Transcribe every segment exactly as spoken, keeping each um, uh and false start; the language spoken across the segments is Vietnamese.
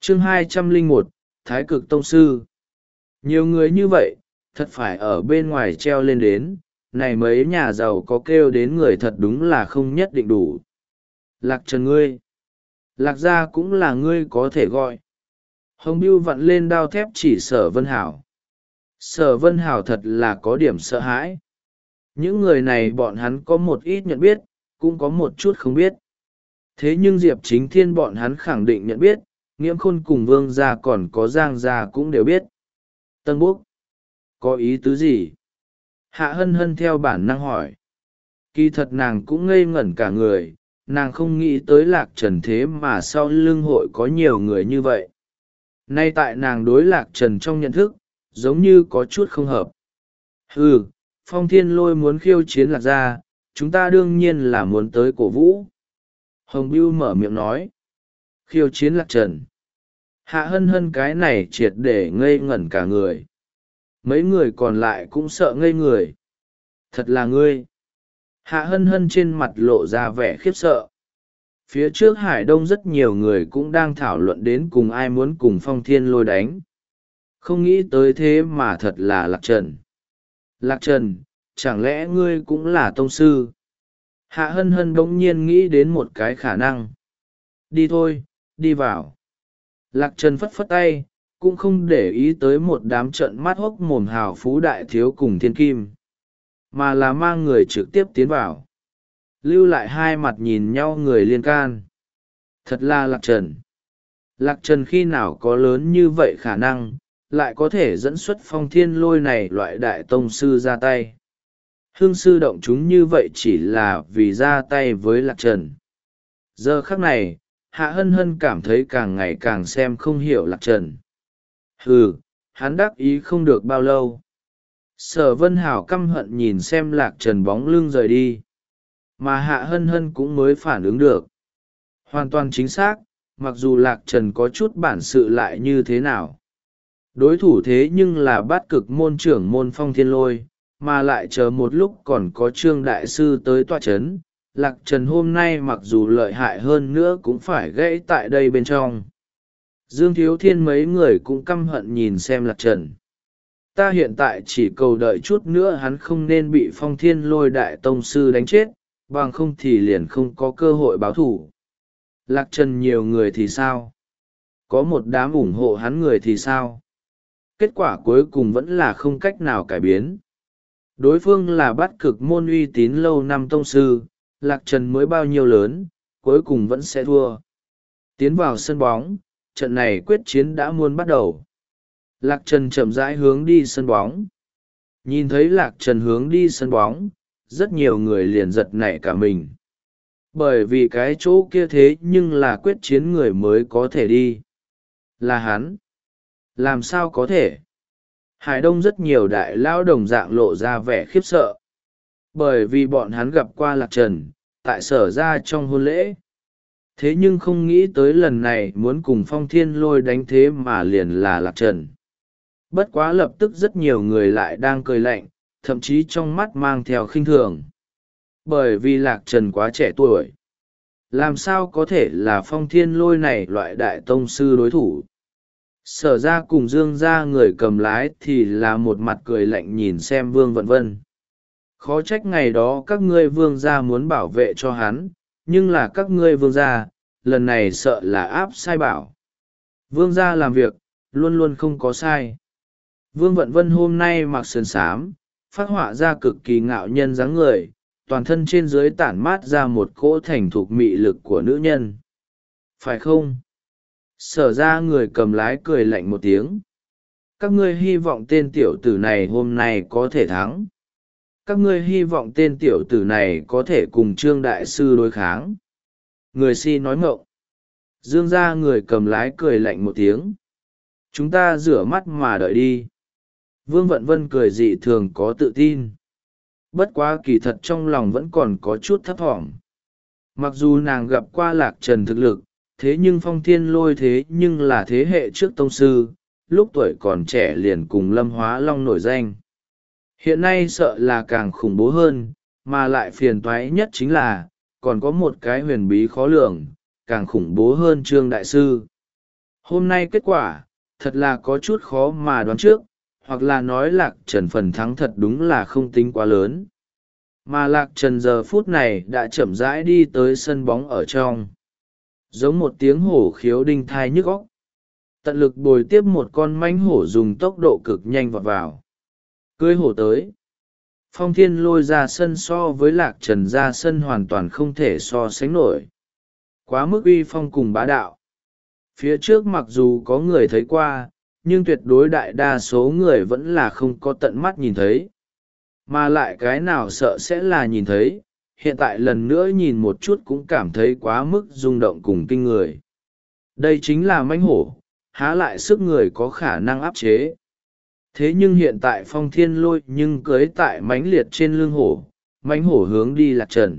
chương hai trăm lẻ một, Thái Cực Tông Sư. Nhiều người như vậy, thật phải ở bên ngoài treo lên đến, này mấy nhà giàu có kêu đến người thật đúng là không nhất định đủ. Lạc Trần ngươi. Lạc gia cũng là ngươi có thể gọi. Hồng Bưu vặn lên đao thép chỉ Sở Vân Hảo. Sở Vân Hảo thật là có điểm sợ hãi. Những người này bọn hắn có một ít nhận biết, cũng có một chút không biết. Thế nhưng Diệp Chính Thiên bọn hắn khẳng định nhận biết, Nghiễm Khôn cùng Vương gia còn có Giang gia cũng đều biết. Tân Búc, có ý tứ gì? Hạ Hân Hân theo bản năng hỏi. Kỳ thật nàng cũng ngây ngẩn cả người, nàng không nghĩ tới Lạc Trần thế mà sau lưng hội có nhiều người như vậy. Nay tại nàng đối Lạc Trần trong nhận thức, giống như có chút không hợp. Ừ, Phong Thiên Lôi muốn khiêu chiến Lạc gia, chúng ta đương nhiên là muốn tới cổ vũ. Hồng Bưu mở miệng nói. Khiêu chiến Lạc Trần. Hạ Hân Hân cái này triệt để ngây ngẩn cả người. Mấy người còn lại cũng sợ ngây người. Thật là ngươi. Hạ Hân Hân trên mặt lộ ra vẻ khiếp sợ. Phía trước Hải Đông rất nhiều người cũng đang thảo luận đến cùng ai muốn cùng Phong Thiên Lôi đánh. Không nghĩ tới thế mà thật là Lạc Trần. Lạc Trần, chẳng lẽ ngươi cũng là tông sư? Hạ Hân Hân bỗng nhiên nghĩ đến một cái khả năng. Đi thôi, đi vào. Lạc Trần phất phất tay, cũng không để ý tới một đám trận mắt hốc mồm hào phú đại thiếu cùng thiên kim, mà là mang người trực tiếp tiến vào. Lưu lại hai mặt nhìn nhau người liên can. Thật là Lạc Trần. Lạc Trần khi nào có lớn như vậy khả năng, lại có thể dẫn xuất Phong Thiên Lôi này loại đại tông sư ra tay. Hương sư động chúng như vậy chỉ là vì ra tay với Lạc Trần. Giờ khắc này, Hạ Hân Hân cảm thấy càng ngày càng xem không hiểu Lạc Trần. Hừ, hắn đắc ý không được bao lâu. Sở Vân Hảo căm hận nhìn xem Lạc Trần bóng lưng rời đi. Mà Hạ Hân Hân cũng mới phản ứng được. Hoàn toàn chính xác, mặc dù Lạc Trần có chút bản sự lại như thế nào. Đối thủ thế nhưng là bát cực môn trưởng môn Phong Thiên Lôi, mà lại chờ một lúc còn có Trương Đại Sư tới tọa chấn. Lạc Trần hôm nay mặc dù lợi hại hơn nữa cũng phải gãy tại đây bên trong. Dương Thiếu Thiên mấy người cũng căm hận nhìn xem Lạc Trần. Ta hiện tại chỉ cầu đợi chút nữa hắn không nên bị Phong Thiên Lôi đại tông sư đánh chết, bằng không thì liền không có cơ hội báo thủ. Lạc Trần nhiều người thì sao? Có một đám ủng hộ hắn người thì sao? Kết quả cuối cùng vẫn là không cách nào cải biến. Đối phương là bát cực môn uy tín lâu năm tông sư, Lạc Trần mới bao nhiêu lớn, cuối cùng vẫn sẽ thua. Tiến vào sân bóng, trận này quyết chiến đã muốn bắt đầu. Lạc Trần chậm rãi hướng đi sân bóng. Nhìn thấy Lạc Trần hướng đi sân bóng, rất nhiều người liền giật nảy cả mình. Bởi vì cái chỗ kia thế nhưng là quyết chiến người mới có thể đi. Là hắn. Làm sao có thể? Hải Đông rất nhiều đại lão đồng dạng lộ ra vẻ khiếp sợ. Bởi vì bọn hắn gặp qua Lạc Trần, tại Sở ra trong hôn lễ. Thế nhưng không nghĩ tới lần này muốn cùng Phong Thiên Lôi đánh thế mà liền là Lạc Trần. Bất quá lập tức rất nhiều người lại đang cười lạnh, thậm chí trong mắt mang theo khinh thường. Bởi vì Lạc Trần quá trẻ tuổi. Làm sao có thể là Phong Thiên Lôi này loại đại tông sư đối thủ? Sở ra cùng Dương ra người cầm lái thì là một mặt cười lạnh nhìn xem Vương Vận Vân. Khó trách ngày đó các ngươi Vương gia muốn bảo vệ cho hắn, nhưng là các ngươi Vương gia, lần này sợ là áp sai bảo. Vương gia làm việc, luôn luôn không có sai. Vương Vận Vân hôm nay mặc sườn xám, phát họa ra cực kỳ ngạo nhân dáng người, toàn thân trên dưới tản mát ra một cỗ thành thục mị lực của nữ nhân. Phải không? Sở ra người cầm lái cười lạnh một tiếng. Các ngươi hy vọng tên tiểu tử này hôm nay có thể thắng. Các ngươi hy vọng tên tiểu tử này có thể cùng Trương Đại Sư đối kháng. Người si nói ngọng. Dương ra người cầm lái cười lạnh một tiếng. Chúng ta rửa mắt mà đợi đi. Vương Vận Vân cười dị thường có tự tin. Bất quá kỳ thật trong lòng vẫn còn có chút thấp thỏm. Mặc dù nàng gặp qua Lạc Trần thực lực, thế nhưng Phong Thiên Lôi thế nhưng là thế hệ trước tông sư, lúc tuổi còn trẻ liền cùng Lâm Hóa Long nổi danh. Hiện nay sợ là càng khủng bố hơn, mà lại phiền toái nhất chính là, còn có một cái huyền bí khó lường, càng khủng bố hơn Trương Đại Sư. Hôm nay kết quả thật là có chút khó mà đoán trước, hoặc là nói Lạc Trần phần thắng thật đúng là không tính quá lớn. Mà Lạc Trần giờ phút này đã chậm rãi đi tới sân bóng ở trong, giống một tiếng hổ khiếu đinh thai nhức óc, tận lực bồi tiếp một con mãnh hổ dùng tốc độ cực nhanh vọt vào. Cưới hổ tới, Phong Thiên Lôi ra sân so với Lạc Trần ra sân hoàn toàn không thể so sánh nổi, quá mức uy phong cùng bá đạo. Phía trước mặc dù có người thấy qua, nhưng tuyệt đối đại đa số người vẫn là không có tận mắt nhìn thấy, mà lại cái nào sợ sẽ là nhìn thấy. Hiện tại lần nữa nhìn một chút cũng cảm thấy quá mức rung động cùng kinh người. Đây chính là mãnh hổ, há lại sức người có khả năng áp chế. Thế nhưng hiện tại Phong Thiên Lôi nhưng cưới tại mãnh liệt trên lưng hổ, mãnh hổ hướng đi Lạc Trần.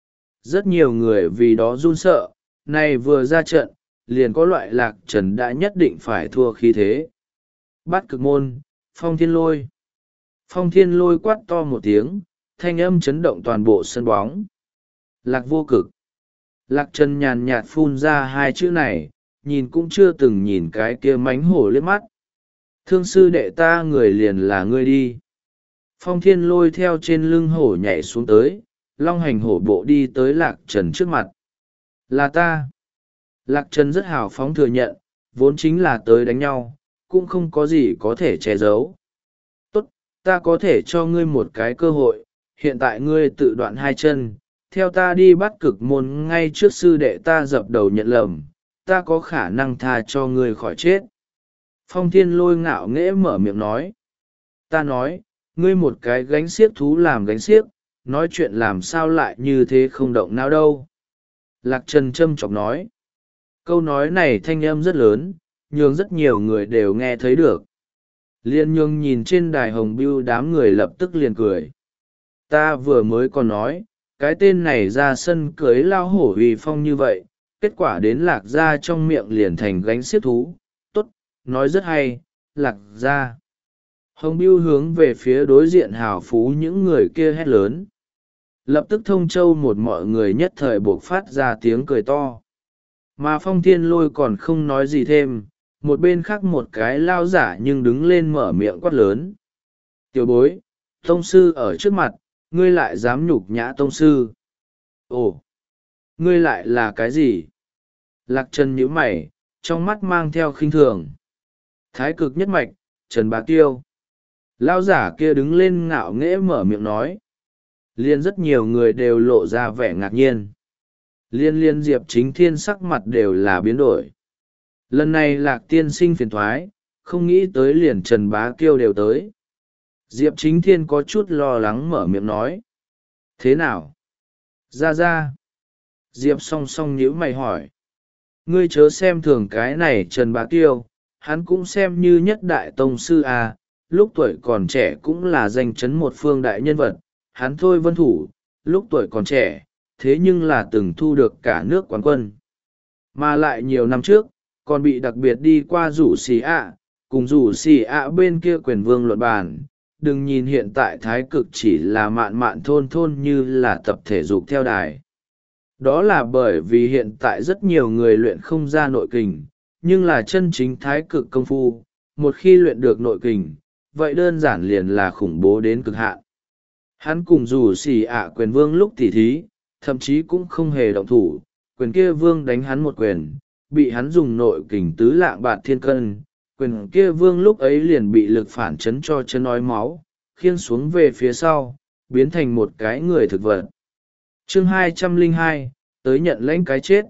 Rất nhiều người vì đó run sợ, này vừa ra trận, liền có loại Lạc Trần đã nhất định phải thua khí thế. Bát cực môn, Phong Thiên Lôi. Phong Thiên Lôi quát to một tiếng, thanh âm chấn động toàn bộ sân bóng. Lạc vô cực. Lạc Trần nhàn nhạt phun ra hai chữ này, nhìn cũng chưa từng nhìn cái kia mánh hổ liếc mắt. Thương sư đệ ta người liền là ngươi đi. Phong Thiên Lôi theo trên lưng hổ nhảy xuống tới, long hành hổ bộ đi tới Lạc Trần trước mặt. Là ta. Lạc Trần rất hào phóng thừa nhận, vốn chính là tới đánh nhau, cũng không có gì có thể che giấu. Tốt, ta có thể cho ngươi một cái cơ hội, hiện tại ngươi tự đoạn hai chân, theo ta đi bắt cực môn ngay trước sư đệ ta dập đầu nhận lầm, ta có khả năng tha cho ngươi khỏi chết. Phong Thiên Lôi ngạo nghễ mở miệng nói. Ta nói, ngươi một cái gánh xiếc thú làm gánh xiếc, nói chuyện làm sao lại như thế không động não đâu. Lạc Trần châm chọc nói. Câu nói này thanh âm rất lớn, nhường rất nhiều người đều nghe thấy được. Liên nhường nhìn trên đài hồng bưu đám người lập tức liền cười. Ta vừa mới còn nói, cái tên này ra sân cưới lao hổ uy phong như vậy, kết quả đến Lạc gia trong miệng liền thành gánh xiếc thú. Tốt, nói rất hay, Lạc gia. Hồng bưu hướng về phía đối diện hào phú những người kia hét lớn. Lập tức Thông Châu một mọi người nhất thời buộc phát ra tiếng cười to. Mà Phong Thiên Lôi còn không nói gì thêm, một bên khác một cái lao giả nhưng đứng lên mở miệng quát lớn. Tiểu bối, tông sư ở trước mặt, ngươi lại dám nhục nhã tông sư. Ồ, ngươi lại là cái gì? Lạc Trần nhíu mày, trong mắt mang theo khinh thường. Thái cực nhất mạch, Trần Bá Tiêu. Lao giả kia đứng lên ngạo nghễ mở miệng nói. Liên rất nhiều người đều lộ ra vẻ ngạc nhiên. Liên liên Diệp Chính Thiên sắc mặt đều là biến đổi. Lần này Lạc tiên sinh phiền thoái, không nghĩ tới liền Trần Bá Kiêu đều tới. Diệp Chính Thiên có chút lo lắng mở miệng nói. Thế nào? Ra ra. Diệp song song nhíu mày hỏi. Ngươi chớ xem thường cái này Trần Bá Kiêu, hắn cũng xem như nhất đại tông sư à, lúc tuổi còn trẻ cũng là danh chấn một phương đại nhân vật. Hắn thôi vân thủ, lúc tuổi còn trẻ, thế nhưng là từng thu được cả nước quán quân. Mà lại nhiều năm trước, còn bị đặc biệt đi qua rủ xì ạ, cùng rủ xì ạ bên kia quyền vương luận bàn. Đừng nhìn hiện tại thái cực chỉ là mạn mạn thôn thôn như là tập thể dục theo đài. Đó là bởi vì hiện tại rất nhiều người luyện không ra nội kình, nhưng là chân chính thái cực công phu, một khi luyện được nội kình, vậy đơn giản liền là khủng bố đến cực hạn. Hắn cùng rủ xì ạ quyền vương lúc tỉ thí, thậm chí cũng không hề động thủ, quyền kia vương đánh hắn một quyền, bị hắn dùng nội kình tứ lạng bạt thiên cân, quyền kia vương lúc ấy liền bị lực phản chấn cho chân ói máu, khiêng xuống về phía sau, biến thành một cái người thực vật. Chương hai trăm lẻ hai, tới nhận lãnh cái chết.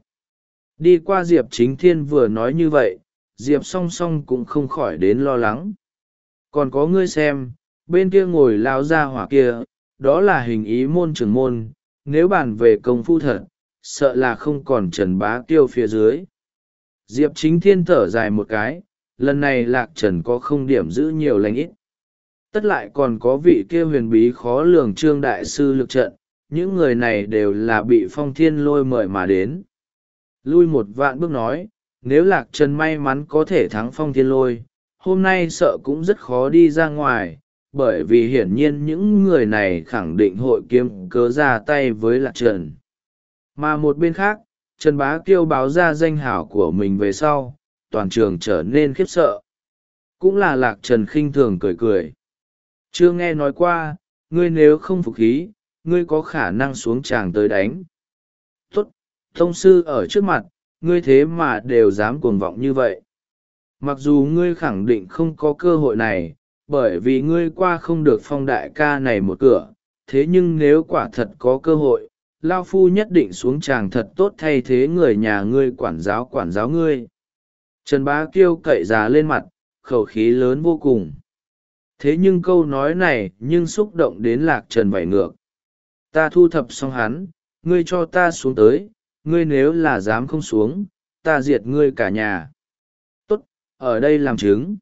Đi qua Diệp Chính Thiên vừa nói như vậy, Diệp song song cũng không khỏi đến lo lắng. Còn có ngươi xem, bên kia ngồi lao ra hỏa kia, đó là hình ý môn trưởng môn, nếu bàn về công phu thật, sợ là không còn Trần Bá Kiêu phía dưới. Diệp Chính Thiên thở dài một cái, lần này Lạc Trần có không điểm giữ nhiều lành ít. Tất lại còn có vị kia huyền bí khó lường Trương Đại Sư lực trận, những người này đều là bị Phong Thiên Lôi mời mà đến. Lui một vạn bước nói, nếu Lạc Trần may mắn có thể thắng Phong Thiên Lôi, hôm nay sợ cũng rất khó đi ra ngoài, bởi vì hiển nhiên những người này khẳng định hội kiếm cớ ra tay với Lạc Trần. Mà một bên khác, Trần Bá Kiêu báo ra danh hảo của mình về sau, toàn trường trở nên khiếp sợ. Cũng là Lạc Trần khinh thường cười cười. Chưa nghe nói qua, ngươi nếu không phục khí, ngươi có khả năng xuống tràng tới đánh. Tốt, tông sư ở trước mặt, ngươi thế mà đều dám cuồng vọng như vậy. Mặc dù ngươi khẳng định không có cơ hội này, bởi vì ngươi qua không được Phong đại ca này một cửa, thế nhưng nếu quả thật có cơ hội, Lao Phu nhất định xuống tràng thật tốt thay thế người nhà ngươi quản giáo quản giáo ngươi. Trần Bá Kiêu cậy già lên mặt, khẩu khí lớn vô cùng. Thế nhưng câu nói này nhưng xúc động đến Lạc Trần vảy ngược. Ta thu thập xong hắn, ngươi cho ta xuống tới, ngươi nếu là dám không xuống, ta diệt ngươi cả nhà. Tốt, ở đây làm chứng.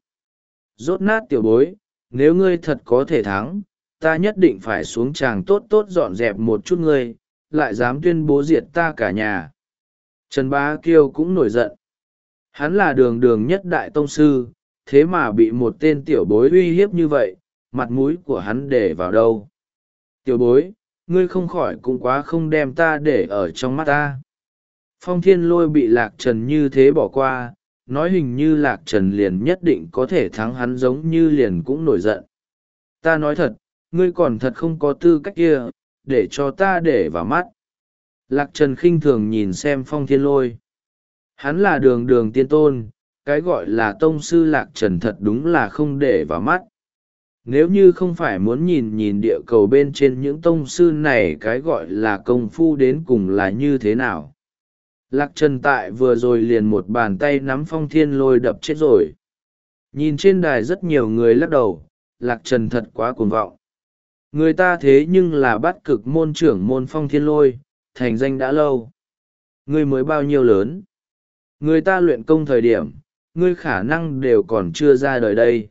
Rốt nát tiểu bối, nếu ngươi thật có thể thắng, ta nhất định phải xuống tràng tốt tốt dọn dẹp một chút ngươi, lại dám tuyên bố diệt ta cả nhà. Trần Bá Kiêu cũng nổi giận. Hắn là đường đường nhất đại tông sư, thế mà bị một tên tiểu bối uy hiếp như vậy, mặt mũi của hắn để vào đâu. Tiểu bối, ngươi không khỏi cũng quá không đem ta để ở trong mắt ta. Phong Thiên Lôi bị Lạc Trần như thế bỏ qua, nói hình như Lạc Trần liền nhất định có thể thắng hắn, giống như liền cũng nổi giận. Ta nói thật, ngươi còn thật không có tư cách kia, để cho ta để vào mắt. Lạc Trần khinh thường nhìn xem Phong Thiên Lôi. Hắn là đường đường tiên tôn, cái gọi là tông sư Lạc Trần thật đúng là không để vào mắt. Nếu như không phải muốn nhìn nhìn địa cầu bên trên những tông sư này cái gọi là công phu đến cùng là như thế nào. Lạc Trần tại vừa rồi liền một bàn tay nắm Phong Thiên Lôi đập chết rồi. Nhìn trên đài rất nhiều người lắc đầu, Lạc Trần thật quá cuồng vọng. Người ta thế nhưng là bắt cực môn trưởng môn Phong Thiên Lôi, thành danh đã lâu. Ngươi mới bao nhiêu lớn? Người ta luyện công thời điểm, ngươi khả năng đều còn chưa ra đời đây.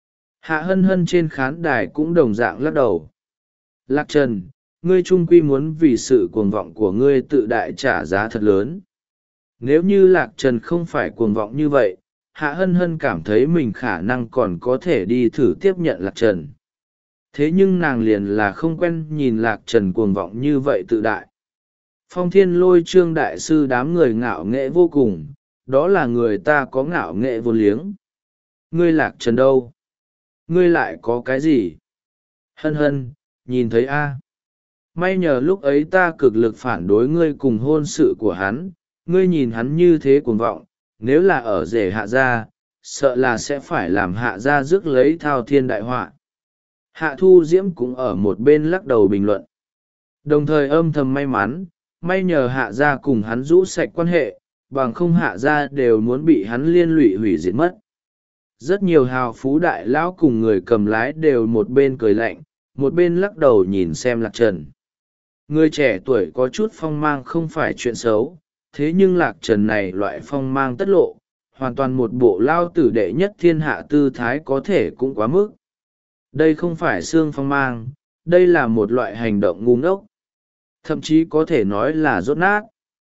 Hạ Hân Hân trên khán đài cũng đồng dạng lắc đầu. Lạc Trần, ngươi trung quy muốn vì sự cuồng vọng của ngươi tự đại trả giá thật lớn. Nếu như Lạc Trần không phải cuồng vọng như vậy, Hạ Hân Hân cảm thấy mình khả năng còn có thể đi thử tiếp nhận Lạc Trần. Thế nhưng nàng liền là không quen nhìn Lạc Trần cuồng vọng như vậy tự đại. Phong Thiên Lôi Trương đại sư đám người ngạo nghệ vô cùng, đó là người ta có ngạo nghệ vô liếng. Ngươi Lạc Trần đâu? Ngươi lại có cái gì? Hân Hân, nhìn thấy a? May nhờ lúc ấy ta cực lực phản đối ngươi cùng hôn sự của hắn, ngươi nhìn hắn như thế cuồng vọng, nếu là ở rể Hạ gia, sợ là sẽ phải làm Hạ gia rước lấy thao thiên đại họa. Hạ Thu Diễm cũng ở một bên lắc đầu bình luận. Đồng thời âm thầm may mắn, may nhờ Hạ gia cùng hắn rũ sạch quan hệ, bằng không Hạ gia đều muốn bị hắn liên lụy hủy diệt mất. Rất nhiều hào phú đại lão cùng người cầm lái đều một bên cười lạnh, một bên lắc đầu nhìn xem Lạc Trần. Người trẻ tuổi có chút phong mang không phải chuyện xấu, thế nhưng Lạc Trần này loại phong mang tất lộ, hoàn toàn một bộ lao tử đệ nhất thiên hạ tư thái có thể cũng quá mức. Đây không phải xương phong mang, đây là một loại hành động ngu ngốc, thậm chí có thể nói là rốt nát.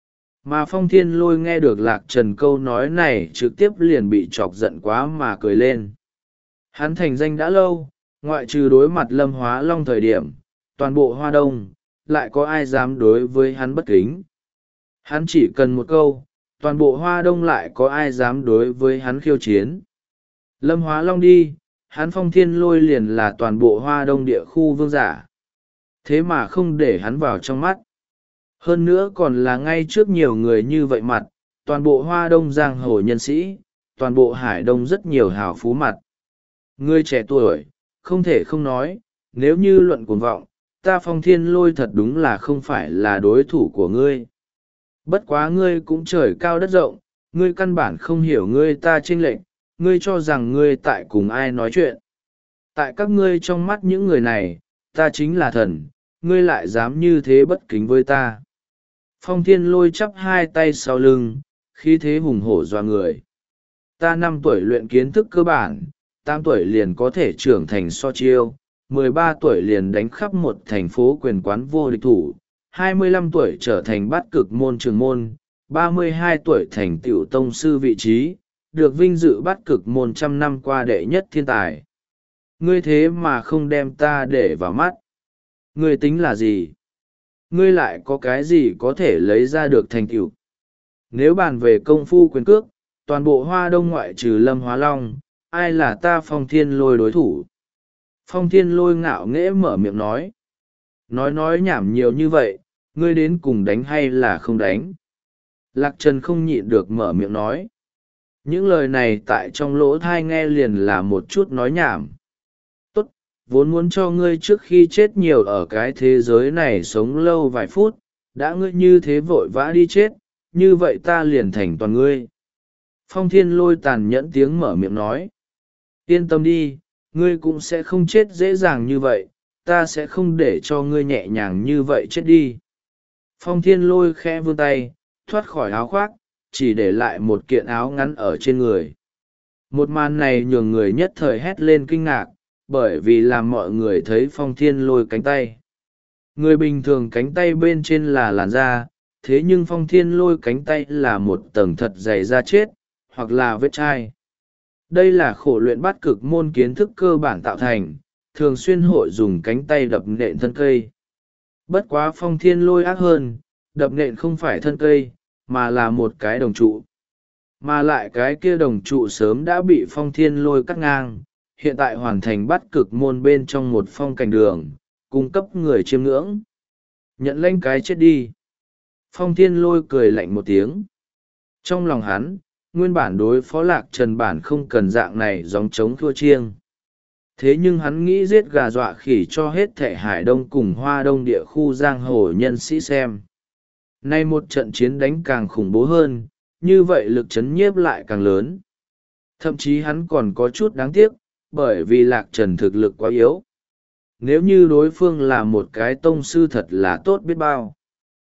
Mà Phong Thiên Lôi nghe được Lạc Trần câu nói này trực tiếp liền bị chọc giận quá mà cười lên. Hắn thành danh đã lâu, ngoại trừ đối mặt Lâm Hóa Long thời điểm, toàn bộ Hoa Đông, lại có ai dám đối với hắn bất kính. Hắn chỉ cần một câu, toàn bộ Hoa Đông lại có ai dám đối với hắn khiêu chiến. Lâm Hóa Long đi, hắn Phong Thiên Lôi liền là toàn bộ Hoa Đông địa khu vương giả. Thế mà không để hắn vào trong mắt. Hơn nữa còn là ngay trước nhiều người như vậy mặt, toàn bộ Hoa Đông giang hồ nhân sĩ, toàn bộ Hải Đông rất nhiều hào phú mặt. Ngươi trẻ tuổi, không thể không nói, nếu như luận cuồng vọng, ta Phong Thiên Lôi thật đúng là không phải là đối thủ của ngươi. Bất quá ngươi cũng trời cao đất rộng, ngươi căn bản không hiểu ngươi ta chênh lệch, ngươi cho rằng ngươi tại cùng ai nói chuyện. Tại các ngươi trong mắt những người này, ta chính là thần, ngươi lại dám như thế bất kính với ta. Phong Thiên Lôi chắp hai tay sau lưng, khí thế hùng hổ doa người. Ta năm tuổi luyện kiến thức cơ bản, tám tuổi liền có thể trưởng thành so chiêu, mười ba tuổi liền đánh khắp một thành phố quyền quán vô địch thủ, hai mươi lăm tuổi trở thành bát cực môn trường môn, ba mươi hai tuổi thành tựu tông sư vị trí, được vinh dự bát cực môn trăm năm qua đệ nhất thiên tài. Ngươi thế mà không đem ta để vào mắt. Ngươi tính là gì? Ngươi lại có cái gì có thể lấy ra được thành tựu? Nếu bàn về công phu quyền cước, toàn bộ Hoa Đông ngoại trừ Lâm Hóa Long, ai là ta Phong Thiên Lôi đối thủ? Phong Thiên Lôi ngạo nghễ mở miệng nói. Nói nói nhảm nhiều như vậy, ngươi đến cùng đánh hay là không đánh? Lạc Trần không nhịn được mở miệng nói. Những lời này tại trong lỗ thai nghe liền là một chút nói nhảm. Tốt, vốn muốn cho ngươi trước khi chết nhiều ở cái thế giới này sống lâu vài phút, đã ngươi như thế vội vã đi chết, như vậy ta liền thành toàn ngươi. Phong Thiên Lôi tàn nhẫn tiếng mở miệng nói. Yên tâm đi, ngươi cũng sẽ không chết dễ dàng như vậy, ta sẽ không để cho ngươi nhẹ nhàng như vậy chết đi. Phong Thiên Lôi khẽ vươn tay, thoát khỏi áo khoác, chỉ để lại một kiện áo ngắn ở trên người. Một màn này nhường người nhất thời hét lên kinh ngạc, bởi vì làm mọi người thấy Phong Thiên Lôi cánh tay. Người bình thường cánh tay bên trên là làn da, thế nhưng Phong Thiên Lôi cánh tay là một tầng thật dày da chết, hoặc là vết chai. Đây là khổ luyện bát cực môn kiến thức cơ bản tạo thành, thường xuyên hội dùng cánh tay đập nện thân cây. Bất quá Phong Thiên Lôi ác hơn, đập nện không phải thân cây, mà là một cái đồng trụ. Mà lại cái kia đồng trụ sớm đã bị Phong Thiên Lôi cắt ngang, hiện tại hoàn thành bát cực môn bên trong một phong cảnh đường, cung cấp người chiêm ngưỡng. Nhận lãnh cái chết đi. Phong Thiên Lôi cười lạnh một tiếng. Trong lòng hắn, nguyên bản đối phó Lạc Trần bản không cần dạng này gióng trống thua chiêng. Thế nhưng hắn nghĩ giết gà dọa khỉ cho hết thẻ Hải Đông cùng Hoa Đông địa khu giang hồ nhân sĩ xem. Nay một trận chiến đánh càng khủng bố hơn, như vậy lực chấn nhiếp lại càng lớn. Thậm chí hắn còn có chút đáng tiếc, bởi vì Lạc Trần thực lực quá yếu. Nếu như đối phương là một cái tông sư thật là tốt biết bao.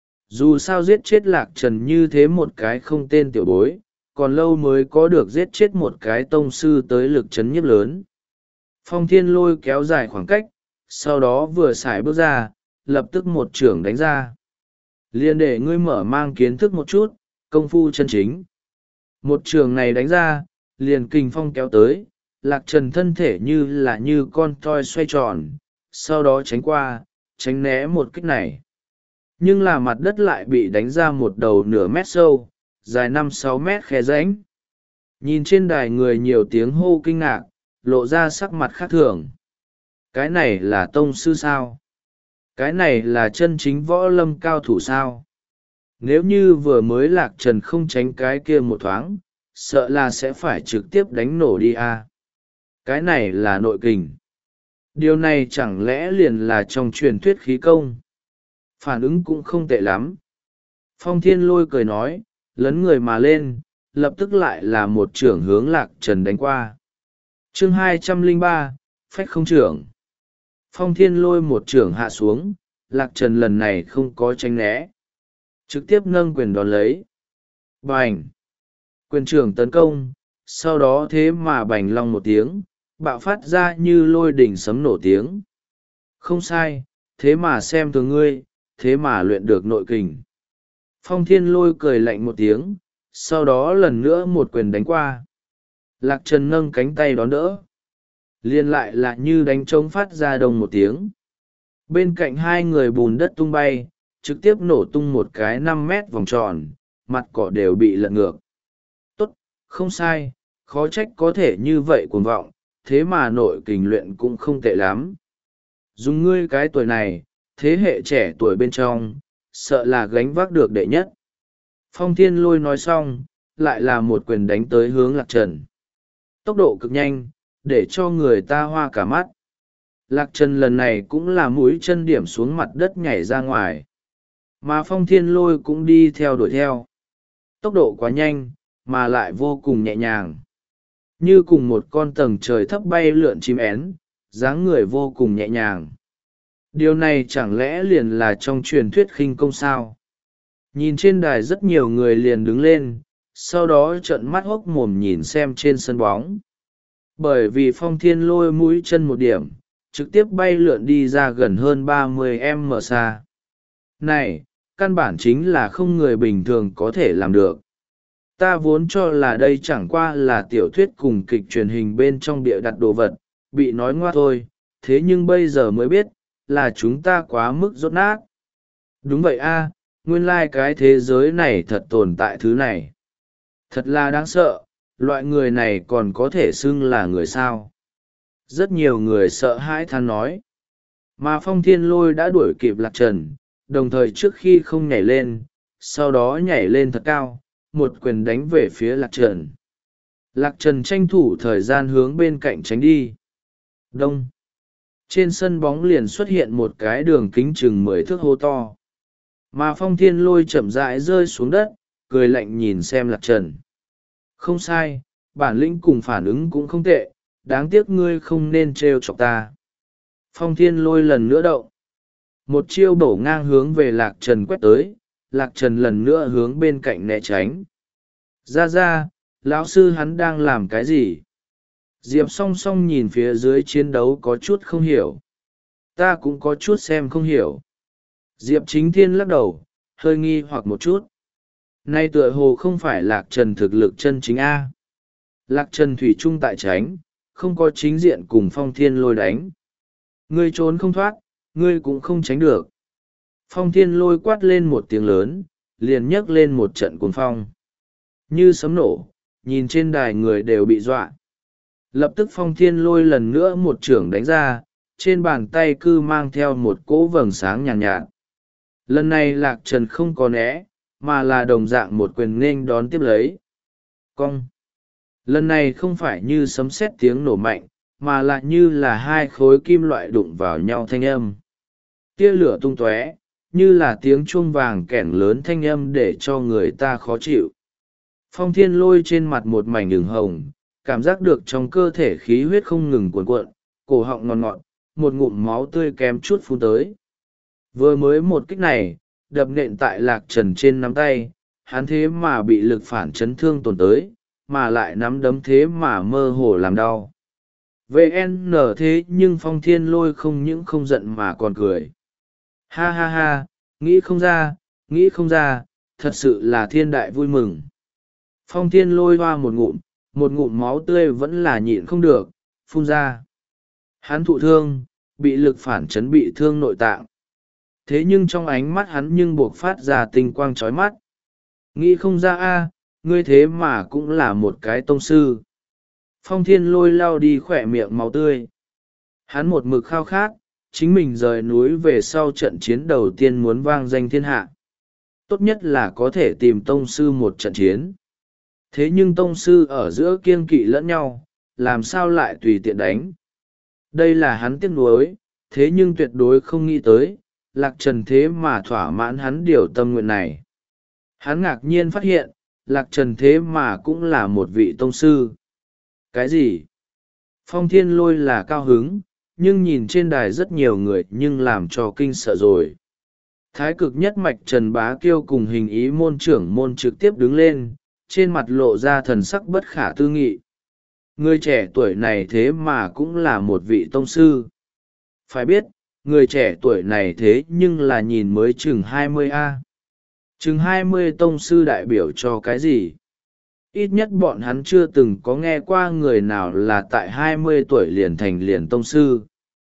Dù sao giết chết Lạc Trần như thế một cái không tên tiểu bối, còn lâu mới có được giết chết một cái tông sư tới lực chấn nhiếp lớn. Phong Thiên Lôi kéo dài khoảng cách, sau đó vừa xài bước ra, lập tức một chưởng đánh ra. Liên để ngươi mở mang kiến thức một chút, công phu chân chính. Một trường này đánh ra, liền kình phong kéo tới, Lạc Trần thân thể như là như con toi xoay tròn, sau đó tránh qua, tránh né một kích này. Nhưng là mặt đất lại bị đánh ra một đầu nửa mét sâu, dài năm sáu mét khe rãnh. Nhìn trên đài người nhiều tiếng hô kinh ngạc, lộ ra sắc mặt khác thường. Cái này là tông sư sao? Cái này là chân chính võ lâm cao thủ sao? Nếu như vừa mới Lạc Trần không tránh cái kia một thoáng, sợ là sẽ phải trực tiếp đánh nổ đi à. Cái này là nội kình. Điều này chẳng lẽ liền là trong truyền thuyết khí công? Phản ứng cũng không tệ lắm. Phong Thiên Lôi cười nói, lấn người mà lên, lập tức lại là một trưởng hướng Lạc Trần đánh qua. Chương hai trăm lẻ ba, phách không trưởng. Phong Thiên Lôi một trưởng hạ xuống, Lạc Trần lần này không có tránh né. Trực tiếp nâng quyền đón lấy. Bành! Quyền trưởng tấn công, sau đó thế mà bành long một tiếng, bạo phát ra như lôi đỉnh sấm nổ tiếng. Không sai, thế mà xem thường ngươi, thế mà luyện được nội kình. Phong Thiên Lôi cười lạnh một tiếng, sau đó lần nữa một quyền đánh qua. Lạc Trần nâng cánh tay đón đỡ. Liên lại là như đánh trống phát ra đồng một tiếng. Bên cạnh hai người bùn đất tung bay, trực tiếp nổ tung một cái năm mét vòng tròn, mặt cỏ đều bị lật ngược. Tốt, không sai, khó trách có thể như vậy cuồng vọng, thế mà nội kình luyện cũng không tệ lắm. Dùng ngươi cái tuổi này, thế hệ trẻ tuổi bên trong, sợ là gánh vác được đệ nhất. Phong Thiên Lôi nói xong, lại là một quyền đánh tới hướng Lạc Trần. Tốc độ cực nhanh, để cho người ta hoa cả mắt. Lạc Trần lần này cũng là mũi chân điểm xuống mặt đất nhảy ra ngoài. Mà Phong Thiên Lôi cũng đi theo đuổi theo. Tốc độ quá nhanh, mà lại vô cùng nhẹ nhàng. Như cùng một con tầng trời thấp bay lượn chim én, dáng người vô cùng nhẹ nhàng. Điều này chẳng lẽ liền là trong truyền thuyết khinh công sao? Nhìn trên đài rất nhiều người liền đứng lên, sau đó trợn mắt hốc mồm nhìn xem trên sân bóng. Bởi vì Phong Thiên Lôi mũi chân một điểm, trực tiếp bay lượn đi ra gần hơn ba mươi mét xa. Này, căn bản chính là không người bình thường có thể làm được. Ta vốn cho là đây chẳng qua là tiểu thuyết cùng kịch truyền hình bên trong bịa đặt đồ vật, bị nói ngoa thôi, thế nhưng bây giờ mới biết, là chúng ta quá mức dốt nát. Đúng vậy a, nguyên lai cái thế giới này thật tồn tại thứ này. Thật là đáng sợ, loại người này còn có thể xưng là người sao? Rất nhiều người sợ hãi than nói. Mà Phong Thiên Lôi đã đuổi kịp Lạc Trần, đồng thời trước khi không nhảy lên, sau đó nhảy lên thật cao, một quyền đánh về phía Lạc Trần. Lạc Trần tranh thủ thời gian hướng bên cạnh tránh đi. Đông. Trên sân bóng liền xuất hiện một cái đường kính chừng mười thước hố to. Mà Phong Thiên Lôi chậm rãi rơi xuống đất, cười lạnh nhìn xem Lạc Trần. Không sai, bản lĩnh cùng phản ứng cũng không tệ, đáng tiếc ngươi không nên trêu chọc ta. Phong Thiên Lôi lần nữa động. Một chiêu bổ ngang hướng về Lạc Trần quét tới, Lạc Trần lần nữa hướng bên cạnh né tránh. Ra ra, lão sư hắn đang làm cái gì? Diệp song song nhìn phía dưới chiến đấu có chút không hiểu. Ta cũng có chút xem không hiểu. Diệp Chính Thiên lắc đầu, hơi nghi hoặc một chút. Nay tựa hồ không phải Lạc Trần thực lực chân chính A. Lạc Trần thủy chung tại tránh, không có chính diện cùng Phong Thiên Lôi đánh. Ngươi trốn không thoát, ngươi cũng không tránh được. Phong Thiên Lôi quát lên một tiếng lớn, liền nhấc lên một trận cuồng phong. Như sấm nổ, nhìn trên đài người đều bị dọa. Lập tức Phong Thiên Lôi lần nữa một chưởng đánh ra, trên bàn tay cư mang theo một cỗ vầng sáng nhàn nhạt, nhạt. Lần này Lạc Trần không có né, mà là đồng dạng một quyền nghênh đón tiếp lấy. Cong. Lần này không phải như sấm sét tiếng nổ mạnh, mà lại như là hai khối kim loại đụng vào nhau thanh âm. Tia lửa tung tóe, như là tiếng chuông vàng kẻn lớn thanh âm để cho người ta khó chịu. Phong Thiên Lôi trên mặt một mảnh ửng hồng, cảm giác được trong cơ thể khí huyết không ngừng cuồn cuộn, cổ họng ngọt ngọt, một ngụm máu tươi kém chút phun tới. Vừa mới một kích này, đập nện tại Lạc Trần trên nắm tay, hắn thế mà bị lực phản chấn thương tổn tới, mà lại nắm đấm thế mà mơ hồ làm đau. vê en en thế nhưng Phong Thiên Lôi không những không giận mà còn cười. Ha ha ha, nghĩ không ra, nghĩ không ra, thật sự là thiên đại vui mừng. Phong Thiên Lôi hoa một ngụm, một ngụm máu tươi vẫn là nhịn không được, phun ra. Hắn thụ thương, bị lực phản chấn bị thương nội tạng. Thế nhưng trong ánh mắt hắn nhưng buộc phát ra tinh quang chói mắt. Nghĩ không ra a, ngươi thế mà cũng là một cái tông sư. Phong Thiên Lôi lau đi khỏe miệng máu tươi. Hắn một mực khao khát, chính mình rời núi về sau trận chiến đầu tiên muốn vang danh thiên hạ. Tốt nhất là có thể tìm tông sư một trận chiến. Thế nhưng tông sư ở giữa kiêng kỵ lẫn nhau, làm sao lại tùy tiện đánh. Đây là hắn tiếc nuối, thế nhưng tuyệt đối không nghĩ tới, Lạc Trần thế mà thỏa mãn hắn điều tâm nguyện này. Hắn ngạc nhiên phát hiện, Lạc Trần thế mà cũng là một vị tông sư. Cái gì? Phong Thiên Lôi là cao hứng, nhưng nhìn trên đài rất nhiều người nhưng làm cho kinh sợ rồi. Thái cực nhất mạch Trần Bá Kiêu cùng hình ý môn trưởng môn trực tiếp đứng lên, trên mặt lộ ra thần sắc bất khả tư nghị. Người trẻ tuổi này thế mà cũng là một vị tông sư. Phải biết, người trẻ tuổi này thế nhưng là nhìn mới chừng hai mươi a. Chừng hai mươi tông sư đại biểu cho cái gì? Ít nhất bọn hắn chưa từng có nghe qua người nào là tại hai mươi tuổi liền thành liền tông sư.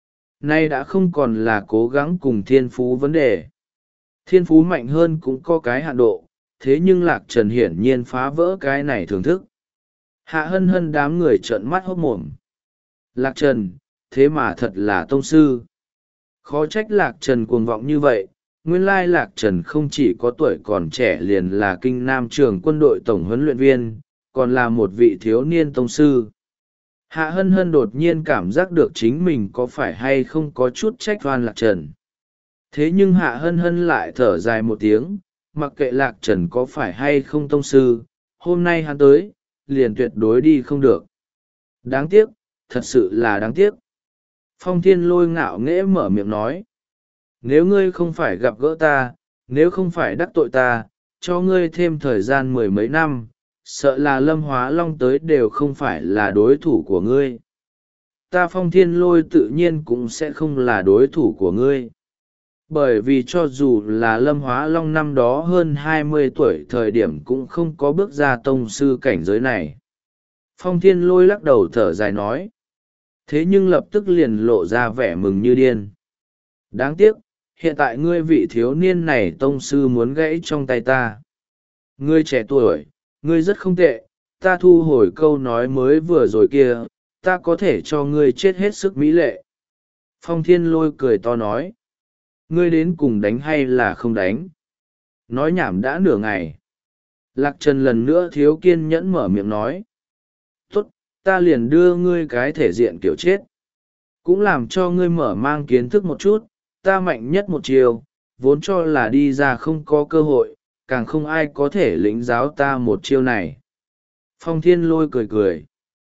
Nay đã không còn là cố gắng cùng thiên phú vấn đề. Thiên phú mạnh hơn cũng có cái hạn độ, thế nhưng Lạc Trần hiển nhiên phá vỡ cái này thưởng thức. Hạ hân hân đám người trợn mắt hốt mồm. Lạc Trần, thế mà thật là tông sư. Khó trách Lạc Trần cuồng vọng như vậy, nguyên lai Lạc Trần không chỉ có tuổi còn trẻ liền là kinh nam trường quân đội tổng huấn luyện viên, còn là một vị thiếu niên tông sư. Hạ hân hân đột nhiên cảm giác được chính mình có phải hay không có chút trách oan Lạc Trần. Thế nhưng Hạ hân hân lại thở dài một tiếng, mặc kệ Lạc Trần có phải hay không tông sư, hôm nay hắn tới, liền tuyệt đối đi không được. Đáng tiếc, thật sự là đáng tiếc. Phong Thiên Lôi ngạo nghễ mở miệng nói. Nếu ngươi không phải gặp gỡ ta, nếu không phải đắc tội ta, cho ngươi thêm thời gian mười mấy năm, sợ là Lâm Hóa Long tới đều không phải là đối thủ của ngươi. Ta Phong Thiên Lôi tự nhiên cũng sẽ không là đối thủ của ngươi. Bởi vì cho dù là Lâm Hóa Long năm đó hơn hai mươi tuổi thời điểm cũng không có bước ra tông sư cảnh giới này. Phong Thiên Lôi lắc đầu thở dài nói. Thế nhưng lập tức liền lộ ra vẻ mừng như điên. Đáng tiếc, hiện tại ngươi vị thiếu niên này tông sư muốn gãy trong tay ta. Ngươi trẻ tuổi, ngươi rất không tệ, ta thu hồi câu nói mới vừa rồi kia, ta có thể cho ngươi chết hết sức mỹ lệ. Phong Thiên Lôi cười to nói, ngươi đến cùng đánh hay là không đánh? Nói nhảm đã nửa ngày. Lạc Trần lần nữa thiếu kiên nhẫn mở miệng nói, tốt, ta liền đưa ngươi cái thể diện kiểu chết. Cũng làm cho ngươi mở mang kiến thức một chút, ta mạnh nhất một chiều, vốn cho là đi ra không có cơ hội, càng không ai có thể lĩnh giáo ta một chiêu này. Phong Thiên Lôi cười cười,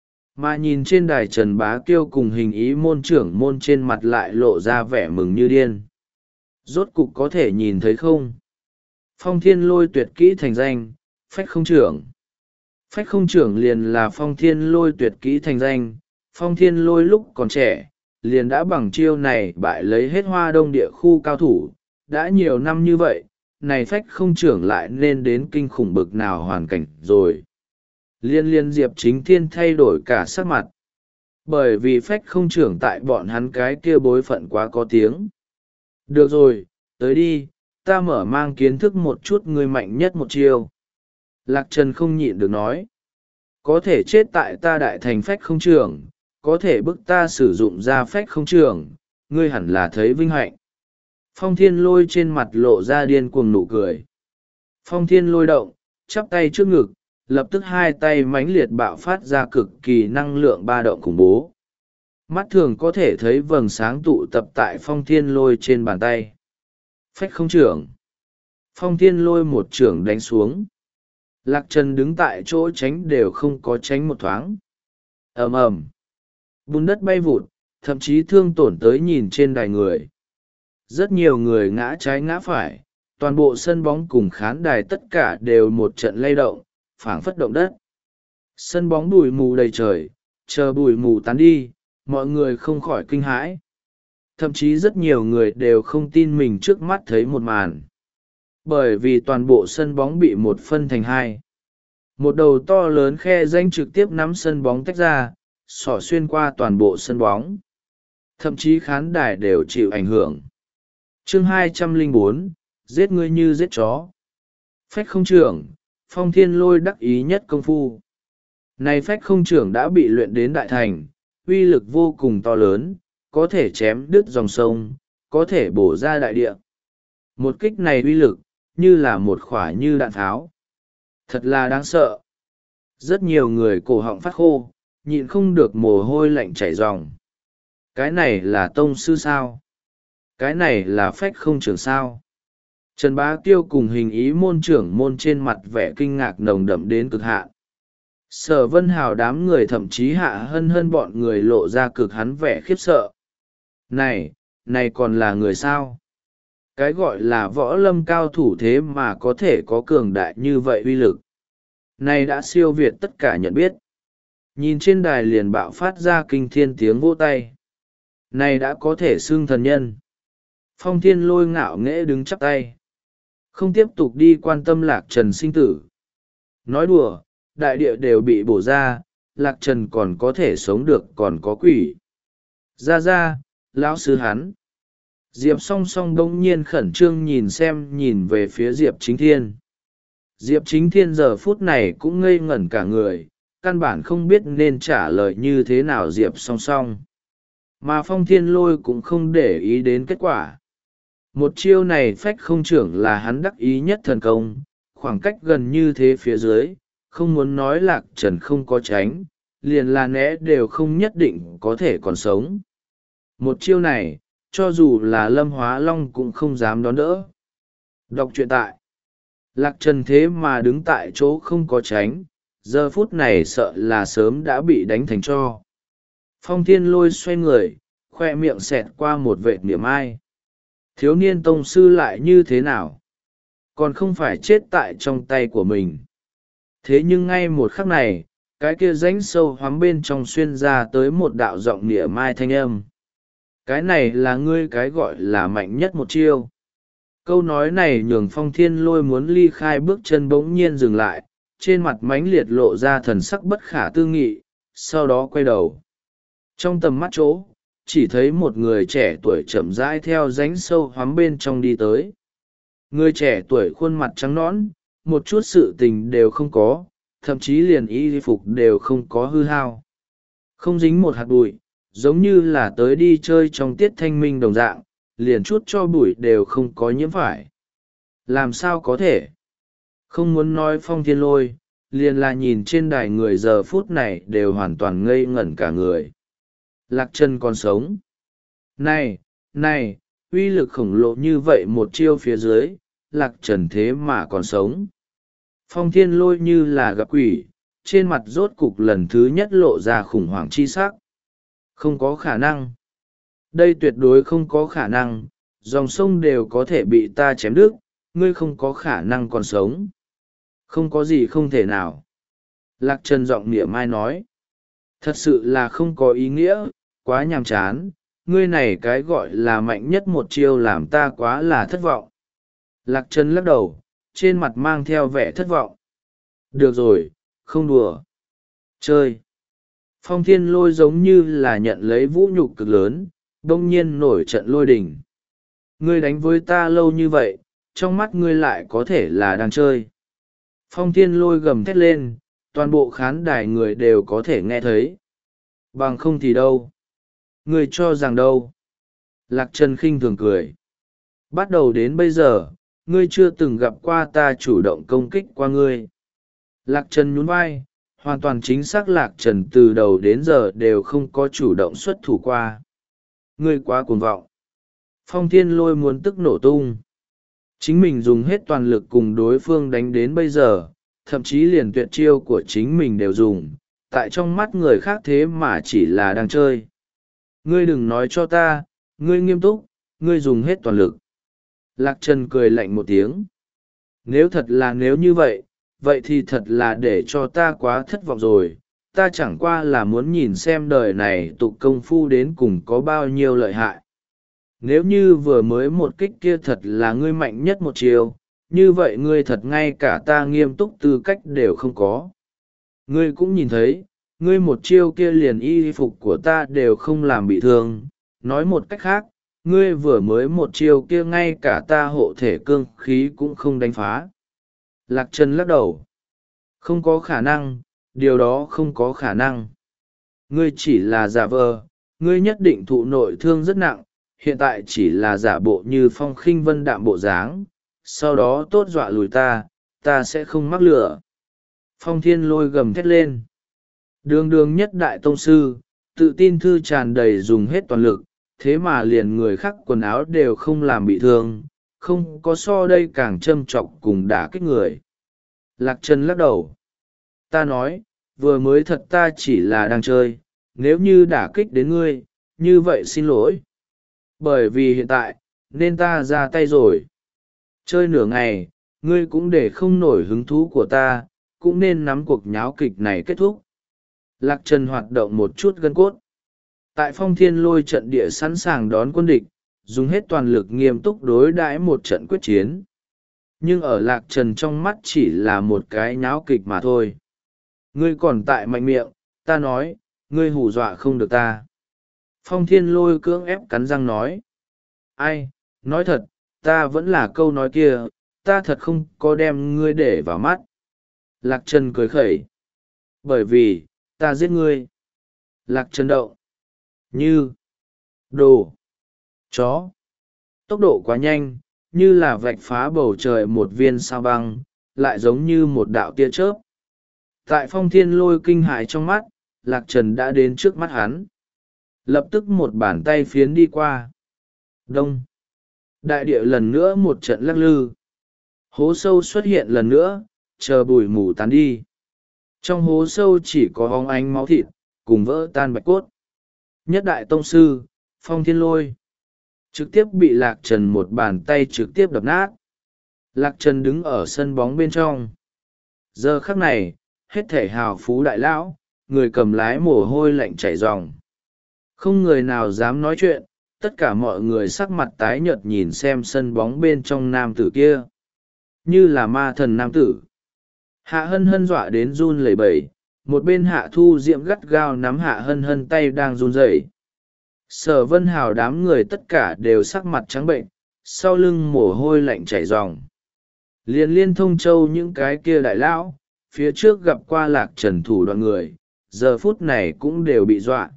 mà nhìn trên đài Trần Bá Kiêu cùng hình ý môn trưởng môn trên mặt lại lộ ra vẻ mừng như điên. Rốt cục có thể nhìn thấy không? Phong Thiên Lôi tuyệt kỹ thành danh, phách không trưởng. Phách không trưởng liền là Phong Thiên Lôi tuyệt kỹ thành danh. Phong Thiên Lôi lúc còn trẻ, liền đã bằng chiêu này bại lấy hết Hoa Đông địa khu cao thủ. Đã nhiều năm như vậy, này phách không trưởng lại nên đến kinh khủng bực nào hoàn cảnh rồi. Liên liên Diệp Chính Thiên thay đổi cả sắc mặt. Bởi vì phách không trưởng tại bọn hắn cái kia bối phận quá có tiếng. Được rồi, tới đi, ta mở mang kiến thức một chút người mạnh nhất một chiêu. Lạc Trần không nhịn được nói. Có thể chết tại ta đại thành phách không trưởng, có thể bức ta sử dụng ra phách không trưởng, ngươi hẳn là thấy vinh hạnh. Phong Thiên Lôi trên mặt lộ ra điên cuồng nụ cười. Phong Thiên Lôi động, chắp tay trước ngực, lập tức hai tay mãnh liệt bạo phát ra cực kỳ năng lượng ba động khủng bố. Mắt thường có thể thấy vầng sáng tụ tập tại Phong Thiên Lôi trên bàn tay. Phách không trưởng. Phong Thiên Lôi một trưởng đánh xuống. Lạc Trần đứng tại chỗ tránh đều không có tránh một thoáng. Ầm ầm, bùn đất bay vụt, thậm chí thương tổn tới nhìn trên đài người. Rất nhiều người ngã trái ngã phải, toàn bộ sân bóng cùng khán đài tất cả đều một trận lay động, phảng phất động đất. Sân bóng bụi mù đầy trời, chờ bụi mù tán đi, mọi người không khỏi kinh hãi. Thậm chí rất nhiều người đều không tin mình trước mắt thấy một màn. Bởi vì toàn bộ sân bóng bị một phân thành hai. Một đầu to lớn khe rãnh trực tiếp nắm sân bóng tách ra, xỏ xuyên qua toàn bộ sân bóng. Thậm chí khán đài đều chịu ảnh hưởng. Chương hai trăm lẻ bốn, giết ngươi như giết chó. Phách không trưởng, Phong Thiên Lôi đắc ý nhất công phu. Này phách không trưởng đã bị luyện đến đại thành, uy lực vô cùng to lớn, có thể chém đứt dòng sông, có thể bổ ra đại địa. Một kích này uy lực, như là một khỏa như đạn tháo. Thật là đáng sợ. Rất nhiều người cổ họng phát khô, nhịn không được mồ hôi lạnh chảy ròng. Cái này là tông sư sao? Cái này là phách không trưởng sao? Trần Bá Kiêu cùng hình ý môn trưởng môn trên mặt vẻ kinh ngạc nồng đậm đến cực hạn. Sở Vân Hào đám người thậm chí hạ hân hân bọn người lộ ra cực hắn vẻ khiếp sợ. Này, này còn là người sao? Cái gọi là võ lâm cao thủ thế mà có thể có cường đại như vậy uy lực. Này đã siêu việt tất cả nhận biết. Nhìn trên đài liền bạo phát ra kinh thiên tiếng vỗ tay. Này đã có thể xưng thần nhân. Phong Thiên Lôi ngạo nghễ đứng chắp tay. Không tiếp tục đi quan tâm Lạc Trần sinh tử. Nói đùa, đại địa đều bị bổ ra, Lạc Trần còn có thể sống được còn có quỷ. Ra ra, lão sư hắn. Diệp song song đông nhiên khẩn trương nhìn xem nhìn về phía Diệp Chính Thiên. Diệp Chính Thiên giờ phút này cũng ngây ngẩn cả người, căn bản không biết nên trả lời như thế nào Diệp song song. Mà Phong Thiên Lôi cũng không để ý đến kết quả. Một chiêu này phách không trưởng là hắn đắc ý nhất thần công, khoảng cách gần như thế phía dưới, không muốn nói Lạc Trần không có tránh, liền là né đều không nhất định có thể còn sống. Một chiêu này, cho dù là Lâm Hóa Long cũng không dám đón đỡ. Đọc truyện tại Lạc Trần thế mà đứng tại chỗ không có tránh, giờ phút này sợ là sớm đã bị đánh thành tro. Phong Thiên Lôi xoay người, khoe miệng xẹt qua một vệt niệm ai. Thiếu niên tông sư lại như thế nào? Còn không phải chết tại trong tay của mình. Thế nhưng ngay một khắc này, cái kia rãnh sâu hoắm bên trong xuyên ra tới một đạo giọng niệm mai thanh âm. Cái này là ngươi cái gọi là mạnh nhất một chiêu. Câu nói này nhường Phong Thiên Lôi muốn ly khai bước chân bỗng nhiên dừng lại, trên mặt mãnh liệt lộ ra thần sắc bất khả tư nghị, sau đó quay đầu. Trong tầm mắt chỗ, chỉ thấy một người trẻ tuổi chậm rãi theo rãnh sâu hoắm bên trong đi tới. Người trẻ tuổi khuôn mặt trắng nõn, một chút sự tình đều không có, thậm chí liền y phục đều không có hư hao, không dính một hạt bụi, giống như là tới đi chơi trong tiết thanh minh đồng dạng, liền chút cho bụi đều không có nhiễm phải. Làm sao có thể? Không muốn nói Phong Thiên Lôi, liền là nhìn trên đài người giờ phút này đều hoàn toàn ngây ngẩn cả người. Lạc Trần còn sống. Này, này, uy lực khổng lồ như vậy một chiêu phía dưới, Lạc Trần thế mà còn sống. Phong Thiên Lôi như là gặp quỷ, trên mặt rốt cục lần thứ nhất lộ ra khủng hoảng chi sắc. Không có khả năng. Đây tuyệt đối không có khả năng, dòng sông đều có thể bị ta chém đứt, ngươi không có khả năng còn sống. Không có gì không thể nào. Lạc Trần giọng mỉa mai nói. Thật sự là không có ý nghĩa, quá nhàm chán, ngươi này cái gọi là mạnh nhất một chiêu làm ta quá là thất vọng. Lạc Trần lắc đầu, trên mặt mang theo vẻ thất vọng. Được rồi, không đùa. Chơi. Phong Thiên Lôi giống như là nhận lấy vũ nhục cực lớn, đông nhiên nổi trận lôi đình. Ngươi đánh với ta lâu như vậy, trong mắt ngươi lại có thể là đang chơi. Phong Thiên Lôi gầm thét lên, toàn bộ khán đài người đều có thể nghe thấy. Bằng không thì đâu? Ngươi cho rằng đâu? Lạc Trần khinh thường cười. Bắt đầu đến bây giờ, ngươi chưa từng gặp qua ta chủ động công kích qua ngươi. Lạc Trần nhún vai, hoàn toàn chính xác Lạc Trần từ đầu đến giờ đều không có chủ động xuất thủ qua. Ngươi quá cuồng vọng. Phong Thiên Lôi muốn tức nổ tung. Chính mình dùng hết toàn lực cùng đối phương đánh đến bây giờ, thậm chí liền tuyệt chiêu của chính mình đều dùng, tại trong mắt người khác thế mà chỉ là đang chơi. Ngươi đừng nói cho ta, ngươi nghiêm túc, ngươi dùng hết toàn lực. Lạc Trần cười lạnh một tiếng. Nếu thật là nếu như vậy, vậy thì thật là để cho ta quá thất vọng rồi. Ta chẳng qua là muốn nhìn xem đời này tục công phu đến cùng có bao nhiêu lợi hại. Nếu như vừa mới một kích kia thật là ngươi mạnh nhất một chiều, như vậy ngươi thật ngay cả ta nghiêm túc tư cách đều không có. Ngươi cũng nhìn thấy, ngươi một chiêu kia liền y phục của ta đều không làm bị thương. Nói một cách khác, ngươi vừa mới một chiêu kia ngay cả ta hộ thể cương khí cũng không đánh phá. Lạc Trần lắc đầu. Không có khả năng, điều đó không có khả năng. Ngươi chỉ là giả vờ, ngươi nhất định thụ nội thương rất nặng, hiện tại chỉ là giả bộ như Phong Khinh Vân đạm bộ dáng, sau đó tốt dọa lùi ta, ta sẽ không mắc lửa. Phong Thiên Lôi gầm thét lên. Đường đường nhất đại tông sư, tự tin thư tràn đầy dùng hết toàn lực, thế mà liền người khác quần áo đều không làm bị thương, không có so đây càng châm chọc cùng đả kích người. Lạc Trần lắc đầu. Ta nói, vừa mới thật ta chỉ là đang chơi, nếu như đả kích đến ngươi, như vậy xin lỗi. Bởi vì hiện tại, nên ta ra tay rồi. Chơi nửa ngày, ngươi cũng để không nổi hứng thú của ta, cũng nên nắm cuộc nháo kịch này kết thúc. Lạc Trần hoạt động một chút gân cốt. Tại Phong Thiên Lôi trận địa sẵn sàng đón quân địch, dùng hết toàn lực nghiêm túc đối đãi một trận quyết chiến. Nhưng ở Lạc Trần trong mắt chỉ là một cái nháo kịch mà thôi. Ngươi còn tại mạnh miệng, ta nói, ngươi hù dọa không được ta. Phong Thiên Lôi cưỡng ép cắn răng nói. Ai, nói thật, ta vẫn là câu nói kia, ta thật không có đem ngươi để vào mắt. Lạc Trần cười khẩy. Bởi vì, ta giết ngươi. Lạc Trần động. Như. Đồ. Chó. Tốc độ quá nhanh, như là vạch phá bầu trời một viên sao băng, lại giống như một đạo tia chớp. Tại Phong Thiên Lôi kinh hãi trong mắt, Lạc Trần đã đến trước mắt hắn. Lập tức một bàn tay phiến đi qua. Đông. Đại địa lần nữa một trận lắc lư. Hố sâu xuất hiện lần nữa, chờ bụi mù tán đi. Trong hố sâu chỉ có óng ánh máu thịt, cùng vỡ tan bạch cốt. Nhất đại tông sư, Phong Thiên Lôi. Trực tiếp bị Lạc Trần một bàn tay trực tiếp đập nát. Lạc Trần đứng ở sân bóng bên trong. Giờ khắc này, hết thể hào phú đại lão, người cầm lái mồ hôi lạnh chảy ròng. Không người nào dám nói chuyện, tất cả mọi người sắc mặt tái nhợt nhìn xem sân bóng bên trong nam tử kia. Như là ma thần nam tử. Hạ hân hân dọa đến run lẩy bẩy, một bên hạ thu diễm gắt gao nắm hạ hân hân tay đang run rẩy. Sở Vân Hào đám người tất cả đều sắc mặt trắng bệnh, sau lưng mồ hôi lạnh chảy ròng. Liên liên thông châu những cái kia đại lão, phía trước gặp qua Lạc Trần thủ đoạn người, giờ phút này cũng đều bị dọa.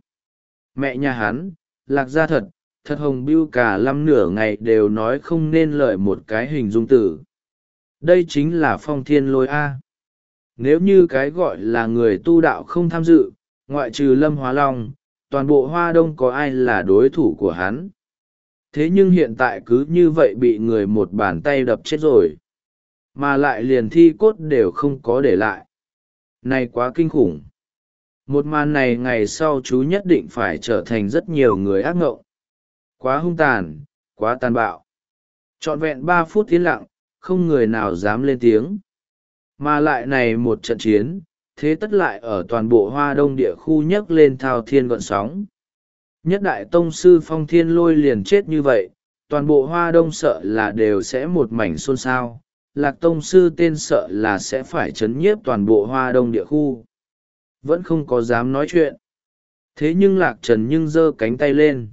Mẹ nhà hắn, Lạc gia thật, thật hồng bưu cả năm nửa ngày đều nói không nên lời một cái hình dung tử. Đây chính là Phong Thiên Lôi A. Nếu như cái gọi là người tu đạo không tham dự, ngoại trừ Lâm Hóa Long, toàn bộ Hoa Đông có ai là đối thủ của hắn. Thế nhưng hiện tại cứ như vậy bị người một bàn tay đập chết rồi. Mà lại liền thi cốt đều không có để lại. Này quá kinh khủng. Một màn này ngày sau chú nhất định phải trở thành rất nhiều người ác ngộng. Quá hung tàn, quá tàn bạo. Trọn vẹn ba phút yên lặng, không người nào dám lên tiếng. Mà lại này một trận chiến, thế tất lại ở toàn bộ Hoa Đông địa khu nhấc lên thao thiên gọn sóng. Nhất đại tông sư Phong Thiên Lôi liền chết như vậy, toàn bộ Hoa Đông sợ là đều sẽ một mảnh xôn xao. Lạc tông sư tên sợ là sẽ phải chấn nhiếp toàn bộ Hoa Đông địa khu. Vẫn không có dám nói chuyện. Thế nhưng Lạc Trần nhưng giơ cánh tay lên.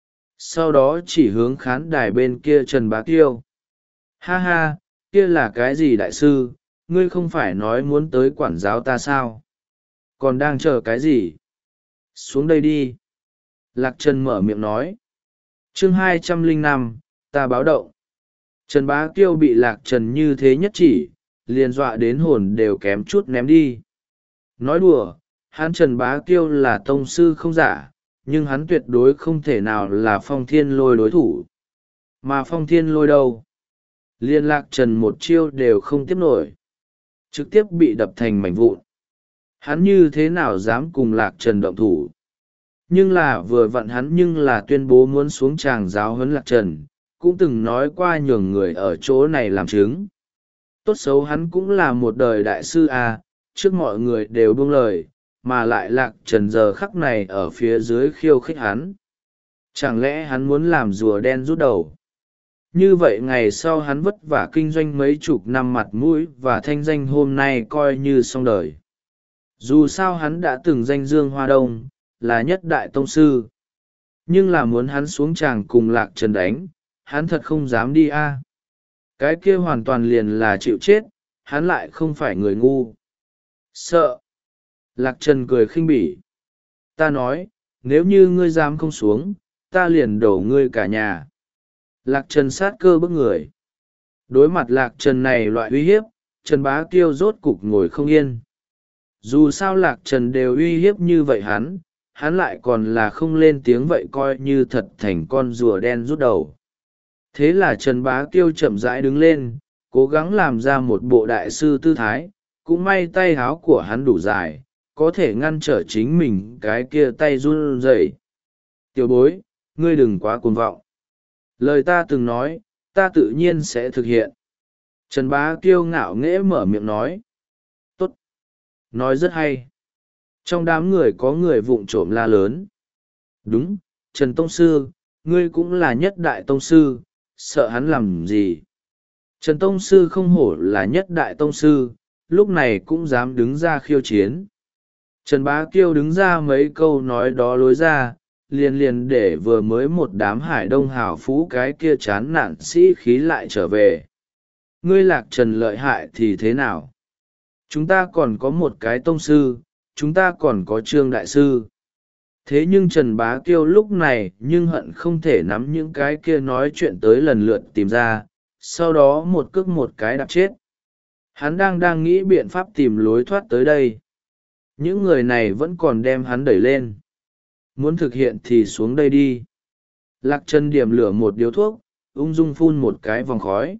Sau đó chỉ hướng khán đài bên kia Trần Bá Kiêu. Ha ha, kia là cái gì đại sư, ngươi không phải nói muốn tới quản giáo ta sao? Còn đang chờ cái gì? Xuống đây đi. Lạc Trần mở miệng nói. Chương hai trăm lẻ năm, ta báo động. Trần Bá Kiêu bị Lạc Trần như thế nhất chỉ, liền dọa đến hồn đều kém chút ném đi. Nói đùa, hắn Trần Bá Kiêu là tông sư không giả, nhưng hắn tuyệt đối không thể nào là Phong Thiên Lôi đối thủ. Mà Phong Thiên Lôi đâu? Liên Lạc Trần một chiêu đều không tiếp nổi. Trực tiếp bị đập thành mảnh vụn. Hắn như thế nào dám cùng Lạc Trần động thủ? Nhưng là vừa vặn hắn nhưng là tuyên bố muốn xuống tràng giáo huấn Lạc Trần, cũng từng nói qua nhường người ở chỗ này làm chứng. Tốt xấu hắn cũng là một đời đại sư à, trước mọi người đều buông lời, mà lại Lạc Trần giờ khắc này ở phía dưới khiêu khích hắn. Chẳng lẽ hắn muốn làm rùa đen rút đầu? Như vậy ngày sau hắn vất vả kinh doanh mấy chục năm mặt mũi và thanh danh hôm nay coi như xong đời. Dù sao hắn đã từng danh dương Hoa Đông, là nhất đại tông sư. Nhưng là muốn hắn xuống tràng cùng Lạc Trần đánh, hắn thật không dám đi a. Cái kia hoàn toàn liền là chịu chết, hắn lại không phải người ngu. Sợ. Lạc Trần cười khinh bỉ. Ta nói, nếu như ngươi dám không xuống, ta liền đổ ngươi cả nhà. Lạc Trần sát cơ bức người. Đối mặt Lạc Trần này loại uy hiếp, Trần Bá Kiêu rốt cục ngồi không yên. Dù sao Lạc Trần đều uy hiếp như vậy hắn, hắn lại còn là không lên tiếng vậy coi như thật thành con rùa đen rút đầu. Thế là Trần Bá Kiêu chậm rãi đứng lên, cố gắng làm ra một bộ đại sư tư thái, cũng may tay háo của hắn đủ dài, có thể ngăn trở chính mình cái kia tay run rẩy. Tiểu bối, ngươi đừng quá cuồng vọng. Lời ta từng nói, ta tự nhiên sẽ thực hiện. Trần Bá Kiêu ngạo nghễ mở miệng nói. Tốt. Nói rất hay. Trong đám người có người vụng trộm la lớn. Đúng, Trần Tông Sư, ngươi cũng là nhất đại tông sư, sợ hắn làm gì? Trần Tông Sư không hổ là nhất đại tông sư, lúc này cũng dám đứng ra khiêu chiến. Trần Bá Kiêu đứng ra mấy câu nói đó lối ra, liền liền để vừa mới một đám hải đông hào phú cái kia chán nản sĩ khí lại trở về. Ngươi Lạc Trần lợi hại thì thế nào? Chúng ta còn có một cái tông sư, chúng ta còn có Trương đại sư. Thế nhưng Trần Bá Kiêu lúc này nhưng hận không thể nắm những cái kia nói chuyện tới lần lượt tìm ra, sau đó một cước một cái đạp chết. Hắn đang đang nghĩ biện pháp tìm lối thoát tới đây. Những người này vẫn còn đem hắn đẩy lên. Muốn thực hiện thì xuống đây đi. Lạc Trần điểm lửa một điếu thuốc, ung dung phun một cái vòng khói.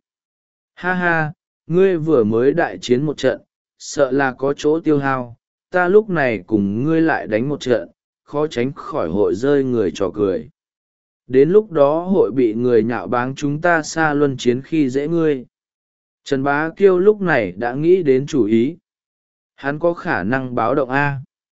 Ha ha, ngươi vừa mới đại chiến một trận, sợ là có chỗ tiêu hao, ta lúc này cùng ngươi lại đánh một trận, khó tránh khỏi hội rơi người trò cười. Đến lúc đó hội bị người nhạo báng chúng ta xa luân chiến khi dễ ngươi. Trần Bá Kiêu lúc này đã nghĩ đến chủ ý. Hắn có khả năng báo động A.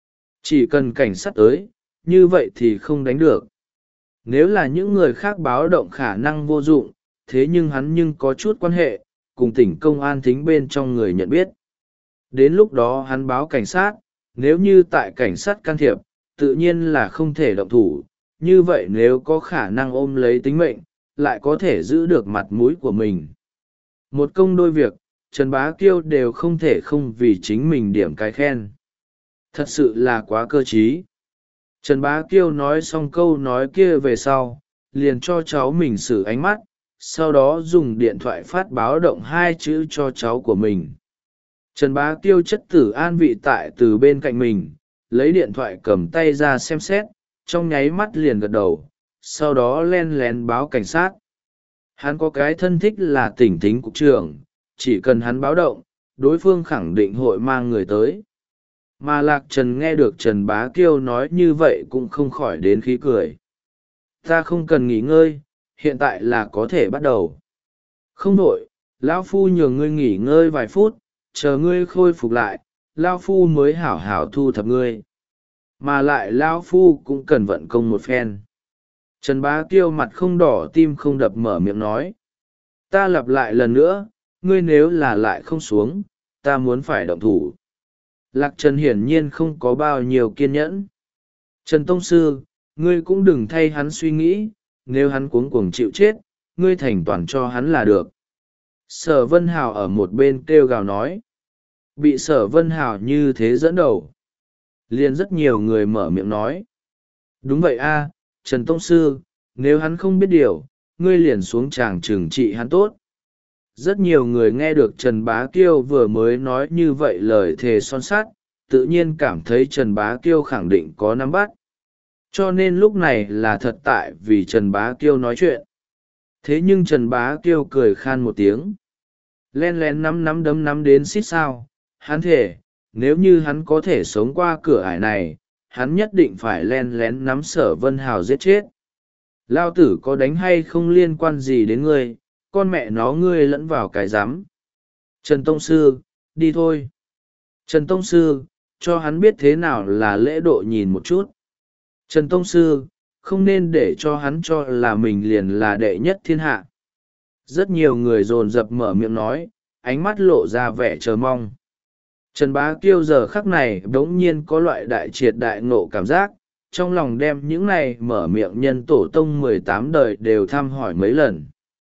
Chỉ cần cảnh sát tới, như vậy thì không đánh được. Nếu là những người khác báo động khả năng vô dụng, thế nhưng hắn nhưng có chút quan hệ, cùng tỉnh công an thính bên trong người nhận biết. Đến lúc đó hắn báo cảnh sát, nếu như tại cảnh sát can thiệp, tự nhiên là không thể động thủ, như vậy nếu có khả năng ôm lấy tính mệnh, lại có thể giữ được mặt mũi của mình. Một công đôi việc, Trần Bá Kiêu đều không thể không vì chính mình điểm cái khen. Thật sự là quá cơ trí. Trần Bá Kiêu nói xong câu nói kia về sau, liền cho cháu mình xử ánh mắt, sau đó dùng điện thoại phát báo động hai chữ cho cháu của mình. Trần Bá Kiêu chất tử an vị tại từ bên cạnh mình, lấy điện thoại cầm tay ra xem xét, trong nháy mắt liền gật đầu, sau đó len lén báo cảnh sát. Hắn có cái thân thích là tỉnh thính cục trưởng, chỉ cần hắn báo động, đối phương khẳng định hội mang người tới. Mà Lạc Trần nghe được Trần Bá Kiêu nói như vậy cũng không khỏi đến khí cười. Ta không cần nghỉ ngơi, hiện tại là có thể bắt đầu. Không đổi, lão phu nhường ngươi nghỉ ngơi vài phút, chờ ngươi khôi phục lại, lão phu mới hảo hảo thu thập ngươi. Mà lại lão phu cũng cần vận công một phen. Trần Bá Kiêu mặt không đỏ tim không đập mở miệng nói. Ta lặp lại lần nữa, ngươi nếu là lại không xuống, ta muốn phải động thủ. Lạc Trần hiển nhiên không có bao nhiêu kiên nhẫn. Trần Tông Sư, ngươi cũng đừng thay hắn suy nghĩ, nếu hắn cuống cuồng chịu chết, ngươi thành toàn cho hắn là được. Sở Vân Hào ở một bên kêu gào nói. Bị Sở Vân Hào như thế dẫn đầu. Liền rất nhiều người mở miệng nói. Đúng vậy a, Trần Tông Sư, nếu hắn không biết điều, ngươi liền xuống tràng trừng trị hắn tốt. Rất nhiều người nghe được Trần Bá Kiêu vừa mới nói như vậy lời thề son sắt, tự nhiên cảm thấy Trần Bá Kiêu khẳng định có nắm bắt. Cho nên lúc này là thật tại vì Trần Bá Kiêu nói chuyện. Thế nhưng Trần Bá Kiêu cười khan một tiếng. Len lén nắm nắm đấm nắm đến xít sao, hắn thể, nếu như hắn có thể sống qua cửa ải này, hắn nhất định phải len lén nắm Sở Vân Hào giết chết. Lao tử có đánh hay không liên quan gì đến ngươi, con mẹ nó ngươi lẫn vào cái rắm. Trần Tông Sư, đi thôi. Trần Tông Sư, cho hắn biết thế nào là lễ độ nhìn một chút. Trần Tông Sư, không nên để cho hắn cho là mình liền là đệ nhất thiên hạ. Rất nhiều người dồn dập mở miệng nói, ánh mắt lộ ra vẻ chờ mong. Trần Bá Kiêu giờ khắc này đống nhiên có loại đại triệt đại ngộ cảm giác, trong lòng đem những này mở miệng nhân tổ tông mười tám đời đều thăm hỏi mấy lần.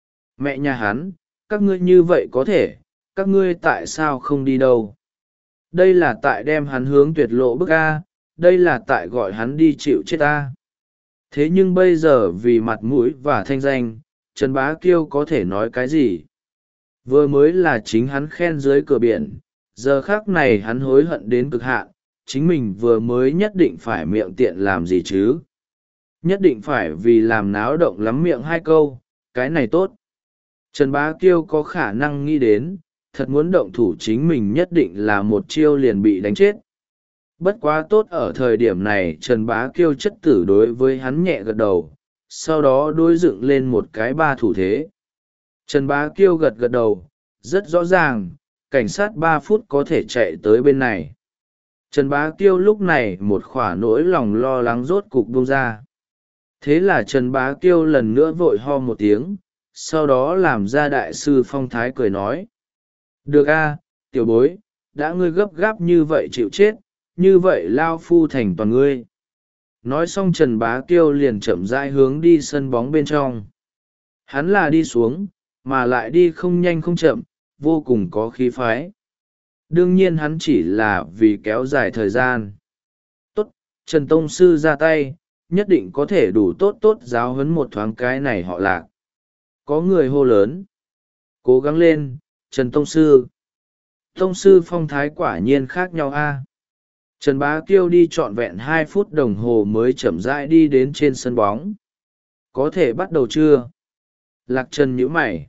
Mẹ nhà hắn, các ngươi như vậy có thể, các ngươi tại sao không đi đâu? Đây là tại đem hắn hướng tuyệt lộ bức A, đây là tại gọi hắn đi chịu chết A. Thế nhưng bây giờ vì mặt mũi và thanh danh, Trần Bá Kiêu có thể nói cái gì? Vừa mới là chính hắn khen dưới cửa biển, giờ khác này hắn hối hận đến cực hạn, chính mình vừa mới nhất định phải miệng tiện làm gì chứ? Nhất định phải vì làm náo động lắm miệng hai câu, cái này tốt. Trần Bá Kiêu có khả năng nghĩ đến, thật muốn động thủ chính mình nhất định là một chiêu liền bị đánh chết. Bất quá tốt ở thời điểm này Trần Bá Kiêu chất tử đối với hắn nhẹ gật đầu, sau đó đối dựng lên một cái ba thủ thế. Trần Bá Kiêu gật gật đầu, rất rõ ràng, cảnh sát ba phút có thể chạy tới bên này. Trần Bá Kiêu lúc này một khỏa nỗi lòng lo lắng rốt cục buông ra. Thế là Trần Bá Kiêu lần nữa vội ho một tiếng, sau đó làm ra đại sư phong thái cười nói. Được a, tiểu bối, đã ngươi gấp gáp như vậy chịu chết, như vậy lao phu thành toàn ngươi. Nói xong Trần Bá Kiêu liền chậm rãi hướng đi sân bóng bên trong. Hắn là đi xuống, mà lại đi không nhanh không chậm, vô cùng có khí phái. Đương nhiên hắn chỉ là vì kéo dài thời gian. Tốt, Trần Tông Sư ra tay, nhất định có thể đủ tốt tốt giáo huấn một thoáng cái này họ Lạc. Có người hô lớn. Cố gắng lên, Trần Tông Sư. Tông Sư phong thái quả nhiên khác nhau a. Trần Bá Kiêu đi trọn vẹn hai phút đồng hồ mới chậm rãi đi đến trên sân bóng. Có thể bắt đầu chưa? Lạc Trần nhíu mày.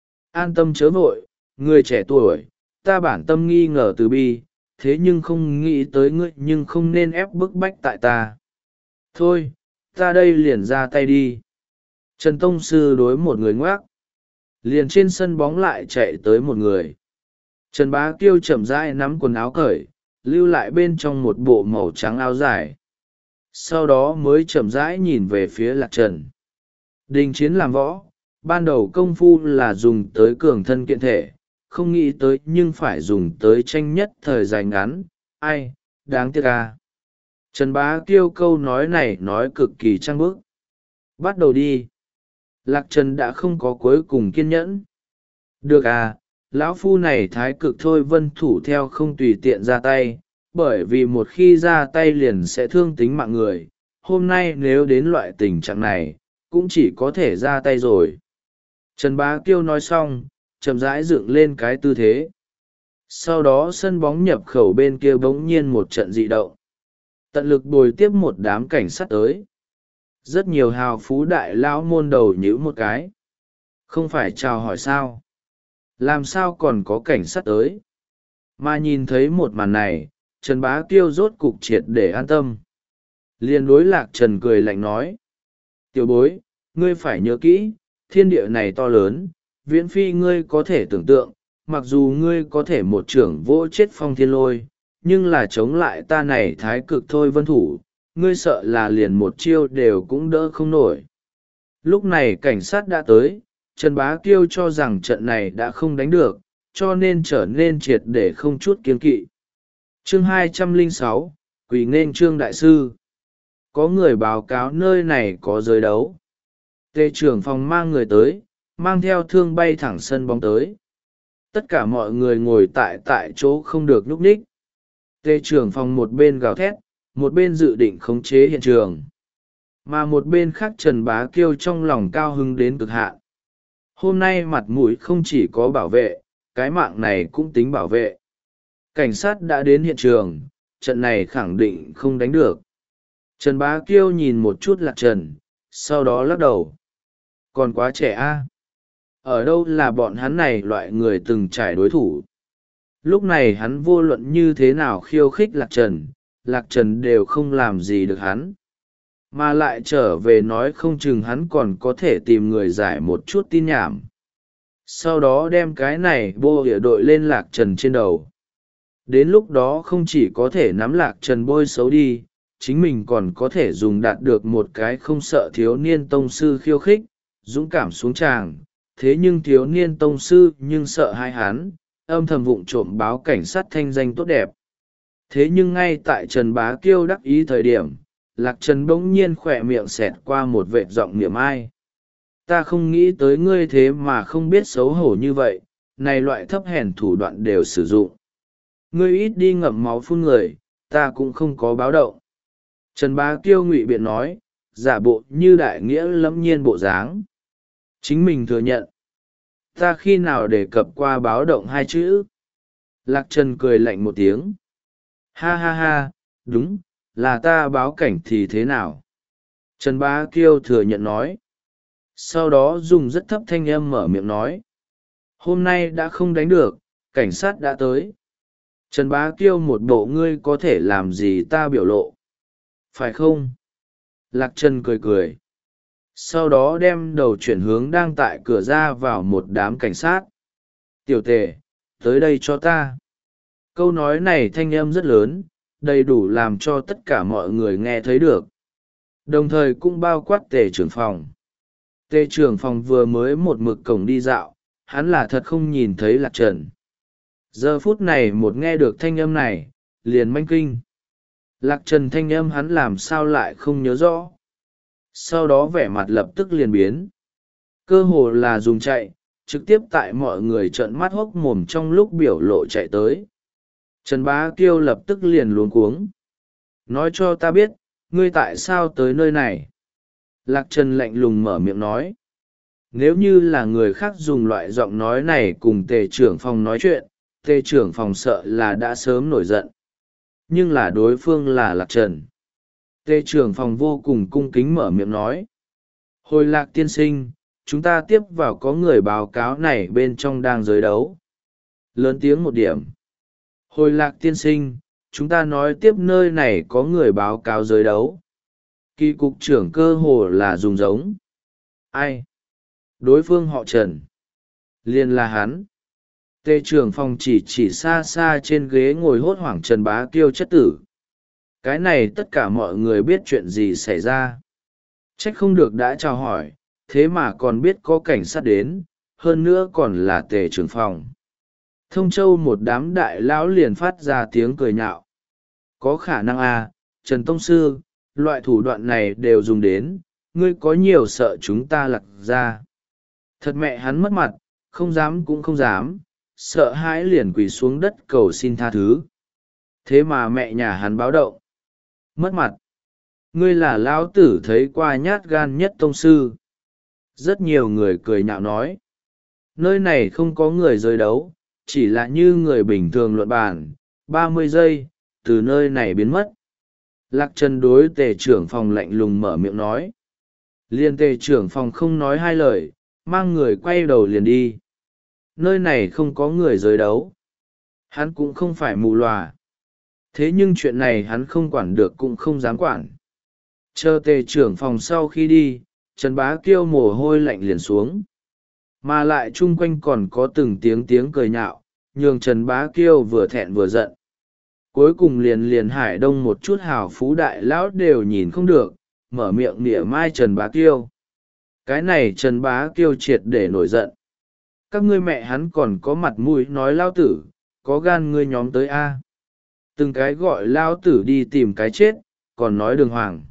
An tâm chớ vội, người trẻ tuổi, ta bản tâm nghi ngờ từ bi, thế nhưng không nghĩ tới ngươi nhưng không nên ép bức bách tại ta. Thôi, ta đây liền ra tay đi. Trần Tông Sư đối một người ngoác. Liền trên sân bóng lại chạy tới một người. Trần Bá Kiêu chậm rãi nắm quần áo cởi, lưu lại bên trong một bộ màu trắng áo dài. Sau đó mới chậm rãi nhìn về phía Lạc Trần. Đình chiến làm võ, ban đầu công phu là dùng tới cường thân kiện thể, không nghĩ tới nhưng phải dùng tới tranh nhất thời dài ngắn, ai, đáng tiếc à. Trần Bá Kiêu câu nói này nói cực kỳ trăng bức. Bắt đầu đi. Lạc Trần đã không có cuối cùng kiên nhẫn. Được à, lão phu này thái cực thôi vân thủ theo không tùy tiện ra tay, bởi vì một khi ra tay liền sẽ thương tính mạng người. Hôm nay nếu đến loại tình trạng này cũng chỉ có thể ra tay rồi. Trần Bá Kiêu nói xong chậm rãi dựng lên cái tư thế. Sau đó sân bóng nhập khẩu bên kia bỗng nhiên một trận dị động, tận lực bồi tiếp một đám cảnh sát tới. Rất nhiều hào phú đại lão môn đầu nhíu một cái. Không phải chào hỏi sao? Làm sao còn có cảnh sát tới? Mà nhìn thấy một màn này, Trần Bá Kiêu rốt cục triệt để an tâm. Liền đối Lạc Trần cười lạnh nói: tiểu bối, ngươi phải nhớ kỹ, thiên địa này to lớn, viễn phi ngươi có thể tưởng tượng, mặc dù ngươi có thể một trưởng vỗ chết Phong Thiên Lôi, nhưng là chống lại ta này thái cực thôi vân thủ, ngươi sợ là liền một chiêu đều cũng đỡ không nổi. Lúc này cảnh sát đã tới, Trần Bá Kiêu cho rằng trận này đã không đánh được, cho nên trở nên triệt để không chút kiêng kỵ. Chương hai trăm lẻ sáu, quỳ nên Trương Đại Sư. Có người báo cáo nơi này có giới đấu. Tề trưởng phòng mang người tới, mang theo thương bay thẳng sân bóng tới. Tất cả mọi người ngồi tại tại chỗ không được nhúc nhích. Tề trưởng phòng một bên gào thét, một bên dự định khống chế hiện trường. Mà một bên khác Trần Bá Kiêu trong lòng cao hứng đến cực hạn. Hôm nay mặt mũi không chỉ có bảo vệ, cái mạng này cũng tính bảo vệ. Cảnh sát đã đến hiện trường, trận này khẳng định không đánh được. Trần Bá Kiêu nhìn một chút Lạc Trần, sau đó lắc đầu. Còn quá trẻ a. Ở đâu là bọn hắn này loại người từng trải đối thủ. Lúc này hắn vô luận như thế nào khiêu khích Lạc Trần, Lạc Trần đều không làm gì được hắn. Mà lại trở về nói không chừng hắn còn có thể tìm người giải một chút tin nhảm. Sau đó đem cái này bô địa đội lên Lạc Trần trên đầu. Đến lúc đó không chỉ có thể nắm Lạc Trần bôi xấu đi, chính mình còn có thể dùng đạt được một cái không sợ thiếu niên tông sư khiêu khích, dũng cảm xuống tràng. Thế nhưng thiếu niên tông sư nhưng sợ hai hắn, âm thầm vụng trộm báo cảnh sát thanh danh tốt đẹp. Thế nhưng ngay tại Trần Bá Kiêu đắc ý thời điểm, Lạc Trần bỗng nhiên khỏe miệng xẹt qua một vệt giọng niệm ai. Ta không nghĩ tới ngươi thế mà không biết xấu hổ như vậy, này loại thấp hèn thủ đoạn đều sử dụng. Ngươi ít đi ngậm máu phun người, ta cũng không có báo động. Trần Bá Kiêu ngụy biện nói, giả bộ như đại nghĩa lẫm nhiên bộ dáng. Chính mình thừa nhận. Ta khi nào đề cập qua báo động hai chữ? Lạc Trần cười lạnh một tiếng. Ha ha ha, đúng, là ta báo cảnh thì thế nào? Trần Bá Kiêu thừa nhận nói. Sau đó dùng rất thấp thanh âm mở miệng nói. Hôm nay đã không đánh được, cảnh sát đã tới. Trần Bá Kiêu một bộ ngươi có thể làm gì ta biểu lộ. Phải không? Lạc Trần cười cười. Sau đó đem đầu chuyển hướng đang tại cửa ra vào một đám cảnh sát. Tiểu Tề, tới đây cho ta. Câu nói này thanh âm rất lớn, đầy đủ làm cho tất cả mọi người nghe thấy được. Đồng thời cũng bao quát Tề trưởng phòng. Tề trưởng phòng vừa mới một mực cổng đi dạo, hắn là thật không nhìn thấy Lạc Trần. Giờ phút này một nghe được thanh âm này, liền manh kinh. Lạc Trần thanh âm hắn làm sao lại không nhớ rõ. Sau đó vẻ mặt lập tức liền biến. Cơ hồ là dùng chạy, trực tiếp tại mọi người trợn mắt hốc mồm trong lúc biểu lộ chạy tới. Trần Bá Kiêu lập tức liền luống cuống. Nói cho ta biết, ngươi tại sao tới nơi này? Lạc Trần lạnh lùng mở miệng nói. Nếu như là người khác dùng loại giọng nói này cùng Tề trưởng phòng nói chuyện, Tề trưởng phòng sợ là đã sớm nổi giận. Nhưng là đối phương là Lạc Trần. Tề trưởng phòng vô cùng cung kính mở miệng nói. Hồi Lạc tiên sinh, chúng ta tiếp vào có người báo cáo này bên trong đang giới đấu. Lớn tiếng một điểm. Hồi Lạc tiên sinh, chúng ta nói tiếp nơi này có người báo cáo giới đấu. Kỳ cục trưởng cơ hồ là dùng giống. Ai? Đối phương họ Trần. Liên là hắn. Tề trưởng phòng chỉ chỉ xa xa trên ghế ngồi hốt hoảng Trần Bá Kiêu chất tử. Cái này tất cả mọi người biết chuyện gì xảy ra. Trách không được đã chào hỏi, thế mà còn biết có cảnh sát đến, hơn nữa còn là Tề trưởng phòng. Thông Châu một đám đại lão liền phát ra tiếng cười nhạo. Có khả năng à, Trần Tông Sư, loại thủ đoạn này đều dùng đến, ngươi có nhiều sợ chúng ta lật ra. Thật mẹ hắn mất mặt, không dám cũng không dám, sợ hãi liền quỳ xuống đất cầu xin tha thứ. Thế mà mẹ nhà hắn báo động. Mất mặt. Ngươi là lão tử thấy qua nhát gan nhất tông sư. Rất nhiều người cười nhạo nói. Nơi này không có người giới đấu, chỉ là như người bình thường luận bàn, ba mươi giây, từ nơi này biến mất. Lạc Trần đối tề trưởng phòng lạnh lùng mở miệng nói. Liên tề trưởng phòng không nói hai lời, mang người quay đầu liền đi. Nơi này không có người giới đấu. Hắn cũng không phải mù lòa. Thế nhưng chuyện này hắn không quản được cũng không dám quản. Chờ tề trưởng phòng sau khi đi, Trần Bá Kiêu mồ hôi lạnh liền xuống. Mà lại chung quanh còn có từng tiếng tiếng cười nhạo, nhường Trần Bá Kiêu vừa thẹn vừa giận. Cuối cùng liền liền Hải Đông một chút hào phú đại lão đều nhìn không được, mở miệng mỉa mai Trần Bá Kiêu. Cái này Trần Bá Kiêu triệt để nổi giận. Các ngươi mẹ hắn còn có mặt mũi nói lao tử, có gan ngươi nhóm tới A. Từng cái gọi lao tử đi tìm cái chết, còn nói đường hoàng.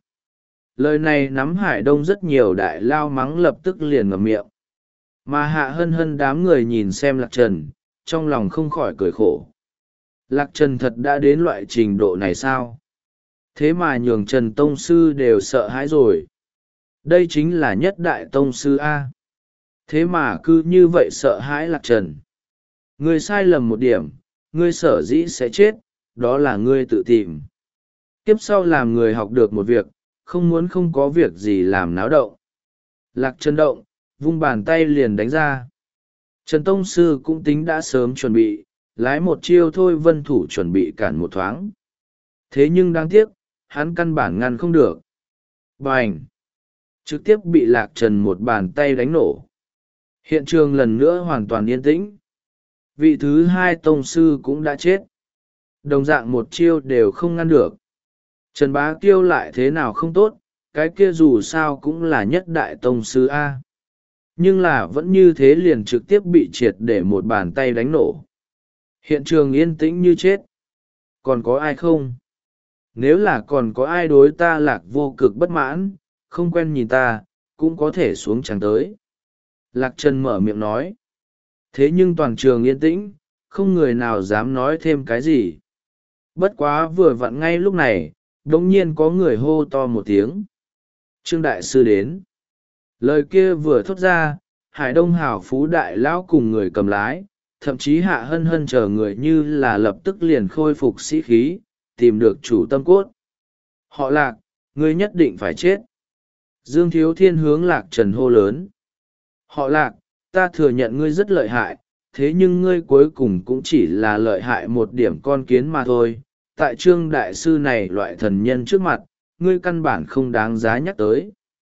Lời này nắm Hải Đông rất nhiều đại lao mắng lập tức liền ngậm miệng. Mà Hạ Hân Hân đám người nhìn xem Lạc Trần, trong lòng không khỏi cười khổ. Lạc Trần thật đã đến loại trình độ này sao? Thế mà nhường Trần Tông Sư đều sợ hãi rồi. Đây chính là nhất đại Tông Sư A. Thế mà cứ như vậy sợ hãi Lạc Trần. Ngươi sai lầm một điểm, ngươi sở dĩ sẽ chết, đó là ngươi tự tìm. Kiếp sau làm người học được một việc, không muốn không có việc gì làm náo động. Lạc Trần động, vung bàn tay liền đánh ra. Trần Tông Sư cũng tính đã sớm chuẩn bị, lái một chiêu thôi vân thủ chuẩn bị cản một thoáng. Thế nhưng đáng tiếc, hắn căn bản ngăn không được. Bành! Trực tiếp bị Lạc Trần một bàn tay đánh nổ. Hiện trường lần nữa hoàn toàn yên tĩnh. Vị thứ hai Tông Sư cũng đã chết. Đồng dạng một chiêu đều không ngăn được. Trần Bá Kiêu lại thế nào không tốt, cái kia dù sao cũng là nhất đại Tông Sư A. Nhưng là vẫn như thế liền trực tiếp bị triệt để một bàn tay đánh nổ. Hiện trường yên tĩnh như chết. Còn có ai không? Nếu là còn có ai đối ta Lạc vô cực bất mãn, không quen nhìn ta, cũng có thể xuống chẳng tới. Lạc Trần mở miệng nói. Thế nhưng toàn trường yên tĩnh, không người nào dám nói thêm cái gì. Bất quá vừa vặn ngay lúc này, đống nhiên có người hô to một tiếng. Trương Đại Sư đến. Lời kia vừa thốt ra, Hải Đông hảo phú đại lão cùng người cầm lái, thậm chí Hạ Hân Hân chờ người như là lập tức liền khôi phục sĩ khí, tìm được chủ tâm cốt. Họ Lạc, ngươi nhất định phải chết. Dương Thiếu Thiên hướng Lạc Trần hô lớn. Họ Lạc, ta thừa nhận ngươi rất lợi hại, thế nhưng ngươi cuối cùng cũng chỉ là lợi hại một điểm con kiến mà thôi. Tại Trương Đại Sư này loại thần nhân trước mặt, ngươi căn bản không đáng giá nhắc tới.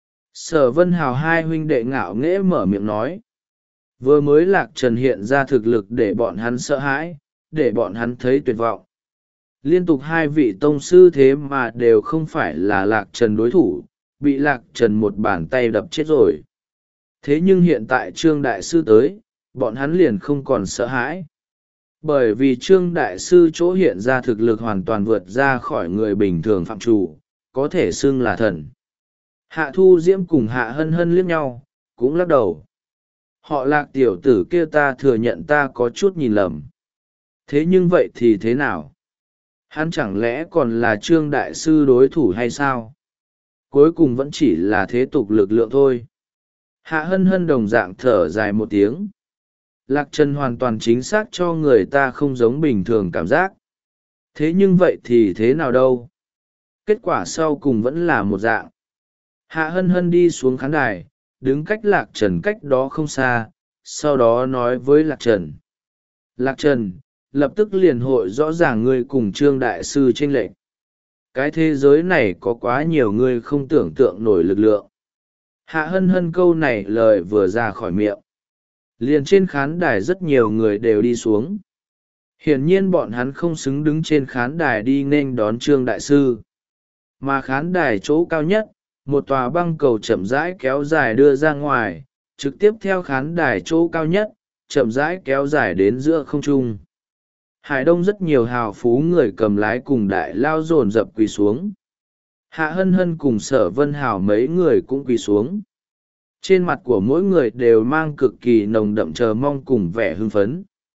Sở Vân Hào hai huynh đệ ngạo nghễ mở miệng nói. Vừa mới Lạc Trần hiện ra thực lực để bọn hắn sợ hãi, để bọn hắn thấy tuyệt vọng. Liên tục hai vị tông sư thế mà đều không phải là Lạc Trần đối thủ, bị Lạc Trần một bàn tay đập chết rồi. Thế nhưng hiện tại Trương Đại Sư tới, bọn hắn liền không còn sợ hãi. Bởi vì Trương Đại Sư chỗ hiện ra thực lực hoàn toàn vượt ra khỏi người bình thường phạm chủ, có thể xưng là thần. Hạ Thu Diễm cùng Hạ Hân Hân liếc nhau, cũng lắc đầu. Họ Lạc tiểu tử kia ta thừa nhận ta có chút nhìn lầm. Thế nhưng vậy thì thế nào? Hắn chẳng lẽ còn là Trương Đại Sư đối thủ hay sao? Cuối cùng vẫn chỉ là thế tục lực lượng thôi. Hạ Hân Hân đồng dạng thở dài một tiếng. Lạc Trần hoàn toàn chính xác cho người ta không giống bình thường cảm giác. Thế nhưng vậy thì thế nào đâu? Kết quả sau cùng vẫn là một dạng. Hạ Hân Hân đi xuống khán đài, đứng cách Lạc Trần cách đó không xa, sau đó nói với Lạc Trần. Lạc Trần, lập tức liền hội rõ ràng ngươi cùng Trương Đại Sư chênh lệch. Cái thế giới này có quá nhiều người không tưởng tượng nổi lực lượng. Hạ Hân Hân câu này lời vừa ra khỏi miệng. Liền trên khán đài rất nhiều người đều đi xuống. Hiển nhiên bọn hắn không xứng đứng trên khán đài đi nghênh đón Trương Đại Sư. Mà khán đài chỗ cao nhất, một tòa băng cầu chậm rãi kéo dài đưa ra ngoài, trực tiếp theo khán đài chỗ cao nhất, chậm rãi kéo dài đến giữa không trung. Hải Đông rất nhiều hào phú người cầm lái cùng đại lao dồn dập quỳ xuống. Hạ Hân Hân cùng Sở Vân Hào mấy người cũng quỳ xuống. Trên mặt của mỗi người đều mang cực kỳ nồng đậm chờ mong cùng vẻ hưng phấn.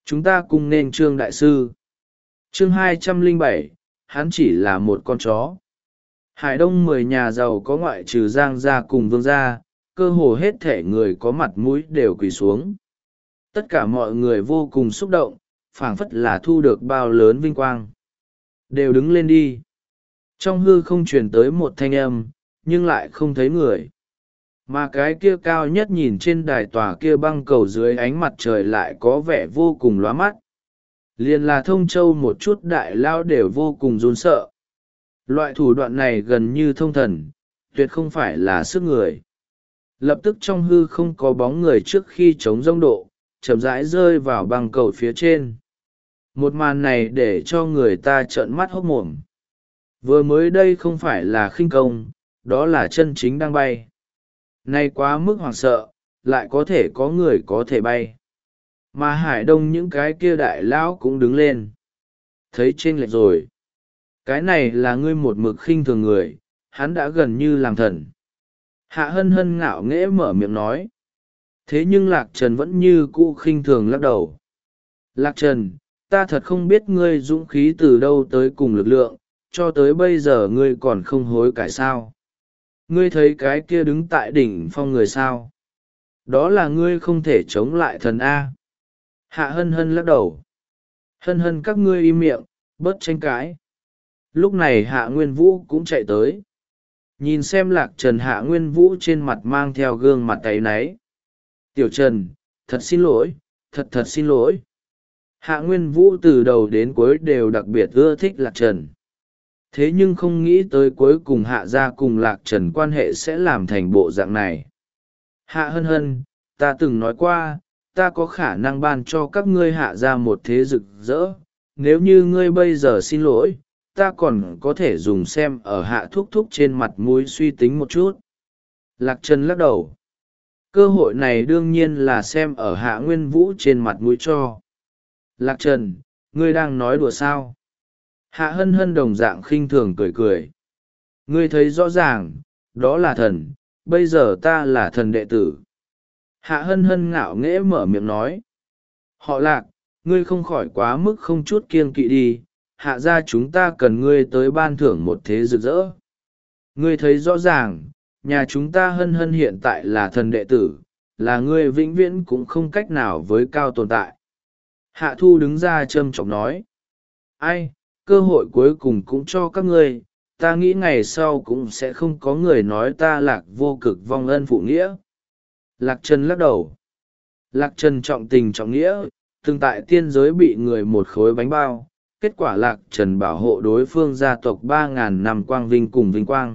Chúng ta cùng nên Trương Đại Sư. Chương hai trăm lẻ bảy, hắn chỉ là một con chó. Hải Đông mười nhà giàu có ngoại trừ Giang gia cùng Vương gia, cơ hồ hết thể người có mặt mũi đều quỳ xuống. Tất cả mọi người vô cùng xúc động, phảng phất là thu được bao lớn vinh quang. Đều đứng lên đi. Trong hư không truyền tới một thanh âm, nhưng lại không thấy người. Mà cái kia cao nhất nhìn trên đài tòa kia băng cầu dưới ánh mặt trời lại có vẻ vô cùng lóa mắt. Liền là Thông Châu một chút đại lao đều vô cùng run sợ. Loại thủ đoạn này gần như thông thần, tuyệt không phải là sức người. Lập tức trong hư không có bóng người trước khi chống rông độ, chậm rãi rơi vào băng cầu phía trên. Một màn này để cho người ta trợn mắt hốt mồm. Vừa mới đây không phải là khinh công, đó là chân chính đang bay. Nay quá mức hoảng sợ, lại có thể có người có thể bay. Mà Hải Đông những cái kia đại lão cũng đứng lên. Thấy chênh lệch rồi. Cái này là ngươi một mực khinh thường người, hắn đã gần như làm thần. Hạ hân hân ngạo nghễ mở miệng nói. Thế nhưng Lạc Trần vẫn như cũ khinh thường lắc đầu. Lạc Trần, ta thật không biết ngươi dũng khí từ đâu tới cùng lực lượng, cho tới bây giờ ngươi còn không hối cải sao. Ngươi thấy cái kia đứng tại đỉnh phong người sao. Đó là ngươi không thể chống lại thần A. Hạ hân hân lắc đầu. Hân hân các ngươi im miệng, bớt tranh cãi. Lúc này Hạ Nguyên Vũ cũng chạy tới. Nhìn xem Lạc Trần, Hạ Nguyên Vũ trên mặt mang theo gương mặt áy náy. Tiểu Trần, thật xin lỗi, thật thật xin lỗi. Hạ Nguyên Vũ từ đầu đến cuối đều đặc biệt ưa thích Lạc Trần. Thế nhưng không nghĩ tới cuối cùng Hạ gia cùng Lạc Trần quan hệ sẽ làm thành bộ dạng này. Hạ hân hân, ta từng nói qua, ta có khả năng ban cho các ngươi Hạ gia một thế rực rỡ. Nếu như ngươi bây giờ xin lỗi, ta còn có thể dùng xem ở Hạ thúc thúc trên mặt mũi suy tính một chút. Lạc Trần lắc đầu. Cơ hội này đương nhiên là xem ở Hạ Nguyên Vũ trên mặt mũi cho. Lạc Trần, ngươi đang nói đùa sao? Hạ hân hân đồng dạng khinh thường cười cười. Ngươi thấy rõ ràng, đó là thần, bây giờ ta là thần đệ tử. Hạ hân hân ngạo nghễ mở miệng nói. Họ Lạc, ngươi không khỏi quá mức không chút kiêng kỵ đi, hạ gia chúng ta cần ngươi tới ban thưởng một thế rực rỡ. Ngươi thấy rõ ràng, nhà chúng ta hân hân hiện tại là thần đệ tử, là ngươi vĩnh viễn cũng không cách nào với cao tồn tại. Hạ thu đứng ra trâm trọng nói. Ai, cơ hội cuối cùng cũng cho các ngươi, ta nghĩ ngày sau cũng sẽ không có người nói ta Lạc vô cực vong ân phụ nghĩa. Lạc Trần lắc đầu. Lạc Trần trọng tình trọng nghĩa, từng tại tiên giới bị người một khối bánh bao, kết quả Lạc Trần bảo hộ đối phương gia tộc ba ngàn năm quang vinh cùng vinh quang.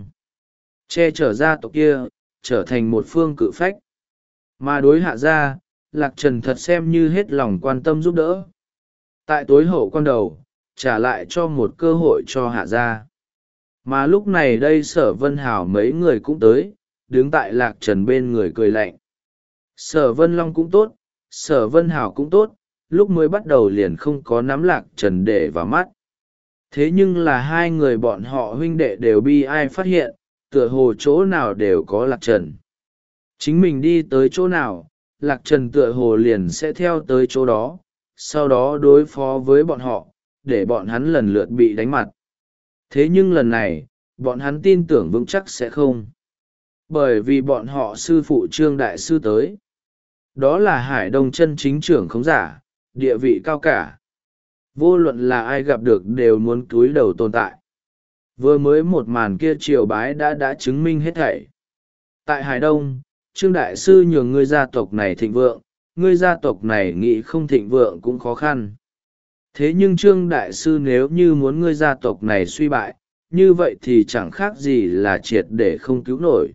Che chở gia tộc kia, trở thành một phương cự phách. Mà đối hạ gia, Lạc Trần thật xem như hết lòng quan tâm giúp đỡ. Tại tối hậu quan đầu, trả lại cho một cơ hội cho hạ gia. Mà lúc này đây Sở Vân Hảo mấy người cũng tới, đứng tại Lạc Trần bên người cười lạnh. Sở Vân Long cũng tốt, Sở Vân Hảo cũng tốt, lúc mới bắt đầu liền không có nắm Lạc Trần để vào mắt. Thế nhưng là hai người bọn họ huynh đệ đều bi ai phát hiện, tựa hồ chỗ nào đều có Lạc Trần. Chính mình đi tới chỗ nào, Lạc Trần tựa hồ liền sẽ theo tới chỗ đó, sau đó đối phó với bọn họ, để bọn hắn lần lượt bị đánh mặt. Thế nhưng lần này, bọn hắn tin tưởng vững chắc sẽ không. Bởi vì bọn họ sư phụ Trương Đại Sư tới. Đó là Hải Đông chân chính trưởng khống giả, địa vị cao cả. Vô luận là ai gặp được đều muốn cúi đầu tồn tại. Vừa mới một màn kia triều bái đã đã chứng minh hết thảy. Tại Hải Đông, Trương Đại Sư nhường ngươi gia tộc này thịnh vượng, ngươi gia tộc này nghĩ không thịnh vượng cũng khó khăn. Thế nhưng Trương Đại Sư nếu như muốn ngươi gia tộc này suy bại, như vậy thì chẳng khác gì là triệt để không cứu nổi.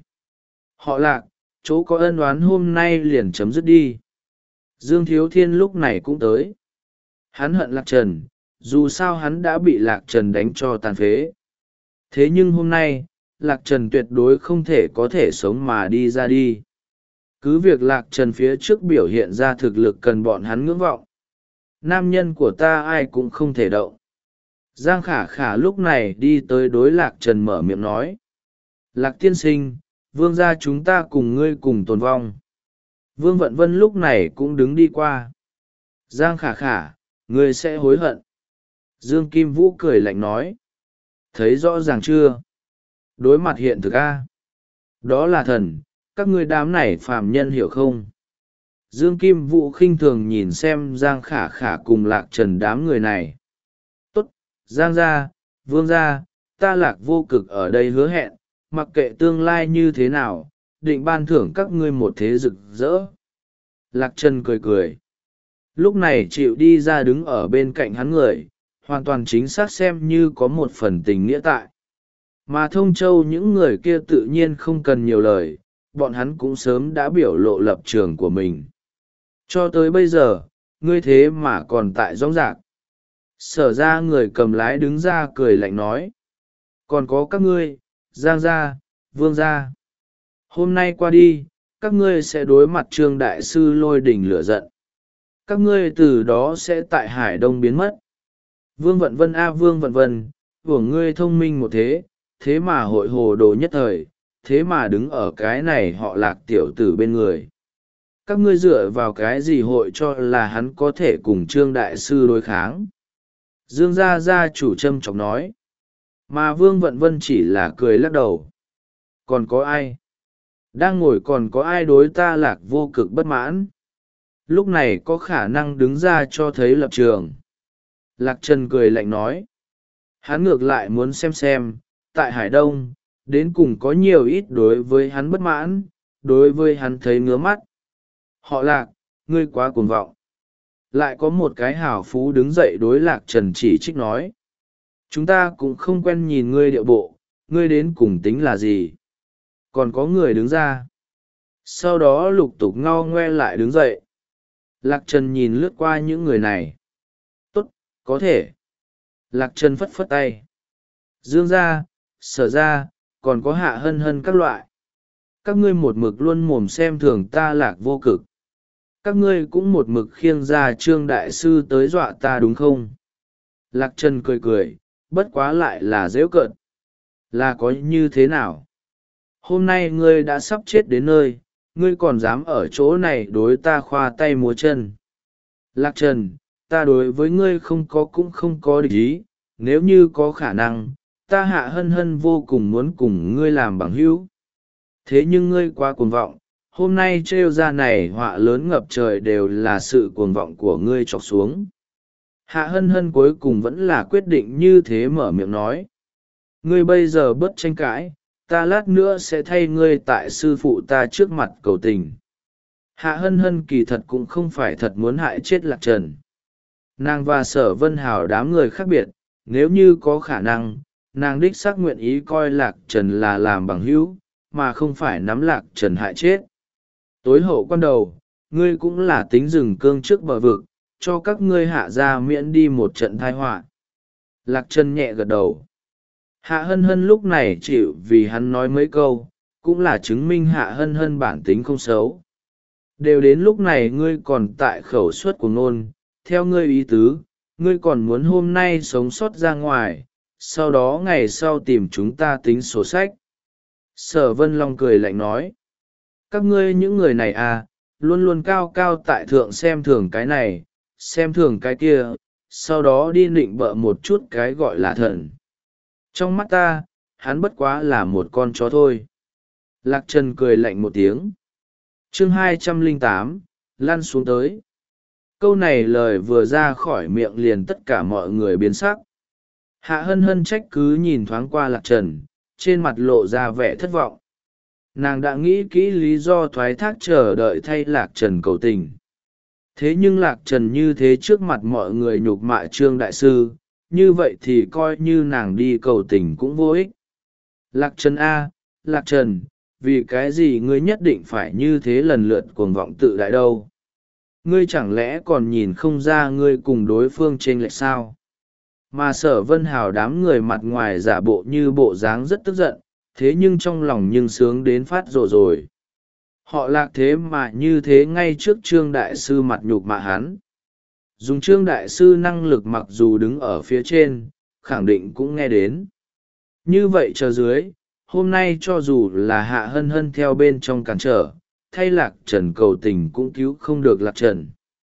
Họ Lạc, chỗ có ân oán hôm nay liền chấm dứt đi. Dương Thiếu Thiên lúc này cũng tới. Hắn hận Lạc Trần, dù sao hắn đã bị Lạc Trần đánh cho tàn phế. Thế nhưng hôm nay, Lạc Trần tuyệt đối không thể có thể sống mà đi ra đi. Cứ việc Lạc Trần phía trước biểu hiện ra thực lực cần bọn hắn ngưỡng vọng. Nam nhân của ta ai cũng không thể động. Giang Khả Khả lúc này đi tới đối Lạc Trần mở miệng nói. Lạc tiên sinh, vương gia chúng ta cùng ngươi cùng tồn vong. Vương Vận Vân lúc này cũng đứng đi qua. Giang khả khả, ngươi sẽ hối hận. Dương Kim Vũ cười lạnh nói. Thấy rõ ràng chưa? Đối mặt hiện thực a. Đó là thần, các ngươi đám này phàm nhân hiểu không? Dương Kim Vũ khinh thường nhìn xem Giang khả khả cùng Lạc Trần đám người này. Tốt, Giang gia, Vương gia, ta Lạc Vô Cực ở đây hứa hẹn, mặc kệ tương lai như thế nào, định ban thưởng các ngươi một thế rực rỡ. Lạc Trần cười cười. Lúc này chịu đi ra đứng ở bên cạnh hắn người, hoàn toàn chính xác xem như có một phần tình nghĩa tại. Mà Thông Châu những người kia tự nhiên không cần nhiều lời, bọn hắn cũng sớm đã biểu lộ lập trường của mình. Cho tới bây giờ, ngươi thế mà còn tại rõng rạc. Sở ra người cầm lái đứng ra cười lạnh nói. Còn có các ngươi, Giang gia, Vương gia. Hôm nay qua đi, các ngươi sẽ đối mặt Trương Đại Sư lôi đỉnh lửa giận. Các ngươi từ đó sẽ tại Hải Đông biến mất. Vương Vận Vân a Vương Vận Vân, của ngươi thông minh một thế, thế mà hội hồ đồ nhất thời, thế mà đứng ở cái này họ Lạc tiểu tử bên người. Các ngươi dựa vào cái gì hội cho là hắn có thể cùng Trương Đại Sư đối kháng? Dương gia gia chủ trâm trọng nói. Mà Vương Vận Vân chỉ là cười lắc đầu. Còn có ai? Đang ngồi còn có ai đối ta Lạc Vô Cực bất mãn? Lúc này có khả năng đứng ra cho thấy lập trường. Lạc Trần cười lạnh nói. Hắn ngược lại muốn xem xem, tại Hải Đông, đến cùng có nhiều ít đối với hắn bất mãn, đối với hắn thấy ngứa mắt. Họ Lạc, ngươi quá cuồng vọng. Lại có một cái hảo phú đứng dậy đối Lạc Trần chỉ trích nói. Chúng ta cũng không quen nhìn ngươi điệu bộ, ngươi đến cùng tính là gì? Còn có người đứng ra. Sau đó lục tục ngao ngoe lại đứng dậy. Lạc Trần nhìn lướt qua những người này. Tốt, có thể. Lạc Trần phất phất tay. Dương gia, Sở gia, còn có Hạ Hân Hân các loại. Các ngươi một mực luôn mồm xem thường ta Lạc Vô Cực. Các ngươi cũng một mực khiêng ra Trương Đại Sư tới dọa ta đúng không? Lạc Trần cười cười, bất quá lại là dễ cợt. Là có như thế nào? Hôm nay ngươi đã sắp chết đến nơi, ngươi còn dám ở chỗ này đối ta khoa tay múa chân. Lạc Trần, ta đối với ngươi không có cũng không có địch ý, nếu như có khả năng, ta Hạ Hân Hân vô cùng muốn cùng ngươi làm bằng hữu. Thế nhưng ngươi quá cuồng vọng, hôm nay trêu ra này họa lớn ngập trời đều là sự cuồng vọng của ngươi chọc xuống. Hạ Hân Hân cuối cùng vẫn là quyết định như thế mở miệng nói. Ngươi bây giờ bớt tranh cãi, ta lát nữa sẽ thay ngươi tại sư phụ ta trước mặt cầu tình. Hạ Hân Hân kỳ thật cũng không phải thật muốn hại chết Lạc Trần. Nàng và Sở Vân Hào đám người khác biệt, nếu như có khả năng, nàng đích xác nguyện ý coi Lạc Trần là làm bằng hữu, mà không phải nắm Lạc Trần hại chết. Tối hậu quan đầu, ngươi cũng là tính rừng cương trước bờ vực, cho các ngươi hạ ra miễn đi một trận tai họa. Lạc Trần nhẹ gật đầu. Hạ Hân Hân lúc này chịu vì hắn nói mấy câu, cũng là chứng minh Hạ Hân Hân bản tính không xấu. Đều đến lúc này ngươi còn tại khẩu suất của ngôn, theo ngươi ý tứ, ngươi còn muốn hôm nay sống sót ra ngoài, sau đó ngày sau tìm chúng ta tính sổ sách. Sở Vân Long cười lạnh nói. Các ngươi những người này à, luôn luôn cao cao tại thượng xem thường cái này, xem thường cái kia, sau đó đi nịnh bợ một chút cái gọi là thần. Trong mắt ta, hắn bất quá là một con chó thôi. Lạc Trần cười lạnh một tiếng. Chương hai trăm lẻ tám, lăn xuống tới. Câu này lời vừa ra khỏi miệng liền tất cả mọi người biến sắc. Hạ Hân Hân trách cứ nhìn thoáng qua Lạc Trần, trên mặt lộ ra vẻ thất vọng. Nàng đã nghĩ kỹ lý do thoái thác chờ đợi thay Lạc Trần cầu tình. Thế nhưng Lạc Trần như thế trước mặt mọi người nhục mạ Trương Đại Sư, như vậy thì coi như nàng đi cầu tình cũng vô ích. Lạc Trần A, Lạc Trần, vì cái gì ngươi nhất định phải như thế lần lượt cuồng vọng tự đại đâu? Ngươi chẳng lẽ còn nhìn không ra ngươi cùng đối phương chênh lệch sao? Mà Sở Vân Hào đám người mặt ngoài giả bộ như bộ dáng rất tức giận, thế nhưng trong lòng nhưng sướng đến phát rồ rồi. Họ Lạc thế mà như thế ngay trước Trương Đại Sư mặt nhục mạ hắn. Dùng Trương Đại Sư năng lực mặc dù đứng ở phía trên, khẳng định cũng nghe đến. Như vậy chờ dưới, hôm nay cho dù là Hạ Hân Hân theo bên trong cản trở, thay Lạc Trần cầu tình cũng cứu không được Lạc Trần.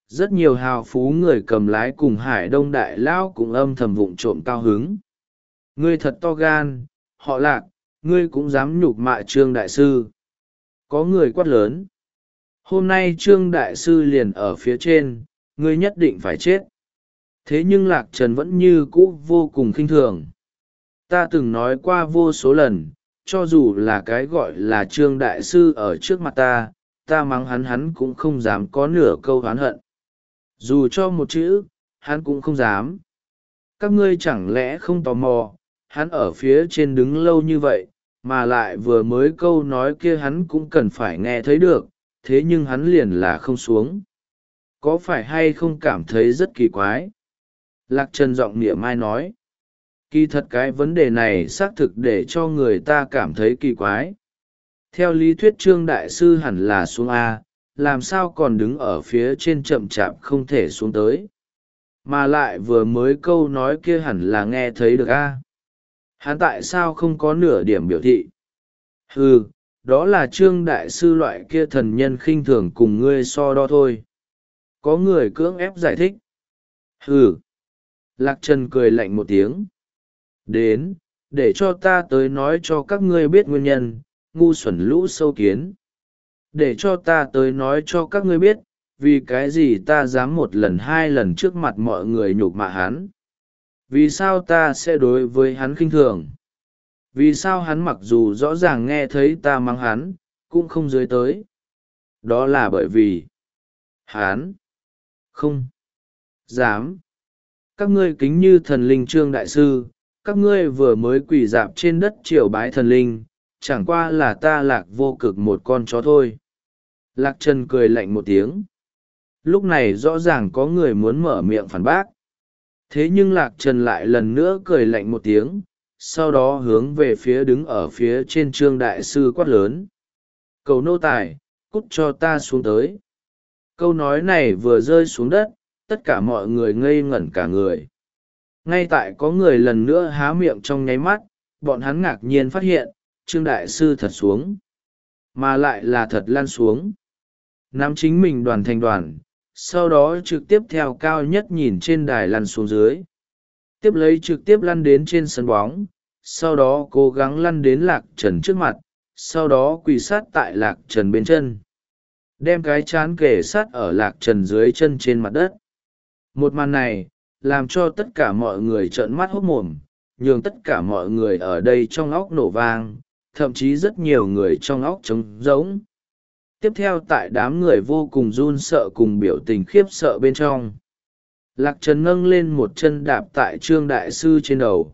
rất nhiều hào phú người cầm lái cùng Hải Đông đại lão cũng âm thầm vụng trộm cao hứng. Ngươi thật to gan, họ Lạc, ngươi cũng dám nhục mạ Trương đại sư. Có người quát lớn. Hôm nay Trương đại sư liền ở phía trên, ngươi nhất định phải chết. Thế nhưng Lạc Trần vẫn như cũ vô cùng khinh thường. Ta từng nói qua vô số lần, cho dù là cái gọi là Trương đại sư ở trước mặt ta, ta mắng hắn hắn cũng không dám có nửa câu oán hận. Dù cho một chữ, hắn cũng không dám. Các ngươi chẳng lẽ không tò mò, hắn ở phía trên đứng lâu như vậy, mà lại vừa mới câu nói kia hắn cũng cần phải nghe thấy được, thế nhưng hắn liền là không xuống. Có phải hay không cảm thấy rất kỳ quái? Lạc Trần giọng niệm mai nói. Kỳ thật cái vấn đề này xác thực để cho người ta cảm thấy kỳ quái. Theo lý thuyết Trương đại sư hẳn là xuống A, làm sao còn đứng ở phía trên chậm chạp không thể xuống tới. Mà lại vừa mới câu nói kia hẳn là nghe thấy được A. Hắn tại sao không có nửa điểm biểu thị? Ừ, đó là Trương đại sư loại kia thần nhân khinh thường cùng ngươi so đo thôi. Có người cưỡng ép giải thích. Ừ. Lạc Trần cười lạnh một tiếng. Đến, để cho ta tới nói cho các ngươi biết nguyên nhân, ngu xuẩn lũ sâu kiến. Để cho ta tới nói cho các ngươi biết, vì cái gì ta dám một lần hai lần trước mặt mọi người nhục mạ hắn. Vì sao ta sẽ đối với hắn khinh thường? Vì sao hắn mặc dù rõ ràng nghe thấy ta mắng hắn, cũng không dưới tới? Đó là bởi vì hắn không dám. Các ngươi kính như thần linh Trương đại sư, các ngươi vừa mới quỳ dạp trên đất triều bái thần linh, chẳng qua là ta Lạc Vô Cực một con chó thôi. Lạc Trần cười lạnh một tiếng. Lúc này rõ ràng có người muốn mở miệng phản bác. Thế nhưng Lạc Trần lại lần nữa cười lạnh một tiếng, sau đó hướng về phía đứng ở phía trên Trương đại sư quát lớn. Cầu nô tài, cút cho ta xuống tới. Câu nói này vừa rơi xuống đất, tất cả mọi người ngây ngẩn cả người. Ngay tại có người lần nữa há miệng trong nháy mắt, bọn hắn ngạc nhiên phát hiện, Trương đại sư thật xuống. Mà lại là thật lăn xuống. Nắm chính mình đoàn thành đoàn, sau đó trực tiếp theo cao nhất nhìn trên đài lăn xuống dưới. Tiếp lấy trực tiếp lăn đến trên sân bóng, sau đó cố gắng lăn đến Lạc Trần trước mặt, sau đó quỳ sát tại Lạc Trần bên chân. Đem cái chán kề sát ở Lạc Trần dưới chân trên mặt đất. Một màn này, làm cho tất cả mọi người trợn mắt hốt mồm, nhường tất cả mọi người ở đây trong óc nổ vang, thậm chí rất nhiều người trong óc trống rỗng. Tiếp theo tại đám người vô cùng run sợ cùng biểu tình khiếp sợ bên trong. Lạc Trần nâng lên một chân đạp tại Trương đại sư trên đầu.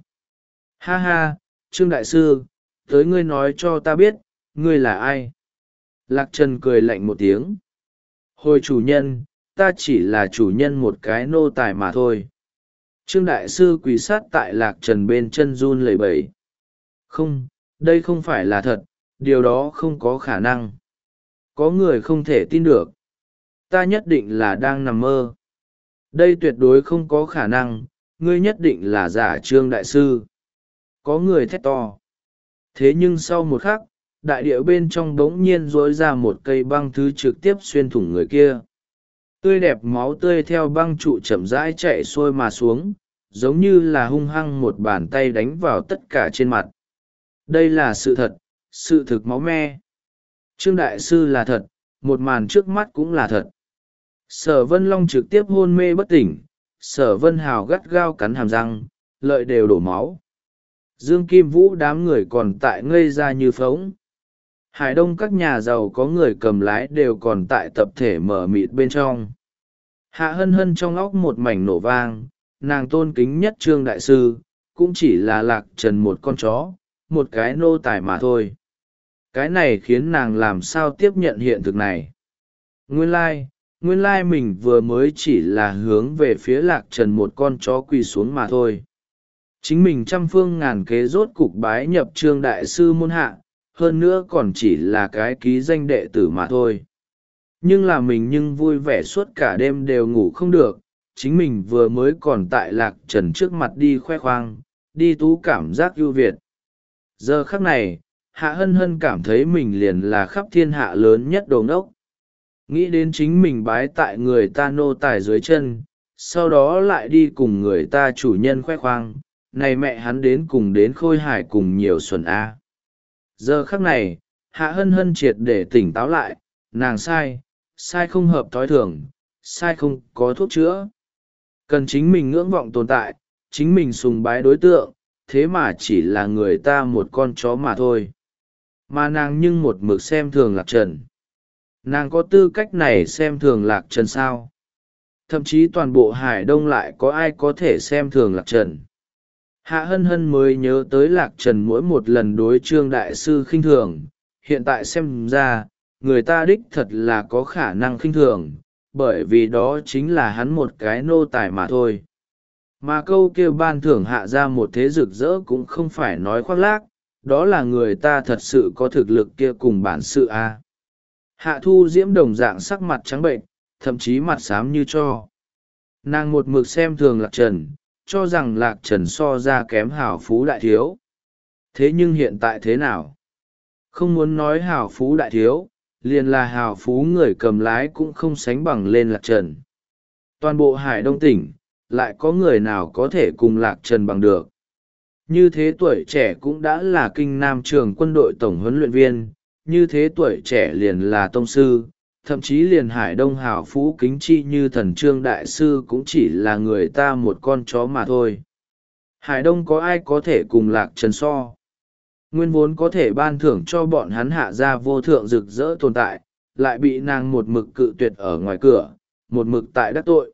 Ha ha, Trương đại sư, tới ngươi nói cho ta biết, ngươi là ai? Lạc Trần cười lạnh một tiếng. Hồi chủ nhân, ta chỉ là chủ nhân một cái nô tài mà thôi. Trương đại sư quỳ sát tại Lạc Trần bên chân run lẩy bẩy. Không, đây không phải là thật, điều đó không có khả năng. Có người không thể tin được. Ta nhất định là đang nằm mơ. Đây tuyệt đối không có khả năng, ngươi nhất định là giả Trương đại sư. Có người thét to. Thế nhưng sau một khắc, đại địa bên trong bỗng nhiên rỗi ra một cây băng thứ trực tiếp xuyên thủng người kia. Tươi đẹp máu tươi theo băng trụ chậm rãi chạy xuôi mà xuống, giống như là hung hăng một bàn tay đánh vào tất cả trên mặt. Đây là sự thật, sự thực máu me. Trương đại sư là thật, một màn trước mắt cũng là thật. Sở Vân Long trực tiếp hôn mê bất tỉnh, Sở Vân Hào gắt gao cắn hàm răng, lợi đều đổ máu. Dương Kim Vũ đám người còn tại ngây ra như phóng. Hải Đông các nhà giàu có người cầm lái đều còn tại tập thể mở mịt bên trong. Hạ Hân Hân trong óc một mảnh nổ vang, nàng tôn kính nhất Trương đại sư, cũng chỉ là Lạc Trần một con chó, một cái nô tài mà thôi. Cái này khiến nàng làm sao tiếp nhận hiện thực này. Nguyên lai, like, nguyên lai like mình vừa mới chỉ là hướng về phía Lạc Trần một con chó quỳ xuống mà thôi. Chính mình trăm phương ngàn kế rốt cục bái nhập Trương đại sư môn hạ, hơn nữa còn chỉ là cái ký danh đệ tử mà thôi. Nhưng là mình nhưng vui vẻ suốt cả đêm đều ngủ không được, chính mình vừa mới còn tại Lạc Trần trước mặt đi khoe khoang, đi tú cảm giác ưu việt. Giờ khắc này, Hạ Hân Hân cảm thấy mình liền là khắp thiên hạ lớn nhất đồ ngốc. nghĩ đến chính mình bái tại người ta nô tài dưới chân, sau đó lại đi cùng người ta chủ nhân khoe khoang, này mẹ hắn đến cùng đến khôi hải cùng nhiều xuẩn a. Giờ khắc này, Hạ Hân Hân triệt để tỉnh táo lại, nàng sai, sai không hợp thói thường, sai không có thuốc chữa. Cần chính mình ngưỡng vọng tồn tại, chính mình sùng bái đối tượng, thế mà chỉ là người ta một con chó mà thôi. Mà nàng nhưng một mực xem thường Lạc Trần. Nàng có tư cách này xem thường Lạc Trần sao? Thậm chí toàn bộ Hải Đông lại có ai có thể xem thường Lạc Trần. Hạ Hân Hân mới nhớ tới Lạc Trần mỗi một lần đối Trương Đại Sư khinh thường, hiện tại xem ra, người ta đích thật là có khả năng khinh thường, bởi vì đó chính là hắn một cái nô tài mà thôi. Mà câu kêu ban thưởng hạ ra một thế rực rỡ cũng không phải nói khoác lác, đó là người ta thật sự có thực lực kia cùng bản sự a. À. Hạ Thu Diễm đồng dạng sắc mặt trắng bệnh, thậm chí mặt xám như cho. Nàng một mực xem thường Lạc Trần, cho rằng Lạc Trần so ra kém hào phú đại thiếu. Thế nhưng hiện tại thế nào? Không muốn nói hào phú đại thiếu, liền là hào phú người cầm lái cũng không sánh bằng lên Lạc Trần. Toàn bộ Hải Đông tỉnh, lại có người nào có thể cùng Lạc Trần bằng được. Như thế tuổi trẻ cũng đã là kinh nam trường quân đội tổng huấn luyện viên, như thế tuổi trẻ liền là tông sư, thậm chí liền Hải Đông hào phú kính chi như thần Trương Đại Sư cũng chỉ là người ta một con chó mà thôi. Hải Đông có ai có thể cùng Lạc Trần so? Nguyên vốn có thể ban thưởng cho bọn hắn hạ ra vô thượng rực rỡ tồn tại, lại bị nàng một mực cự tuyệt ở ngoài cửa, một mực tại đắc tội.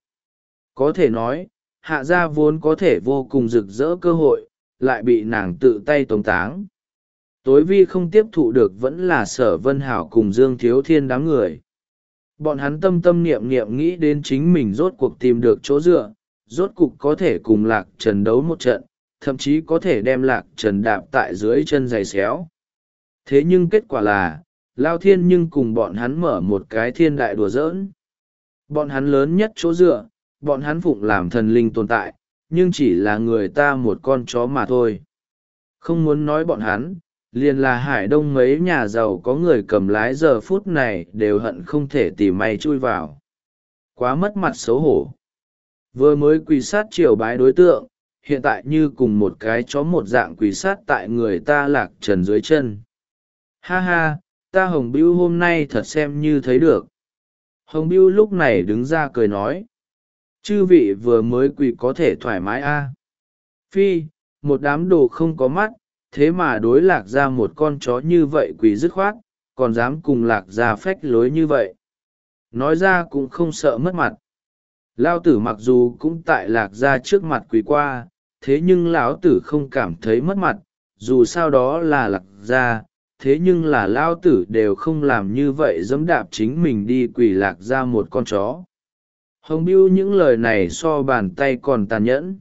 Có thể nói, hạ gia vốn có thể vô cùng rực rỡ cơ hội, lại bị nàng tự tay tống táng. Tối vi không tiếp thụ được vẫn là Sở Vân Hảo cùng Dương Thiếu Thiên đám người. Bọn hắn tâm tâm niệm niệm nghĩ đến chính mình rốt cuộc tìm được chỗ dựa, rốt cuộc có thể cùng Lạc Trần đấu một trận, thậm chí có thể đem Lạc Trần đạp tại dưới chân giày xéo. Thế nhưng kết quả là, Lao Thiên nhưng cùng bọn hắn mở một cái thiên đại đùa giỡn. Bọn hắn lớn nhất chỗ dựa, bọn hắn phụng làm thần linh tồn tại, nhưng chỉ là người ta một con chó mà thôi. Không muốn nói bọn hắn, liền là Hải Đông mấy nhà giàu có người cầm lái giờ phút này đều hận không thể tìm may chui vào. Quá mất mặt xấu hổ. Vừa mới quỳ sát triều bái đối tượng, hiện tại như cùng một cái chó một dạng quỳ sát tại người ta Lạc Trần dưới chân. Ha ha, ta Hồng Bưu hôm nay thật xem như thấy được. Hồng Bưu lúc này đứng ra cười nói. Chư vị vừa mới quỳ có thể thoải mái a. Phi, một đám đồ không có mắt, thế mà đối Lạc ra một con chó như vậy quỳ dứt khoát, còn dám cùng Lạc ra phách lối như vậy. Nói ra cũng không sợ mất mặt. Lao tử mặc dù cũng tại Lạc ra trước mặt quỳ qua, thế nhưng lão tử không cảm thấy mất mặt, dù sao đó là Lạc ra, thế nhưng là Lao tử đều không làm như vậy giẫm đạp chính mình đi quỳ Lạc ra một con chó. Hồng Bưu những lời này so bàn tay còn tàn nhẫn,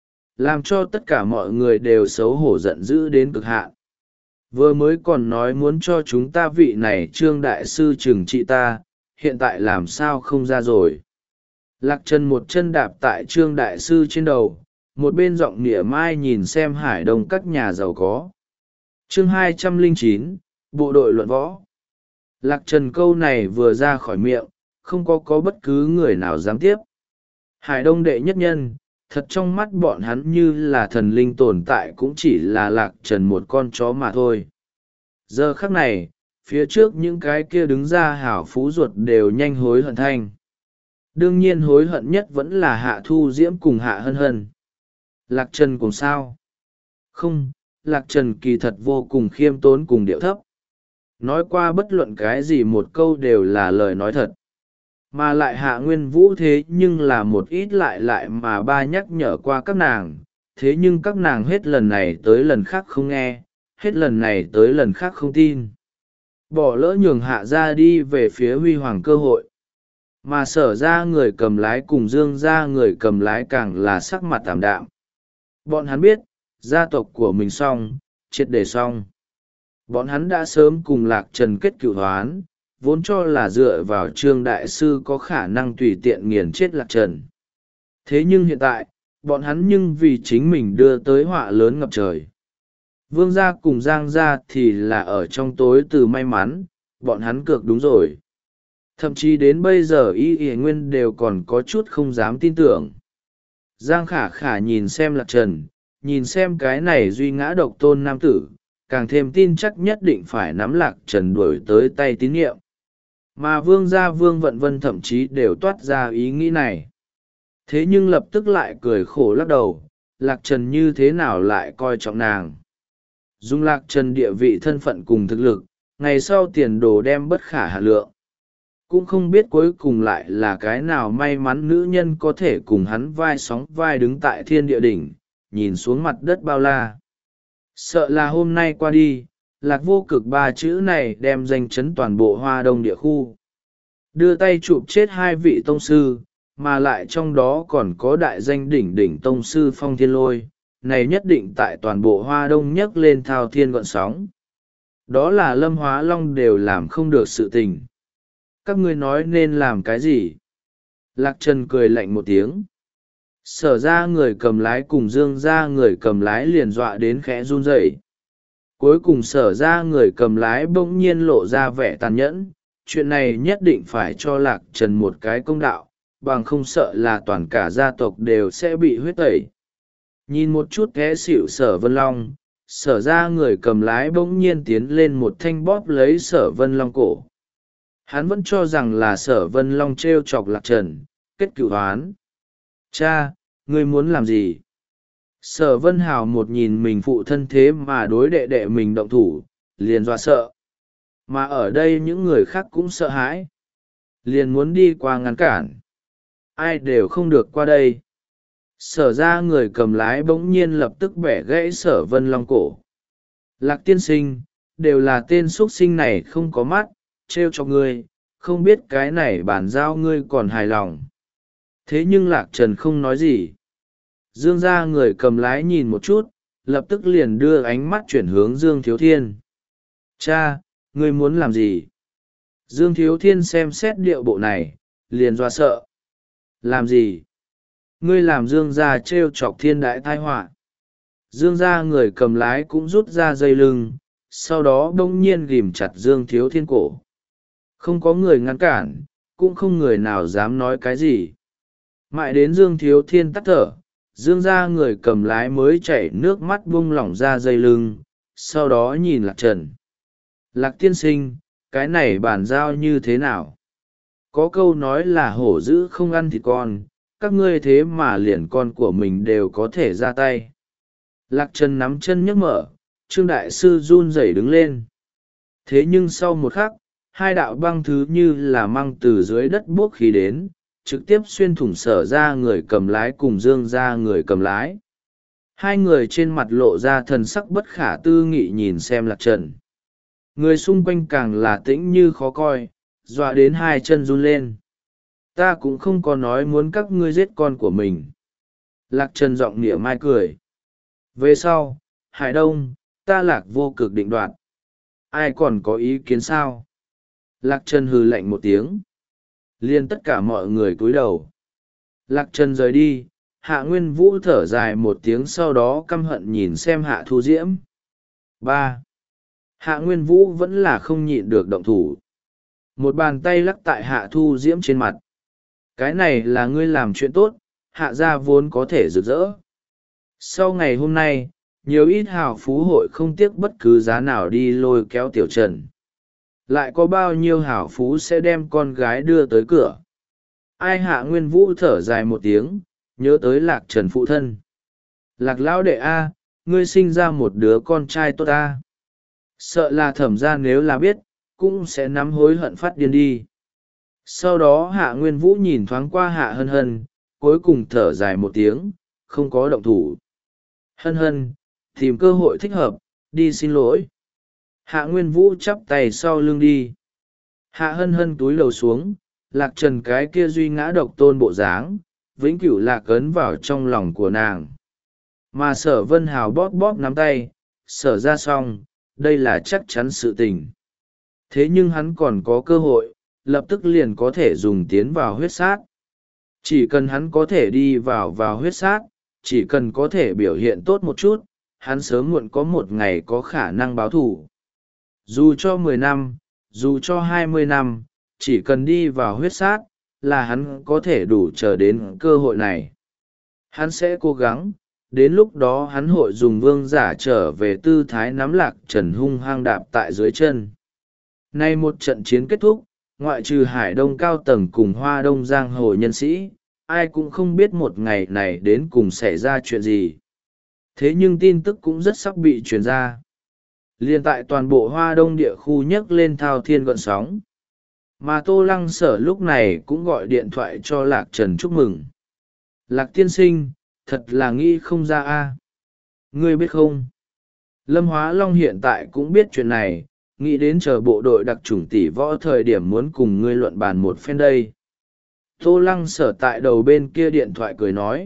làm cho tất cả mọi người đều xấu hổ giận dữ đến cực hạn. Vừa mới còn nói muốn cho chúng ta vị này Trương Đại Sư trừng trị ta, hiện tại làm sao không ra rồi. Lạc Trần một chân đạp tại Trương Đại Sư trên đầu, một bên giọng nịa mai nhìn xem Hải Đông các nhà giàu có. Chương hai trăm lẻ chín, Bộ đội luận võ. Lạc Trần câu này vừa ra khỏi miệng, không có có bất cứ người nào dám tiếp. Hải Đông đệ nhất nhân, thật trong mắt bọn hắn như là thần linh tồn tại cũng chỉ là Lạc Trần một con chó mà thôi. Giờ khắc này, phía trước những cái kia đứng ra hảo phú ruột đều nhanh hối hận thanh. Đương nhiên hối hận nhất vẫn là Hạ Thu Diễm cùng Hạ Hân Hân. Lạc Trần cùng sao? Không, Lạc Trần kỳ thật vô cùng khiêm tốn cùng điệu thấp. Nói qua bất luận cái gì một câu đều là lời nói thật. Mà lại Hạ Nguyên Vũ thế nhưng là một ít lại lại mà ba nhắc nhở qua các nàng, thế nhưng các nàng hết lần này tới lần khác không nghe, hết lần này tới lần khác không tin. Bỏ lỡ nhường Hạ ra đi về phía huy hoàng cơ hội. Mà Sở ra người cầm lái cùng Dương ra người cầm lái càng là sắc mặt tạm đạm. Bọn hắn biết, gia tộc của mình xong, triệt để xong. Bọn hắn đã sớm cùng Lạc Trần kết cựu hoán, vốn cho là dựa vào Trương Đại Sư có khả năng tùy tiện nghiền chết Lạc Trần. Thế nhưng hiện tại, bọn hắn nhưng vì chính mình đưa tới họa lớn ngập trời. Vương gia cùng Giang gia thì là ở trong tối từ may mắn, bọn hắn cược đúng rồi. Thậm chí đến bây giờ y y nguyên đều còn có chút không dám tin tưởng. Giang khả khả nhìn xem lạc trần, nhìn xem cái này duy ngã độc tôn nam tử, càng thêm tin chắc nhất định phải nắm lạc trần đuổi tới tay tín nhiệm. Mà vương gia vương vận vân thậm chí đều toát ra ý nghĩ này. Thế nhưng lập tức lại cười khổ lắc đầu, lạc trần như thế nào lại coi trọng nàng. Dùng lạc trần địa vị thân phận cùng thực lực, ngày sau tiền đồ đem bất khả hà lượng. Cũng không biết cuối cùng lại là cái nào may mắn nữ nhân có thể cùng hắn vai sóng vai đứng tại thiên địa đỉnh, nhìn xuống mặt đất bao la. Sợ là hôm nay qua đi, lạc vô cực ba chữ này đem danh chấn toàn bộ hoa đông địa khu. Đưa tay chụp chết hai vị tông sư, mà lại trong đó còn có đại danh đỉnh đỉnh tông sư Phong Thiên Lôi, này nhất định tại toàn bộ hoa đông nhấc lên thao thiên gọn sóng. Đó là Lâm Hóa Long đều làm không được sự tình. Các ngươi nói nên làm cái gì? Lạc Trần cười lạnh một tiếng. Sở ra người cầm lái cùng dương ra người cầm lái liền dọa đến khẽ run rẩy. Cuối cùng sở ra người cầm lái bỗng nhiên lộ ra vẻ tàn nhẫn. Chuyện này nhất định phải cho Lạc Trần một cái công đạo, bằng không sợ là toàn cả gia tộc đều sẽ bị huyết tẩy. Nhìn một chút ghé xỉu sở Vân Long, sở ra người cầm lái bỗng nhiên tiến lên một thanh bóp lấy sở Vân Long cổ. Hắn vẫn cho rằng là sở Vân Long t r e o chọc Lạc Trần, kết cựu hoán. Cha, ngươi muốn làm gì? Sở Vân Hào một nhìn mình phụ thân thế mà đối đệ đệ mình động thủ, liền dọa sợ. Mà ở đây những người khác cũng sợ hãi. Liền muốn đi qua ngăn cản. Ai đều không được qua đây. Sở ra người cầm lái bỗng nhiên lập tức bẻ gãy sở Vân Long cổ. Lạc tiên sinh, đều là tên xuất sinh này không có mắt, trêu cho ngươi, không biết cái này bản giao ngươi còn hài lòng. Thế nhưng Lạc Trần không nói gì. Dương ra người cầm lái nhìn một chút, lập tức liền đưa ánh mắt chuyển hướng Dương Thiếu Thiên. Cha, ngươi muốn làm gì? Dương Thiếu Thiên xem xét điệu bộ này, liền dọa sợ. Làm gì? Ngươi làm Dương gia trêu chọc thiên đại tai họa. Dương gia người cầm lái cũng rút ra dây lưng, sau đó đông nhiên ghìm chặt Dương Thiếu Thiên cổ. Không có người ngăn cản, cũng không người nào dám nói cái gì. Mãi đến Dương Thiếu Thiên tắt thở, Dương gia người cầm lái mới chảy nước mắt buông lỏng ra dây lưng, sau đó nhìn Lạc Trần. Lạc tiên sinh, cái này bàn giao như thế nào? Có câu nói là hổ dữ không ăn thịt con, các ngươi thế mà liền con của mình đều có thể ra tay. Lạc Trần nắm chân nhấc mở, Trương Đại Sư run rẩy đứng lên. Thế nhưng sau một khắc, hai đạo băng thứ như là măng từ dưới đất buốc khí đến, trực tiếp xuyên thủng sở ra người cầm lái cùng Dương ra người cầm lái. Hai người trên mặt lộ ra thần sắc bất khả tư nghị nhìn xem Lạc Trần. Người xung quanh càng là tĩnh như khó coi, dọa đến hai chân run lên. Ta cũng không có nói muốn các ngươi giết con của mình. Lạc Trần giọng nịa mai cười. Về sau, Hải Đông, ta Lạc vô cực định đoạt. Ai còn có ý kiến sao? Lạc Trần hừ lạnh một tiếng. Liên tất cả mọi người cúi đầu. Lạc Trần rời đi, Hạ Nguyên Vũ thở dài một tiếng sau đó căm hận nhìn xem Hạ Thu Diễm. ba. Hạ Nguyên Vũ vẫn là không nhịn được động thủ. Một bàn tay lắc tại Hạ Thu Diễm trên mặt. Cái này là ngươi làm chuyện tốt, Hạ gia vốn có thể rực rỡ. Sau ngày hôm nay, nhiều ít hào phú hội không tiếc bất cứ giá nào đi lôi kéo Tiểu Trần. Lại có bao nhiêu hảo phú sẽ đem con gái đưa tới cửa. Ai? Hạ Nguyên Vũ thở dài một tiếng, nhớ tới Lạc Trần phụ thân. Lạc lão đệ A, ngươi sinh ra một đứa con trai tốt A. Sợ là thẩm ra nếu là biết, cũng sẽ nắm hối hận phát điên đi. Sau đó Hạ Nguyên Vũ nhìn thoáng qua Hạ Hân Hân, cuối cùng thở dài một tiếng, không có động thủ. Hân Hân, tìm cơ hội thích hợp, đi xin lỗi. Hạ Nguyên Vũ chắp tay sau lưng đi. Hạ Hân Hân túi lầu xuống, Lạc Trần cái kia duy ngã độc tôn bộ dáng, vĩnh cửu lạc ấn vào trong lòng của nàng. Mà sở Vân Hào bóp bóp nắm tay, sở ra xong, đây là chắc chắn sự tình. Thế nhưng hắn còn có cơ hội, lập tức liền có thể dùng tiến vào huyết sát. Chỉ cần hắn có thể đi vào vào huyết sát, chỉ cần có thể biểu hiện tốt một chút, hắn sớm muộn có một ngày có khả năng báo thù. Dù cho mười năm, dù cho hai mươi năm, chỉ cần đi vào huyết sát là hắn có thể đủ chờ đến cơ hội này. Hắn sẽ cố gắng, đến lúc đó hắn hội dùng vương giả trở về tư thái nắm Lạc Trần hung hăng đạp tại dưới chân. Nay một trận chiến kết thúc, ngoại trừ Hải Đông cao tầng cùng Hoa Đông giang hồ nhân sĩ, ai cũng không biết một ngày này đến cùng xảy ra chuyện gì. Thế nhưng tin tức cũng rất sắp bị truyền ra. Liên tại toàn bộ Hoa Đông địa khu nhấc lên thao thiên gợn sóng. Mà Tô Lăng Sở lúc này cũng gọi điện thoại cho Lạc Trần chúc mừng. Lạc tiên sinh, thật là nghĩ không ra a. Ngươi biết không? Lâm Hóa Long hiện tại cũng biết chuyện này, nghĩ đến chờ bộ đội đặc chủng tỷ võ thời điểm muốn cùng ngươi luận bàn một phen đây. Tô Lăng Sở tại đầu bên kia điện thoại cười nói.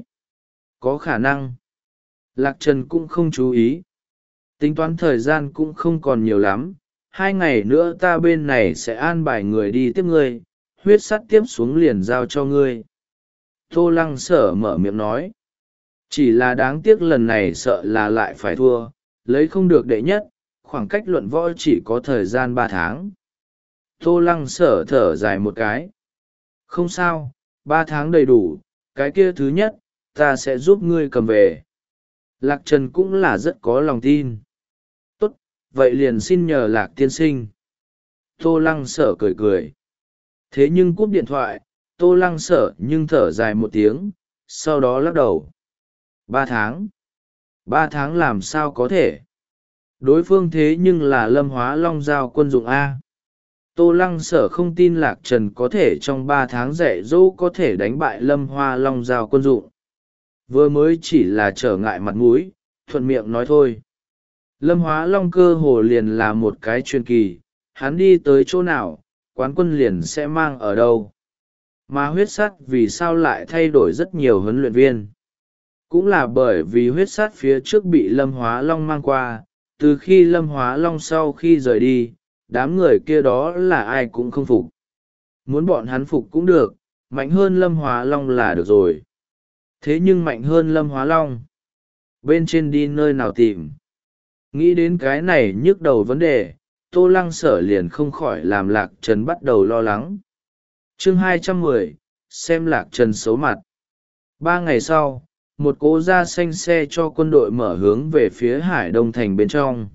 Có khả năng. Lạc Trần cũng không chú ý. Tính toán thời gian cũng không còn nhiều lắm. Hai ngày nữa ta bên này sẽ an bài người đi tiếp ngươi, huyết sắt tiếp xuống liền giao cho ngươi. Tô Lăng Sở mở miệng nói. Chỉ là đáng tiếc lần này sợ là lại phải thua, lấy không được đệ nhất, khoảng cách luận võ chỉ có thời gian ba tháng. Tô Lăng Sở thở dài một cái. Không sao, ba tháng đầy đủ, cái kia thứ nhất, ta sẽ giúp ngươi cầm về. Lạc Trần cũng là rất có lòng tin. Tốt, vậy liền xin nhờ Lạc tiên sinh. Tô Lăng Sở cười cười. Thế nhưng cúp điện thoại, Tô Lăng Sở nhưng thở dài một tiếng, sau đó lắc đầu. Ba tháng. Ba tháng làm sao có thể? Đối phương thế nhưng là Lâm Hóa Long giao quân dụng A. Tô Lăng Sở không tin Lạc Trần có thể trong ba tháng dạy dỗ có thể đánh bại Lâm Hoa Long giao quân dụng. Vừa mới chỉ là trở ngại mặt mũi, thuận miệng nói thôi. Lâm Hóa Long cơ hồ liền là một cái truyền kỳ, hắn đi tới chỗ nào, quán quân liền sẽ mang ở đâu. Mà huyết sắt vì sao lại thay đổi rất nhiều huấn luyện viên? Cũng là bởi vì huyết sắt phía trước bị Lâm Hóa Long mang qua, từ khi Lâm Hóa Long sau khi rời đi, đám người kia đó là ai cũng không phục. Muốn bọn hắn phục cũng được, mạnh hơn Lâm Hóa Long là được rồi. Thế nhưng mạnh hơn Lâm Hóa Long, bên trên đi nơi nào tìm? Nghĩ đến cái này nhức đầu vấn đề, Tô Lăng Sở liền không khỏi làm Lạc Trần bắt đầu lo lắng. Chương hai trăm mười, xem Lạc Trần xấu mặt. Ba ngày sau, một cỗ da xanh xe cho quân đội mở hướng về phía Hải Đông thành bên trong.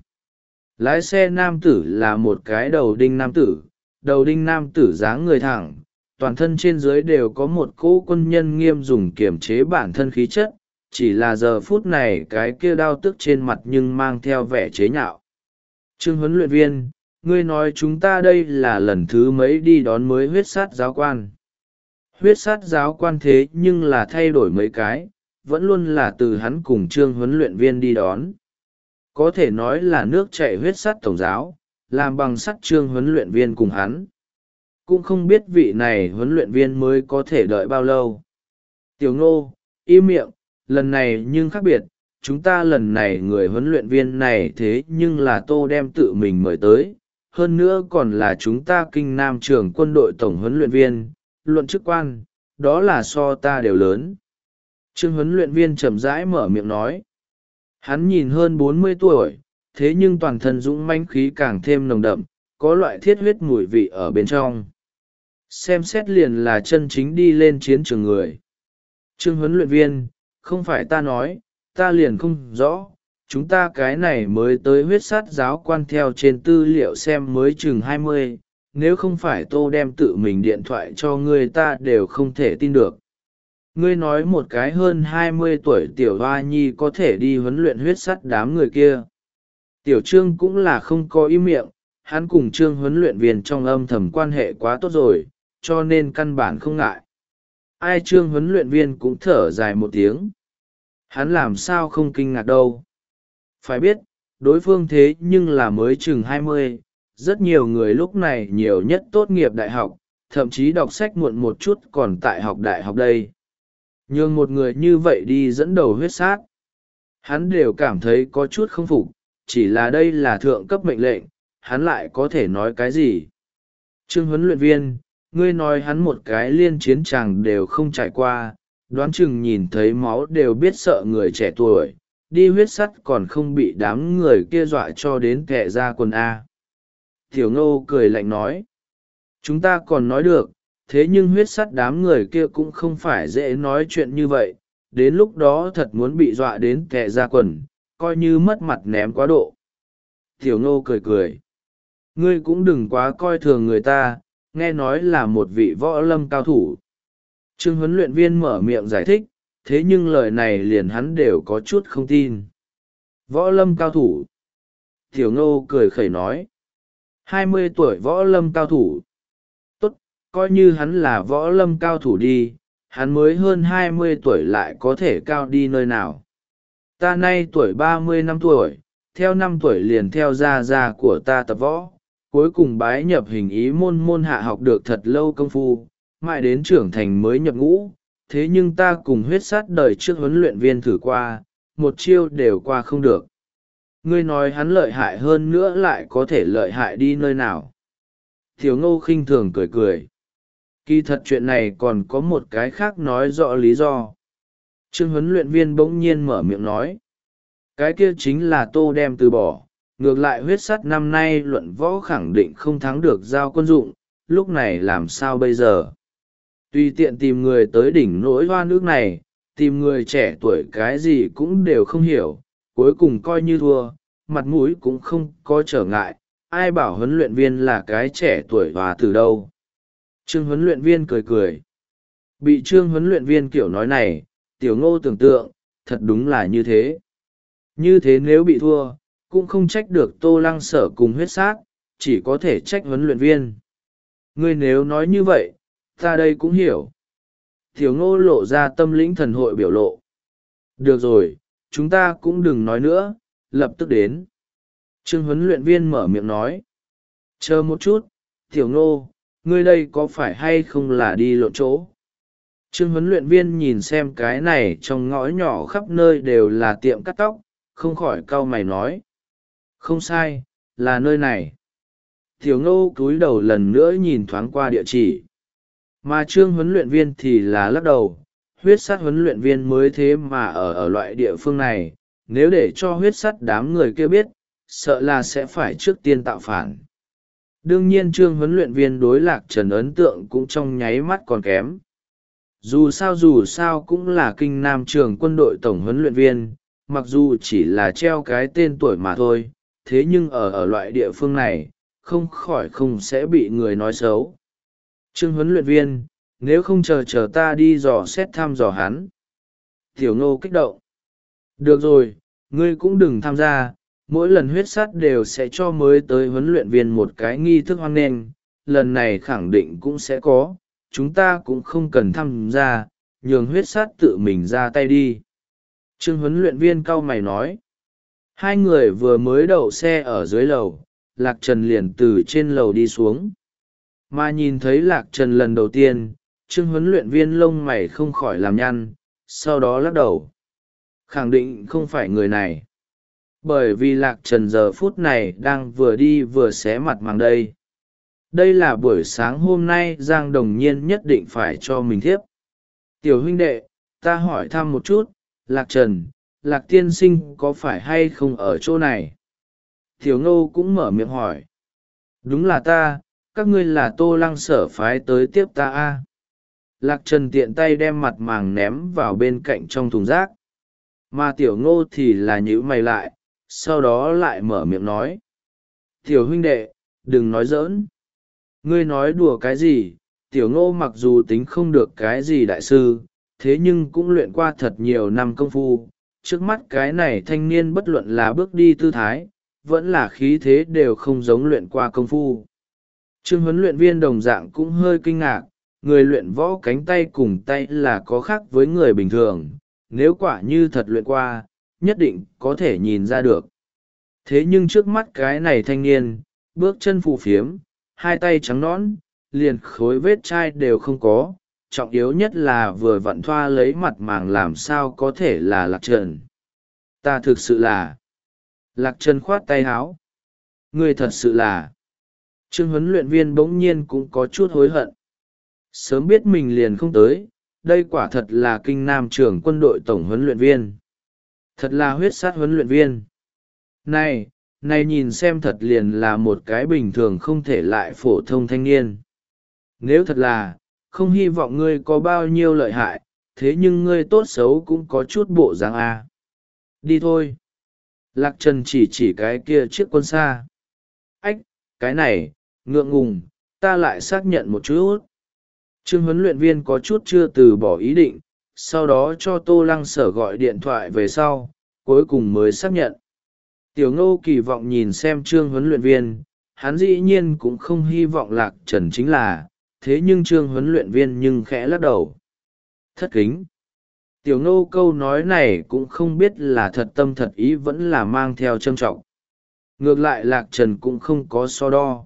Lái xe nam tử là một cái đầu đinh nam tử, đầu đinh nam tử dáng người thẳng, toàn thân trên dưới đều có một cỗ quân nhân nghiêm dùng kiềm chế bản thân khí chất, chỉ là giờ phút này cái kia đao tức trên mặt nhưng mang theo vẻ chế nhạo. Trương huấn luyện viên, ngươi nói chúng ta đây là lần thứ mấy đi đón mới huyết sát giáo quan. Huyết sát giáo quan thế nhưng là thay đổi mấy cái, vẫn luôn là từ hắn cùng Trương huấn luyện viên đi đón. Có thể nói là nước chảy huyết sắt tổng giáo, làm bằng sắt Trương huấn luyện viên cùng hắn. Cũng không biết vị này huấn luyện viên mới có thể đợi bao lâu. Tiểu Ngô, im miệng, lần này nhưng khác biệt, chúng ta lần này người huấn luyện viên này thế nhưng là Tô đem tự mình mời tới, hơn nữa còn là chúng ta Kinh Nam trưởng quân đội tổng huấn luyện viên, luận chức quan, đó là so ta đều lớn. Trương huấn luyện viên chậm rãi mở miệng nói. Hắn nhìn hơn bốn mươi tuổi, thế nhưng toàn thân dũng mãnh khí càng thêm nồng đậm, có loại thiết huyết mùi vị ở bên trong. Xem xét liền là chân chính đi lên chiến trường người. Trương huấn luyện viên, không phải ta nói, ta liền không rõ, chúng ta cái này mới tới huyết sát giáo quan theo trên tư liệu xem mới chừng hai mươi, nếu không phải Tô đem tự mình điện thoại cho ngươi ta đều không thể tin được. Ngươi nói một cái hơn hai mươi tuổi tiểu hoa nhi có thể đi huấn luyện huyết sắt đám người kia. Tiểu Trương cũng là không có ý miệng, hắn cùng Trương huấn luyện viên trong âm thầm quan hệ quá tốt rồi, cho nên căn bản không ngại. Ai Trương huấn luyện viên cũng thở dài một tiếng. Hắn làm sao không kinh ngạc đâu. Phải biết, đối phương thế nhưng là mới chừng hai mươi, rất nhiều người lúc này nhiều nhất tốt nghiệp đại học, thậm chí đọc sách muộn một chút còn tại học đại học đây. Nhưng một người như vậy đi dẫn đầu huyết sát, hắn đều cảm thấy có chút không phục, chỉ là đây là thượng cấp mệnh lệnh, hắn lại có thể nói cái gì. Trương huấn luyện viên, ngươi nói hắn một cái liên chiến tràng đều không trải qua, đoán chừng nhìn thấy máu đều biết sợ người trẻ tuổi, đi huyết sắt còn không bị đám người kia dọa cho đến kẹ ra quần A. Tiểu Ngô cười lạnh nói. Chúng ta còn nói được, thế nhưng huyết sắt đám người kia cũng không phải dễ nói chuyện như vậy, đến lúc đó thật muốn bị dọa đến tè ra quần, coi như mất mặt ném quá độ. Tiểu Ngô cười cười. Ngươi cũng đừng quá coi thường người ta, nghe nói là một vị võ lâm cao thủ. Trương huấn luyện viên mở miệng giải thích, thế nhưng lời này liền hắn đều có chút không tin. Võ lâm cao thủ. Tiểu Ngô cười khẩy nói. hai mươi tuổi võ lâm cao thủ. Tốt, coi như hắn là võ lâm cao thủ đi, hắn mới hơn hai mươi tuổi lại có thể cao đi nơi nào. Ta nay tuổi ba mươi năm tuổi, theo năm tuổi liền theo gia gia của ta tập võ, cuối cùng bái nhập hình ý môn môn hạ học được thật lâu công phu, mãi đến trưởng thành mới nhập ngũ. Thế nhưng ta cùng huyết sát đời trước huấn luyện viên thử qua, một chiêu đều qua không được. Ngươi nói hắn lợi hại hơn nữa lại có thể lợi hại đi nơi nào? Tiểu Ngô khinh thường cười cười. Kỳ thật chuyện này còn có một cái khác nói rõ lý do. Trương huấn luyện viên bỗng nhiên mở miệng nói. Cái kia chính là Tô đem từ bỏ, ngược lại huyết sắt năm nay luận võ khẳng định không thắng được giao quân dụng, lúc này làm sao bây giờ? Tùy tiện tìm người tới đỉnh nỗi hoa nước này, tìm người trẻ tuổi cái gì cũng đều không hiểu, cuối cùng coi như thua, mặt mũi cũng không có trở ngại, ai bảo huấn luyện viên là cái trẻ tuổi và từ đâu. Trương huấn luyện viên cười cười. Bị Trương huấn luyện viên kiểu nói này, Tiểu Ngô tưởng tượng, thật đúng là như thế. Như thế nếu bị thua, cũng không trách được Tô Lăng Sở cùng huyết sát, chỉ có thể trách huấn luyện viên. Ngươi nếu nói như vậy, ta đây cũng hiểu. Tiểu Ngô lộ ra tâm lĩnh thần hội biểu lộ. Được rồi, chúng ta cũng đừng nói nữa, lập tức đến. Trương huấn luyện viên mở miệng nói. Chờ một chút, Tiểu Ngô, ngươi đây có phải hay không là đi lộn chỗ? Trương huấn luyện viên nhìn xem cái này trong ngõ nhỏ khắp nơi đều là tiệm cắt tóc, không khỏi cau mày nói. Không sai, là nơi này. Tiểu Ngô cúi đầu lần nữa nhìn thoáng qua địa chỉ. Mà Trương huấn luyện viên thì là lắc đầu, huyết sắt huấn luyện viên mới thế mà ở ở loại địa phương này, nếu để cho huyết sắt đám người kia biết, sợ là sẽ phải trước tiên tạo phản. Đương nhiên Trương huấn luyện viên đối Lạc Trần ấn tượng cũng trong nháy mắt còn kém. Dù sao dù sao cũng là kinh nam trường quân đội tổng huấn luyện viên, mặc dù chỉ là treo cái tên tuổi mà thôi, thế nhưng ở ở loại địa phương này, không khỏi không sẽ bị người nói xấu. Trương huấn luyện viên, nếu không chờ chờ ta đi dò xét thăm dò hắn. Tiểu Ngô kích động. Được rồi, ngươi cũng đừng tham gia, mỗi lần huyết sắt đều sẽ cho mới tới huấn luyện viên một cái nghi thức hoan nghênh, lần này khẳng định cũng sẽ có, chúng ta cũng không cần tham gia, nhường huyết sắt tự mình ra tay đi. Trương huấn luyện viên cau mày nói. Hai người vừa mới đậu xe ở dưới lầu, Lạc Trần liền từ trên lầu đi xuống. Mà nhìn thấy Lạc Trần lần đầu tiên, Trương huấn luyện viên lông mày không khỏi làm nhăn, sau đó lắc đầu. Khẳng định không phải người này. Bởi vì Lạc Trần giờ phút này đang vừa đi vừa xé mặt màng đây. Đây là buổi sáng hôm nay Giang Đồng Nhiên nhất định phải cho mình thiếp. Tiểu huynh đệ, ta hỏi thăm một chút, Lạc Trần, Lạc tiên sinh có phải hay không ở chỗ này? Tiểu Ngô cũng mở miệng hỏi. Đúng là ta, các ngươi là Tô Lăng Sở phái tới tiếp ta a. Lạc Trần tiện tay đem mặt màng ném vào bên cạnh trong thùng rác. Mà Tiểu Ngô thì là nhíu mày lại, sau đó lại mở miệng nói. Tiểu huynh đệ, đừng nói giỡn. Ngươi nói đùa cái gì? Tiểu Ngô mặc dù tính không được cái gì đại sư, thế nhưng cũng luyện qua thật nhiều năm công phu. Trước mắt cái này thanh niên bất luận là bước đi tư thái, vẫn là khí thế đều không giống luyện qua công phu. Trương huấn luyện viên đồng dạng cũng hơi kinh ngạc, người luyện võ cánh tay cùng tay là có khác với người bình thường, nếu quả như thật luyện qua, nhất định có thể nhìn ra được. Thế nhưng trước mắt cái này thanh niên, bước chân phù phiếm, hai tay trắng nõn, liền khối vết chai đều không có, trọng yếu nhất là vừa vặn thoa lấy mặt màng làm sao có thể là Lạc Trần. Ta thực sự là... Lạc Trần khoát tay háo. Ngươi thật sự là... Trương huấn luyện viên bỗng nhiên cũng có chút hối hận. Sớm biết mình liền không tới, đây quả thật là kinh nam trưởng quân đội tổng huấn luyện viên. Thật là huyết sát huấn luyện viên. Này, này nhìn xem thật liền là một cái bình thường không thể lại phổ thông thanh niên. Nếu thật là, không hy vọng ngươi có bao nhiêu lợi hại, thế nhưng ngươi tốt xấu cũng có chút bộ dáng a. Đi thôi. Lạc Trần chỉ chỉ cái kia chiếc quân xa. Ách, cái này, ngượng ngùng, ta lại xác nhận một chút. Trương huấn luyện viên có chút chưa từ bỏ ý định, sau đó cho Tô Lăng Sở gọi điện thoại về sau, cuối cùng mới xác nhận. Tiểu Ngô kỳ vọng nhìn xem Trương huấn luyện viên, hắn dĩ nhiên cũng không hy vọng Lạc Trần chính là, thế nhưng Trương huấn luyện viên nhưng khẽ lắc đầu. Thất kính. Tiểu Ngô câu nói này cũng không biết là thật tâm thật ý vẫn là mang theo trâm trọng. Ngược lại Lạc Trần cũng không có so đo.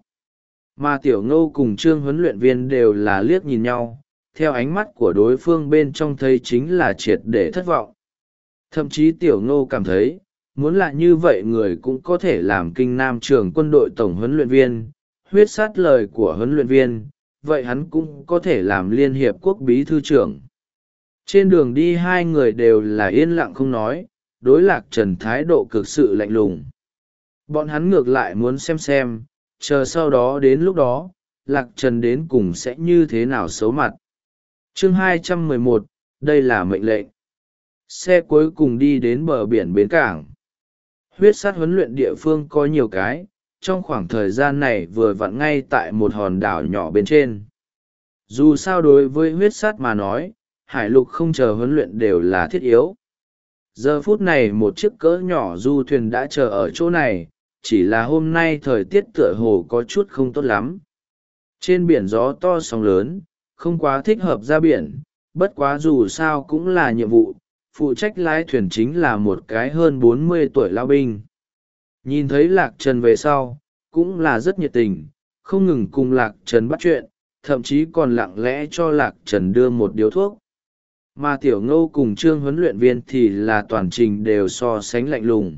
Mà Tiểu Ngô cùng Trương huấn luyện viên đều là liếc nhìn nhau, theo ánh mắt của đối phương bên trong thấy chính là triệt để thất vọng. Thậm chí Tiểu Ngô cảm thấy, muốn là như vậy người cũng có thể làm kinh nam trưởng quân đội tổng huấn luyện viên, huyết sát lời của huấn luyện viên, vậy hắn cũng có thể làm liên hiệp quốc bí thư trưởng. Trên đường đi hai người đều là yên lặng không nói, đối Lạc Trần thái độ cực sự lạnh lùng. Bọn hắn ngược lại muốn xem xem, chờ sau đó đến lúc đó, Lạc Trần đến cùng sẽ như thế nào xấu mặt. Chương hai trăm mười một, đây là mệnh lệnh. Xe cuối cùng đi đến bờ biển bến cảng. Huyết sát huấn luyện địa phương có nhiều cái, trong khoảng thời gian này vừa vặn ngay tại một hòn đảo nhỏ bên trên. Dù sao đối với huyết sát mà nói, hải lục không chờ huấn luyện đều là thiết yếu. Giờ phút này một chiếc cỡ nhỏ du thuyền đã chờ ở chỗ này, chỉ là hôm nay thời tiết tựa hồ có chút không tốt lắm. Trên biển gió to sóng lớn, không quá thích hợp ra biển, bất quá dù sao cũng là nhiệm vụ, phụ trách lái thuyền chính là một cái hơn bốn mươi tuổi lao binh. Nhìn thấy Lạc Trần về sau, cũng là rất nhiệt tình, không ngừng cùng Lạc Trần bắt chuyện, thậm chí còn lặng lẽ cho Lạc Trần đưa một điếu thuốc. Mà Tiểu Ngô cùng Trương huấn luyện viên thì là toàn trình đều so sánh lạnh lùng.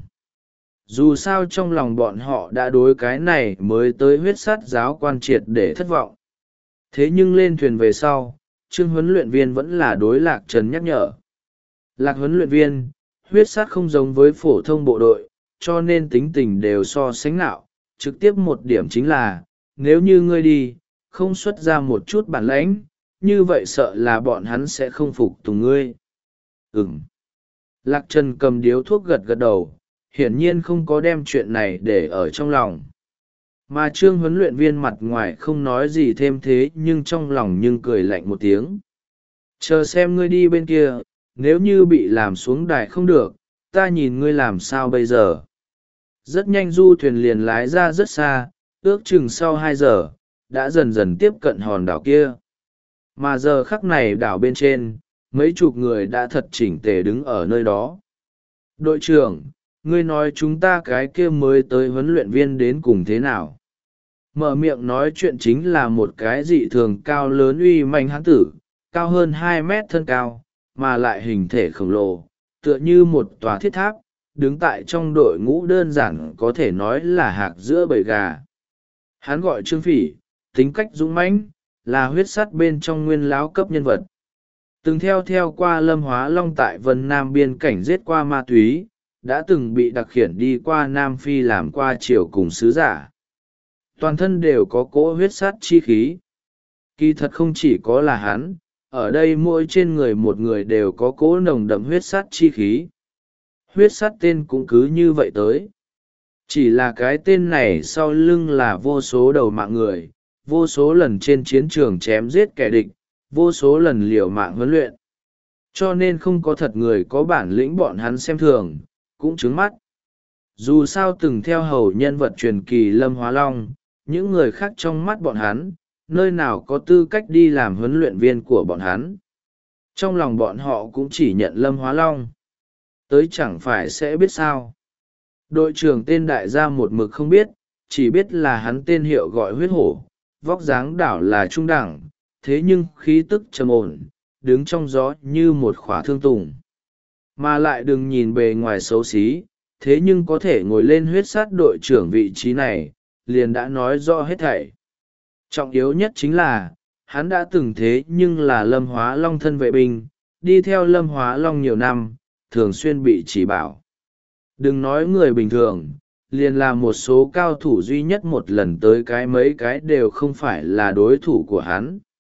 Dù sao trong lòng bọn họ đã đối cái này mới tới huyết sát giáo quan triệt để thất vọng. Thế nhưng lên thuyền về sau, Trương huấn luyện viên vẫn là đối Lạc Trần nhắc nhở. Lạc huấn luyện viên, huyết sát không giống với phổ thông bộ đội, cho nên tính tình đều so sánh nạo. Trực tiếp một điểm chính là, nếu như ngươi đi, không xuất ra một chút bản lãnh, như vậy sợ là bọn hắn sẽ không phục tùng ngươi. Ừm. Lạc Trần cầm điếu thuốc gật gật đầu, hiển nhiên không có đem chuyện này để ở trong lòng. Mà Trương huấn luyện viên mặt ngoài không nói gì thêm thế nhưng trong lòng nhưng cười lạnh một tiếng. Chờ xem ngươi đi bên kia, nếu như bị làm xuống đài không được, ta nhìn ngươi làm sao bây giờ. Rất nhanh du thuyền liền lái ra rất xa, ước chừng sau hai giờ, đã dần dần tiếp cận hòn đảo kia. Mà giờ khắc này đảo bên trên, mấy chục người đã thật chỉnh tề đứng ở nơi đó. Đội trưởng, ngươi nói chúng ta cái kia mới tới huấn luyện viên đến cùng thế nào? Mở miệng nói chuyện chính là một cái dị thường cao lớn uy manh hán tử, cao hơn hai mét thân cao, mà lại hình thể khổng lồ, tựa như một tòa thiết tháp, đứng tại trong đội ngũ đơn giản có thể nói là hạc giữa bầy gà. Hắn gọi Trương Phỉ, tính cách dũng mãnh, là huyết sắt bên trong nguyên lão cấp nhân vật. Từng theo theo qua Lâm Hóa Long tại Vân Nam biên cảnh giết qua ma túy, đã từng bị đặc khiển đi qua Nam Phi làm qua triều cùng sứ giả. Toàn thân đều có cỗ huyết sắt chi khí. Kỳ thật không chỉ có là hắn, ở đây mỗi trên người một người đều có cỗ nồng đậm huyết sắt chi khí. Huyết sắt tên cũng cứ như vậy tới. Chỉ là cái tên này sau lưng là vô số đầu mạng người, vô số lần trên chiến trường chém giết kẻ địch, vô số lần liều mạng huấn luyện. Cho nên không có thật người có bản lĩnh bọn hắn xem thường, cũng trướng mắt. Dù sao từng theo hầu nhân vật truyền kỳ Lâm Hóa Long, những người khác trong mắt bọn hắn, nơi nào có tư cách đi làm huấn luyện viên của bọn hắn. Trong lòng bọn họ cũng chỉ nhận Lâm Hóa Long. Tới chẳng phải sẽ biết sao. Đội trưởng tên đại gia một mực không biết, chỉ biết là hắn tên hiệu gọi huyết hổ, vóc dáng đảo là trung đẳng, thế nhưng khí tức trầm ổn, đứng trong gió như một khỏa thương tùng. Mà lại đừng nhìn bề ngoài xấu xí, thế nhưng có thể ngồi lên huyết sát đội trưởng vị trí này, liền đã nói rõ hết thảy. Trọng yếu nhất chính là, hắn đã từng thế nhưng là Lâm Hóa Long thân vệ binh, đi theo Lâm Hóa Long nhiều năm, thường xuyên bị chỉ bảo. Đừng nói người bình thường, liền là một số cao thủ duy nhất một lần tới cái mấy cái đều không phải là đối thủ của hắn.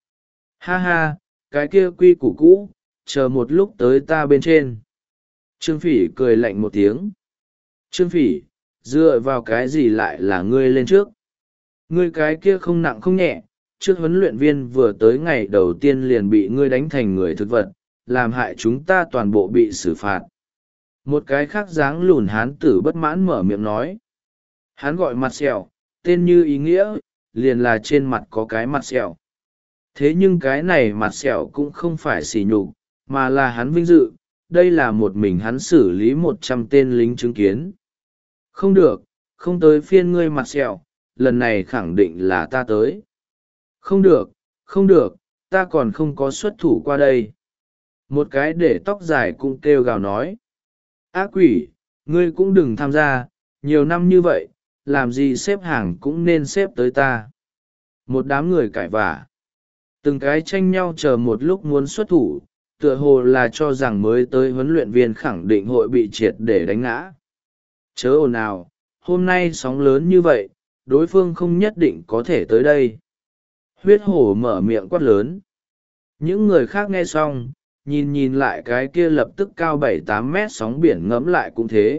Ha ha, cái kia quy củ cũ, chờ một lúc tới ta bên trên. Trương Phỉ cười lạnh một tiếng. Trương Phỉ, dựa vào cái gì lại là ngươi lên trước? Ngươi cái kia không nặng không nhẹ, trước huấn luyện viên vừa tới ngày đầu tiên liền bị ngươi đánh thành người thực vật, làm hại chúng ta toàn bộ bị xử phạt. Một cái khác dáng lùn hán tử bất mãn mở miệng nói. Hắn gọi mặt sẹo, tên như ý nghĩa, liền là trên mặt có cái mặt sẹo. Thế nhưng cái này mặt sẹo cũng không phải sỉ nhục, mà là hắn vinh dự, đây là một mình hắn xử lý một trăm tên lính chứng kiến. Không được, không tới phiên ngươi mặt sẹo, lần này khẳng định là ta tới. Không được, không được, ta còn không có xuất thủ qua đây. Một cái để tóc dài cũng kêu gào nói. Ác quỷ, ngươi cũng đừng tham gia, nhiều năm như vậy, làm gì xếp hàng cũng nên xếp tới ta. Một đám người cãi vả. Từng cái tranh nhau chờ một lúc muốn xuất thủ, tựa hồ là cho rằng mới tới huấn luyện viên khẳng định hội bị triệt để đánh ngã. Chớ ồn ào, hôm nay sóng lớn như vậy, đối phương không nhất định có thể tới đây. Huyết hổ mở miệng quát lớn. Những người khác nghe xong, nhìn nhìn lại cái kia lập tức cao bảy tám mét sóng biển ngẫm lại cũng thế.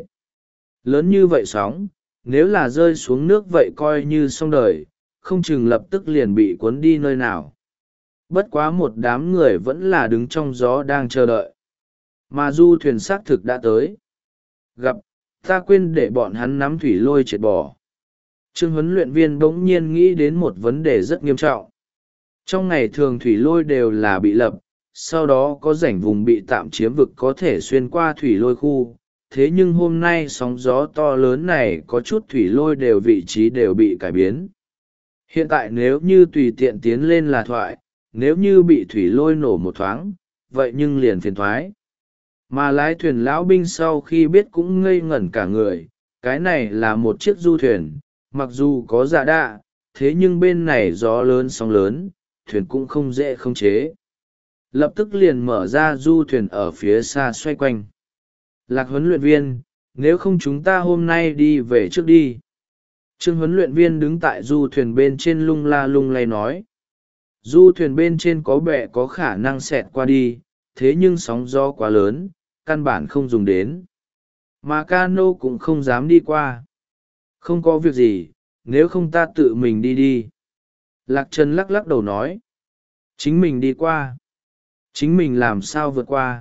Lớn như vậy sóng, nếu là rơi xuống nước vậy coi như xong đời, không chừng lập tức liền bị cuốn đi nơi nào. Bất quá một đám người vẫn là đứng trong gió đang chờ đợi. Mà du thuyền xác thực đã tới. Gặp, ta quên để bọn hắn nắm thủy lôi triệt bỏ. Trương huấn luyện viên bỗng nhiên nghĩ đến một vấn đề rất nghiêm trọng. Trong ngày thường thủy lôi đều là bị lập, sau đó có rảnh vùng bị tạm chiếm vực có thể xuyên qua thủy lôi khu. Thế nhưng hôm nay sóng gió to lớn này có chút thủy lôi đều vị trí đều bị cải biến. Hiện tại nếu như tùy tiện tiến lên là thoại, nếu như bị thủy lôi nổ một thoáng, vậy nhưng liền phiền thoái. Mà lái thuyền lão binh sau khi biết cũng ngây ngẩn cả người, cái này là một chiếc du thuyền, mặc dù có dạ đạ, thế nhưng bên này gió lớn sóng lớn, thuyền cũng không dễ khống chế. Lập tức liền mở ra du thuyền ở phía xa xoay quanh. Lạc huấn luyện viên, nếu không chúng ta hôm nay đi về trước đi. Trương huấn luyện viên đứng tại du thuyền bên trên lung la lung lay nói. Du thuyền bên trên có bệ có khả năng xẹt qua đi, thế nhưng sóng gió quá lớn, căn bản không dùng đến. Mà cano cũng không dám đi qua. Không có việc gì, nếu không ta tự mình đi đi. Lạc Trần lắc lắc đầu nói. Chính mình đi qua. Chính mình làm sao vượt qua.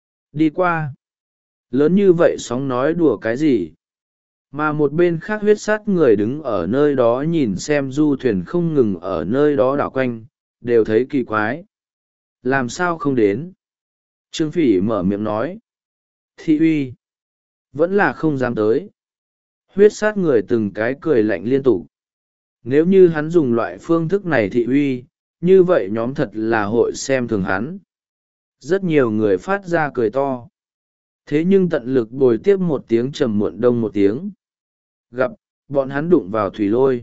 Đi qua. Lớn như vậy sóng nói đùa cái gì. Mà một bên khác huyết sát người đứng ở nơi đó nhìn xem du thuyền không ngừng ở nơi đó đảo quanh, đều thấy kỳ quái. Làm sao không đến? Trương Phỉ mở miệng nói. Thị uy. Vẫn là không dám tới. Huyết sát người từng cái cười lạnh liên tục. Nếu như hắn dùng loại phương thức này thị uy, như vậy nhóm thật là hội xem thường hắn. Rất nhiều người phát ra cười to. Thế nhưng tận lực bồi tiếp một tiếng trầm muộn đông một tiếng. Gặp, bọn hắn đụng vào thủy lôi.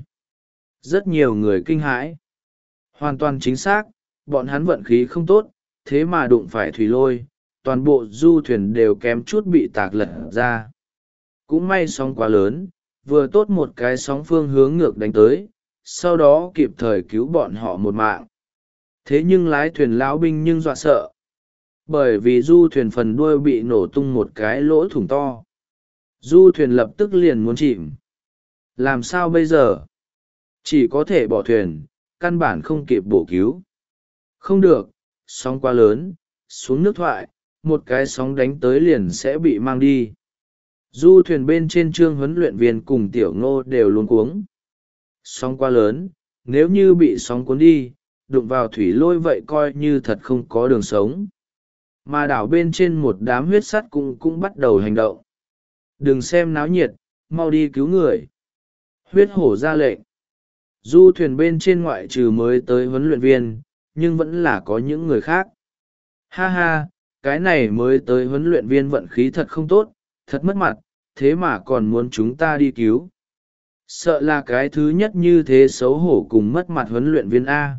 Rất nhiều người kinh hãi. Hoàn toàn chính xác, bọn hắn vận khí không tốt, thế mà đụng phải thủy lôi, toàn bộ du thuyền đều kém chút bị tạc lật ra. Cũng may sóng quá lớn, vừa tốt một cái sóng phương hướng ngược đánh tới, sau đó kịp thời cứu bọn họ một mạng. Thế nhưng lái thuyền lão binh nhưng dọa sợ. Bởi vì du thuyền phần đuôi bị nổ tung một cái lỗ thủng to. Du thuyền lập tức liền muốn chìm. Làm sao bây giờ? Chỉ có thể bỏ thuyền, căn bản không kịp bổ cứu. Không được, sóng quá lớn, xuống nước thoại, một cái sóng đánh tới liền sẽ bị mang đi. Du thuyền bên trên Trương huấn luyện viên cùng Tiểu Ngô đều luống cuống. Sóng quá lớn, nếu như bị sóng cuốn đi, đụng vào thủy lôi vậy coi như thật không có đường sống. Mà đảo bên trên một đám huyết sắt cũng cũng bắt đầu hành động. Đừng xem náo nhiệt, mau đi cứu người. Huyết hổ ra lệnh. Du thuyền bên trên ngoại trừ mới tới huấn luyện viên, nhưng vẫn là có những người khác. Ha ha, cái này mới tới huấn luyện viên vận khí thật không tốt, thật mất mặt, thế mà còn muốn chúng ta đi cứu. Sợ là cái thứ nhất như thế xấu hổ cùng mất mặt huấn luyện viên A.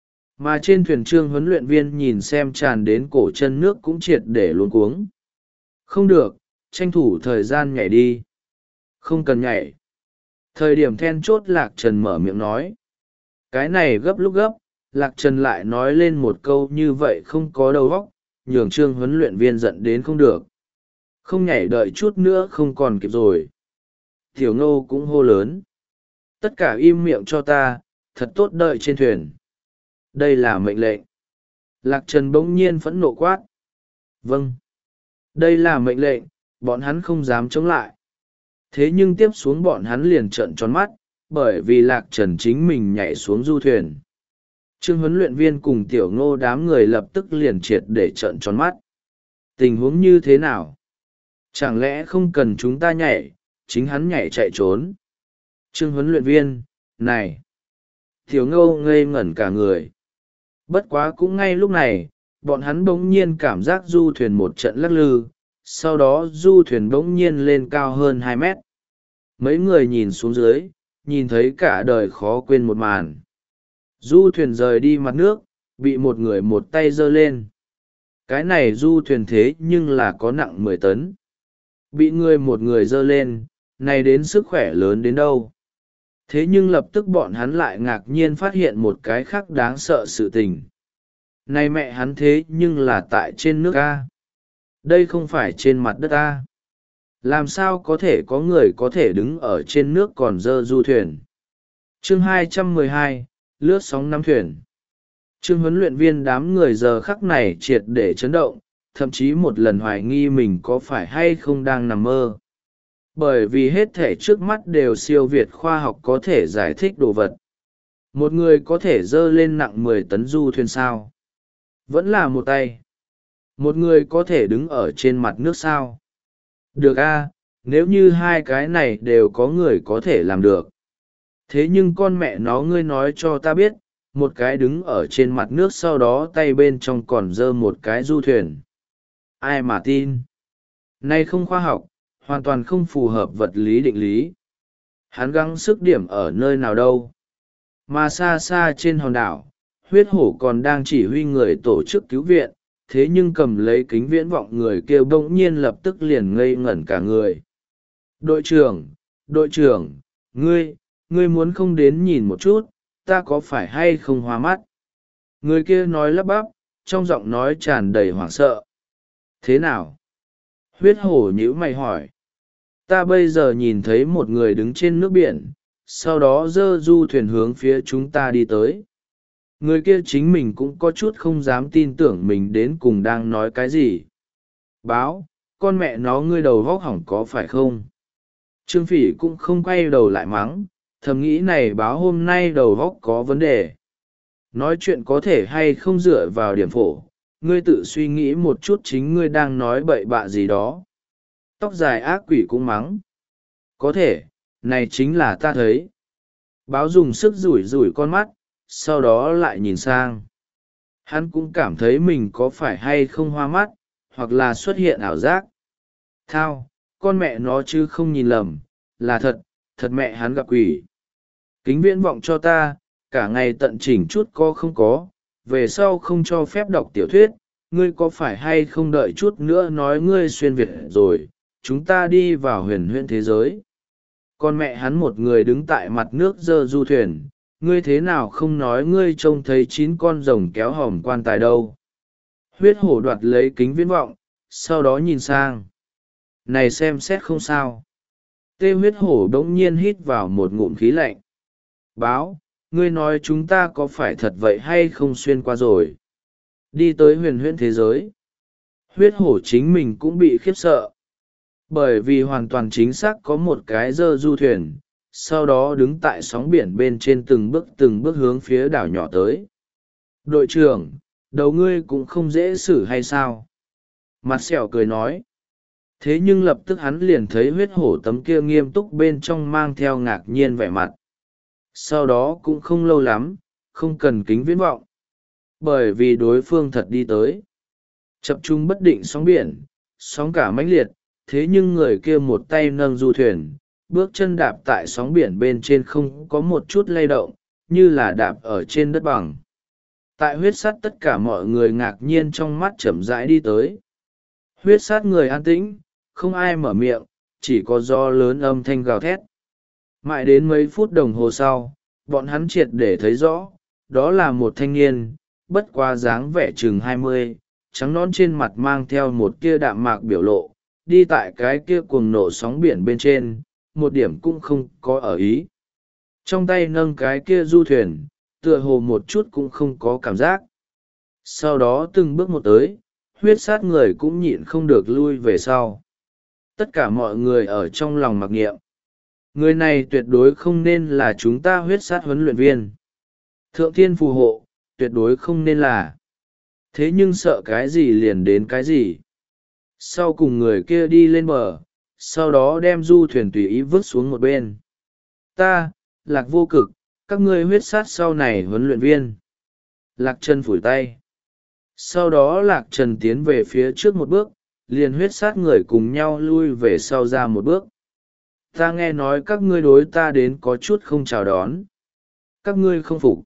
Mà trên thuyền Trương huấn luyện viên nhìn xem tràn đến cổ chân nước cũng triệt để luống cuống. Không được, tranh thủ thời gian nhảy đi. Không cần nhảy. Thời điểm then chốt Lạc Trần mở miệng nói. Cái này gấp lúc gấp, Lạc Trần lại nói lên một câu như vậy không có đầu óc, nhường Trương huấn luyện viên giận đến không được. Không nhảy đợi chút nữa không còn kịp rồi. Tiểu Ngô cũng hô lớn. Tất cả im miệng cho ta, thật tốt đợi trên thuyền. Đây là mệnh lệnh. Lạc Trần bỗng nhiên phẫn nộ quát. Vâng. Đây là mệnh lệnh, bọn hắn không dám chống lại. Thế nhưng tiếp xuống bọn hắn liền trợn tròn mắt, bởi vì Lạc Trần chính mình nhảy xuống du thuyền. Trương huấn luyện viên cùng Tiểu Ngô đám người lập tức liền triệt để trợn tròn mắt. Tình huống như thế nào? Chẳng lẽ không cần chúng ta nhảy, chính hắn nhảy chạy trốn? Trương huấn luyện viên, này! Tiểu Ngô ngây ngẩn cả người. Bất quá cũng ngay lúc này, bọn hắn bỗng nhiên cảm giác du thuyền một trận lắc lư, sau đó du thuyền bỗng nhiên lên cao hơn hai mét. Mấy người nhìn xuống dưới, nhìn thấy cả đời khó quên một màn. Du thuyền rời đi mặt nước, bị một người một tay giơ lên. Cái này du thuyền thế nhưng là có nặng mười tấn. Bị người một người giơ lên, này đến sức khỏe lớn đến đâu. Thế nhưng lập tức bọn hắn lại ngạc nhiên phát hiện một cái khác đáng sợ sự tình. Này mẹ hắn thế nhưng là tại trên nước A. Đây không phải trên mặt đất A. Làm sao có thể có người có thể đứng ở trên nước còn dơ du thuyền. Chương hai trăm mười hai, lướt sóng năm thuyền. Trương huấn luyện viên đám người giờ khắc này triệt để chấn động, thậm chí một lần hoài nghi mình có phải hay không đang nằm mơ. Bởi vì hết thể trước mắt đều siêu việt khoa học có thể giải thích đồ vật. Một người có thể dơ lên nặng mười tấn du thuyền sao? Vẫn là một tay. Một người có thể đứng ở trên mặt nước sao? Được a, nếu như hai cái này đều có người có thể làm được. Thế nhưng con mẹ nó ngươi nói cho ta biết, một cái đứng ở trên mặt nước sau đó tay bên trong còn giơ một cái du thuyền. Ai mà tin? Nay không khoa học, hoàn toàn không phù hợp vật lý định lý. Hắn gắng sức điểm ở nơi nào đâu. Mà xa xa trên hòn đảo, huyết hổ còn đang chỉ huy người tổ chức cứu viện, thế nhưng cầm lấy kính viễn vọng người kia bỗng nhiên lập tức liền ngây ngẩn cả người. Đội trưởng, đội trưởng, ngươi, ngươi muốn không đến nhìn một chút, ta có phải hay không hoa mắt? Người kia nói lắp bắp, trong giọng nói tràn đầy hoảng sợ. Thế nào? Huyết hổ nhíu mày hỏi. Ta bây giờ nhìn thấy một người đứng trên nước biển, sau đó dơ du thuyền hướng phía chúng ta đi tới. Người kia chính mình cũng có chút không dám tin tưởng mình đến cùng đang nói cái gì. Báo, con mẹ nó ngươi đầu vóc hỏng có phải không? Trương Phỉ cũng không quay đầu lại mắng, thầm nghĩ này báo hôm nay đầu vóc có vấn đề. Nói chuyện có thể hay không dựa vào điểm phổ, ngươi tự suy nghĩ một chút chính ngươi đang nói bậy bạ gì đó. Tóc dài ác quỷ cũng mắng. Có thể, này chính là ta thấy. Báo dùng sức rủi rủi con mắt, sau đó lại nhìn sang. Hắn cũng cảm thấy mình có phải hay không hoa mắt, hoặc là xuất hiện ảo giác. Thao, con mẹ nó chứ không nhìn lầm, là thật, thật mẹ hắn gặp quỷ. Kính viễn vọng cho ta, cả ngày tận chỉnh chút có không có, về sau không cho phép đọc tiểu thuyết, ngươi có phải hay không đợi chút nữa nói ngươi xuyên Việt rồi, chúng ta đi vào huyền huyễn thế giới. Con mẹ hắn một người đứng tại mặt nước dơ du thuyền, ngươi thế nào không nói ngươi trông thấy chín con rồng kéo hòm quan tài đâu. Huyết hổ đoạt lấy kính viễn vọng, sau đó nhìn sang. Này xem xét không sao. Tê huyết hổ đống nhiên hít vào một ngụm khí lạnh. Báo, ngươi nói chúng ta có phải thật vậy hay không xuyên qua rồi. Đi tới huyền huyễn thế giới. Huyết hổ chính mình cũng bị khiếp sợ. Bởi vì hoàn toàn chính xác có một cái dơ du thuyền, sau đó đứng tại sóng biển bên trên từng bước từng bước hướng phía đảo nhỏ tới. Đội trưởng, đầu ngươi cũng không dễ xử hay sao? Mặt sẹo cười nói. Thế nhưng lập tức hắn liền thấy huyết hổ tấm kia nghiêm túc bên trong mang theo ngạc nhiên vẻ mặt. Sau đó cũng không lâu lắm, không cần kính viễn vọng. Bởi vì đối phương thật đi tới. Chập trung bất định sóng biển, sóng cả mãnh liệt, thế nhưng người kia một tay nâng du thuyền, bước chân đạp tại sóng biển bên trên không có một chút lay động, như là đạp ở trên đất bằng. Tại huyết sắt tất cả mọi người ngạc nhiên trong mắt chậm rãi đi tới. Huyết sát người an tĩnh, không ai mở miệng, chỉ có gió lớn âm thanh gào thét. Mãi đến mấy phút đồng hồ sau, bọn hắn triệt để thấy rõ, đó là một thanh niên, bất quá dáng vẻ chừng hai mươi, trắng nõn trên mặt mang theo một kia đạm mạc biểu lộ, đi tại cái kia cuồng nổ sóng biển bên trên, một điểm cũng không có ở ý. Trong tay nâng cái kia du thuyền, tựa hồ một chút cũng không có cảm giác. Sau đó từng bước một tới, huyết sát người cũng nhịn không được lui về sau. Tất cả mọi người ở trong lòng mặc niệm. Người này tuyệt đối không nên là chúng ta huyết sát huấn luyện viên. Thượng thiên phù hộ, tuyệt đối không nên là. Thế nhưng sợ cái gì liền đến cái gì. Sau cùng người kia đi lên bờ, sau đó đem du thuyền tùy ý vứt xuống một bên. Ta, Lạc Vô Cực, các ngươi huyết sát sau này huấn luyện viên. Lạc Trần phủi tay. Sau đó Lạc Trần tiến về phía trước một bước, liền huyết sát người cùng nhau lui về sau ra một bước. Ta nghe nói các ngươi đối ta đến có chút không chào đón. Các ngươi không phục.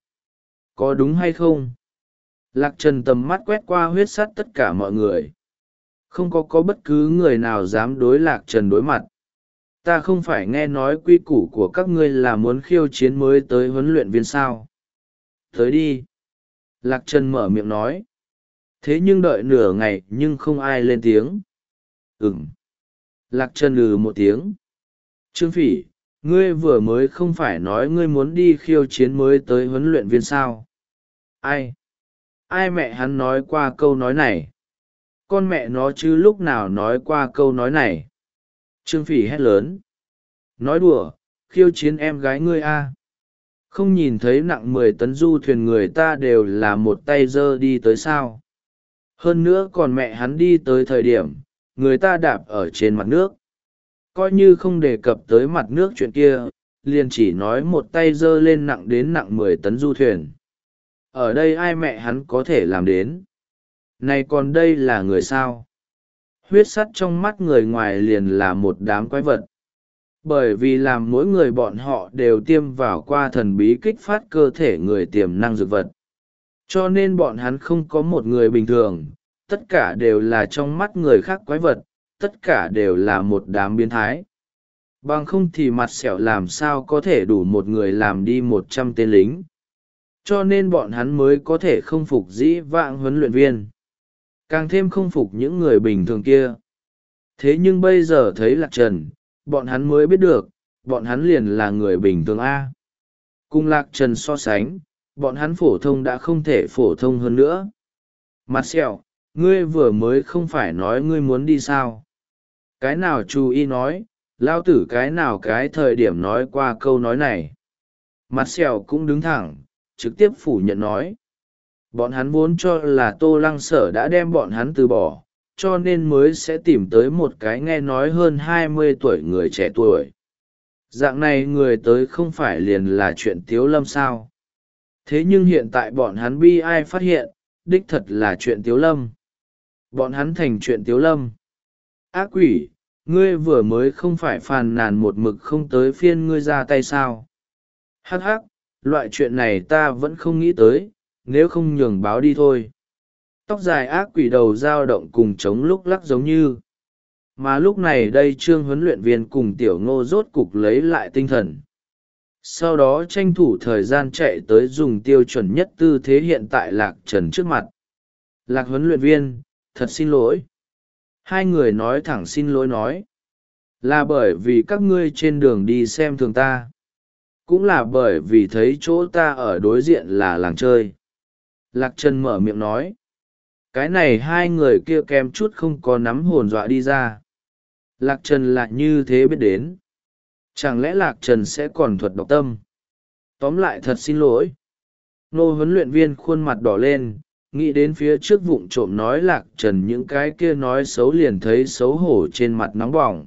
Có đúng hay không? Lạc Trần tầm mắt quét qua huyết sát tất cả mọi người. Không có có bất cứ người nào dám đối Lạc Trần đối mặt. Ta không phải nghe nói quy củ của các ngươi là muốn khiêu chiến mới tới huấn luyện viên sao. Tới đi. Lạc Trần mở miệng nói. Thế nhưng đợi nửa ngày nhưng không ai lên tiếng. Ừm. Lạc Trần ừ một tiếng. Trương Phỉ, ngươi vừa mới không phải nói ngươi muốn đi khiêu chiến mới tới huấn luyện viên sao? Ai? Ai mẹ hắn nói qua câu nói này? Con mẹ nó chứ lúc nào nói qua câu nói này? Trương Phỉ hét lớn. Nói đùa, khiêu chiến em gái ngươi a? Không nhìn thấy nặng mười tấn du thuyền người ta đều là một tay giơ đi tới sao? Hơn nữa còn mẹ hắn đi tới thời điểm, người ta đạp ở trên mặt nước. Coi như không đề cập tới mặt nước chuyện kia, liền chỉ nói một tay giơ lên nặng đến nặng mười tấn du thuyền. Ở đây ai mẹ hắn có thể làm đến? Này còn đây là người sao? Huyết sắt trong mắt người ngoài liền là một đám quái vật. Bởi vì làm mỗi người bọn họ đều tiêm vào qua thần bí kích phát cơ thể người tiềm năng dược vật. Cho nên bọn hắn không có một người bình thường, tất cả đều là trong mắt người khác quái vật, tất cả đều là một đám biến thái. Bằng không thì mặt sẹo làm sao có thể đủ một người làm đi một trăm tên lính. Cho nên bọn hắn mới có thể không phục dĩ vãng huấn luyện viên. Càng thêm không phục những người bình thường kia. Thế nhưng bây giờ thấy Lạc Trần, bọn hắn mới biết được, bọn hắn liền là người bình thường A. Cùng Lạc Trần so sánh, bọn hắn phổ thông đã không thể phổ thông hơn nữa. Mặt sẹo, ngươi vừa mới không phải nói ngươi muốn đi sao? Cái nào chú ý nói, lao tử cái nào cái thời điểm nói qua câu nói này. Mặt sẹo cũng đứng thẳng, trực tiếp phủ nhận nói. Bọn hắn vốn cho là Tô Lăng Sở đã đem bọn hắn từ bỏ, cho nên mới sẽ tìm tới một cái nghe nói hơn hai mươi tuổi người trẻ tuổi. Dạng này người tới không phải liền là chuyện Tiếu Lâm sao? Thế nhưng hiện tại bọn hắn bi ai phát hiện, đích thật là chuyện Tiếu Lâm. Bọn hắn thành chuyện Tiếu Lâm. Ác quỷ, ngươi vừa mới không phải phàn nàn một mực không tới phiên ngươi ra tay sao? Hắc hắc, loại chuyện này ta vẫn không nghĩ tới, nếu không nhường báo đi thôi. Tóc dài ác quỷ đầu dao động cùng chống lúc lắc giống như. Mà lúc này đây trương huấn luyện viên cùng tiểu ngô rốt cục lấy lại tinh thần. Sau đó tranh thủ thời gian chạy tới dùng tiêu chuẩn nhất tư thế hiện tại Lạc Trần trước mặt. Lạc huấn luyện viên, thật xin lỗi. Hai người nói thẳng xin lỗi nói. Là bởi vì các ngươi trên đường đi xem thường ta. Cũng là bởi vì thấy chỗ ta ở đối diện là làng chơi. Lạc Trần mở miệng nói. Cái này hai người kia kèm chút không có nắm hồn dọa đi ra. Lạc Trần lại như thế biết đến. Chẳng lẽ Lạc Trần sẽ còn thuật độc tâm? Tóm lại thật xin lỗi. Nô huấn luyện viên khuôn mặt đỏ lên, nghĩ đến phía trước vụng trộm nói Lạc Trần những cái kia nói xấu liền thấy xấu hổ trên mặt nóng bỏng.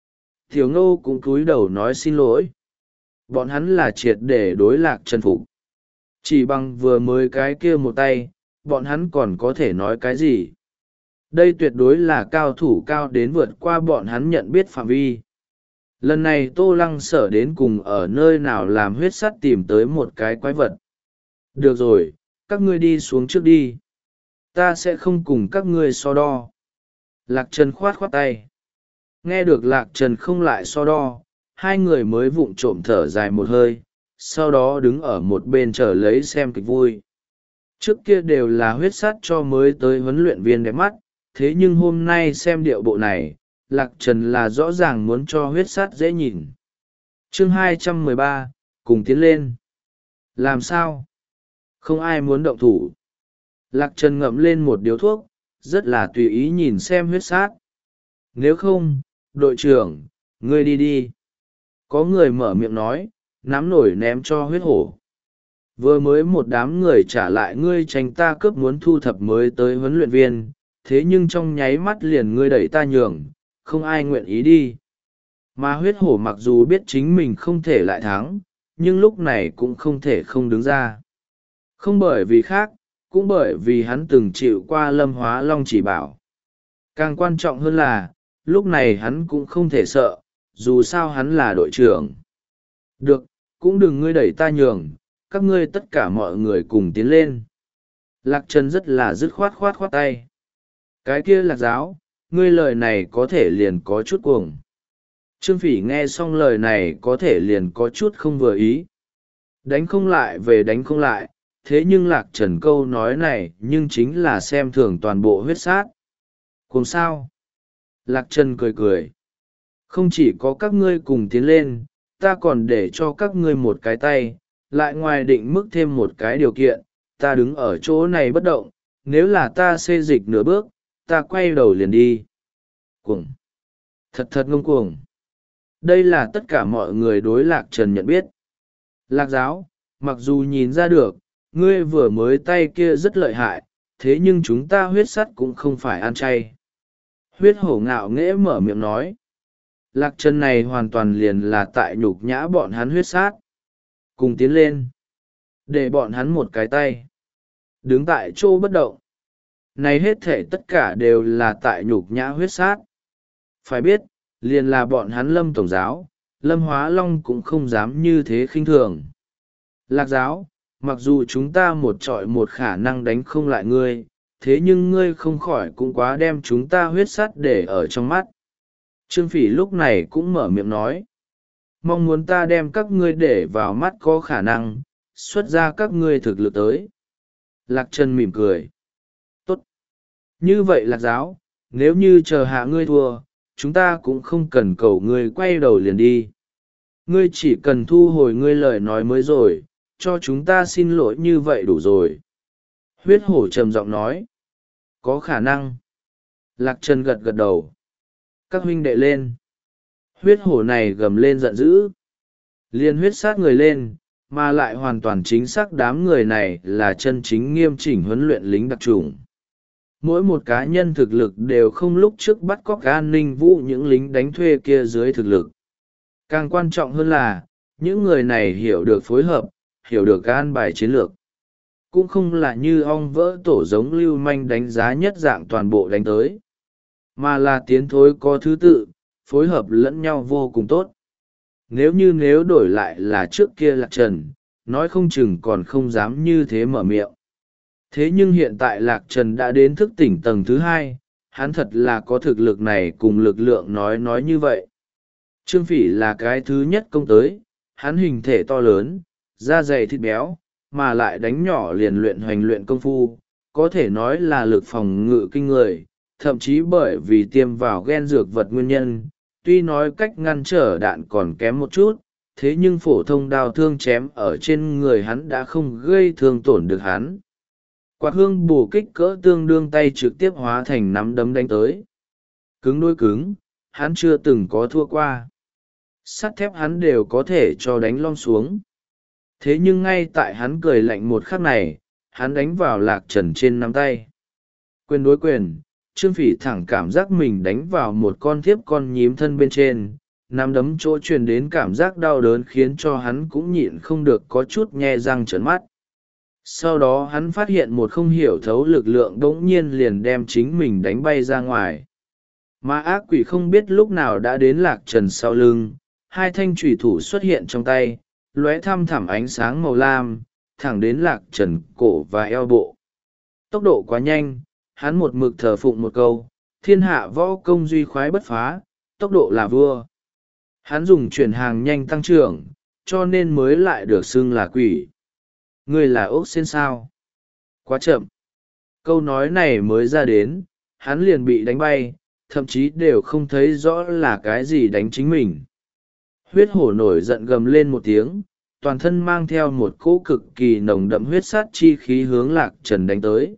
Tiểu Ngô cũng cúi đầu nói xin lỗi. Bọn hắn là triệt để đối Lạc Trần phục. Chỉ bằng vừa mới cái kia một tay, bọn hắn còn có thể nói cái gì? Đây tuyệt đối là cao thủ cao đến vượt qua bọn hắn nhận biết phạm vi. Lần này Tô Lăng Sở đến cùng ở nơi nào làm huyết sắt tìm tới một cái quái vật. Được rồi, các ngươi đi xuống trước đi. Ta sẽ không cùng các ngươi so đo. Lạc Trần khoát khoát tay. Nghe được Lạc Trần không lại so đo, hai người mới vụng trộm thở dài một hơi, sau đó đứng ở một bên chờ lấy xem kịch vui. Trước kia đều là huyết sắt cho mới tới huấn luyện viên đẹp mắt, thế nhưng hôm nay xem điệu bộ này, Lạc Trần là rõ ràng muốn cho huyết sắt dễ nhìn. Chương hai trăm mười ba, cùng tiến lên. Làm sao? Không ai muốn động thủ. Lạc Trần ngậm lên một điếu thuốc, rất là tùy ý nhìn xem huyết sát. Nếu không, đội trưởng, ngươi đi đi. Có người mở miệng nói, nắm nổi ném cho huyết hổ. Vừa mới một đám người trả lại ngươi tranh ta cướp muốn thu thập mới tới huấn luyện viên, thế nhưng trong nháy mắt liền ngươi đẩy ta nhường, không ai nguyện ý đi. Mà huyết hổ mặc dù biết chính mình không thể lại thắng, nhưng lúc này cũng không thể không đứng ra. Không bởi vì khác, cũng bởi vì hắn từng chịu qua Lâm Hóa Long chỉ bảo. Càng quan trọng hơn là, lúc này hắn cũng không thể sợ, dù sao hắn là đội trưởng. Được, cũng đừng ngươi đẩy ta nhường, các ngươi tất cả mọi người cùng tiến lên. Lạc Trần rất là dứt khoát khoát khoát tay. Cái kia Lạc giáo, ngươi lời này có thể liền có chút cuồng. Trương Phỉ nghe xong lời này có thể liền có chút không vừa ý. Đánh không lại về đánh không lại, thế nhưng Lạc Trần câu nói này nhưng chính là xem thường toàn bộ huyết sát. Cùng sao? Lạc Trần cười cười. Không chỉ có các ngươi cùng tiến lên, ta còn để cho các ngươi một cái tay, lại ngoài định mức thêm một cái điều kiện, ta đứng ở chỗ này bất động, nếu là ta xê dịch nửa bước, ta quay đầu liền đi. Cuồng! Thật thật ngông cuồng! Đây là tất cả mọi người đối Lạc Trần nhận biết. Lạc giáo, mặc dù nhìn ra được, ngươi vừa mới tay kia rất lợi hại, thế nhưng chúng ta huyết sắt cũng không phải ăn chay. Huyết hổ ngạo nghễ mở miệng nói. Lạc Trần này hoàn toàn liền là tại nhục nhã bọn hắn huyết sát. Cùng tiến lên. Để bọn hắn một cái tay. Đứng tại chỗ bất động. Này hết thể tất cả đều là tại nhục nhã huyết sát. Phải biết, liền là bọn hắn Lâm Tổng giáo, Lâm Hóa Long cũng không dám như thế khinh thường. Lạc giáo, mặc dù chúng ta một trọi một khả năng đánh không lại ngươi, thế nhưng ngươi không khỏi cũng quá đem chúng ta huyết sắt để ở trong mắt. Trương Phỉ lúc này cũng mở miệng nói. Mong muốn ta đem các ngươi để vào mắt có khả năng, xuất ra các ngươi thực lực tới. Lạc Trần mỉm cười. Tốt. Như vậy Lạc giáo, nếu như chờ hạ ngươi thua, chúng ta cũng không cần cầu ngươi quay đầu liền đi. Ngươi chỉ cần thu hồi ngươi lời nói mới rồi, cho chúng ta xin lỗi như vậy đủ rồi. Huyết hổ trầm giọng nói. Có khả năng. Lạc Trần gật gật đầu. Các huynh đệ lên. Huyết hổ này gầm lên giận dữ. Liên huyết sát người lên, mà lại hoàn toàn chính xác đám người này là chân chính nghiêm chỉnh huấn luyện lính đặc trùng. Mỗi một cá nhân thực lực đều không lúc trước bắt cóc an ninh vũ những lính đánh thuê kia dưới thực lực. Càng quan trọng hơn là, những người này hiểu được phối hợp, hiểu được an bài chiến lược. Cũng không là như ong vỡ tổ giống lưu manh đánh giá nhất dạng toàn bộ đánh tới, mà là tiến thối có thứ tự, phối hợp lẫn nhau vô cùng tốt. Nếu như nếu đổi lại là trước kia Lạc Trần, nói không chừng còn không dám như thế mở miệng. Thế nhưng hiện tại Lạc Trần đã đến thức tỉnh tầng thứ hai, hắn thật là có thực lực này cùng lực lượng nói nói như vậy. Trương Phỉ là cái thứ nhất công tới, hắn hình thể to lớn, da dày thịt béo, mà lại đánh nhỏ liền luyện hoành luyện công phu, có thể nói là lực phòng ngự kinh người, thậm chí bởi vì tiêm vào gen dược vật nguyên nhân, tuy nói cách ngăn trở đạn còn kém một chút, thế nhưng phổ thông đao thương chém ở trên người hắn đã không gây thương tổn được hắn. Quạt hương bổ kích cỡ tương đương tay trực tiếp hóa thành nắm đấm đánh tới. Cứng đôi cứng, hắn chưa từng có thua qua. Sắt thép hắn đều có thể cho đánh lom xuống. Thế nhưng ngay tại hắn cười lạnh một khắc này, hắn đánh vào Lạc Trần trên nắm tay. Quyền đối quyền, Trương Phỉ thẳng cảm giác mình đánh vào một con thiếp con nhím thân bên trên, nắm đấm chỗ truyền đến cảm giác đau đớn khiến cho hắn cũng nhịn không được có chút nhe răng trợn mắt. Sau đó hắn phát hiện một không hiểu thấu lực lượng bỗng nhiên liền đem chính mình đánh bay ra ngoài. Mà ác quỷ không biết lúc nào đã đến Lạc Trần sau lưng, hai thanh chủy thủ xuất hiện trong tay, lóe thăm thẳm ánh sáng màu lam, thẳng đến Lạc Trần cổ và eo bộ. Tốc độ quá nhanh, hắn một mực thờ phụng một câu, thiên hạ võ công duy khoái bất phá, tốc độ là vua. Hắn dùng chuyển hàng nhanh tăng trưởng, cho nên mới lại được xưng là quỷ. Ngươi là ốc sên sao? Quá chậm. Câu nói này mới ra đến, hắn liền bị đánh bay, thậm chí đều không thấy rõ là cái gì đánh chính mình. Huyết hổ nổi giận gầm lên một tiếng, toàn thân mang theo một cỗ cực kỳ nồng đậm huyết sát chi khí hướng Lạc Trần đánh tới.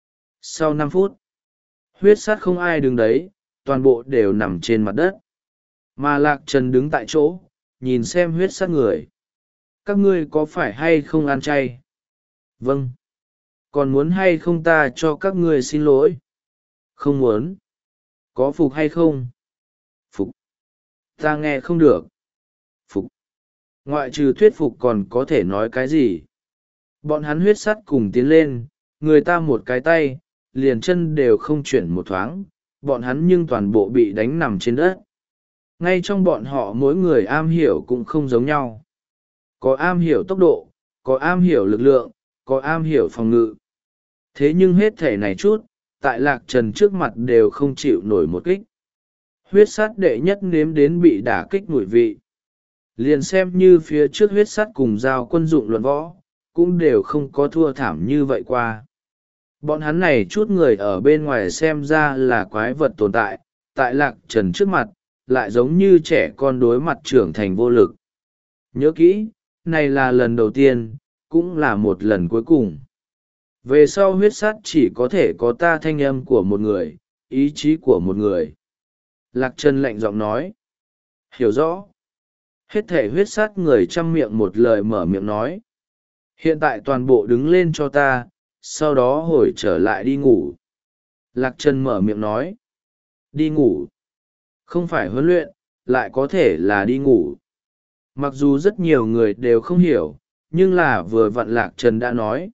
Sau năm phút, huyết sát không ai đứng đấy, toàn bộ đều nằm trên mặt đất. Mà Lạc Trần đứng tại chỗ, nhìn xem huyết sát người. Các ngươi có phải hay không ăn chay? Vâng. Còn muốn hay không ta cho các ngươi xin lỗi? Không muốn. Có phục hay không? Phục. Ta nghe không được. Phục. Ngoại trừ thuyết phục còn có thể nói cái gì? Bọn hắn huyết sắt cùng tiến lên, người ta một cái tay, liền chân đều không chuyển một thoáng, bọn hắn nhưng toàn bộ bị đánh nằm trên đất. Ngay trong bọn họ mỗi người am hiểu cũng không giống nhau. Có am hiểu tốc độ, có am hiểu lực lượng, có am hiểu phòng ngự. Thế nhưng hết thể này chút, tại Lạc Trần trước mặt đều không chịu nổi một kích. Huyết sát đệ nhất nếm đến bị đả kích mùi vị. Liền xem như phía trước huyết sát cùng giao quân dụng luận võ, cũng đều không có thua thảm như vậy qua. Bọn hắn này chút người ở bên ngoài xem ra là quái vật tồn tại, tại Lạc Trần trước mặt, lại giống như trẻ con đối mặt trưởng thành vô lực. Nhớ kỹ, này là lần đầu tiên, cũng là một lần cuối cùng. Về sau huyết sát chỉ có thể có ta thanh âm của một người, ý chí của một người. Lạc Trần lạnh giọng nói. Hiểu rõ. Hết thể huyết sát người chăm miệng một lời mở miệng nói. Hiện tại toàn bộ đứng lên cho ta, sau đó hồi trở lại đi ngủ. Lạc Trần mở miệng nói. Đi ngủ. Không phải huấn luyện, lại có thể là đi ngủ. Mặc dù rất nhiều người đều không hiểu, nhưng là vừa vặn Lạc Trần đã nói.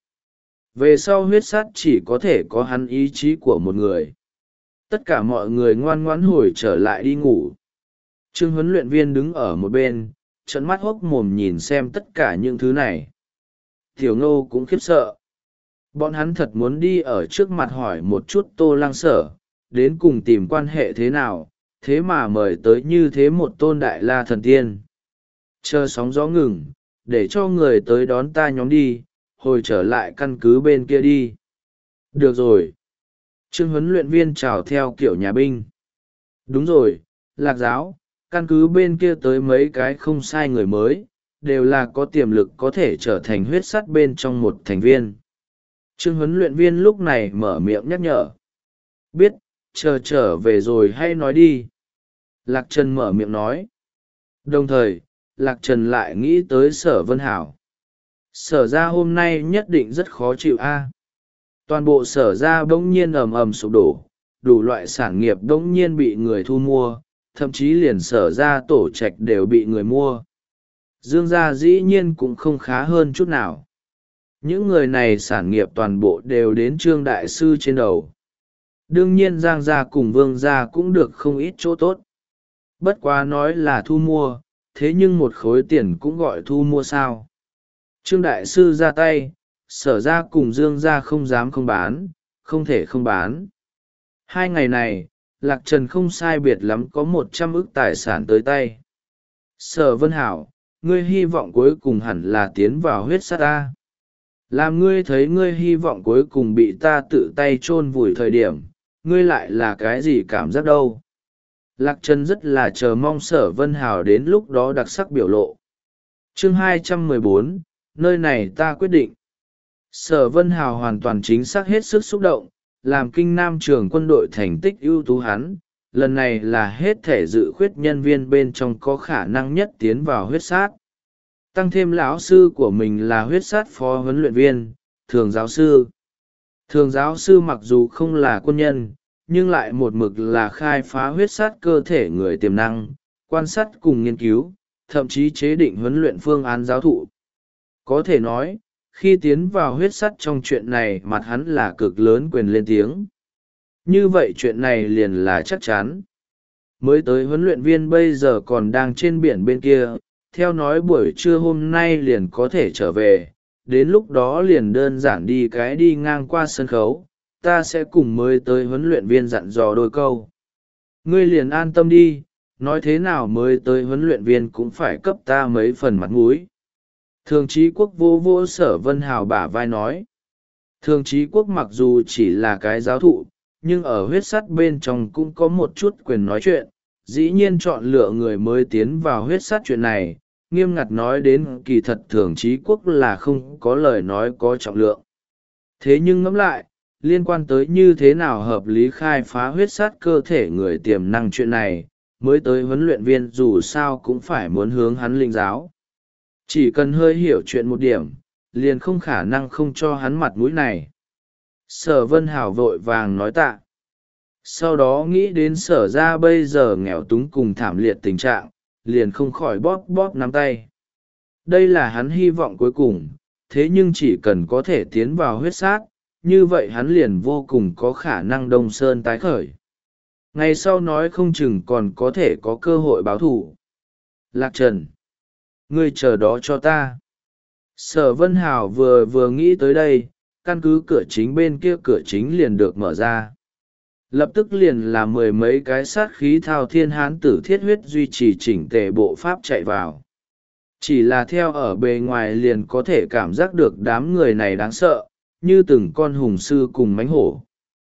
Về sau huyết sát chỉ có thể có hắn ý chí của một người. Tất cả mọi người ngoan ngoãn hồi trở lại đi ngủ. Trương huấn luyện viên đứng ở một bên, trợn mắt hốc mồm nhìn xem tất cả những thứ này. Tiểu Ngô cũng khiếp sợ. Bọn hắn thật muốn đi ở trước mặt hỏi một chút Tô Lăng Sở, đến cùng tìm quan hệ thế nào, thế mà mời tới như thế một tôn đại la thần tiên. Chờ sóng gió ngừng, để cho người tới đón ta nhóm đi, hồi trở lại căn cứ bên kia đi. Được rồi. Trương huấn luyện viên chào theo kiểu nhà binh. Đúng rồi, Lạc giáo, căn cứ bên kia tới mấy cái không sai người mới, đều là có tiềm lực có thể trở thành huyết sắt bên trong một thành viên. Trương huấn luyện viên lúc này mở miệng nhắc nhở. Biết, chờ trở về rồi hay nói đi. Lạc Trần mở miệng nói. Đồng thời, Lạc Trần lại nghĩ tới Sở Vân Hảo. Sở ra hôm nay nhất định rất khó chịu a. Toàn bộ sở ra bỗng nhiên ầm ầm sụp đổ, đủ loại sản nghiệp bỗng nhiên bị người thu mua, thậm chí liền sở ra tổ trạch đều bị người mua. Dương gia dĩ nhiên cũng không khá hơn chút nào. Những người này sản nghiệp toàn bộ đều đến Trương đại sư trên đầu. Đương nhiên Giang gia cùng Vương gia cũng được không ít chỗ tốt. Bất quá nói là thu mua, thế nhưng một khối tiền cũng gọi thu mua sao. Trương đại sư ra tay, sở ra cùng Dương ra không dám không bán, không thể không bán. Hai ngày này, Lạc Trần không sai biệt lắm có một trăm ức tài sản tới tay. Sở Vân Hảo, ngươi hy vọng cuối cùng hẳn là tiến vào huyết sát ta. Làm ngươi thấy ngươi hy vọng cuối cùng bị ta tự tay chôn vùi thời điểm, ngươi lại là cái gì cảm giác đâu. Lạc Trần rất là chờ mong Sở Vân Hảo đến lúc đó đặc sắc biểu lộ. Chương hai trăm mười bốn, nơi này ta quyết định. Sở Vân Hào hoàn toàn chính xác hết sức xúc động, làm kinh nam trường quân đội thành tích ưu tú hắn, lần này là hết thể dự khuyết nhân viên bên trong có khả năng nhất tiến vào huyết sát. Tăng thêm lão sư của mình là huyết sát phó huấn luyện viên, thường giáo sư. Thường giáo sư mặc dù không là quân nhân, nhưng lại một mực là khai phá huyết sát cơ thể người tiềm năng, quan sát cùng nghiên cứu, thậm chí chế định huấn luyện phương án giáo thụ. Có thể nói, khi tiến vào huyết sắt trong chuyện này mặt hắn là cực lớn quyền lên tiếng. Như vậy chuyện này liền là chắc chắn. Mới tới huấn luyện viên bây giờ còn đang trên biển bên kia, theo nói buổi trưa hôm nay liền có thể trở về, đến lúc đó liền đơn giản đi cái đi ngang qua sân khấu, ta sẽ cùng mới tới huấn luyện viên dặn dò đôi câu. Ngươi liền an tâm đi, nói thế nào mới tới huấn luyện viên cũng phải cấp ta mấy phần mặt mũi. Thường Chí Quốc vô vô Sở Vân Hào bả vai nói. Thường Chí Quốc mặc dù chỉ là cái giáo thụ, nhưng ở huyết sắt bên trong cũng có một chút quyền nói chuyện. Dĩ nhiên chọn lựa người mới tiến vào huyết sắt chuyện này, nghiêm ngặt nói đến kỳ thật Thường Chí Quốc là không có lời nói có trọng lượng. Thế nhưng ngẫm lại, liên quan tới như thế nào hợp lý khai phá huyết sắt cơ thể người tiềm năng chuyện này, mới tới huấn luyện viên dù sao cũng phải muốn hướng hắn linh giáo. Chỉ cần hơi hiểu chuyện một điểm, liền không khả năng không cho hắn mặt mũi này. Sở Vân Hảo vội vàng nói tạ. Sau đó nghĩ đến Sở ra bây giờ nghèo túng cùng thảm liệt tình trạng, liền không khỏi bóp bóp nắm tay. Đây là hắn hy vọng cuối cùng, thế nhưng chỉ cần có thể tiến vào huyết sát, như vậy hắn liền vô cùng có khả năng Đông Sơn tái khởi. Ngày sau nói không chừng còn có thể có cơ hội báo thù. Lạc Trần, ngươi chờ đó cho ta. Sở Vân Hảo vừa vừa nghĩ tới đây, căn cứ cửa chính bên kia cửa chính liền được mở ra. Lập tức liền là mười mấy cái sát khí thao thiên hán tử thiết huyết duy trì chỉnh tề bộ pháp chạy vào. Chỉ là theo ở bề ngoài liền có thể cảm giác được đám người này đáng sợ, như từng con hùng sư cùng mánh hổ.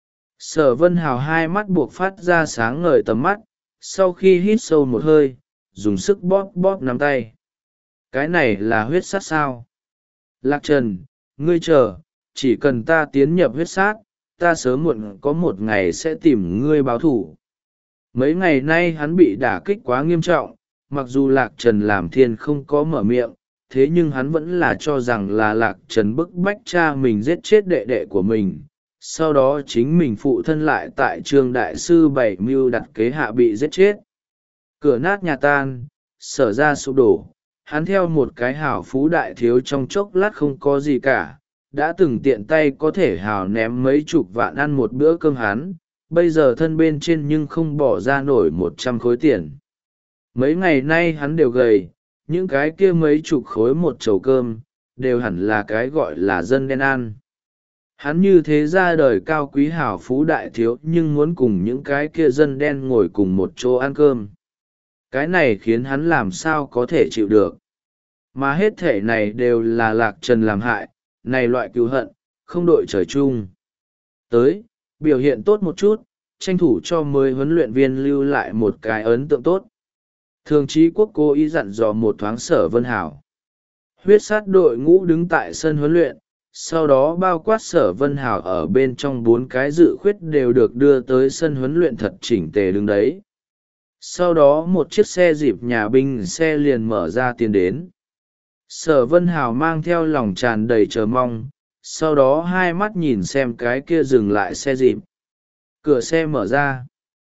Sở Vân Hào hai mắt buộc phát ra sáng ngời tầm mắt, sau khi hít sâu một hơi, dùng sức bóp bóp nắm tay. Cái này là huyết sát sao? Lạc Trần, ngươi chờ, chỉ cần ta tiến nhập huyết sát, ta sớm muộn có một ngày sẽ tìm ngươi báo thủ. Mấy ngày nay hắn bị đả kích quá nghiêm trọng, mặc dù Lạc Trần làm thiên không có mở miệng, thế nhưng hắn vẫn là cho rằng là Lạc Trần bức bách cha mình giết chết đệ đệ của mình. Sau đó chính mình phụ thân lại tại trường đại sư bảy mưu đặt kế hạ bị giết chết. Cửa nát nhà tan, Sở ra sụp đổ, hắn theo một cái hảo phú đại thiếu trong chốc lát không có gì cả, đã từng tiện tay có thể hào ném mấy chục vạn ăn một bữa cơm hắn, bây giờ thân bên trên nhưng không bỏ ra nổi một trăm khối tiền. Mấy ngày nay hắn đều gầy, những cái kia mấy chục khối một chầu cơm, đều hẳn là cái gọi là dân đen ăn. Hắn như thế ra đời cao quý hảo phú đại thiếu nhưng muốn cùng những cái kia dân đen ngồi cùng một chỗ ăn cơm. Cái này khiến hắn làm sao có thể chịu được. Mà hết thể này đều là Lạc Trần làm hại, này loại cứu hận, không đội trời chung. Tới, biểu hiện tốt một chút, tranh thủ cho mới huấn luyện viên lưu lại một cái ấn tượng tốt. Thường Chí Quốc cố ý dặn dò một thoáng Sở Vân Hảo. Huyết sát đội ngũ đứng tại sân huấn luyện, sau đó bao quát Sở Vân Hảo ở bên trong bốn cái dự khuyết đều được đưa tới sân huấn luyện thật chỉnh tề đứng đấy. Sau đó một chiếc xe dịp nhà binh xe liền mở ra tiến đến. Sở Vân Hảo mang theo lòng tràn đầy chờ mong, sau đó hai mắt nhìn xem cái kia dừng lại xe dịp. Cửa xe mở ra.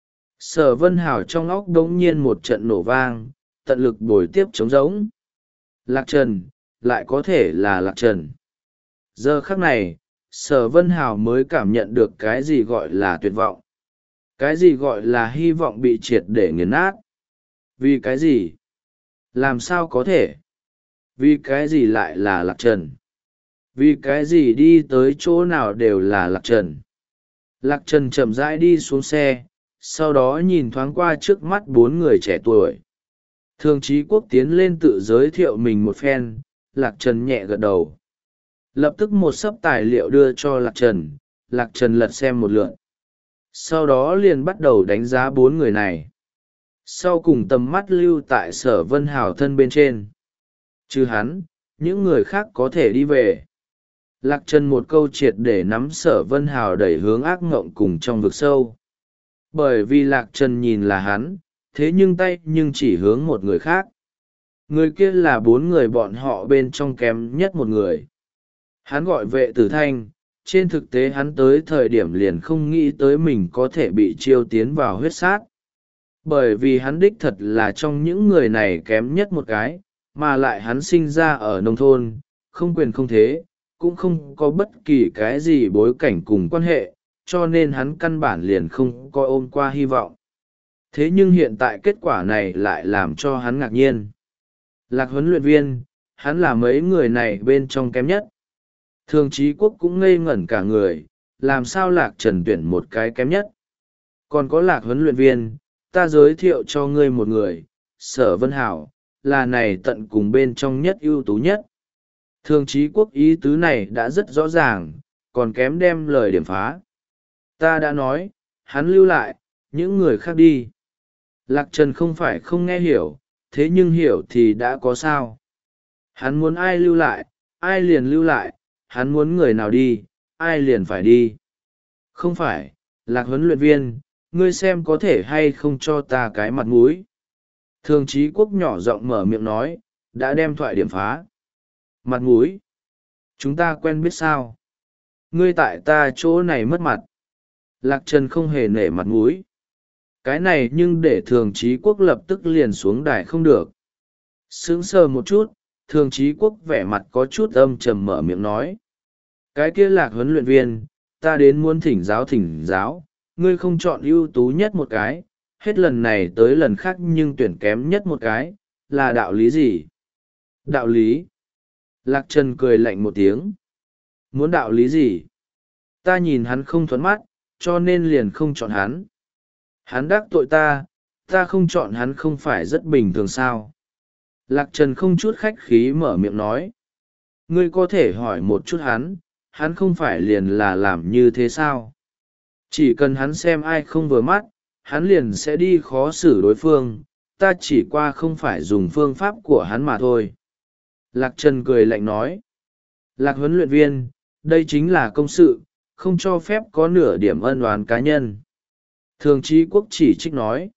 Sở Vân Hảo trong óc đống nhiên một trận nổ vang, tận lực bồi tiếp trống rỗng. Lạc Trần, lại có thể là Lạc Trần. Giờ khắc này, Sở Vân Hảo mới cảm nhận được cái gì gọi là tuyệt vọng. Cái gì gọi là hy vọng bị triệt để nghiền nát. Vì cái gì? Làm sao có thể? Vì cái gì lại là Lạc Trần? Vì cái gì đi tới chỗ nào đều là Lạc Trần? Lạc Trần chậm rãi đi xuống xe, sau đó nhìn thoáng qua trước mắt bốn người trẻ tuổi. Thường Chí Quốc tiến lên tự giới thiệu mình một phen, Lạc Trần nhẹ gật đầu. Lập tức một xấp tài liệu đưa cho Lạc Trần, Lạc Trần lật xem một lượt. Sau đó liền bắt đầu đánh giá bốn người này. Sau cùng tầm mắt lưu tại Sở Vân Hảo thân bên trên. Chứ hắn, những người khác có thể đi về. Lạc Trần một câu triệt để nắm Sở Vân Hảo đẩy hướng ác ngộng cùng trong vực sâu. Bởi vì Lạc Trần nhìn là hắn, thế nhưng tay nhưng chỉ hướng một người khác. Người kia là bốn người bọn họ bên trong kém nhất một người. Hắn gọi Vệ Tử Thanh, trên thực tế hắn tới thời điểm liền không nghĩ tới mình có thể bị chiêu tiến vào huyết sát. Bởi vì hắn đích thật là trong những người này kém nhất một cái, mà lại hắn sinh ra ở nông thôn, không quyền không thế, cũng không có bất kỳ cái gì bối cảnh cùng quan hệ, cho nên hắn căn bản liền không coi ôm qua hy vọng. Thế nhưng hiện tại kết quả này lại làm cho hắn ngạc nhiên. Lạc huấn luyện viên, hắn là mấy người này bên trong kém nhất. Thường Chí Quốc cũng ngây ngẩn cả người, làm sao Lạc Trần tuyển một cái kém nhất. Còn có Lạc huấn luyện viên, ta giới thiệu cho ngươi một người, Sở Vân Hảo, là này tận cùng bên trong nhất ưu tú nhất. Thường trí quốc ý tứ này đã rất rõ ràng, còn kém đem lời điểm phá. Ta đã nói, hắn lưu lại, những người khác đi. Lạc Trần không phải không nghe hiểu, thế nhưng hiểu thì đã có sao. Hắn muốn ai lưu lại, ai liền lưu lại, hắn muốn người nào đi, ai liền phải đi. Không phải, Lạc huấn luyện viên, ngươi xem có thể hay không cho ta cái mặt mũi. Thường trí quốc nhỏ giọng mở miệng nói, đã đem thoại điểm phá. Mặt mũi? Chúng ta quen biết sao? Ngươi tại ta chỗ này mất mặt. Lạc Trần không hề nể mặt mũi. Cái này nhưng để thường trí quốc lập tức liền xuống đài không được. Sững sờ một chút, thường trí quốc vẻ mặt có chút âm trầm mở miệng nói. Cái kia Lạc huấn luyện viên, ta đến muốn thỉnh giáo thỉnh giáo, ngươi không chọn ưu tú nhất một cái, hết lần này tới lần khác nhưng tuyển kém nhất một cái, là đạo lý gì? Đạo lý? Lạc Trần cười lạnh một tiếng. Muốn đạo lý gì? Ta nhìn hắn không thuẫn mắt, cho nên liền không chọn hắn. Hắn đắc tội ta, ta không chọn hắn không phải rất bình thường sao? Lạc Trần không chút khách khí mở miệng nói. Ngươi có thể hỏi một chút hắn, hắn không phải liền là làm như thế sao? Chỉ cần hắn xem ai không vừa mắt, hắn liền sẽ đi khó xử đối phương, ta chỉ qua không phải dùng phương pháp của hắn mà thôi. Lạc Trần cười lạnh nói. Lạc huấn luyện viên, đây chính là công sự, không cho phép có nửa điểm ân oán cá nhân. Thường trí quốc chỉ trích nói.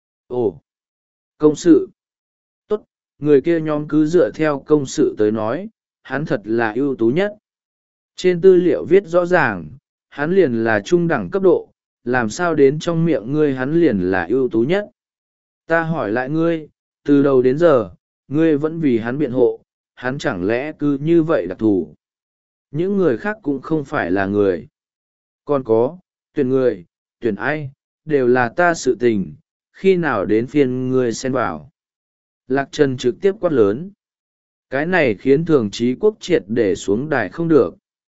Ồ, công sự. Tốt, người kia nhóm cứ dựa theo công sự tới nói, hắn thật là ưu tú nhất. Trên tư liệu viết rõ ràng, hắn liền là trung đẳng cấp độ, làm sao đến trong miệng ngươi hắn liền là ưu tú nhất. Ta hỏi lại ngươi, từ đầu đến giờ, ngươi vẫn vì hắn biện hộ, hắn chẳng lẽ cứ như vậy đặc thù. Những người khác cũng không phải là người. Còn có, tuyển người, tuyển ai, đều là ta sự tình, khi nào đến phiên ngươi xen vào. Lạc Trần trực tiếp quát lớn. Cái này khiến thường trí quốc triệt để xuống đài không được.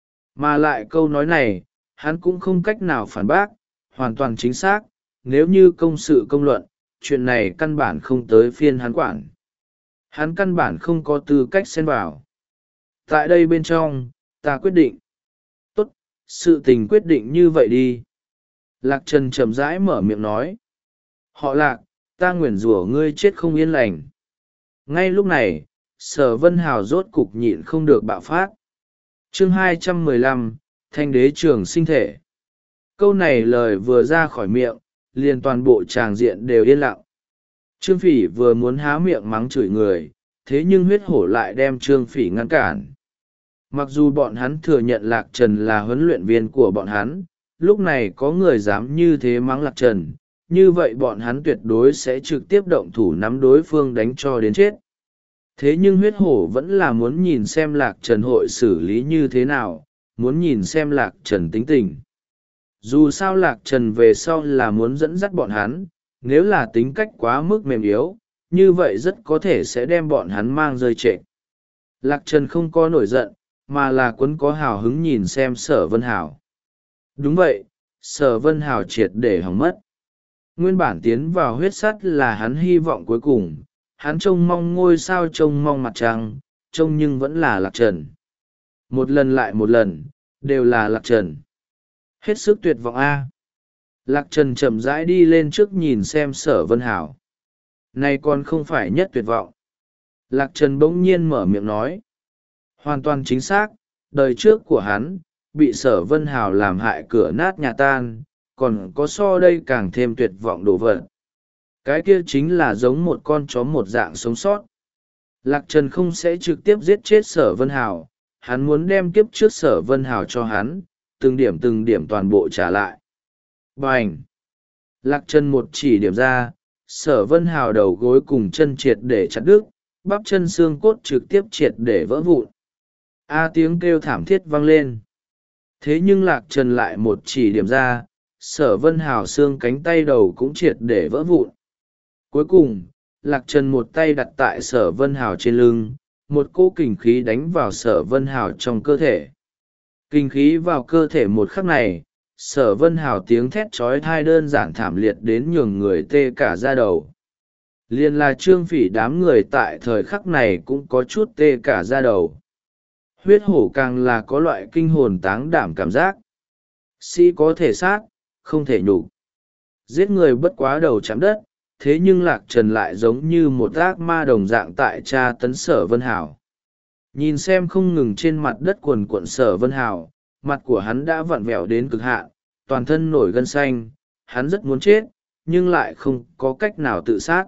Mà lại câu nói này, hắn cũng không cách nào phản bác, hoàn toàn chính xác, nếu như công sự công luận, chuyện này căn bản không tới phiên hắn quản. Hắn căn bản không có tư cách xen vào. Tại đây bên trong, ta quyết định. Tốt, sự tình quyết định như vậy đi. Lạc Trần chậm rãi mở miệng nói. Họ Lạc, ta nguyền rủa ngươi chết không yên lành. Ngay lúc này, Sở Vân Hào rốt cục nhịn không được bạo phát. Chương hai trăm mười lăm, Thanh đế trường sinh thể. Câu này lời vừa ra khỏi miệng, liền toàn bộ tràng diện đều yên lặng. Trương Phỉ vừa muốn há miệng mắng chửi người, thế nhưng huyết hổ lại đem Trương Phỉ ngăn cản. Mặc dù bọn hắn thừa nhận Lạc Trần là huấn luyện viên của bọn hắn, lúc này có người dám như thế mắng Lạc Trần, như vậy bọn hắn tuyệt đối sẽ trực tiếp động thủ nắm đối phương đánh cho đến chết. Thế nhưng huyết hổ vẫn là muốn nhìn xem Lạc Trần hội xử lý như thế nào, muốn nhìn xem Lạc Trần tính tình. Dù sao Lạc Trần về sau là muốn dẫn dắt bọn hắn, nếu là tính cách quá mức mềm yếu, như vậy rất có thể sẽ đem bọn hắn mang rơi trệ. Lạc Trần không có nổi giận, mà là quấn có hào hứng nhìn xem Sở Vân Hảo. Đúng vậy, Sở Vân Hảo triệt để hỏng mất. Nguyên bản tiến vào huyết sắt là hắn hy vọng cuối cùng, hắn trông mong ngôi sao trông mong mặt trăng, trông nhưng vẫn là Lạc Trần. Một lần lại một lần, đều là Lạc Trần. Hết sức tuyệt vọng a. Lạc Trần chậm rãi đi lên trước nhìn xem Sở Vân Hảo. Này còn không phải nhất tuyệt vọng. Lạc Trần bỗng nhiên mở miệng nói. Hoàn toàn chính xác, đời trước của hắn, bị Sở Vân Hảo làm hại cửa nát nhà tan, còn có so đây càng thêm tuyệt vọng đổ vật. Cái kia chính là giống một con chó một dạng sống sót. Lạc Trần không sẽ trực tiếp giết chết Sở Vân Hảo, hắn muốn đem kiếp trước Sở Vân Hảo cho hắn, từng điểm từng điểm toàn bộ trả lại. Bành! Lạc Trần một chỉ điểm ra, Sở Vân Hảo đầu gối cùng chân triệt để chặt đứt, bắp chân xương cốt trực tiếp triệt để vỡ vụn. A tiếng kêu thảm thiết vang lên. Thế nhưng Lạc Trần lại một chỉ điểm ra, Sở Vân Hảo xương cánh tay đầu cũng triệt để vỡ vụn. Cuối cùng, Lạc Trần một tay đặt tại Sở Vân Hảo trên lưng, một cỗ kình khí đánh vào Sở Vân Hảo trong cơ thể. Kình khí vào cơ thể một khắc này, Sở Vân Hảo tiếng thét trói thai đơn giản thảm liệt đến nhường người tê cả da đầu. Liên là Trương Phỉ đám người tại thời khắc này cũng có chút tê cả da đầu. Huyết hổ càng là có loại kinh hồn táng đảm cảm giác. Sĩ có thể sát, không thể nhục. Giết người bất quá đầu chạm đất, thế nhưng Lạc Trần lại giống như một ác ma đồng dạng tại tra tấn Sở Vân Hảo. Nhìn xem không ngừng trên mặt đất quần cuộn Sở Vân Hảo, mặt của hắn đã vặn vẹo đến cực hạn, toàn thân nổi gân xanh, hắn rất muốn chết, nhưng lại không có cách nào tự sát.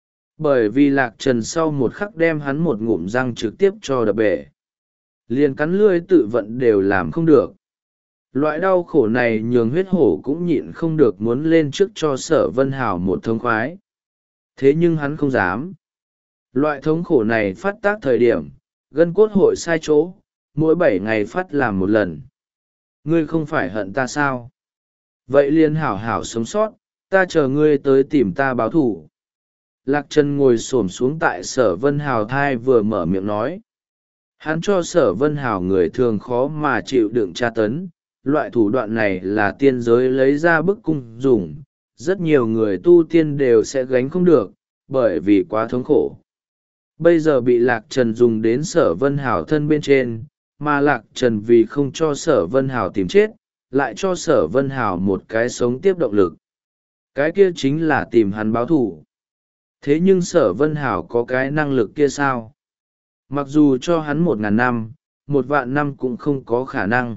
Bởi vì Lạc Trần sau một khắc đem hắn một ngụm răng trực tiếp cho đập bể. Liền cắn lưỡi tự vận đều làm không được. Loại đau khổ này nhường huyết hổ cũng nhịn không được muốn lên trước cho Sở Vân Hảo một thống khoái. Thế nhưng hắn không dám. Loại thống khổ này phát tác thời điểm, gân cốt hội sai chỗ, mỗi bảy ngày phát làm một lần. Ngươi không phải hận ta sao? Vậy liền hảo hảo sống sót, ta chờ ngươi tới tìm ta báo thù. Lạc Trần ngồi xổm xuống tại Sở Vân Hảo thai vừa mở miệng nói. Hắn cho Sở Vân Hảo người thường khó mà chịu đựng tra tấn. Loại thủ đoạn này là tiên giới lấy ra bức cung dùng, rất nhiều người tu tiên đều sẽ gánh không được, bởi vì quá thống khổ. Bây giờ bị Lạc Trần dùng đến Sở Vân Hảo thân bên trên, mà Lạc Trần vì không cho Sở Vân Hảo tìm chết, lại cho Sở Vân Hảo một cái sống tiếp động lực. Cái kia chính là tìm hắn báo thù. Thế nhưng Sở Vân Hảo có cái năng lực kia sao? Mặc dù cho hắn một ngàn năm, một vạn năm cũng không có khả năng.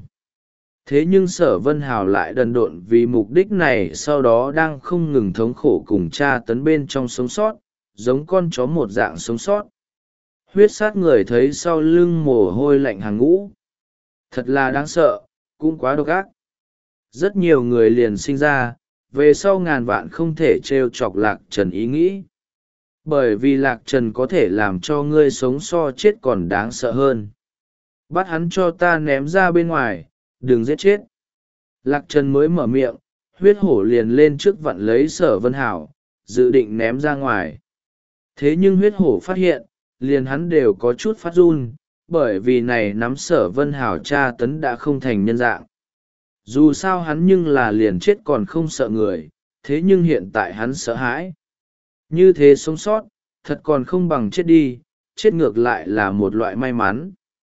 Thế nhưng Sở Vân Hảo lại đần độn vì mục đích này, sau đó đang không ngừng thống khổ cùng tra tấn bên trong sống sót, giống con chó một dạng sống sót. Huyết sát người thấy sau lưng mồ hôi lạnh hàng ngũ. Thật là đáng sợ, cũng quá độc ác. Rất nhiều người liền sinh ra, về sau ngàn vạn không thể trêu chọc Lạc Trần ý nghĩ. Bởi vì Lạc Trần có thể làm cho ngươi sống so chết còn đáng sợ hơn. Bắt hắn cho ta ném ra bên ngoài, đừng giết chết. Lạc Trần mới mở miệng, huyết hổ liền lên trước vặn lấy Sở Vân Hảo, dự định ném ra ngoài. Thế nhưng huyết hổ phát hiện, liền hắn đều có chút phát run, bởi vì này nắm Sở Vân Hảo tra tấn đã không thành nhân dạng. Dù sao hắn nhưng là liền chết còn không sợ người, thế nhưng hiện tại hắn sợ hãi. Như thế sống sót, thật còn không bằng chết đi, chết ngược lại là một loại may mắn.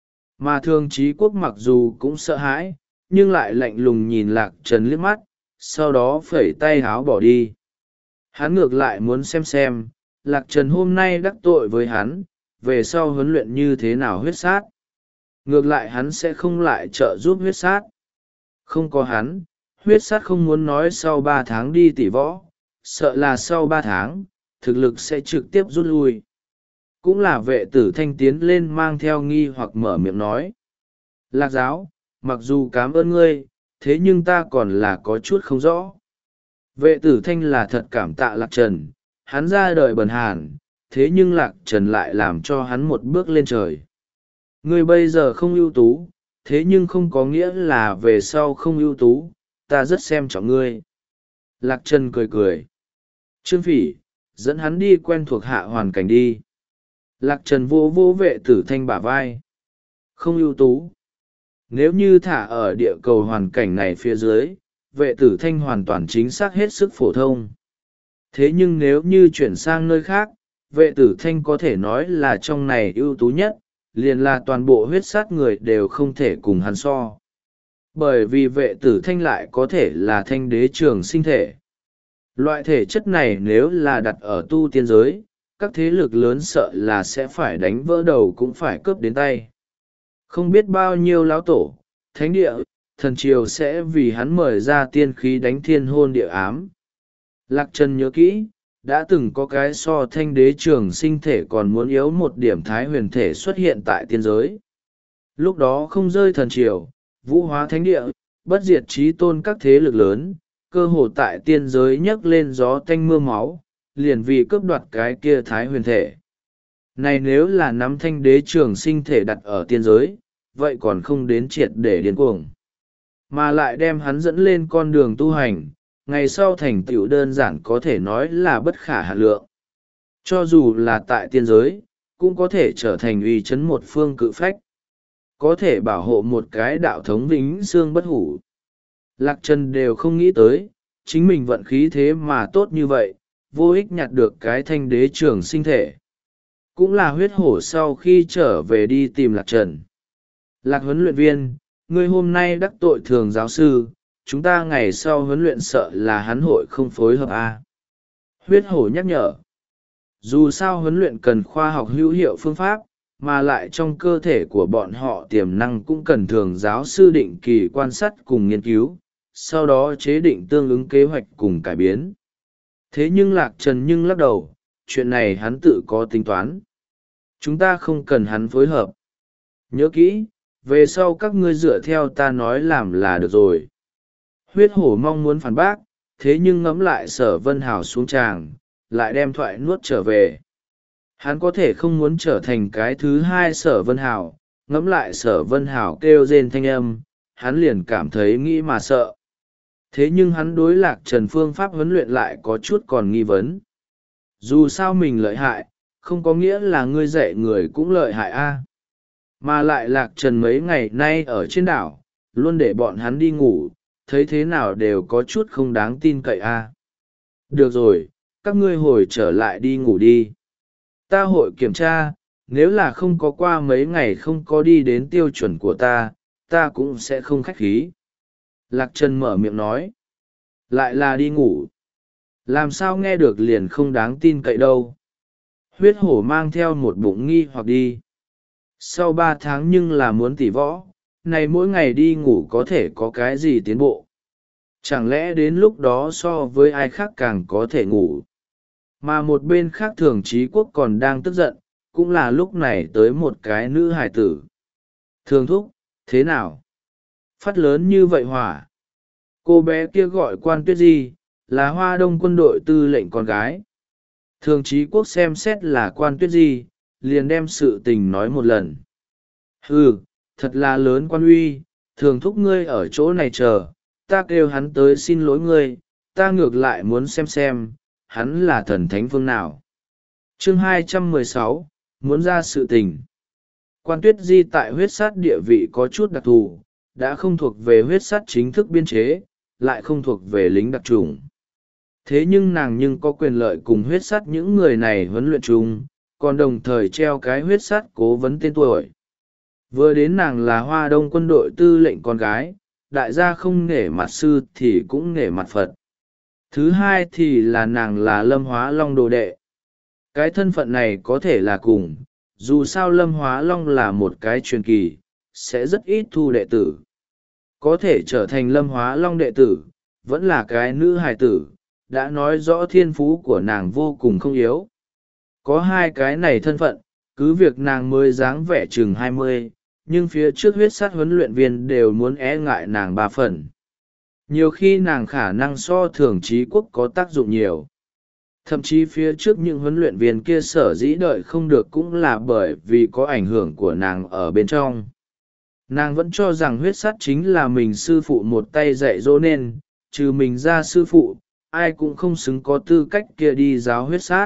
Mà Thương Chí Quốc mặc dù cũng sợ hãi, nhưng lại lạnh lùng nhìn Lạc Trần liếc mắt, sau đó phẩy tay háo bỏ đi. Hắn ngược lại muốn xem xem, Lạc Trần hôm nay đắc tội với hắn, về sau huấn luyện như thế nào huyết sát. Ngược lại hắn sẽ không lại trợ giúp huyết sát. Không có hắn, huyết sát không muốn nói sau ba tháng đi tỷ võ, sợ là sau ba tháng, thực lực sẽ trực tiếp rút lui. Cũng là Vệ Tử Thanh tiến lên mang theo nghi hoặc mở miệng nói. Lạc giáo, mặc dù cảm ơn ngươi, thế nhưng ta còn là có chút không rõ. Vệ Tử Thanh là thật cảm tạ Lạc Trần, hắn ra đời bần hàn, thế nhưng Lạc Trần lại làm cho hắn một bước lên trời. Ngươi bây giờ không ưu tú, thế nhưng không có nghĩa là về sau không ưu tú, ta rất xem trọng ngươi. Lạc Trần cười cười. Trương Phỉ, dẫn hắn đi quen thuộc hạ hoàn cảnh đi. Lạc Trần vô vô Vệ Tử Thanh bả vai. Không ưu tú. Nếu như thả ở địa cầu hoàn cảnh này phía dưới, Vệ Tử Thanh hoàn toàn chính xác hết sức phổ thông. Thế nhưng nếu như chuyển sang nơi khác, Vệ Tử Thanh có thể nói là trong này ưu tú nhất, liền là toàn bộ huyết sát người đều không thể cùng hắn so. Bởi vì Vệ Tử Thanh lại có thể là thanh đế trường sinh thể. Loại thể chất này nếu là đặt ở tu tiên giới, các thế lực lớn sợ là sẽ phải đánh vỡ đầu cũng phải cướp đến tay. Không biết bao nhiêu lão tổ, thánh địa, thần triều sẽ vì hắn mời ra tiên khí đánh thiên hôn địa ám. Lạc Trần nhớ kỹ, đã từng có cái so thanh đế trường sinh thể còn muốn yếu một điểm thái huyền thể xuất hiện tại tiên giới. Lúc đó không rơi thần triều, vũ hóa thánh địa, bất diệt trí tôn các thế lực lớn, cơ hồ tại tiên giới nhấc lên gió tanh mưa máu, liền vì cướp đoạt cái kia thái huyền thể. Này nếu là nắm thanh đế trường sinh thể đặt ở tiên giới, vậy còn không đến triệt để điên cuồng. Mà lại đem hắn dẫn lên con đường tu hành, ngày sau thành tựu đơn giản có thể nói là bất khả hạn lượng. Cho dù là tại tiên giới, cũng có thể trở thành uy chấn một phương cự phách. Có thể bảo hộ một cái đạo thống vĩnh xương bất hủ. Lạc Trần đều không nghĩ tới, chính mình vận khí thế mà tốt như vậy, vô ích nhặt được cái thanh đế trường sinh thể. Cũng là huyết hổ sau khi trở về đi tìm Lạc Trần. Lạc huấn luyện viên, ngươi hôm nay đắc tội thường giáo sư, chúng ta ngày sau huấn luyện sợ là hắn hội không phối hợp à. Huyết hổ nhắc nhở. Dù sao huấn luyện cần khoa học hữu hiệu phương pháp, mà lại trong cơ thể của bọn họ tiềm năng cũng cần thường giáo sư định kỳ quan sát cùng nghiên cứu, sau đó chế định tương ứng kế hoạch cùng cải biến. Thế nhưng Lạc Trần nhưng lắc đầu, chuyện này hắn tự có tính toán. Chúng ta không cần hắn phối hợp. Nhớ kỹ, về sau các ngươi dựa theo ta nói làm là được rồi. Huyết hổ mong muốn phản bác, thế nhưng ngẫm lại Sở Vân Hào xuống tràng, lại đem thoại nuốt trở về. Hắn có thể không muốn trở thành cái thứ hai Sở Vân Hào, ngẫm lại Sở Vân Hào kêu rên thanh âm, hắn liền cảm thấy nghĩ mà sợ. Thế nhưng hắn đối Lạc Trần phương pháp huấn luyện lại có chút còn nghi vấn. Dù sao mình lợi hại, không có nghĩa là ngươi dạy người cũng lợi hại a. Mà lại Lạc Trần mấy ngày nay ở trên đảo, luôn để bọn hắn đi ngủ, thấy thế nào đều có chút không đáng tin cậy a. Được rồi, các ngươi hồi trở lại đi ngủ đi. Ta hội kiểm tra, nếu là không có qua mấy ngày không có đi đến tiêu chuẩn của ta, ta cũng sẽ không khách khí. Lạc Trần mở miệng nói. Lại là đi ngủ. Làm sao nghe được liền không đáng tin cậy đâu. Huyết hổ mang theo một bụng nghi hoặc đi. Sau ba tháng nhưng là muốn tỉ võ, này mỗi ngày đi ngủ có thể có cái gì tiến bộ. Chẳng lẽ đến lúc đó so với ai khác càng có thể ngủ. Mà một bên khác Thường Chí Quốc còn đang tức giận, cũng là lúc này tới một cái nữ hài tử. Thường thúc, thế nào? Phát lớn như vậy hỏa. Cô bé kia gọi Quan Tuyết Di, là Hoa Đông quân đội tư lệnh con gái. Thường Chí Quốc xem xét là Quan Tuyết Di, liền đem sự tình nói một lần. Ừ, thật là lớn quan uy, thường thúc ngươi ở chỗ này chờ, ta kêu hắn tới xin lỗi ngươi, ta ngược lại muốn xem xem, hắn là thần thánh phương nào. Chương hai trăm mười sáu, muốn ra sự tình. Quan Tuyết Di tại huyết sát địa vị có chút đặc thù, đã không thuộc về huyết sát chính thức biên chế, lại không thuộc về lính đặc chủng. Thế nhưng nàng nhưng có quyền lợi cùng huyết sát những người này huấn luyện chung, còn đồng thời treo cái huyết sát cố vấn tên tuổi. Vừa đến nàng là Hoa Đông quân đội tư lệnh con gái, đại gia không nể mặt sư thì cũng nể mặt Phật. Thứ hai thì là nàng là Lâm Hóa Long đồ đệ. Cái thân phận này có thể là cùng, dù sao Lâm Hóa Long là một cái truyền kỳ, sẽ rất ít thu đệ tử. Có thể trở thành Lâm Hóa Long đệ tử, vẫn là cái nữ hài tử, đã nói rõ thiên phú của nàng vô cùng không yếu. Có hai cái này thân phận, cứ việc nàng mới dáng vẻ chừng hai mươi, nhưng phía trước huyết sát huấn luyện viên đều muốn e ngại nàng ba phần. Nhiều khi nàng khả năng so Thường Chí Quốc có tác dụng nhiều. Thậm chí phía trước những huấn luyện viên kia sở dĩ đợi không được cũng là bởi vì có ảnh hưởng của nàng ở bên trong. Nàng vẫn cho rằng huyết sát chính là mình sư phụ một tay dạy dỗ nên, trừ mình ra sư phụ, ai cũng không xứng có tư cách kia đi giáo huyết sát.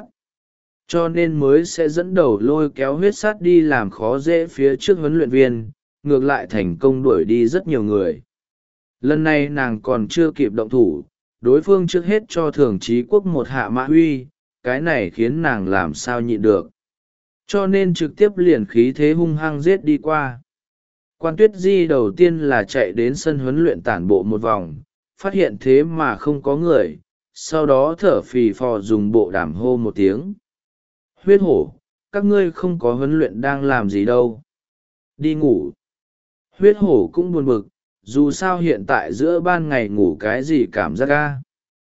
Cho nên mới sẽ dẫn đầu lôi kéo huyết sát đi làm khó dễ phía trước huấn luyện viên, ngược lại thành công đuổi đi rất nhiều người. Lần này nàng còn chưa kịp động thủ, đối phương trước hết cho Thường Chí Quốc một hạ mã huy, cái này khiến nàng làm sao nhịn được. Cho nên trực tiếp liền khí thế hung hăng giết đi qua. Quan Tuyết Di đầu tiên là chạy đến sân huấn luyện tản bộ một vòng, phát hiện thế mà không có người, sau đó thở phì phò dùng bộ đàm hô một tiếng. Huyết hổ, các ngươi không có huấn luyện đang làm gì đâu. Đi ngủ. Huyết hổ cũng buồn bực, dù sao hiện tại giữa ban ngày ngủ cái gì cảm giác ga.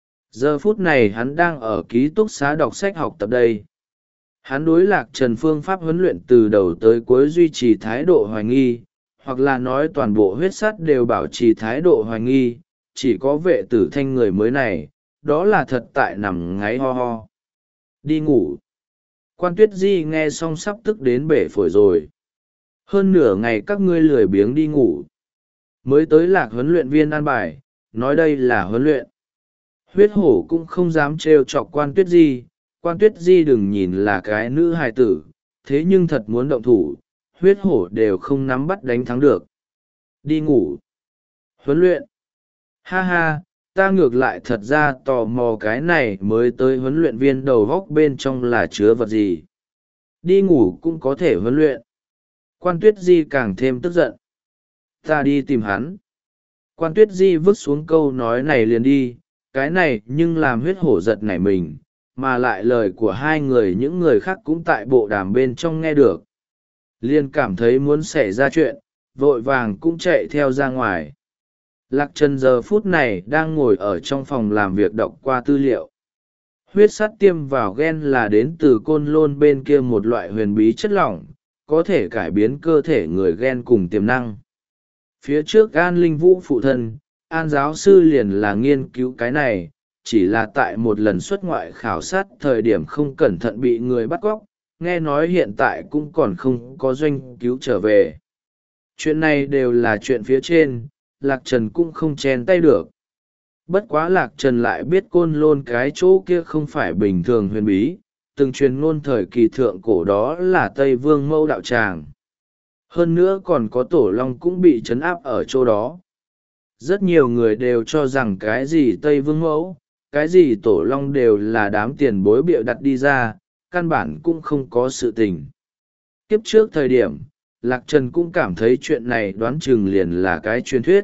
Giờ phút này hắn đang ở ký túc xá đọc sách học tập đây. Hắn đối Lạc Trần phương pháp huấn luyện từ đầu tới cuối duy trì thái độ hoài nghi, hoặc là nói toàn bộ huyết sắt đều bảo trì thái độ hoài nghi, chỉ có vệ tử thanh người mới này, đó là thật tại nằm ngáy ho ho. Đi ngủ. Quan Tuyết Di nghe xong sắp tức đến bể phổi rồi. Hơn nửa ngày các ngươi lười biếng đi ngủ. Mới tới Lạc huấn luyện viên an bài, nói đây là huấn luyện. Huyết hổ cũng không dám trêu chọc Quan Tuyết Di. Quan Tuyết Di đừng nhìn là cái nữ hài tử, thế nhưng thật muốn động thủ, huyết hổ đều không nắm bắt đánh thắng được. Đi ngủ. Huấn luyện. Ha ha, ta ngược lại thật ra tò mò cái này mới tới huấn luyện viên đầu góc bên trong là chứa vật gì. Đi ngủ cũng có thể huấn luyện. Quan Tuyết Di càng thêm tức giận. ta đi tìm hắn. Quan Tuyết Di vứt xuống câu nói này liền đi, cái này nhưng làm huyết hổ giật nảy mình, mà lại lời của hai người những người khác cũng tại bộ đàm bên trong nghe được. Liền cảm thấy muốn xảy ra chuyện, vội vàng cũng chạy theo ra ngoài. Lạc Trần giờ phút này đang ngồi ở trong phòng làm việc đọc qua tư liệu. Huyết sắt tiêm vào gen là đến từ côn lôn bên kia một loại huyền bí chất lỏng, có thể cải biến cơ thể người gen cùng tiềm năng. Phía trước An Linh Vũ phụ thân, An giáo sư liền là nghiên cứu cái này, chỉ là tại một lần xuất ngoại khảo sát thời điểm không cẩn thận bị người bắt cóc, nghe nói hiện tại cũng còn không có doanh cứu trở về. Chuyện này đều là chuyện phía trên, Lạc Trần cũng không chen tay được. Bất quá Lạc Trần lại biết côn lôn cái chỗ kia không phải bình thường huyền bí, từng truyền ngôn thời kỳ thượng cổ đó là Tây Vương Mẫu đạo tràng. Hơn nữa còn có tổ long cũng bị trấn áp ở chỗ đó. Rất nhiều người đều cho rằng cái gì Tây Vương Mẫu, cái gì tổ long đều là đám tiền bối bịa đặt đi ra, căn bản cũng không có sự tình. Kiếp trước thời điểm, Lạc Trần cũng cảm thấy chuyện này đoán chừng liền là cái truyền thuyết.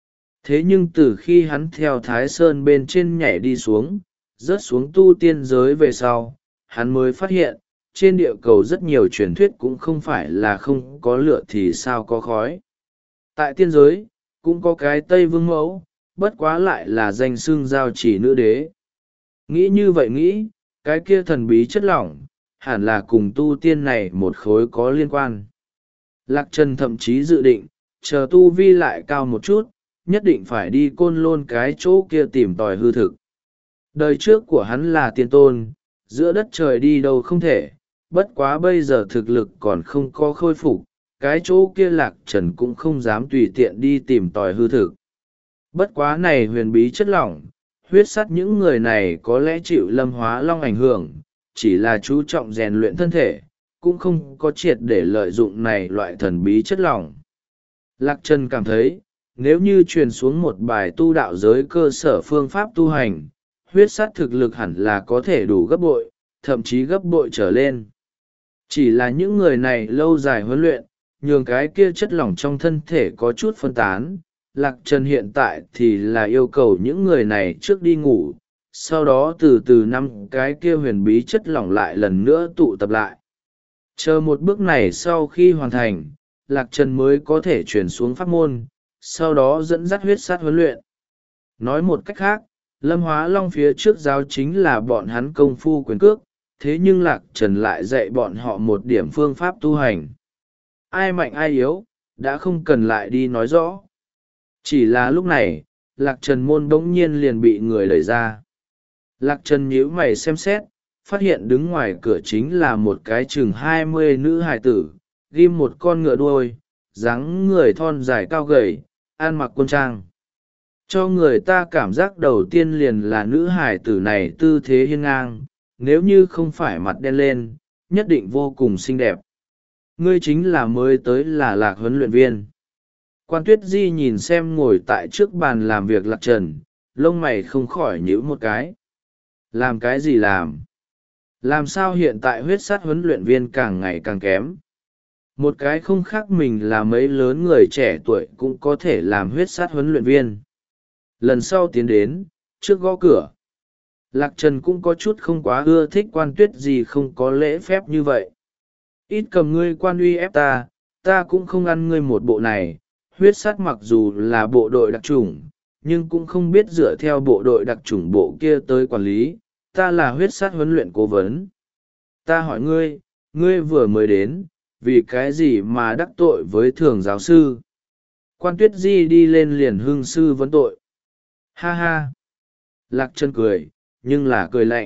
Thế nhưng từ khi hắn theo Thái Sơn bên trên nhảy đi xuống, rớt xuống tu tiên giới về sau, hắn mới phát hiện, trên địa cầu rất nhiều truyền thuyết cũng không phải là không có lửa thì sao có khói. Tại tiên giới, cũng có cái Tây Vương Mẫu, bất quá lại là danh xưng giao chỉ nữ đế. Nghĩ như vậy nghĩ, cái kia thần bí chất lỏng, hẳn là cùng tu tiên này một khối có liên quan. Lạc Trần thậm chí dự định, chờ tu vi lại cao một chút, nhất định phải đi côn lôn cái chỗ kia tìm tòi hư thực. Đời trước của hắn là tiên tôn, giữa đất trời đi đâu không thể, bất quá bây giờ thực lực còn không có khôi phục, cái chỗ kia Lạc Trần cũng không dám tùy tiện đi tìm tòi hư thực. Bất quá này huyền bí chất lỏng, huyết sắt những người này có lẽ chịu Lâm Hóa Long ảnh hưởng, chỉ là chú trọng rèn luyện thân thể, cũng không có triệt để lợi dụng này loại thần bí chất lỏng. Lạc Trần cảm thấy, nếu như truyền xuống một bài tu đạo giới cơ sở phương pháp tu hành, huyết sắt thực lực hẳn là có thể đủ gấp bội, thậm chí gấp bội trở lên. Chỉ là những người này lâu dài huấn luyện, nhường cái kia chất lỏng trong thân thể có chút phân tán. Lạc Trần hiện tại thì là yêu cầu những người này trước đi ngủ, sau đó từ từ năm cái kia huyền bí chất lỏng lại lần nữa tụ tập lại. Chờ một bước này sau khi hoàn thành, Lạc Trần mới có thể chuyển xuống pháp môn, sau đó dẫn dắt huyết sát huấn luyện. Nói một cách khác, Lâm Hóa Long phía trước giáo chính là bọn hắn công phu quyền cước, thế nhưng Lạc Trần lại dạy bọn họ một điểm phương pháp tu hành. Ai mạnh ai yếu, đã không cần lại đi nói rõ. Chỉ là lúc này, Lạc Trần môn bỗng nhiên liền bị người đẩy ra. Lạc Trần nhíu mày xem xét, phát hiện đứng ngoài cửa chính là một cái chừng hai mươi nữ hài tử, ghim một con ngựa đuôi, dáng người thon dài cao gầy, ăn mặc quân trang. Cho người ta cảm giác đầu tiên liền là nữ hài tử này tư thế hiên ngang, nếu như không phải mặt đen lên, nhất định vô cùng xinh đẹp. Ngươi chính là mới tới là Lạc huấn luyện viên. Quan Tuyết Di nhìn xem ngồi tại trước bàn làm việc Lạc Trần, lông mày không khỏi nhíu một cái. Làm cái gì làm? Làm sao hiện tại huyết sát huấn luyện viên càng ngày càng kém? Một cái không khác mình là mấy lớn người trẻ tuổi cũng có thể làm huyết sát huấn luyện viên. Lần sau tiến đến, trước gõ cửa. Lạc Trần cũng có chút không quá ưa thích Quan Tuyết Di không có lễ phép như vậy. Ít cầm ngươi quan uy ép ta, ta cũng không ăn ngươi một bộ này. Huyết sát mặc dù là bộ đội đặc chủng, nhưng cũng không biết dựa theo bộ đội đặc chủng bộ kia tới quản lý. Ta là huyết sát huấn luyện cố vấn. Ta hỏi ngươi, ngươi vừa mới đến, vì cái gì mà đắc tội với thường giáo sư? Quan Tuyết Di đi lên liền hưng sư vấn tội. Ha ha! Lạc Trần cười, nhưng là cười lạnh.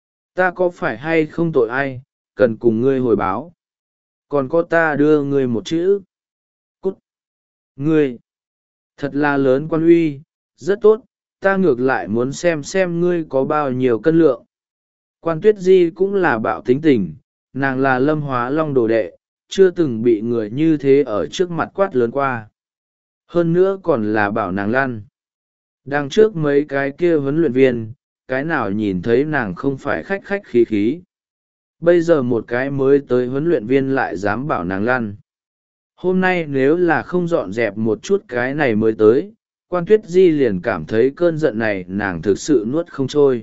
Ta có phải hay không tội ai, cần cùng ngươi hồi báo. Còn có ta đưa ngươi một chữ. Cút! Ngươi! Thật là lớn quan uy, rất tốt, ta ngược lại muốn xem xem ngươi có bao nhiêu cân lượng. Quan Tuyết Di cũng là bạo tính tình, nàng là Lâm Hóa Long đồ đệ, chưa từng bị người như thế ở trước mặt quát lớn qua. Hơn nữa còn là bảo nàng lăn. Đằng trước mấy cái kia huấn luyện viên, cái nào nhìn thấy nàng không phải khách khách khí khí. Bây giờ một cái mới tới huấn luyện viên lại dám bảo nàng lăn. hôm nay nếu là không dọn dẹp một chút cái này mới tới, Quan Tuyết Di liền cảm thấy cơn giận này nàng thực sự nuốt không trôi.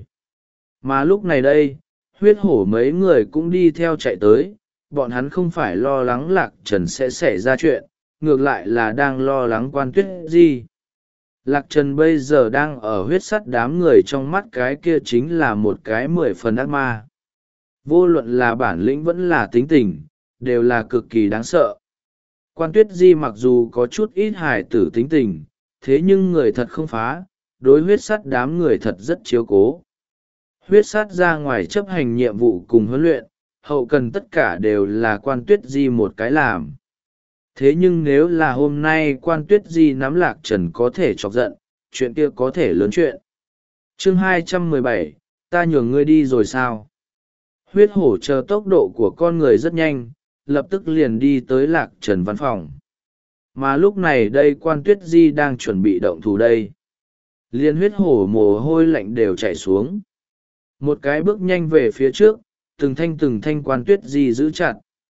Mà lúc này đây, huyết hổ mấy người cũng đi theo chạy tới, bọn hắn không phải lo lắng Lạc Trần sẽ xảy ra chuyện, ngược lại là đang lo lắng Quan Tuyết Di. Lạc Trần bây giờ đang ở huyết sắt đám người, trong mắt cái kia chính là một cái mười phần ác ma. Vô luận là bản lĩnh vẫn là tính tình, đều là cực kỳ đáng sợ. Quan Tuyết Di mặc dù có chút ít hài tử tính tình, thế nhưng người thật không phá, đối huyết sắt đám người thật rất chiếu cố. Huyết sắt ra ngoài chấp hành nhiệm vụ cùng huấn luyện, hậu cần tất cả đều là Quan Tuyết Di một cái làm. Thế nhưng nếu là hôm nay Quan Tuyết Di nắm Lạc Trần có thể chọc giận, chuyện kia có thể lớn chuyện. Chương hai trăm mười bảy, ta nhường ngươi đi rồi sao? Huyết hổ chờ tốc độ của con người rất nhanh, lập tức liền đi tới Lạc Trần văn phòng. Mà lúc này đây Quan Tuyết Di đang chuẩn bị động thủ đây. Liên huyết hổ mồ hôi lạnh đều chảy xuống. Một cái bước nhanh về phía trước, từng thanh từng thanh Quan Tuyết Di giữ chặt.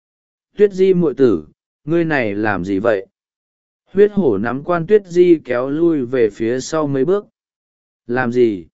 Tuyết Di muội tử, ngươi này làm gì vậy? Huyết hổ nắm Quan Tuyết Di kéo lui về phía sau mấy bước. Làm gì?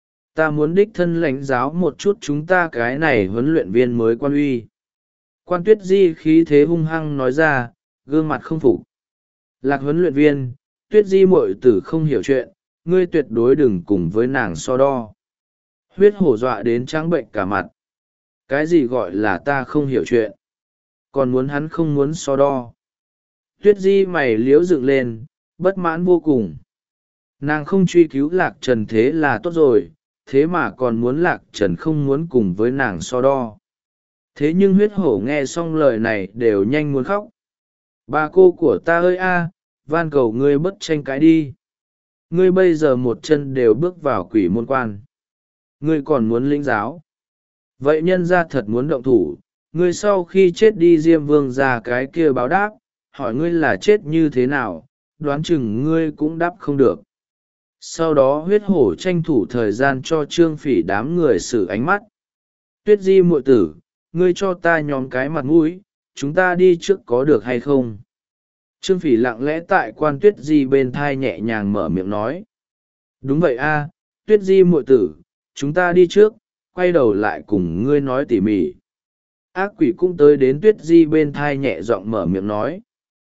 Ta muốn đích thân lãnh giáo một chút chúng ta cái này huấn luyện viên mới Quan Uy. Quan Tuyết Di khí thế hung hăng nói ra, gương mặt không phục. Lạc huấn luyện viên, Tuyết Di muội tử không hiểu chuyện, ngươi tuyệt đối đừng cùng với nàng so đo. Huyết hổ dọa đến trắng bệnh cả mặt. Cái gì gọi là ta không hiểu chuyện? Còn muốn hắn không muốn so đo. Tuyết Di mày liếu dựng lên, bất mãn vô cùng. Nàng không truy cứu Lạc Trần thế là tốt rồi, thế mà còn muốn Lạc Trần không muốn cùng với nàng so đo. Thế nhưng huyết hổ nghe xong lời này đều nhanh muốn khóc. Bà cô của ta ơi a, van cầu ngươi bất tranh cãi đi. Ngươi bây giờ một chân đều bước vào quỷ môn quan. Ngươi còn muốn lĩnh giáo. Vậy nhân ra thật muốn động thủ, ngươi sau khi chết đi Diêm Vương ra cái kia báo đáp, hỏi ngươi là chết như thế nào, đoán chừng ngươi cũng đáp không được. Sau đó huyết hổ tranh thủ thời gian cho Trương Phỉ đám người xử ánh mắt. Tuyết Di muội tử, ngươi cho ta nhóm cái mặt mũi, chúng ta đi trước có được hay không? Trương Phỉ lặng lẽ tại Quan Tuyết Di bên thai nhẹ nhàng mở miệng nói. Đúng vậy a, Tuyết Di muội tử, chúng ta đi trước, quay đầu lại cùng ngươi nói tỉ mỉ. Ác quỷ cũng tới đến Tuyết Di bên thai nhẹ giọng mở miệng nói.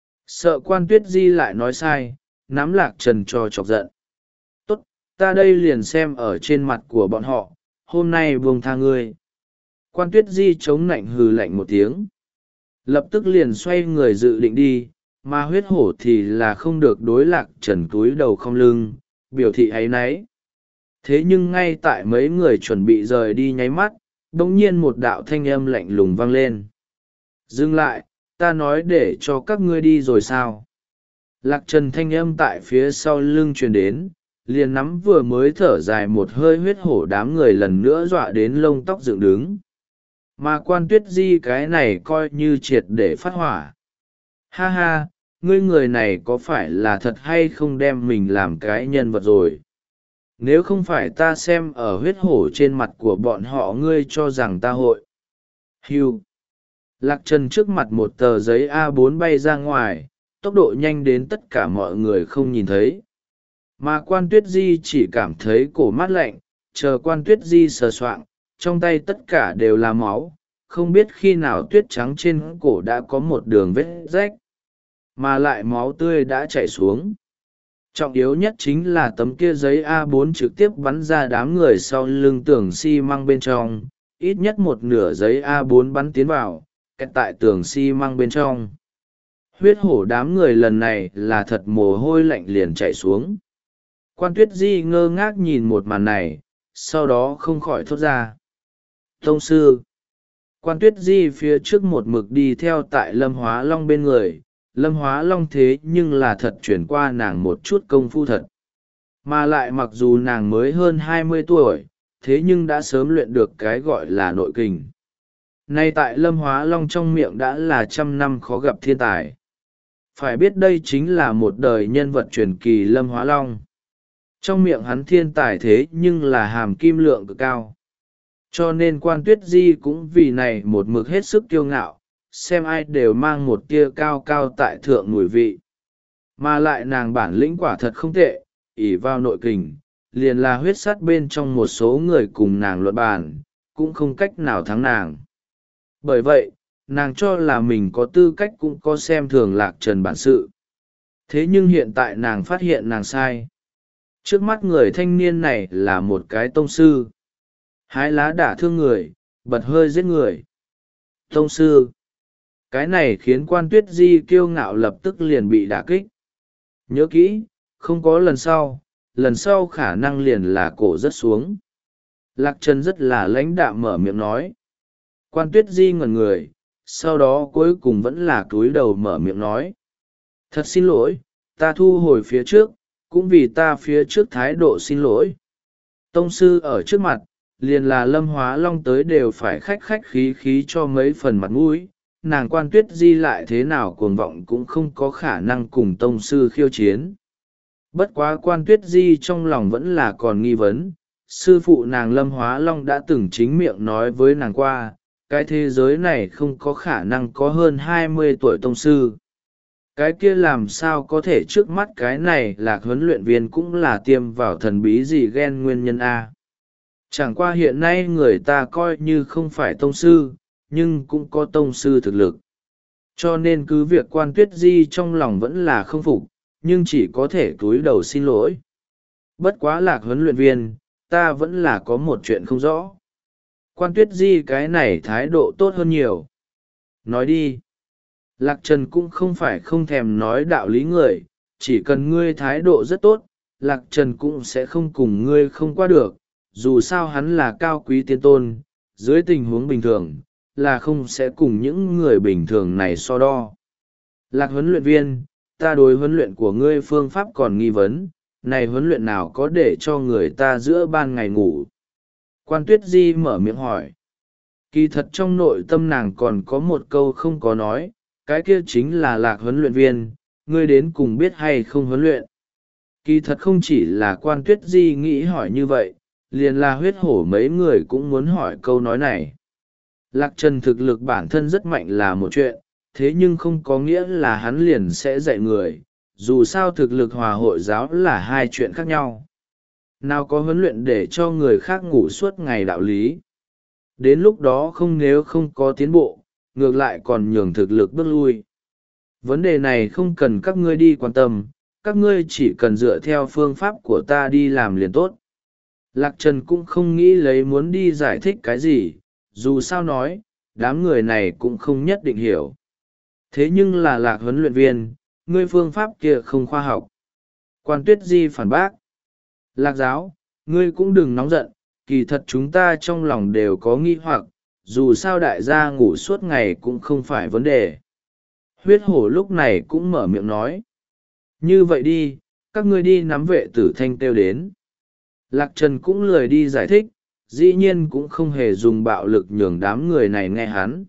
Sợ Quan Tuyết Di lại nói sai, nắm Lạc Trần cho chọc giận. Tốt, ta đây liền xem ở trên mặt của bọn họ, hôm nay buông tha ngươi. Quan Tuyết Di chống nạnh hừ lạnh một tiếng. Lập tức liền xoay người dự định đi, mà huyết hổ thì là không được đối Lạc Trần cúi đầu không lưng, biểu thị áy náy. Thế nhưng ngay tại mấy người chuẩn bị rời đi nháy mắt, bỗng nhiên một đạo thanh âm lạnh lùng vang lên. Dừng lại, ta nói để cho các ngươi đi rồi sao? Lạc Trần thanh âm tại phía sau lưng truyền đến, liền nắm vừa mới thở dài một hơi huyết hổ đám người lần nữa dọa đến lông tóc dựng đứng. Mà Quan Tuyết Di cái này coi như triệt để phát hỏa. Ha ha, ngươi người này có phải là thật hay không đem mình làm cái nhân vật rồi? Nếu không phải ta xem ở huyết hổ trên mặt của bọn họ, ngươi cho rằng ta hội. Hưu. Lạc Trần trước mặt một tờ giấy a bốn bay ra ngoài, tốc độ nhanh đến tất cả mọi người không nhìn thấy. Mà Quan Tuyết Di chỉ cảm thấy cổ mát lạnh, chờ Quan Tuyết Di sờ soạng, trong tay tất cả đều là máu, không biết khi nào tuyết trắng trên cổ đã có một đường vết rách, mà lại máu tươi đã chảy xuống. Trọng yếu nhất chính là tấm kia giấy a bốn trực tiếp bắn ra đám người sau lưng tường xi măng bên trong, ít nhất một nửa giấy a bốn bắn tiến vào, kẹt tại tường xi măng bên trong. Huyết hổ đám người lần này là thật mồ hôi lạnh liền chảy xuống. Quan Tuyết Di ngơ ngác nhìn một màn này, sau đó không khỏi thốt ra. Tông sư. Quan Tuyết Di phía trước một mực đi theo tại Lâm Hóa Long bên người, Lâm Hóa Long thế nhưng là thật chuyển qua nàng một chút công phu thật. Mà lại mặc dù nàng mới hơn hai mươi tuổi, thế nhưng đã sớm luyện được cái gọi là nội kình. Nay tại Lâm Hóa Long trong miệng đã là trăm năm khó gặp thiên tài. Phải biết đây chính là một đời nhân vật truyền kỳ Lâm Hóa Long. Trong miệng hắn thiên tài thế nhưng là hàm kim lượng cực cao. Cho nên Quan Tuyết Di cũng vì này một mực hết sức kiêu ngạo, xem ai đều mang một tia cao cao tại thượng mùi vị. Mà lại nàng bản lĩnh quả thật không tệ, ỷ vào nội kình, liền là huyết sắt bên trong một số người cùng nàng luận bàn, cũng không cách nào thắng nàng. Bởi vậy, nàng cho là mình có tư cách cũng có xem thường Lạc Trần bản sự. Thế nhưng hiện tại nàng phát hiện nàng sai. Trước mắt người thanh niên này là một cái tông sư. Hái lá đả thương người, bật hơi giết người. Tông sư. Cái này khiến Quan Tuyết Di kiêu ngạo lập tức liền bị đả kích. Nhớ kỹ, không có lần sau, lần sau khả năng liền là cổ rất xuống. Lạc Trần rất là lãnh đạm mở miệng nói. Quan Tuyết Di ngẩn người, sau đó cuối cùng vẫn là cúi đầu mở miệng nói. Thật xin lỗi, ta thu hồi phía trước, cũng vì ta phía trước thái độ xin lỗi. Tông sư ở trước mặt, liền là Lâm Hóa Long tới đều phải khách khách khí khí cho mấy phần mặt mũi. Nàng Quan Tuyết Di lại thế nào cuồng vọng cũng không có khả năng cùng tông sư khiêu chiến. Bất quá Quan Tuyết Di trong lòng vẫn là còn nghi vấn, sư phụ nàng Lâm Hóa Long đã từng chính miệng nói với nàng qua, cái thế giới này không có khả năng có hơn hai mươi tuổi tông sư. Cái kia làm sao có thể trước mắt cái này Lạc huấn luyện viên cũng là tiêm vào thần bí gì ghen nguyên nhân A. Chẳng qua hiện nay người ta coi như không phải tông sư, nhưng cũng có tông sư thực lực. Cho nên cứ việc Quan Tuyết Di trong lòng vẫn là không phục, nhưng chỉ có thể cúi đầu xin lỗi. Bất quá Lạc huấn luyện viên, ta vẫn là có một chuyện không rõ. Quan Tuyết Di cái này thái độ tốt hơn nhiều. Nói đi. Lạc Trần cũng không phải không thèm nói đạo lý người, chỉ cần ngươi thái độ rất tốt, Lạc Trần cũng sẽ không cùng ngươi không qua được, dù sao hắn là cao quý tiên tôn, dưới tình huống bình thường, là không sẽ cùng những người bình thường này so đo. Lạc huấn luyện viên, ta đối huấn luyện của ngươi phương pháp còn nghi vấn, này huấn luyện nào có để cho người ta giữa ban ngày ngủ? Quan Tuyết Di mở miệng hỏi. Kỳ thật trong nội tâm nàng còn có một câu không có nói, cái kia chính là Lạc huấn luyện viên, ngươi đến cùng biết hay không huấn luyện. Kỳ thật không chỉ là Quan Tuyết Di nghĩ hỏi như vậy, liền là huyết hổ mấy người cũng muốn hỏi câu nói này. Lạc Trần thực lực bản thân rất mạnh là một chuyện, thế nhưng không có nghĩa là hắn liền sẽ dạy người, dù sao thực lực hòa hội giáo là hai chuyện khác nhau. Nào có huấn luyện để cho người khác ngủ suốt ngày đạo lý. Đến lúc đó không nếu không có tiến bộ, ngược lại còn nhường thực lực bước lui. Vấn đề này không cần các ngươi đi quan tâm, các ngươi chỉ cần dựa theo phương pháp của ta đi làm liền tốt. Lạc Trần cũng không nghĩ lấy muốn đi giải thích cái gì, dù sao nói, đám người này cũng không nhất định hiểu. Thế nhưng là Lạc huấn luyện viên, ngươi phương pháp kia không khoa học. Quan Tuyết Di phản bác. Lạc giáo, ngươi cũng đừng nóng giận, kỳ thật chúng ta trong lòng đều có nghi hoặc, dù sao đại gia ngủ suốt ngày cũng không phải vấn đề. Huyết hổ lúc này cũng mở miệng nói. Như vậy đi, các ngươi đi nắm vệ tử thanh kêu đến. Lạc Trần cũng lười đi giải thích, dĩ nhiên cũng không hề dùng bạo lực nhường đám người này nghe hắn.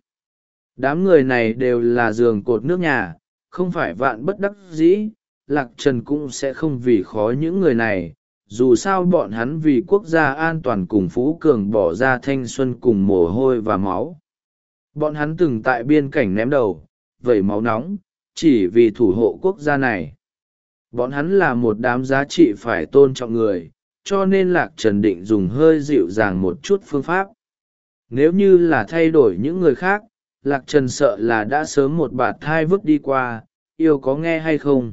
Đám người này đều là giường cột nước nhà, không phải vạn bất đắc dĩ, Lạc Trần cũng sẽ không vì khó những người này, dù sao bọn hắn vì quốc gia an toàn cùng Phú Cường bỏ ra thanh xuân cùng mồ hôi và máu. Bọn hắn từng tại biên cảnh ném đầu, vẩy máu nóng, chỉ vì thủ hộ quốc gia này. Bọn hắn là một đám giá trị phải tôn trọng người, cho nên Lạc Trần định dùng hơi dịu dàng một chút phương pháp. Nếu như là thay đổi những người khác, Lạc Trần sợ là đã sớm một bạt thai vứt đi qua, yêu có nghe hay không?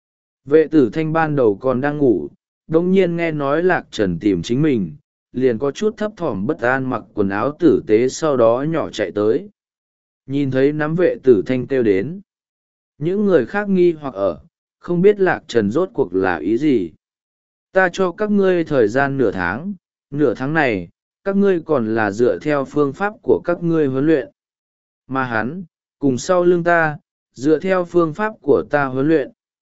Vệ tử thanh ban đầu còn đang ngủ, đông nhiên nghe nói Lạc Trần tìm chính mình, liền có chút thấp thỏm bất an mặc quần áo tử tế sau đó nhỏ chạy tới. Nhìn thấy nắm vệ tử thanh kêu đến. Những người khác nghi hoặc ở, không biết Lạc Trần rốt cuộc là ý gì. Ta cho các ngươi thời gian nửa tháng, nửa tháng này, các ngươi còn là dựa theo phương pháp của các ngươi huấn luyện. Mà hắn, cùng sau lưng ta, dựa theo phương pháp của ta huấn luyện.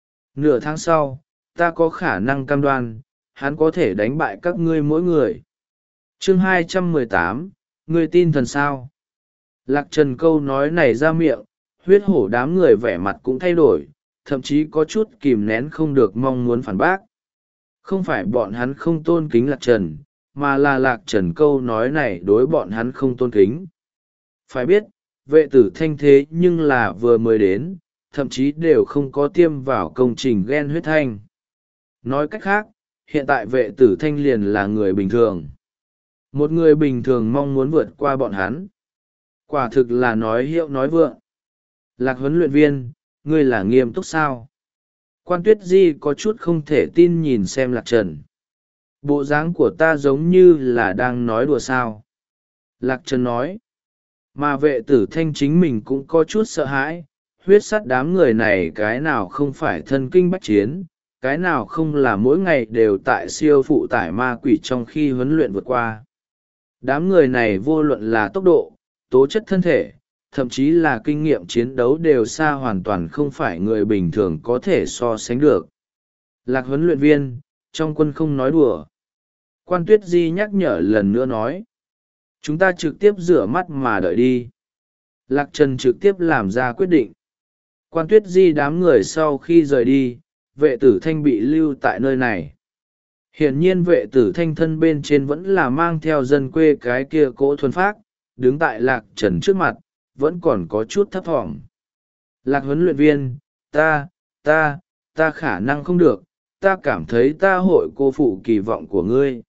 Nửa tháng sau, ta có khả năng cam đoan, hắn có thể đánh bại các ngươi mỗi người. Chương hai trăm mười tám, ngươi tin thần sao? Lạc Trần câu nói này ra miệng, huyết hổ đám người vẻ mặt cũng thay đổi, thậm chí có chút kìm nén không được mong muốn phản bác. Không phải bọn hắn không tôn kính Lạc Trần, mà là Lạc Trần câu nói này đối bọn hắn không tôn kính. Phải biết, vệ tử thanh thế nhưng là vừa mới đến, thậm chí đều không có tiêm vào công trình gen huyết thanh. Nói cách khác, hiện tại vệ tử thanh liền là người bình thường. Một người bình thường mong muốn vượt qua bọn hắn. Quả thực là nói hiệu nói vượng. Lạc huấn luyện viên, ngươi là nghiêm túc sao? Quan Tuyết Di có chút không thể tin nhìn xem Lạc Trần. Bộ dáng của ta giống như là đang nói đùa sao. Lạc Trần nói. Mà vệ tử thanh chính mình cũng có chút sợ hãi. Huyết sắt đám người này cái nào không phải thân kinh bách chiến, cái nào không là mỗi ngày đều tại siêu phụ tải ma quỷ trong khi huấn luyện vượt qua. Đám người này vô luận là tốc độ, tố chất thân thể, thậm chí là kinh nghiệm chiến đấu đều xa hoàn toàn không phải người bình thường có thể so sánh được. Lạc huấn luyện viên, trong quân không nói đùa. Quan Tuyết Di nhắc nhở lần nữa nói. Chúng ta trực tiếp rửa mắt mà đợi đi. Lạc Trần trực tiếp làm ra quyết định. Quan Tuyết Di đám người sau khi rời đi, vệ tử thanh bị lưu tại nơi này. Hiển nhiên vệ tử thanh thân bên trên vẫn là mang theo dân quê cái kia cỗ thuần phác, đứng tại Lạc Trần trước mặt, vẫn còn có chút thấp thỏm. Lạc huấn luyện viên, ta, ta, ta khả năng không được, ta cảm thấy ta hội cô phụ kỳ vọng của ngươi.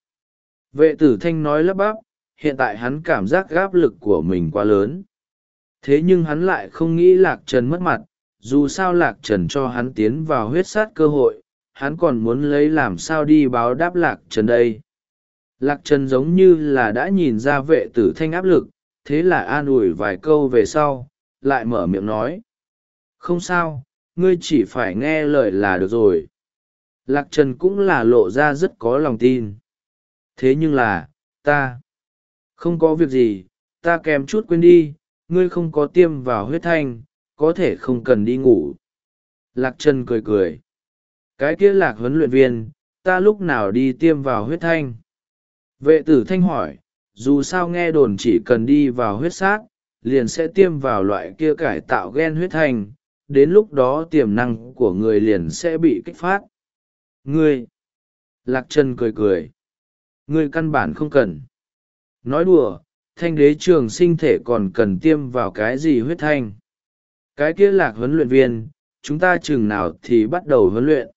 Vệ tử thanh nói lắp bắp, hiện tại hắn cảm giác áp lực của mình quá lớn. Thế nhưng hắn lại không nghĩ Lạc Trần mất mặt, dù sao Lạc Trần cho hắn tiến vào huyết sát cơ hội, hắn còn muốn lấy làm sao đi báo đáp Lạc Trần đây. Lạc Trần giống như là đã nhìn ra vệ tử thanh áp lực, thế là an ủi vài câu về sau, lại mở miệng nói. Không sao, ngươi chỉ phải nghe lời là được rồi. Lạc Trần cũng là lộ ra rất có lòng tin. Thế nhưng là, ta, không có việc gì, ta kèm chút quên đi, ngươi không có tiêm vào huyết thanh, có thể không cần đi ngủ. Lạc Trần cười cười. Cái kia Lạc huấn luyện viên, ta lúc nào đi tiêm vào huyết thanh? Vệ tử thanh hỏi, dù sao nghe đồn chỉ cần đi vào huyết sát, liền sẽ tiêm vào loại kia cải tạo gen huyết thanh, đến lúc đó tiềm năng của người liền sẽ bị kích phát. Ngươi! Lạc Trần cười cười. Ngươi căn bản không cần. Nói đùa, thanh đế trường sinh thể còn cần tiêm vào cái gì huyết thanh? Cái kia Lạc huấn luyện viên, chúng ta chừng nào thì bắt đầu huấn luyện.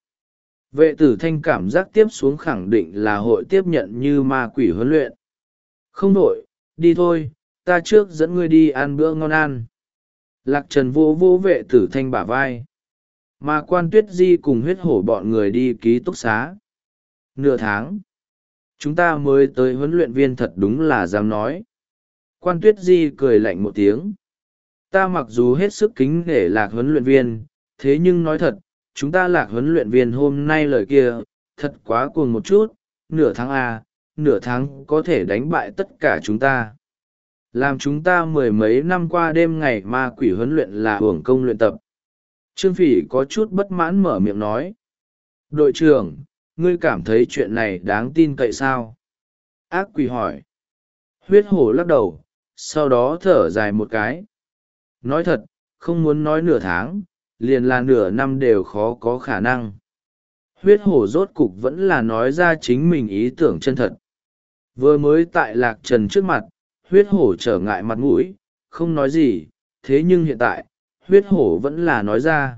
Vệ tử thanh cảm giác tiếp xuống khẳng định là hội tiếp nhận như ma quỷ huấn luyện. Không đổi, đi thôi, ta trước dẫn ngươi đi ăn bữa ngon ăn. Lạc Trần vô vô vệ tử thanh bả vai. Mà Quan Tuyết Di cùng huyết hổ bọn người đi ký túc xá. Nửa tháng. Chúng ta mới tới huấn luyện viên thật đúng là dám nói. Quan Tuyết Di cười lạnh một tiếng. Ta mặc dù hết sức kính nể Lạc huấn luyện viên, thế nhưng nói thật, chúng ta Lạc huấn luyện viên hôm nay lời kia, thật quá cuồng một chút, nửa tháng à, nửa tháng có thể đánh bại tất cả chúng ta. Làm chúng ta mười mấy năm qua đêm ngày ma quỷ huấn luyện là hưởng công luyện tập. Trương Phỉ có chút bất mãn mở miệng nói. Đội trưởng, ngươi cảm thấy chuyện này đáng tin cậy sao? Ác quỷ hỏi. Huyết hổ lắc đầu, sau đó thở dài một cái. Nói thật, không muốn nói nửa tháng, liền là nửa năm đều khó có khả năng. Huyết hổ rốt cục vẫn là nói ra chính mình ý tưởng chân thật. Vừa mới tại Lạc Trần trước mặt, huyết hổ trở ngại mặt mũi, không nói gì, thế nhưng hiện tại, huyết hổ vẫn là nói ra.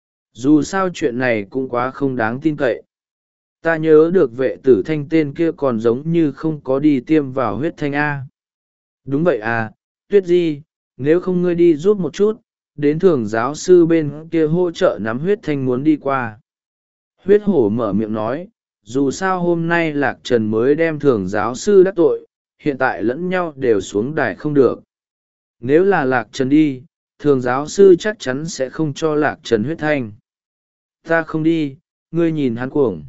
Dù sao chuyện này cũng quá không đáng tin cậy. Ta nhớ được vệ tử thanh tên kia còn giống như không có đi tiêm vào huyết thanh A. Đúng vậy à, Tuyết Di, nếu không ngươi đi giúp một chút, đến thường giáo sư bên kia hỗ trợ nắm huyết thanh muốn đi qua. Huyết hổ mở miệng nói, dù sao hôm nay Lạc Trần mới đem thường giáo sư đắc tội, hiện tại lẫn nhau đều xuống đài không được. Nếu là Lạc Trần đi, thường giáo sư chắc chắn sẽ không cho Lạc Trần huyết thanh. Ta không đi, ngươi nhìn hắn cuồng.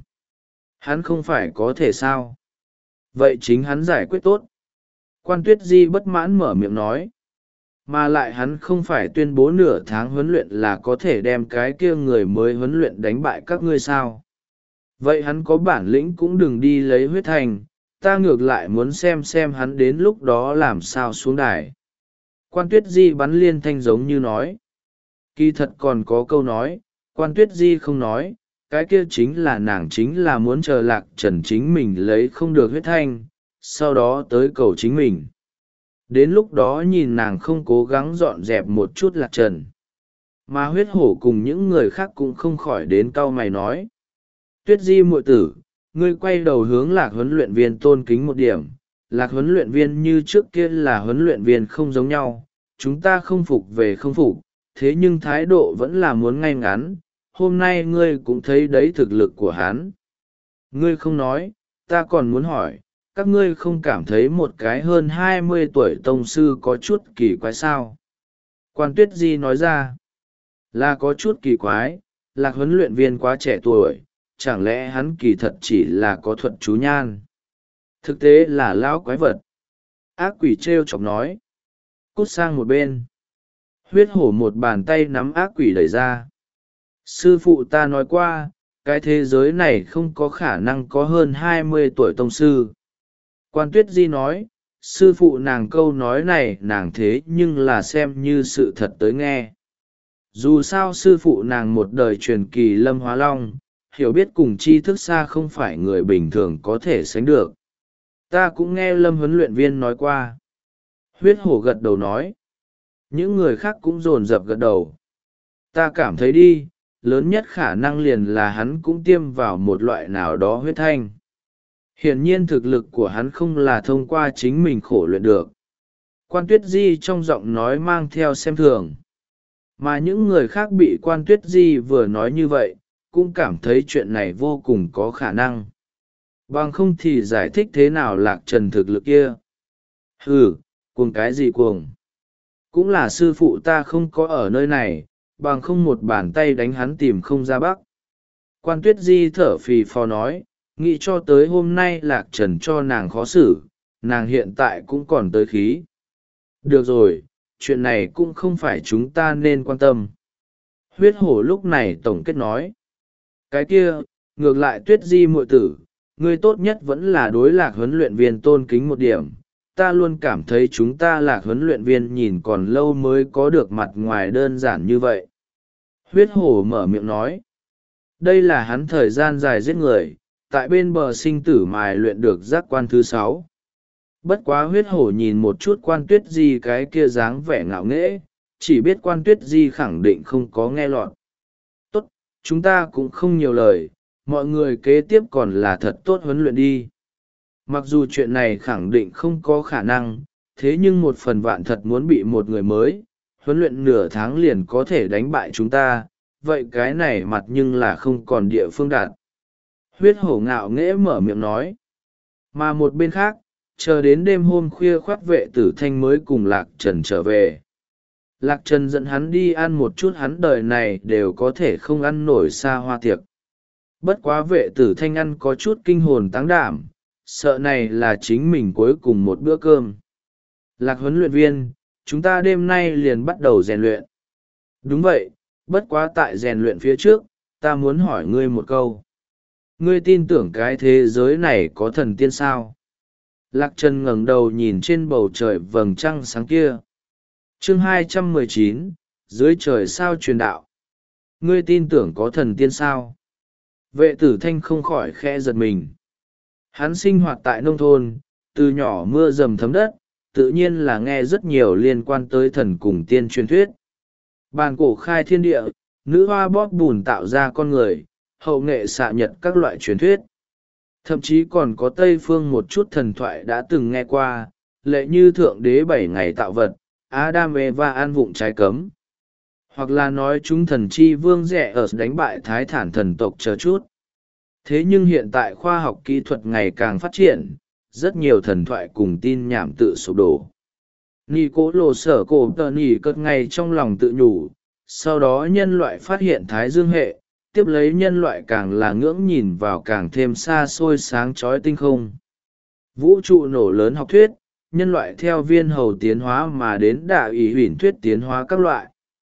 Hắn không phải có thể sao? Vậy chính hắn giải quyết tốt. Quan Tuyết Di bất mãn mở miệng nói. Mà lại hắn không phải tuyên bố nửa tháng huấn luyện là có thể đem cái kia người mới huấn luyện đánh bại các ngươi sao? Vậy hắn có bản lĩnh cũng đừng đi lấy huyết thanh, ta ngược lại muốn xem xem hắn đến lúc đó làm sao xuống đài. Quan Tuyết Di bắn liên thanh giống như nói. Kỳ thật còn có câu nói, Quan Tuyết Di không nói, cái kia chính là nàng chính là muốn chờ Lạc Trần chính mình lấy không được huyết thanh, sau đó tới cầu chính mình. đến lúc đó nhìn nàng không cố gắng dọn dẹp một chút Lạc Trần. Mà huyết hổ cùng những người khác cũng không khỏi đến cau mày nói: Tuyết Di muội tử, ngươi quay đầu hướng Lạc huấn luyện viên tôn kính một điểm. Lạc huấn luyện viên như trước kia là huấn luyện viên không giống nhau, chúng ta không phục về không phục, thế nhưng thái độ vẫn là muốn ngay ngắn. Hôm nay ngươi cũng thấy đấy thực lực của hắn. Ngươi không nói, ta còn muốn hỏi, các ngươi không cảm thấy một cái hơn hai mươi tuổi tông sư có chút kỳ quái sao? Quan Tuyết Di nói ra: là có chút kỳ quái. Lạc huấn luyện viên quá trẻ tuổi, chẳng lẽ hắn kỳ thật chỉ là có thuật chú nhan? Thực tế là lão quái vật. Ác quỷ t r e o chọc nói. Cút sang một bên. Huyết hổ một bàn tay nắm ác quỷ đẩy ra. Sư phụ ta nói qua, cái thế giới này không có khả năng có hơn hai mươi tuổi tông sư. Quan Tuyết Di nói, sư phụ nàng câu nói này nàng thế nhưng là xem như sự thật tới nghe. Dù sao sư phụ nàng một đời truyền kỳ Lâm Hóa Long, hiểu biết cùng tri thức xa không phải người bình thường có thể sánh được. Ta cũng nghe Lâm huấn luyện viên nói qua. Huyết hổ gật đầu nói. Những người khác cũng dồn dập gật đầu. Ta cảm thấy đi, lớn nhất khả năng liền là hắn cũng tiêm vào một loại nào đó huyết thanh. Hiển nhiên thực lực của hắn không là thông qua chính mình khổ luyện được. Quan Tuyết Di trong giọng nói mang theo xem thường. Mà những người khác bị Quan Tuyết Di vừa nói như vậy, cũng cảm thấy chuyện này vô cùng có khả năng. Bằng không thì giải thích thế nào Lạc Trần thực lực kia. Hừ, cuồng cái gì cuồng? Cũng là sư phụ ta không có ở nơi này, bằng không một bàn tay đánh hắn tìm không ra bắc. Quan Tuyết Di thở phì phò nói, nghĩ cho tới hôm nay Lạc Trần cho nàng khó xử, nàng hiện tại cũng còn tới khí. Được rồi, chuyện này cũng không phải chúng ta nên quan tâm. Huyết hổ lúc này tổng kết nói. Cái kia, ngược lại Tuyết Di muội tử, ngươi tốt nhất vẫn là đối Lạc huấn luyện viên tôn kính một điểm. Ta luôn cảm thấy chúng ta Lạc huấn luyện viên nhìn còn lâu mới có được mặt ngoài đơn giản như vậy. Huyết hổ mở miệng nói. Đây là hắn thời gian dài giết người, tại bên bờ sinh tử mài luyện được giác quan thứ sáu. Bất quá huyết hổ nhìn một chút Quan Tuyết Di cái kia dáng vẻ ngạo nghễ, chỉ biết Quan Tuyết Di khẳng định không có nghe lọt. Tốt, chúng ta cũng không nhiều lời, mọi người kế tiếp còn là thật tốt huấn luyện đi. Mặc dù chuyện này khẳng định không có khả năng, thế nhưng một phần vạn thật muốn bị một người mới, huấn luyện nửa tháng liền có thể đánh bại chúng ta, vậy cái này mặt nhưng là không còn địa phương đạt. Huyết hổ ngạo nghễ mở miệng nói. Mà một bên khác, chờ đến đêm hôm khuya khoác vệ tử thanh mới cùng Lạc Trần trở về. Lạc Trần dẫn hắn đi ăn một chút hắn đời này đều có thể không ăn nổi xa hoa tiệc. Bất quá vệ tử thanh ăn có chút kinh hồn táng đảm, sợ này là chính mình cuối cùng một bữa cơm. Lạc huấn luyện viên, chúng ta đêm nay liền bắt đầu rèn luyện. Đúng vậy, bất quá tại rèn luyện phía trước, ta muốn hỏi ngươi một câu. Ngươi tin tưởng cái thế giới này có thần tiên sao? Lạc Trần ngẩng đầu nhìn trên bầu trời vầng trăng sáng kia. Chương hai trăm mười chín, dưới trời sao truyền đạo. Ngươi tin tưởng có thần tiên sao? Vệ tử thanh không khỏi khẽ giật mình. Hắn sinh hoạt tại nông thôn, từ nhỏ mưa dầm thấm đất, tự nhiên là nghe rất nhiều liên quan tới thần cùng tiên truyền thuyết. Bàn cổ khai thiên địa, nữ hoa bóp bùn tạo ra con người, hậu nghệ xạ nhật các loại truyền thuyết. Thậm chí còn có Tây phương một chút thần thoại đã từng nghe qua, lệ như thượng đế bảy ngày tạo vật, Adam Eva ăn vụng trái cấm. Hoặc là nói chúng thần chi vương rẻ ở đánh bại thái thản thần tộc chờ chút. Thế nhưng hiện tại khoa học kỹ thuật ngày càng phát triển, rất nhiều thần thoại cùng tin nhảm tự sụp đổ. Nì cố lộ sở cổ tờ nì cất ngay trong lòng tự nhủ, sau đó nhân loại phát hiện thái dương hệ, tiếp lấy nhân loại càng là ngưỡng nhìn vào càng thêm xa xôi sáng chói tinh không. Vũ trụ nổ lớn học thuyết, nhân loại theo viên hầu tiến hóa mà đến đạo ý huyền thuyết tiến hóa các loại.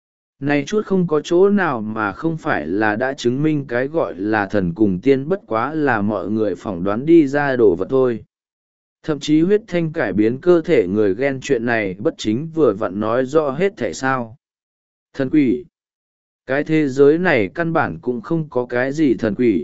Này chút không có chỗ nào mà không phải là đã chứng minh cái gọi là thần cùng tiên bất quá là mọi người phỏng đoán đi ra đồ vật thôi. Thậm chí huyết thanh cải biến cơ thể người ghen chuyện này bất chính vừa vặn nói rõ hết thể sao. Thần quỷ. Cái thế giới này căn bản cũng không có cái gì thần quỷ.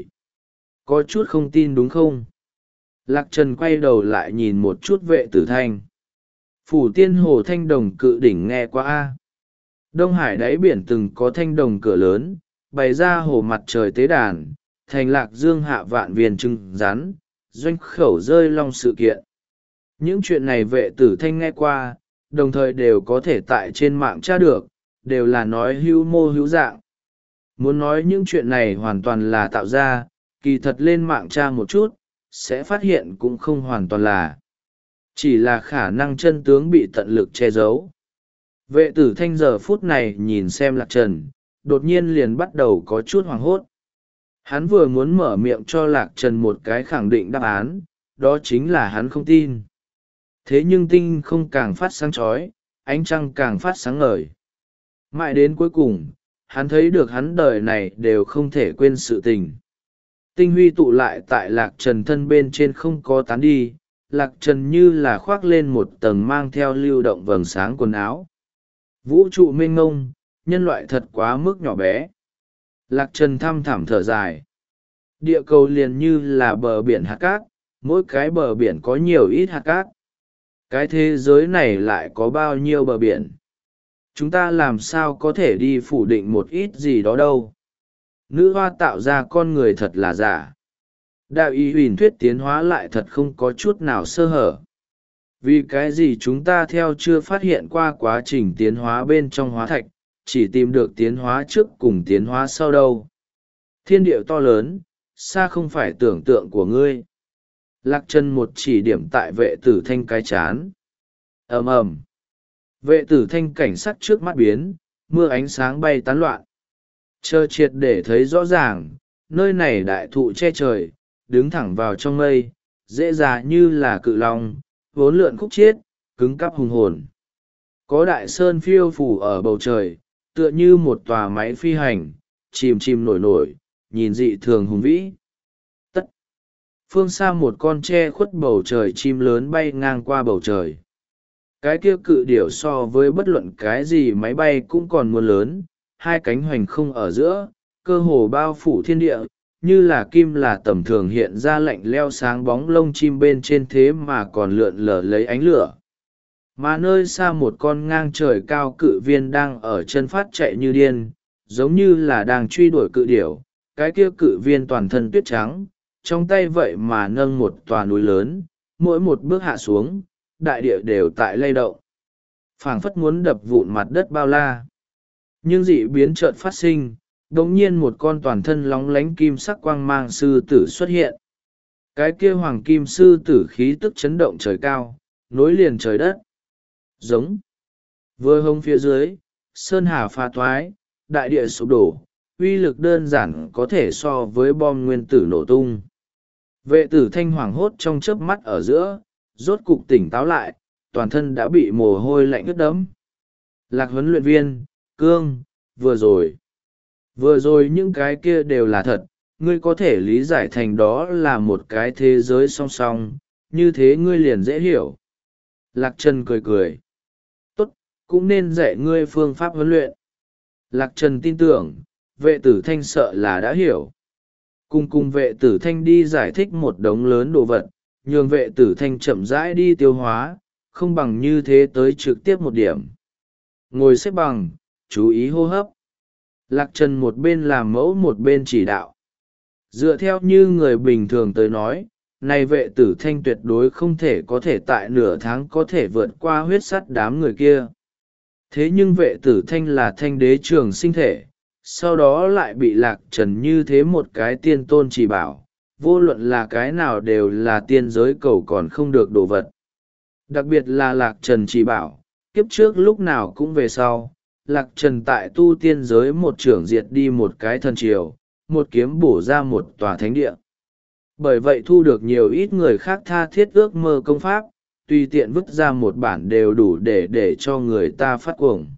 Có chút không tin đúng không? Lạc Trần quay đầu lại nhìn một chút vệ tử thanh. Phủ tiên hồ thanh đồng cự đỉnh nghe qua a. Đông Hải đáy biển từng có thanh đồng cửa lớn, bày ra hồ mặt trời tế đàn, thành lạc dương hạ vạn viên trưng rắn, doanh khẩu rơi long sự kiện. Những chuyện này vệ tử thanh nghe qua, đồng thời đều có thể tại trên mạng tra được, đều là nói hữu mô hữu dạng. Muốn nói những chuyện này hoàn toàn là tạo ra, kỳ thật lên mạng tra một chút, sẽ phát hiện cũng không hoàn toàn là. Chỉ là khả năng chân tướng bị tận lực che giấu. Vệ tử thanh giờ phút này nhìn xem Lạc Trần, đột nhiên liền bắt đầu có chút hoảng hốt. Hắn vừa muốn mở miệng cho Lạc Trần một cái khẳng định đáp án, đó chính là hắn không tin. Thế nhưng tinh không càng phát sáng chói, ánh trăng càng phát sáng ngời. Mãi đến cuối cùng, hắn thấy được hắn đời này đều không thể quên sự tình. Tinh huy tụ lại tại Lạc Trần thân bên trên không có tán đi, Lạc Trần như là khoác lên một tầng mang theo lưu động vầng sáng quần áo. Vũ trụ mênh ngông, nhân loại thật quá mức nhỏ bé. Lạc Trần thăm thẳm thở dài. Địa cầu liền như là bờ biển hạt cát, mỗi cái bờ biển có nhiều ít hạt cát. Cái thế giới này lại có bao nhiêu bờ biển? Chúng ta làm sao có thể đi phủ định một ít gì đó đâu? Nữ hoa tạo ra con người thật là giả. Đạo y huyền thuyết tiến hóa lại thật không có chút nào sơ hở. Vì cái gì chúng ta theo chưa phát hiện qua quá trình tiến hóa bên trong hóa thạch, chỉ tìm được tiến hóa trước cùng tiến hóa sau đâu? Thiên địa to lớn, xa không phải tưởng tượng của ngươi. Lạc Trần một chỉ điểm tại vệ tử thanh cái chán. Ầm ầm. Vệ tử thanh cảnh sắc trước mắt biến, mưa ánh sáng bay tán loạn. Chờ triệt để thấy rõ ràng, nơi này đại thụ che trời, đứng thẳng vào trong mây, dễ dàng như là cự long, vốn lượn khúc chiết, cứng cắp hùng hồn. Có đại sơn phiêu phủ ở bầu trời, tựa như một tòa máy phi hành, chìm chìm nổi nổi, nhìn dị thường hùng vĩ. Tất. Phương xa một con tre khuất bầu trời chim lớn bay ngang qua bầu trời. Cái kia cự điểu so với bất luận cái gì máy bay cũng còn muốn lớn, hai cánh hoành không ở giữa, cơ hồ bao phủ thiên địa, như là kim là tầm thường hiện ra lạnh leo sáng bóng lông chim bên trên thế mà còn lượn lờ lấy ánh lửa. Mà nơi xa một con ngang trời cao cự viên đang ở chân phát chạy như điên, giống như là đang truy đuổi cự điểu, cái kia cự viên toàn thân tuyết trắng, trong tay vậy mà nâng một tòa núi lớn, mỗi một bước hạ xuống, đại địa đều tại lay động. Phảng phất muốn đập vụn mặt đất bao la. Nhưng dị biến chợt phát sinh, đột nhiên một con toàn thân lóng lánh kim sắc quang mang sư tử xuất hiện. Cái kia hoàng kim sư tử khí tức chấn động trời cao, nối liền trời đất. Giống. Vừa hông phía dưới, sơn hà pha thoái, đại địa sụp đổ, uy lực đơn giản có thể so với bom nguyên tử nổ tung. Vệ tử thanh hoảng hốt trong chớp mắt ở giữa, rốt cục tỉnh táo lại, toàn thân đã bị mồ hôi lạnh ướt đẫm. Lạc huấn luyện viên, Cương, vừa rồi. Vừa rồi những cái kia đều là thật, ngươi có thể lý giải thành đó là một cái thế giới song song, như thế ngươi liền dễ hiểu. Lạc Trần cười cười. Tốt, cũng nên dạy ngươi phương pháp huấn luyện. Lạc Trần tin tưởng, vệ tử thanh sợ là đã hiểu. Cùng cùng vệ tử thanh đi giải thích một đống lớn đồ vật, nhường vệ tử thanh chậm rãi đi tiêu hóa, không bằng như thế tới trực tiếp một điểm. Ngồi xếp bằng, chú ý hô hấp. Lạc Trần một bên làm mẫu một bên chỉ đạo. Dựa theo như người bình thường tới nói, này vệ tử thanh tuyệt đối không thể có thể tại nửa tháng có thể vượt qua huyết sắt đám người kia. Thế nhưng vệ tử thanh là thanh đế trường sinh thể, sau đó lại bị Lạc Trần như thế một cái tiên tôn chỉ bảo, vô luận là cái nào đều là tiên giới cầu còn không được đồ vật. Đặc biệt là Lạc Trần chỉ bảo, kiếp trước lúc nào cũng về sau, Lạc Trần tại tu tiên giới một trưởng diệt đi một cái thần triều, một kiếm bổ ra một tòa thánh địa. Bởi vậy thu được nhiều ít người khác tha thiết ước mơ công pháp, tùy tiện vứt ra một bản đều đủ để để cho người ta phát cuồng.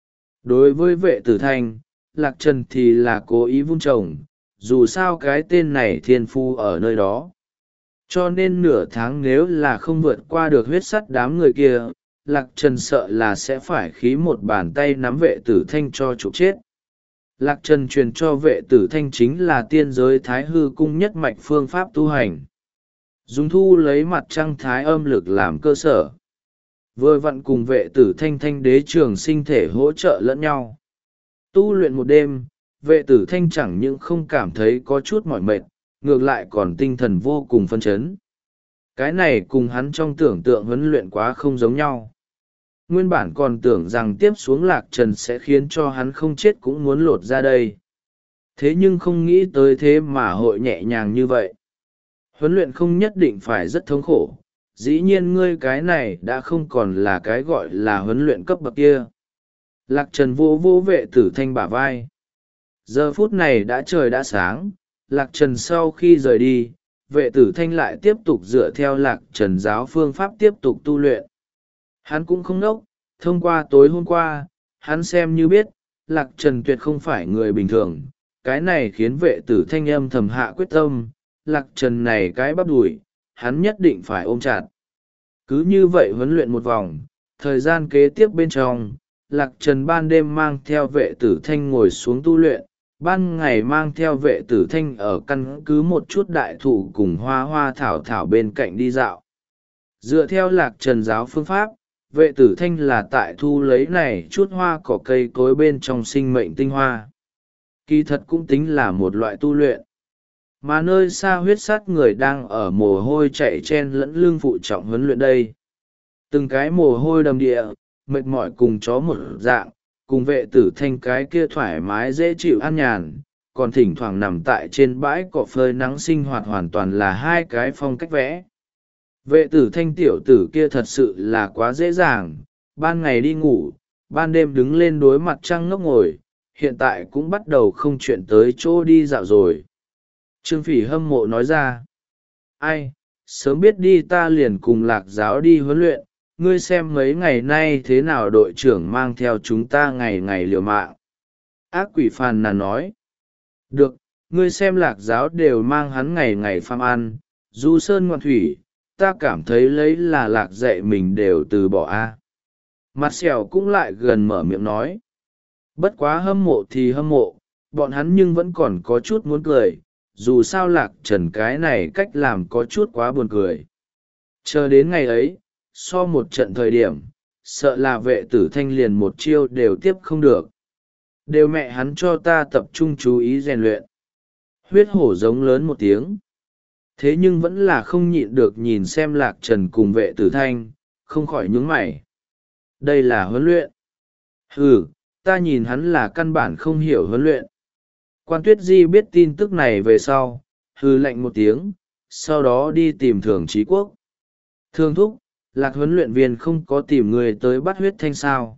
Đối với vệ tử thanh, Lạc Trần thì là cố ý vun trồng, dù sao cái tên này thiên phu ở nơi đó. Cho nên nửa tháng nếu là không vượt qua được huyết sắt đám người kia, Lạc Trần sợ là sẽ phải khí một bàn tay nắm vệ tử thanh cho trục chết. Lạc Trần truyền cho vệ tử thanh chính là tiên giới thái hư cung nhất mạch phương pháp tu hành. Dùng thu lấy mặt trăng thái âm lực làm cơ sở. vừa vặn cùng vệ tử thanh thanh đế trường sinh thể hỗ trợ lẫn nhau. Tu luyện một đêm, vệ tử thanh chẳng những không cảm thấy có chút mỏi mệt, ngược lại còn tinh thần vô cùng phấn chấn. Cái này cùng hắn trong tưởng tượng huấn luyện quá không giống nhau. Nguyên bản còn tưởng rằng tiếp xuống lạc trần sẽ khiến cho hắn không chết cũng muốn lột ra đây. Thế nhưng không nghĩ tới thế mà hội nhẹ nhàng như vậy. Huấn luyện không nhất định phải rất thống khổ. Dĩ nhiên ngươi cái này đã không còn là cái gọi là huấn luyện cấp bậc kia. Lạc trần vô vô vệ tử thanh bả vai. Giờ phút này đã trời đã sáng, lạc trần sau khi rời đi, vệ tử thanh lại tiếp tục dựa theo lạc trần giáo phương pháp tiếp tục tu luyện. Hắn cũng không nốc, thông qua tối hôm qua, hắn xem như biết, lạc trần tuyệt không phải người bình thường. Cái này khiến vệ tử thanh âm thầm hạ quyết tâm, lạc trần này cái bắp đùi, hắn nhất định phải ôm chặt. Cứ như vậy huấn luyện một vòng, thời gian kế tiếp bên trong, lạc trần ban đêm mang theo vệ tử thanh ngồi xuống tu luyện, ban ngày mang theo vệ tử thanh ở căn cứ một chút đại thụ cùng hoa hoa thảo thảo bên cạnh đi dạo. Dựa theo lạc trần giáo phương pháp, vệ tử thanh là tại thu lấy này chút hoa cỏ cây cối bên trong sinh mệnh tinh hoa. Kỳ thật cũng tính là một loại tu luyện. Mà nơi xa huyết sát người đang ở mồ hôi chạy chen lẫn lưng phụ trọng huấn luyện đây. Từng cái mồ hôi đầm địa, mệt mỏi cùng chó một dạng, cùng vệ tử thanh cái kia thoải mái dễ chịu an nhàn, còn thỉnh thoảng nằm tại trên bãi cỏ phơi nắng sinh hoạt hoàn toàn là hai cái phong cách vẽ. Vệ tử thanh tiểu tử kia thật sự là quá dễ dàng, ban ngày đi ngủ, ban đêm đứng lên đối mặt trăng ngốc ngồi, hiện tại cũng bắt đầu không chuyện tới chỗ đi dạo rồi. Trương Phỉ hâm mộ nói ra, ai, sớm biết đi ta liền cùng lạc giáo đi huấn luyện, ngươi xem mấy ngày nay thế nào đội trưởng mang theo chúng ta ngày ngày liều mạng. Ác quỷ phàn nàn nói, được, ngươi xem lạc giáo đều mang hắn ngày ngày phàm ăn, du sơn ngoạn thủy, ta cảm thấy lấy là lạc dạy mình đều từ bỏ a. Mặt sẹo cũng lại gần mở miệng nói, bất quá hâm mộ thì hâm mộ, bọn hắn nhưng vẫn còn có chút muốn cười, dù sao lạc trần cái này cách làm có chút quá buồn cười. Chờ đến ngày ấy, so một trận thời điểm, sợ là vệ tử thanh liền một chiêu đều tiếp không được. Đều mẹ hắn cho ta tập trung chú ý rèn luyện. Huyết hổ giống lớn một tiếng. Thế nhưng vẫn là không nhịn được nhìn xem lạc trần cùng vệ tử thanh, không khỏi nhướng mày. Đây là huấn luyện. Ừ, ta nhìn hắn là căn bản không hiểu huấn luyện. Quan Tuyết Di biết tin tức này về sau, hừ lạnh một tiếng, sau đó đi tìm Thường Trí Quốc. Thương thúc, lạc huấn luyện viên không có tìm người tới bắt huyết thanh sao.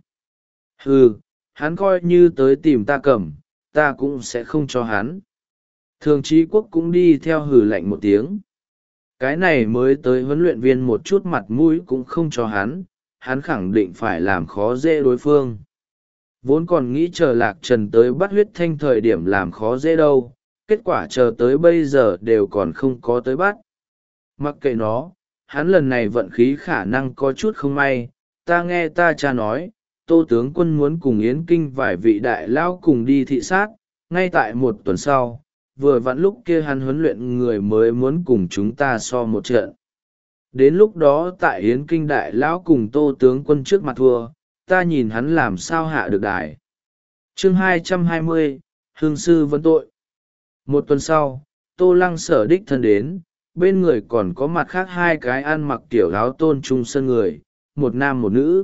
Hừ, hắn coi như tới tìm ta cầm, ta cũng sẽ không cho hắn. Thường Trí Quốc cũng đi theo hừ lạnh một tiếng. Cái này mới tới huấn luyện viên một chút mặt mũi cũng không cho hắn, hắn khẳng định phải làm khó dễ đối phương. Vốn còn nghĩ chờ lạc trần tới bắt huyết thanh thời điểm làm khó dễ đâu, kết quả chờ tới bây giờ đều còn không có tới bắt. Mặc kệ nó, hắn lần này vận khí khả năng có chút không may, ta nghe ta cha nói, Tô tướng quân muốn cùng Yến Kinh vài vị đại lao cùng đi thị sát, ngay tại một tuần sau, vừa vặn lúc kia hắn huấn luyện người mới muốn cùng chúng ta so một trận. Đến lúc đó tại Yến Kinh đại lão cùng Tô tướng quân trước mặt thua, ta nhìn hắn làm sao hạ được đài. Chương hai trăm hai mươi, Hương sư vấn tội. Một tuần sau, Tô Lăng Sở đích thân đến, bên người còn có mặt khác hai cái ăn mặc kiểu áo tôn trung sơn người, một nam một nữ.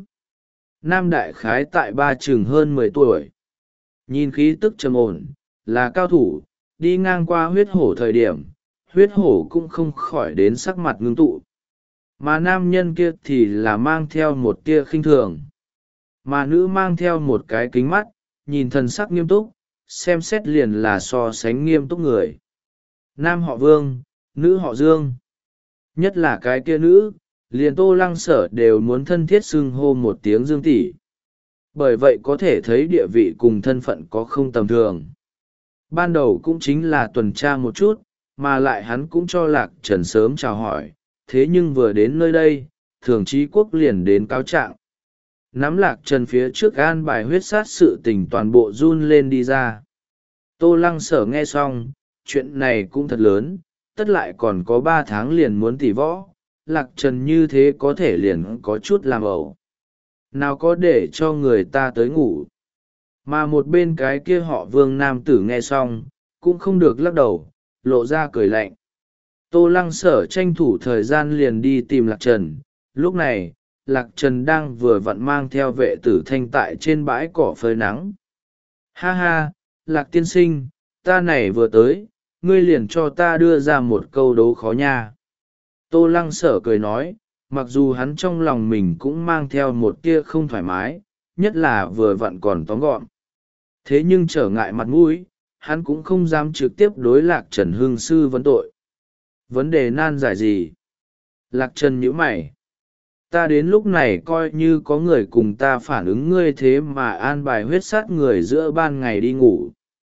Nam đại khái tại ba chừng hơn mười tuổi. Nhìn khí tức trầm ổn, là cao thủ, đi ngang qua huyết hổ thời điểm, huyết hổ cũng không khỏi đến sắc mặt ngưng tụ. Mà nam nhân kia thì là mang theo một tia khinh thường. Mà nữ mang theo một cái kính mắt, nhìn thần sắc nghiêm túc, xem xét liền là so sánh nghiêm túc người. Nam họ Vương, nữ họ Dương. Nhất là cái kia nữ, liền Tô Lăng Sở đều muốn thân thiết xưng hô một tiếng Dương tỷ. Bởi vậy có thể thấy địa vị cùng thân phận có không tầm thường. Ban đầu cũng chính là tuần tra một chút, mà lại hắn cũng cho Lạc Trần sớm chào hỏi, thế nhưng vừa đến nơi đây, Thường Trí Quốc liền đến cáo trạng. Nắm Lạc Trần phía trước an bài huyết sát sự tình toàn bộ run lên đi ra. Tô Lăng Sở nghe xong, chuyện này cũng thật lớn, tất lại còn có ba tháng liền muốn tỷ võ, Lạc Trần như thế có thể liền có chút làm ẩu. nào có để cho người ta tới ngủ. Mà một bên cái kia họ Vương nam tử nghe xong cũng không được lắc đầu, lộ ra cười lạnh. Tô Lăng Sở tranh thủ thời gian liền đi tìm Lạc Trần. Lúc này Lạc Trần đang vừa vặn mang theo vệ tử thanh tại trên bãi cỏ phơi nắng. Ha ha, Lạc tiên sinh, ta này vừa tới, ngươi liền cho ta đưa ra một câu đố khó nha. Tô Lăng Sở cười nói, mặc dù hắn trong lòng mình cũng mang theo một tia không thoải mái, nhất là vừa vặn còn tóm gọn. Thế nhưng trở ngại mặt mũi, hắn cũng không dám trực tiếp đối Lạc Trần hương sư vấn tội. Vấn đề nan giải gì? Lạc Trần nhíu mày. Ta đến lúc này coi như có người cùng ta phản ứng ngươi thế mà an bài huyết sát người giữa ban ngày đi ngủ.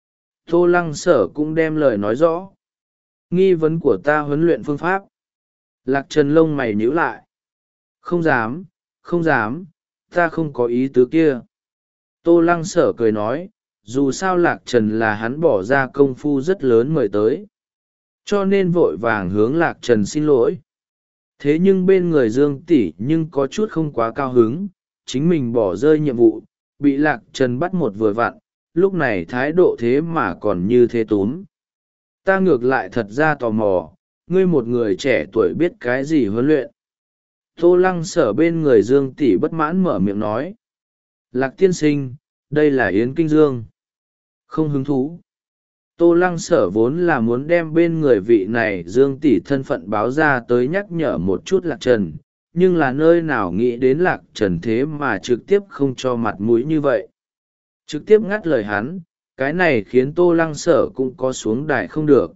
Tô Lăng Sở cũng đem lời nói rõ. Nghi vấn của ta huấn luyện phương pháp. Lạc Trần lông mày nhíu lại. Không dám, không dám, ta không có ý tứ kia. Tô Lăng Sở cười nói, dù sao Lạc Trần là hắn bỏ ra công phu rất lớn mời tới. Cho nên vội vàng hướng Lạc Trần xin lỗi. Thế nhưng bên người Dương Tỷ nhưng có chút không quá cao hứng, chính mình bỏ rơi nhiệm vụ, bị Lạc Trần bắt một vừa vặn, lúc này thái độ thế mà còn như thế túm. Ta ngược lại thật ra tò mò, ngươi một người trẻ tuổi biết cái gì huấn luyện. Tô Lăng Sở bên người Dương Tỷ bất mãn mở miệng nói. Lạc tiên sinh, đây là Yến Kinh Dương. Không hứng thú. Tô Lăng Sở vốn là muốn đem bên người vị này Dương Tỷ thân phận báo ra tới nhắc nhở một chút Lạc Trần, nhưng là nơi nào nghĩ đến Lạc Trần thế mà trực tiếp không cho mặt mũi như vậy. Trực tiếp ngắt lời hắn, cái này khiến Tô Lăng Sở cũng có xuống đài không được.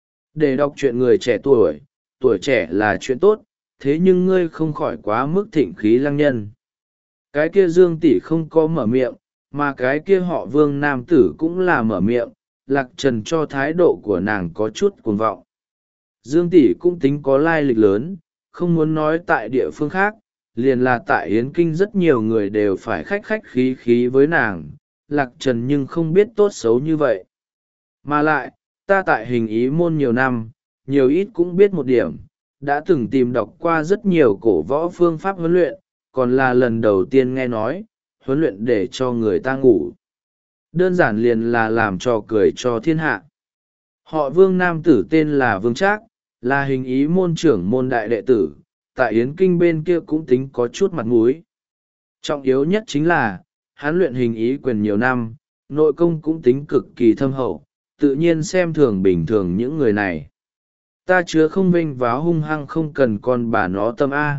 Để đọc chuyện người trẻ tuổi, tuổi trẻ là chuyện tốt, thế nhưng ngươi không khỏi quá mức thịnh khí lăng nhân. Cái kia Dương Tỷ không có mở miệng, mà cái kia họ Vương nam tử cũng là mở miệng. Lạc Trần cho thái độ của nàng có chút cuồng vọng. Dương Tỷ cũng tính có lai lịch lớn, không muốn nói tại địa phương khác, liền là tại Yến Kinh rất nhiều người đều phải khách khách khí khí với nàng, Lạc Trần nhưng không biết tốt xấu như vậy. Mà lại, ta tại hình ý môn nhiều năm, nhiều ít cũng biết một điểm, đã từng tìm đọc qua rất nhiều cổ võ phương pháp huấn luyện, còn là lần đầu tiên nghe nói, huấn luyện để cho người ta ngủ. Đơn giản liền là làm trò cười cho thiên hạ. Họ Vương nam tử tên là Vương Trác, là hình ý môn trưởng môn đại đệ tử, tại Yến Kinh bên kia cũng tính có chút mặt mũi. Trọng yếu nhất chính là, hắn luyện hình ý quyền nhiều năm, nội công cũng tính cực kỳ thâm hậu, tự nhiên xem thường bình thường những người này. Ta chứa không vinh váo hung hăng không cần con bà nó tâm A.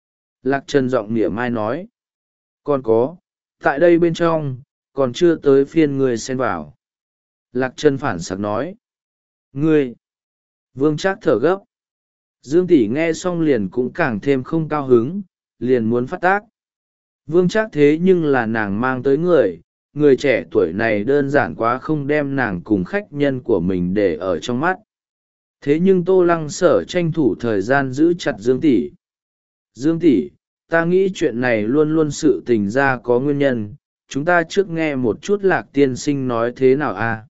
Lạc Trần giọng mỉa mai nói. Còn có, tại đây bên trong, còn chưa tới phiên ngươi xen vào. Lạc Trần phản sặc nói. Ngươi! Vương Trác thở gấp. Dương Tỷ nghe xong liền cũng càng thêm không cao hứng, liền muốn phát tác. Vương Trác thế nhưng là nàng mang tới người, người trẻ tuổi này đơn giản quá không đem nàng cùng khách nhân của mình để ở trong mắt. Thế nhưng Tô Lăng Sở tranh thủ thời gian giữ chặt Dương Tỷ. Dương Tỷ, ta nghĩ chuyện này luôn luôn sự tình ra có nguyên nhân, chúng ta trước nghe một chút Lạc tiên sinh nói thế nào a?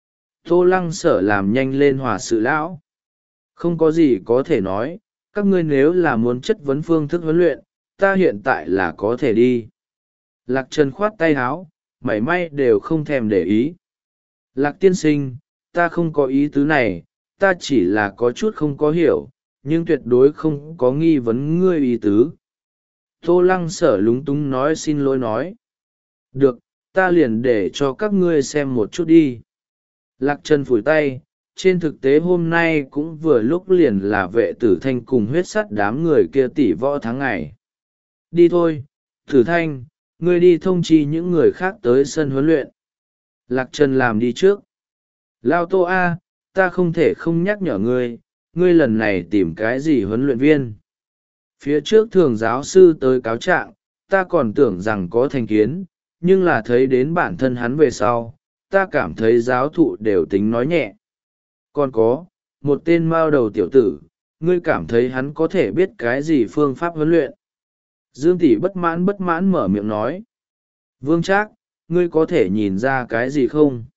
Tô Lăng Sở làm nhanh lên hòa sự lão. Không có gì có thể nói, các ngươi nếu là muốn chất vấn phương thức huấn luyện, ta hiện tại là có thể đi. Lạc Trần khoát tay háo, mảy may đều không thèm để ý. Lạc tiên sinh, ta không có ý tứ này, ta chỉ là có chút không có hiểu, nhưng tuyệt đối không có nghi vấn ngươi ý tứ. Tô Lăng Sở lúng túng nói xin lỗi nói. Được, ta liền để cho các ngươi xem một chút đi. Lạc Trần phủi tay, trên thực tế hôm nay cũng vừa lúc liền là vệ tử thanh cùng huyết sắt đám người kia tỷ võ tháng ngày. Đi thôi, tử thanh, ngươi đi thông chi những người khác tới sân huấn luyện. Lạc Trần làm đi trước. Lao Tô A, ta không thể không nhắc nhở ngươi, ngươi lần này tìm cái gì huấn luyện viên. Phía trước thường giáo sư tới cáo trạng, ta còn tưởng rằng có thành kiến, nhưng là thấy đến bản thân hắn về sau, ta cảm thấy giáo thụ đều tính nói nhẹ. Còn có, một tên mao đầu tiểu tử, ngươi cảm thấy hắn có thể biết cái gì phương pháp huấn luyện. Dương Tỷ bất mãn bất mãn mở miệng nói. Vương Trác, ngươi có thể nhìn ra cái gì không?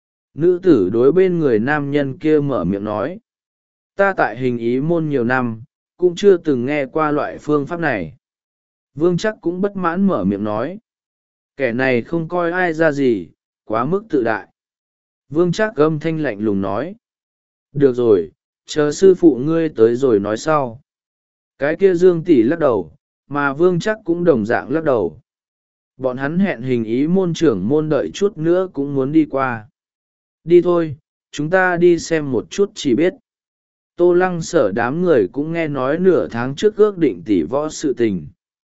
Nữ tử đối bên người nam nhân kia mở miệng nói. Ta tại hình ý môn nhiều năm, cũng chưa từng nghe qua loại phương pháp này. Vương Trắc cũng bất mãn mở miệng nói. Kẻ này không coi ai ra gì, quá mức tự đại. Vương Trắc âm thanh lạnh lùng nói. Được rồi, chờ sư phụ ngươi tới rồi nói sau. Cái kia Dương tỷ lắc đầu, mà Vương Trắc cũng đồng dạng lắc đầu. Bọn hắn hẹn hình ý môn trưởng môn đợi chút nữa cũng muốn đi qua. Đi thôi, chúng ta đi xem một chút chỉ biết. Tô Lăng Sở đám người cũng nghe nói nửa tháng trước ước định tỷ võ sự tình.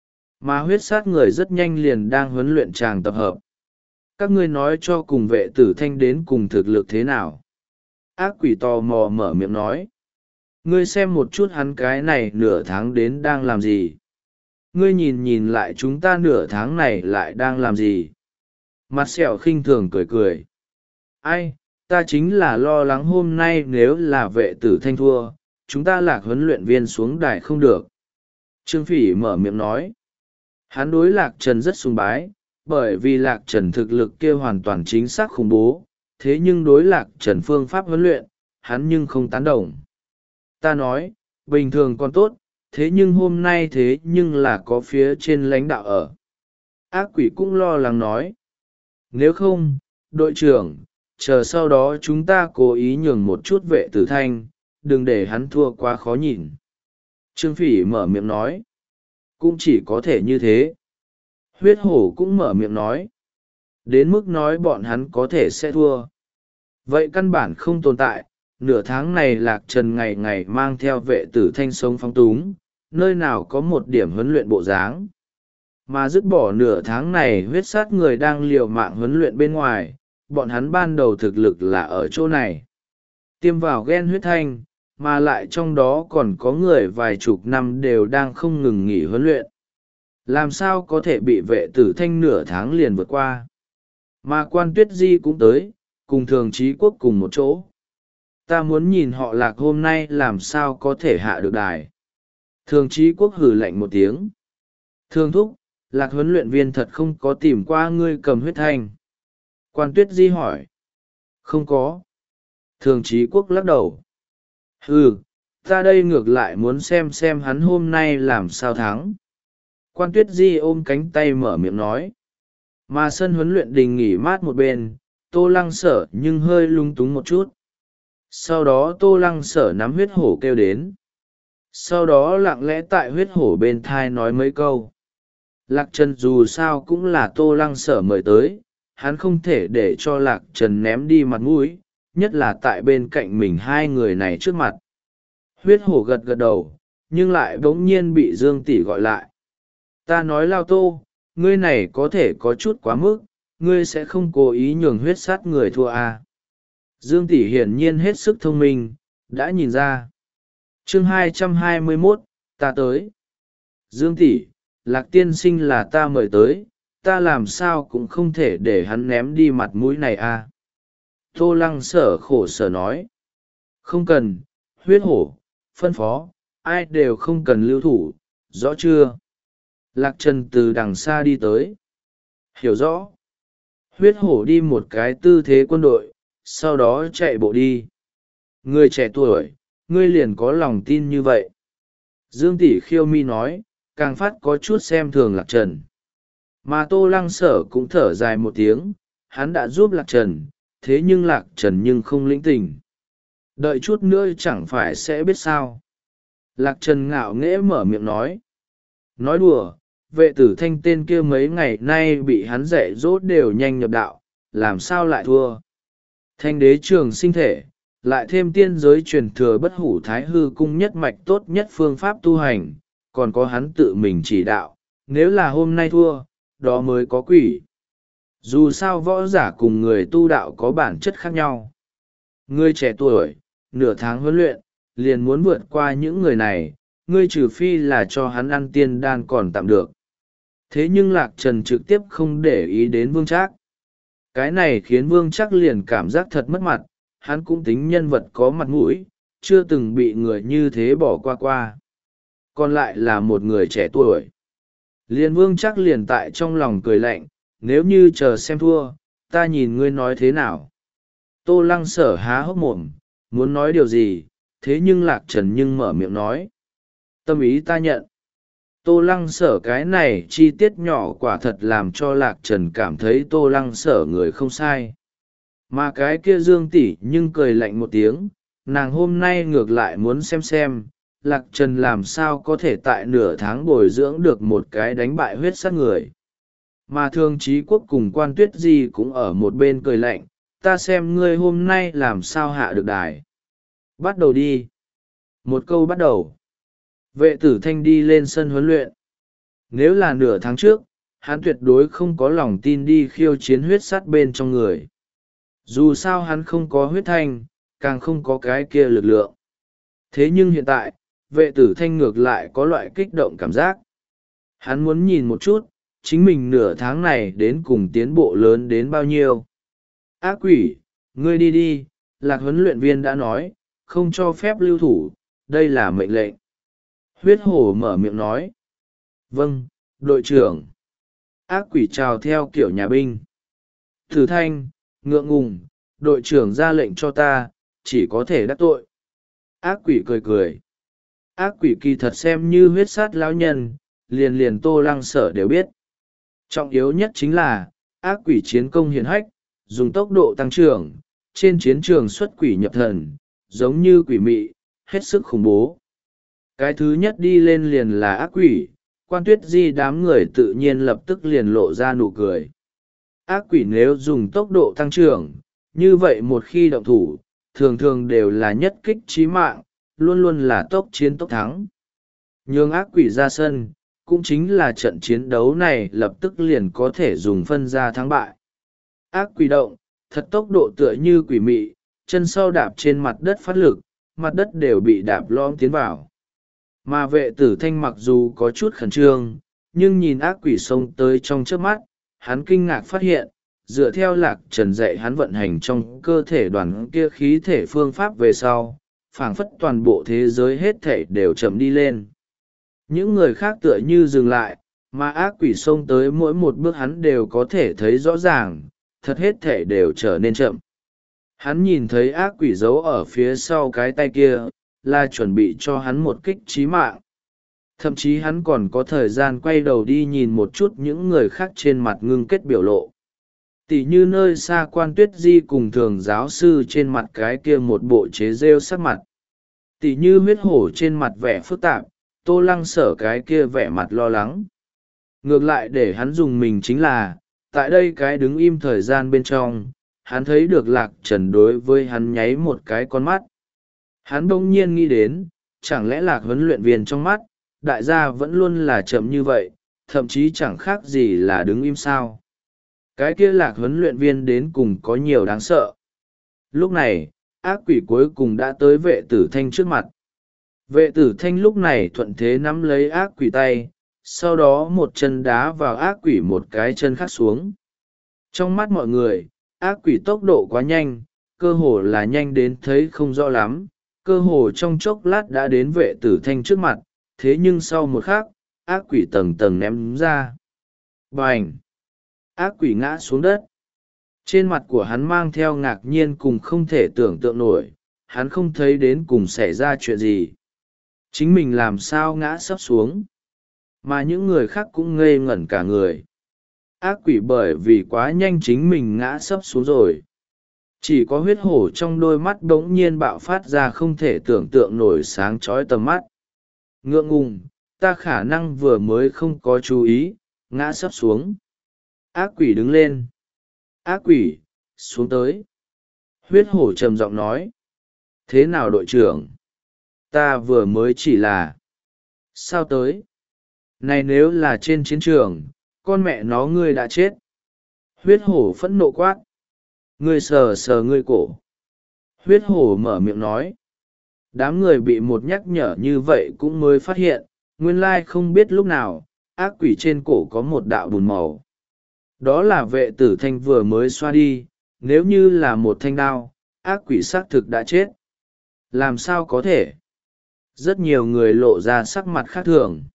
Mà huyết sát người rất nhanh liền đang huấn luyện tràng tập hợp. Các ngươi nói cho cùng vệ tử thanh đến cùng thực lực thế nào? Ác quỷ tò mò mở miệng nói. Ngươi xem một chút hắn cái này nửa tháng đến đang làm gì? Ngươi nhìn nhìn lại chúng ta nửa tháng này lại đang làm gì? Mặt sẹo khinh thường cười cười. Ai, ta chính là lo lắng hôm nay nếu là vệ tử thanh thua, chúng ta lạc huấn luyện viên xuống đài không được. Trương Phỉ mở miệng nói. Hắn đối Lạc Trần rất sùng bái, bởi vì Lạc Trần thực lực kia hoàn toàn chính xác khủng bố, thế nhưng đối Lạc Trần phương pháp huấn luyện, hắn nhưng không tán đồng. Ta nói, bình thường còn tốt, thế nhưng hôm nay thế nhưng là có phía trên lãnh đạo ở. Ác quỷ cũng lo lắng nói. Nếu không, đội trưởng, chờ sau đó chúng ta cố ý nhường một chút vệ tử thanh, đừng để hắn thua quá khó nhìn. Trương Phỉ mở miệng nói. Cũng chỉ có thể như thế. Huyết hổ cũng mở miệng nói. Đến mức nói bọn hắn có thể sẽ thua. Vậy căn bản không tồn tại, nửa tháng này Lạc Trần ngày ngày mang theo vệ tử thanh sống phóng túng, nơi nào có một điểm huấn luyện bộ dáng. Mà dứt bỏ nửa tháng này huyết sát người đang liều mạng huấn luyện bên ngoài, bọn hắn ban đầu thực lực là ở chỗ này. Tiêm vào ghen huyết thanh, mà lại trong đó còn có người vài chục năm đều đang không ngừng nghỉ huấn luyện. Làm sao có thể bị vệ tử thanh nửa tháng liền vượt qua. Mà Quan Tuyết Di cũng tới, cùng Thường Chí Quốc cùng một chỗ. Ta muốn nhìn họ Lạc hôm nay làm sao có thể hạ được đài. Thường Chí Quốc hử lạnh một tiếng. Thường thúc, Lạc huấn luyện viên thật không có tìm qua ngươi cầm huyết thanh. Quan Tuyết Di hỏi. Không có. Thường Chí Quốc lắc đầu. Ừ, ta đây ngược lại muốn xem xem hắn hôm nay làm sao thắng. Quan Tuyết Di ôm cánh tay mở miệng nói. Mà sân huấn luyện đình nghỉ mát một bên, Tô Lăng Sở nhưng hơi lung túng một chút. Sau đó Tô Lăng Sở nắm huyết hổ kêu đến. Sau đó lặng lẽ tại huyết hổ bên thai nói mấy câu. Lạc Trần dù sao cũng là Tô Lăng Sở mời tới, hắn không thể để cho Lạc Trần ném đi mặt mũi, nhất là tại bên cạnh mình hai người này trước mặt. Huyết hổ gật gật đầu, nhưng lại bỗng nhiên bị Dương Tỷ gọi lại. Ta nói Lao Tô, ngươi này có thể có chút quá mức, ngươi sẽ không cố ý nhường huyết sát người thua à. Dương Tỷ hiển nhiên hết sức thông minh, đã nhìn ra. Chương hai trăm hai mươi mốt, ta tới. Dương Tỷ, Lạc tiên sinh là ta mời tới, ta làm sao cũng không thể để hắn ném đi mặt mũi này à. Tô Lăng Sở khổ sở nói. Không cần, huyết hổ, phân phó, ai đều không cần lưu thủ, rõ chưa? Lạc Trần từ đằng xa đi tới. Hiểu rõ. Huyết hổ đi một cái tư thế quân đội, sau đó chạy bộ đi. Người trẻ tuổi, ngươi liền có lòng tin như vậy. Dương Tỷ Khiêu Mi nói, càng phát có chút xem thường Lạc Trần. Mà Tô Lăng Sở cũng thở dài một tiếng, hắn đã giúp Lạc Trần, thế nhưng Lạc Trần nhưng không lĩnh tình. Đợi chút nữa chẳng phải sẽ biết sao. Lạc Trần ngạo nghễ mở miệng nói. Nói đùa, vệ tử thanh tên kia mấy ngày nay bị hắn dạy dỗ đều nhanh nhập đạo, làm sao lại thua. Thanh đế trường sinh thể, lại thêm tiên giới truyền thừa bất hủ thái hư cung nhất mạch tốt nhất phương pháp tu hành, còn có hắn tự mình chỉ đạo, nếu là hôm nay thua, đó mới có quỷ. Dù sao võ giả cùng người tu đạo có bản chất khác nhau. Người trẻ tuổi, nửa tháng huấn luyện, liền muốn vượt qua những người này, ngươi trừ phi là cho hắn ăn tiên đan còn tạm được. Thế nhưng Lạc Trần trực tiếp không để ý đến Vương Trác. Cái này khiến Vương Trác liền cảm giác thật mất mặt, hắn cũng tính nhân vật có mặt mũi, chưa từng bị người như thế bỏ qua qua. Còn lại là một người trẻ tuổi. Liền Vương Trác liền tại trong lòng cười lạnh, nếu như chờ xem thua, ta nhìn ngươi nói thế nào. Tô Lăng Sở há hốc mồm, muốn nói điều gì, thế nhưng Lạc Trần nhưng mở miệng nói. Tâm ý ta nhận. Tô Lăng Sở cái này chi tiết nhỏ quả thật làm cho Lạc Trần cảm thấy Tô Lăng Sở người không sai. Mà cái kia Dương tỷ nhưng cười lạnh một tiếng, nàng hôm nay ngược lại muốn xem xem, Lạc Trần làm sao có thể tại nửa tháng bồi dưỡng được một cái đánh bại huyết sát người. Mà Thương Chí Quốc cùng Quan Tuyết Di cũng ở một bên cười lạnh, ta xem ngươi hôm nay làm sao hạ được đài. Bắt đầu đi. Một câu bắt đầu. Vệ tử thanh đi lên sân huấn luyện. Nếu là nửa tháng trước, hắn tuyệt đối không có lòng tin đi khiêu chiến huyết sắt bên trong người. Dù sao hắn không có huyết thanh, càng không có cái kia lực lượng. Thế nhưng hiện tại, vệ tử thanh ngược lại có loại kích động cảm giác. Hắn muốn nhìn một chút, chính mình nửa tháng này đến cùng tiến bộ lớn đến bao nhiêu. Ác quỷ, ngươi đi đi, Lạc huấn luyện viên đã nói, không cho phép lưu thủ, đây là mệnh lệnh. Huyết hổ mở miệng nói. Vâng, đội trưởng. Ác quỷ chào theo kiểu nhà binh. Tử thanh, ngượng ngùng, đội trưởng ra lệnh cho ta, chỉ có thể đắc tội. Ác quỷ cười cười. Ác quỷ kỳ thật xem như huyết sát lão nhân, liền liền Tô Lăng Sở đều biết. Trọng yếu nhất chính là, ác quỷ chiến công hiển hách, dùng tốc độ tăng trưởng, trên chiến trường xuất quỷ nhập thần, giống như quỷ mị, hết sức khủng bố. Cái thứ nhất đi lên liền là ác quỷ, Quan Tuyết Di đám người tự nhiên lập tức liền lộ ra nụ cười. Ác quỷ nếu dùng tốc độ tăng trưởng, như vậy một khi động thủ, thường thường đều là nhất kích chí mạng, luôn luôn là tốc chiến tốc thắng. Nhưng ác quỷ ra sân, cũng chính là trận chiến đấu này lập tức liền có thể dùng phân ra thắng bại. Ác quỷ động, thật tốc độ tựa như quỷ mị, chân sau đạp trên mặt đất phát lực, mặt đất đều bị đạp lõm tiến vào. Mà vệ tử thanh mặc dù có chút khẩn trương, nhưng nhìn ác quỷ xông tới trong trước mắt, hắn kinh ngạc phát hiện, dựa theo Lạc Trần dạy hắn vận hành trong cơ thể đoàn kia khí thể phương pháp về sau, phảng phất toàn bộ thế giới hết thể đều chậm đi lên. Những người khác tựa như dừng lại, mà ác quỷ xông tới mỗi một bước hắn đều có thể thấy rõ ràng, thật hết thể đều trở nên chậm. Hắn nhìn thấy ác quỷ giấu ở phía sau cái tay kia, là chuẩn bị cho hắn một kích chí mạng. Thậm chí hắn còn có thời gian quay đầu đi nhìn một chút những người khác trên mặt ngưng kết biểu lộ. Tỉ như nơi xa Quan Tuyết Di cùng thường giáo sư trên mặt cái kia một bộ chế rêu sắc mặt. Tỉ như huyết hổ trên mặt vẻ phức tạp, Tô Lăng Sở cái kia vẻ mặt lo lắng. Ngược lại để hắn dùng mình chính là, tại đây cái đứng im thời gian bên trong, hắn thấy được Lạc Trần đối với hắn nháy một cái con mắt. Hắn bỗng nhiên nghĩ đến, chẳng lẽ Lạc huấn luyện viên trong mắt, đại gia vẫn luôn là chậm như vậy, thậm chí chẳng khác gì là đứng im sao. Cái kia Lạc huấn luyện viên đến cùng có nhiều đáng sợ. Lúc này, ác quỷ cuối cùng đã tới vệ tử thanh trước mặt. Vệ tử thanh lúc này thuận thế nắm lấy ác quỷ tay, sau đó một chân đá vào ác quỷ một cái chân khác xuống. Trong mắt mọi người, ác quỷ tốc độ quá nhanh, cơ hồ là nhanh đến thấy không rõ lắm, cơ hồ trong chốc lát đã đến vệ tử thanh trước mặt, thế nhưng sau một khắc, ác quỷ tầng tầng ném ra. Bành! Ác quỷ ngã xuống đất. Trên mặt của hắn mang theo ngạc nhiên cùng không thể tưởng tượng nổi, hắn không thấy đến cùng xảy ra chuyện gì. Chính mình làm sao ngã sấp xuống. Mà những người khác cũng ngây ngẩn cả người. Ác quỷ bởi vì quá nhanh chính mình ngã sấp xuống rồi. Chỉ có huyết hổ trong đôi mắt bỗng nhiên bạo phát ra không thể tưởng tượng nổi sáng chói tầm mắt. Ngượng ngùng, ta khả năng vừa mới không có chú ý, ngã sấp xuống. Ác quỷ đứng lên. Ác quỷ, xuống tới. Huyết hổ trầm giọng nói. Thế nào đội trưởng? Ta vừa mới chỉ là... Sao tới? Này nếu là trên chiến trường, con mẹ nó ngươi đã chết. Huyết hổ phẫn nộ quát. Ngươi sờ sờ ngươi cổ. Huyết hổ mở miệng nói. Đám người bị một nhắc nhở như vậy cũng mới phát hiện, nguyên lai không biết lúc nào, ác quỷ trên cổ có một đạo bùn màu. Đó là vệ tử thanh vừa mới xoa đi, nếu như là một thanh đao, ác quỷ xác thực đã chết. Làm sao có thể? Rất nhiều người lộ ra sắc mặt khác thường.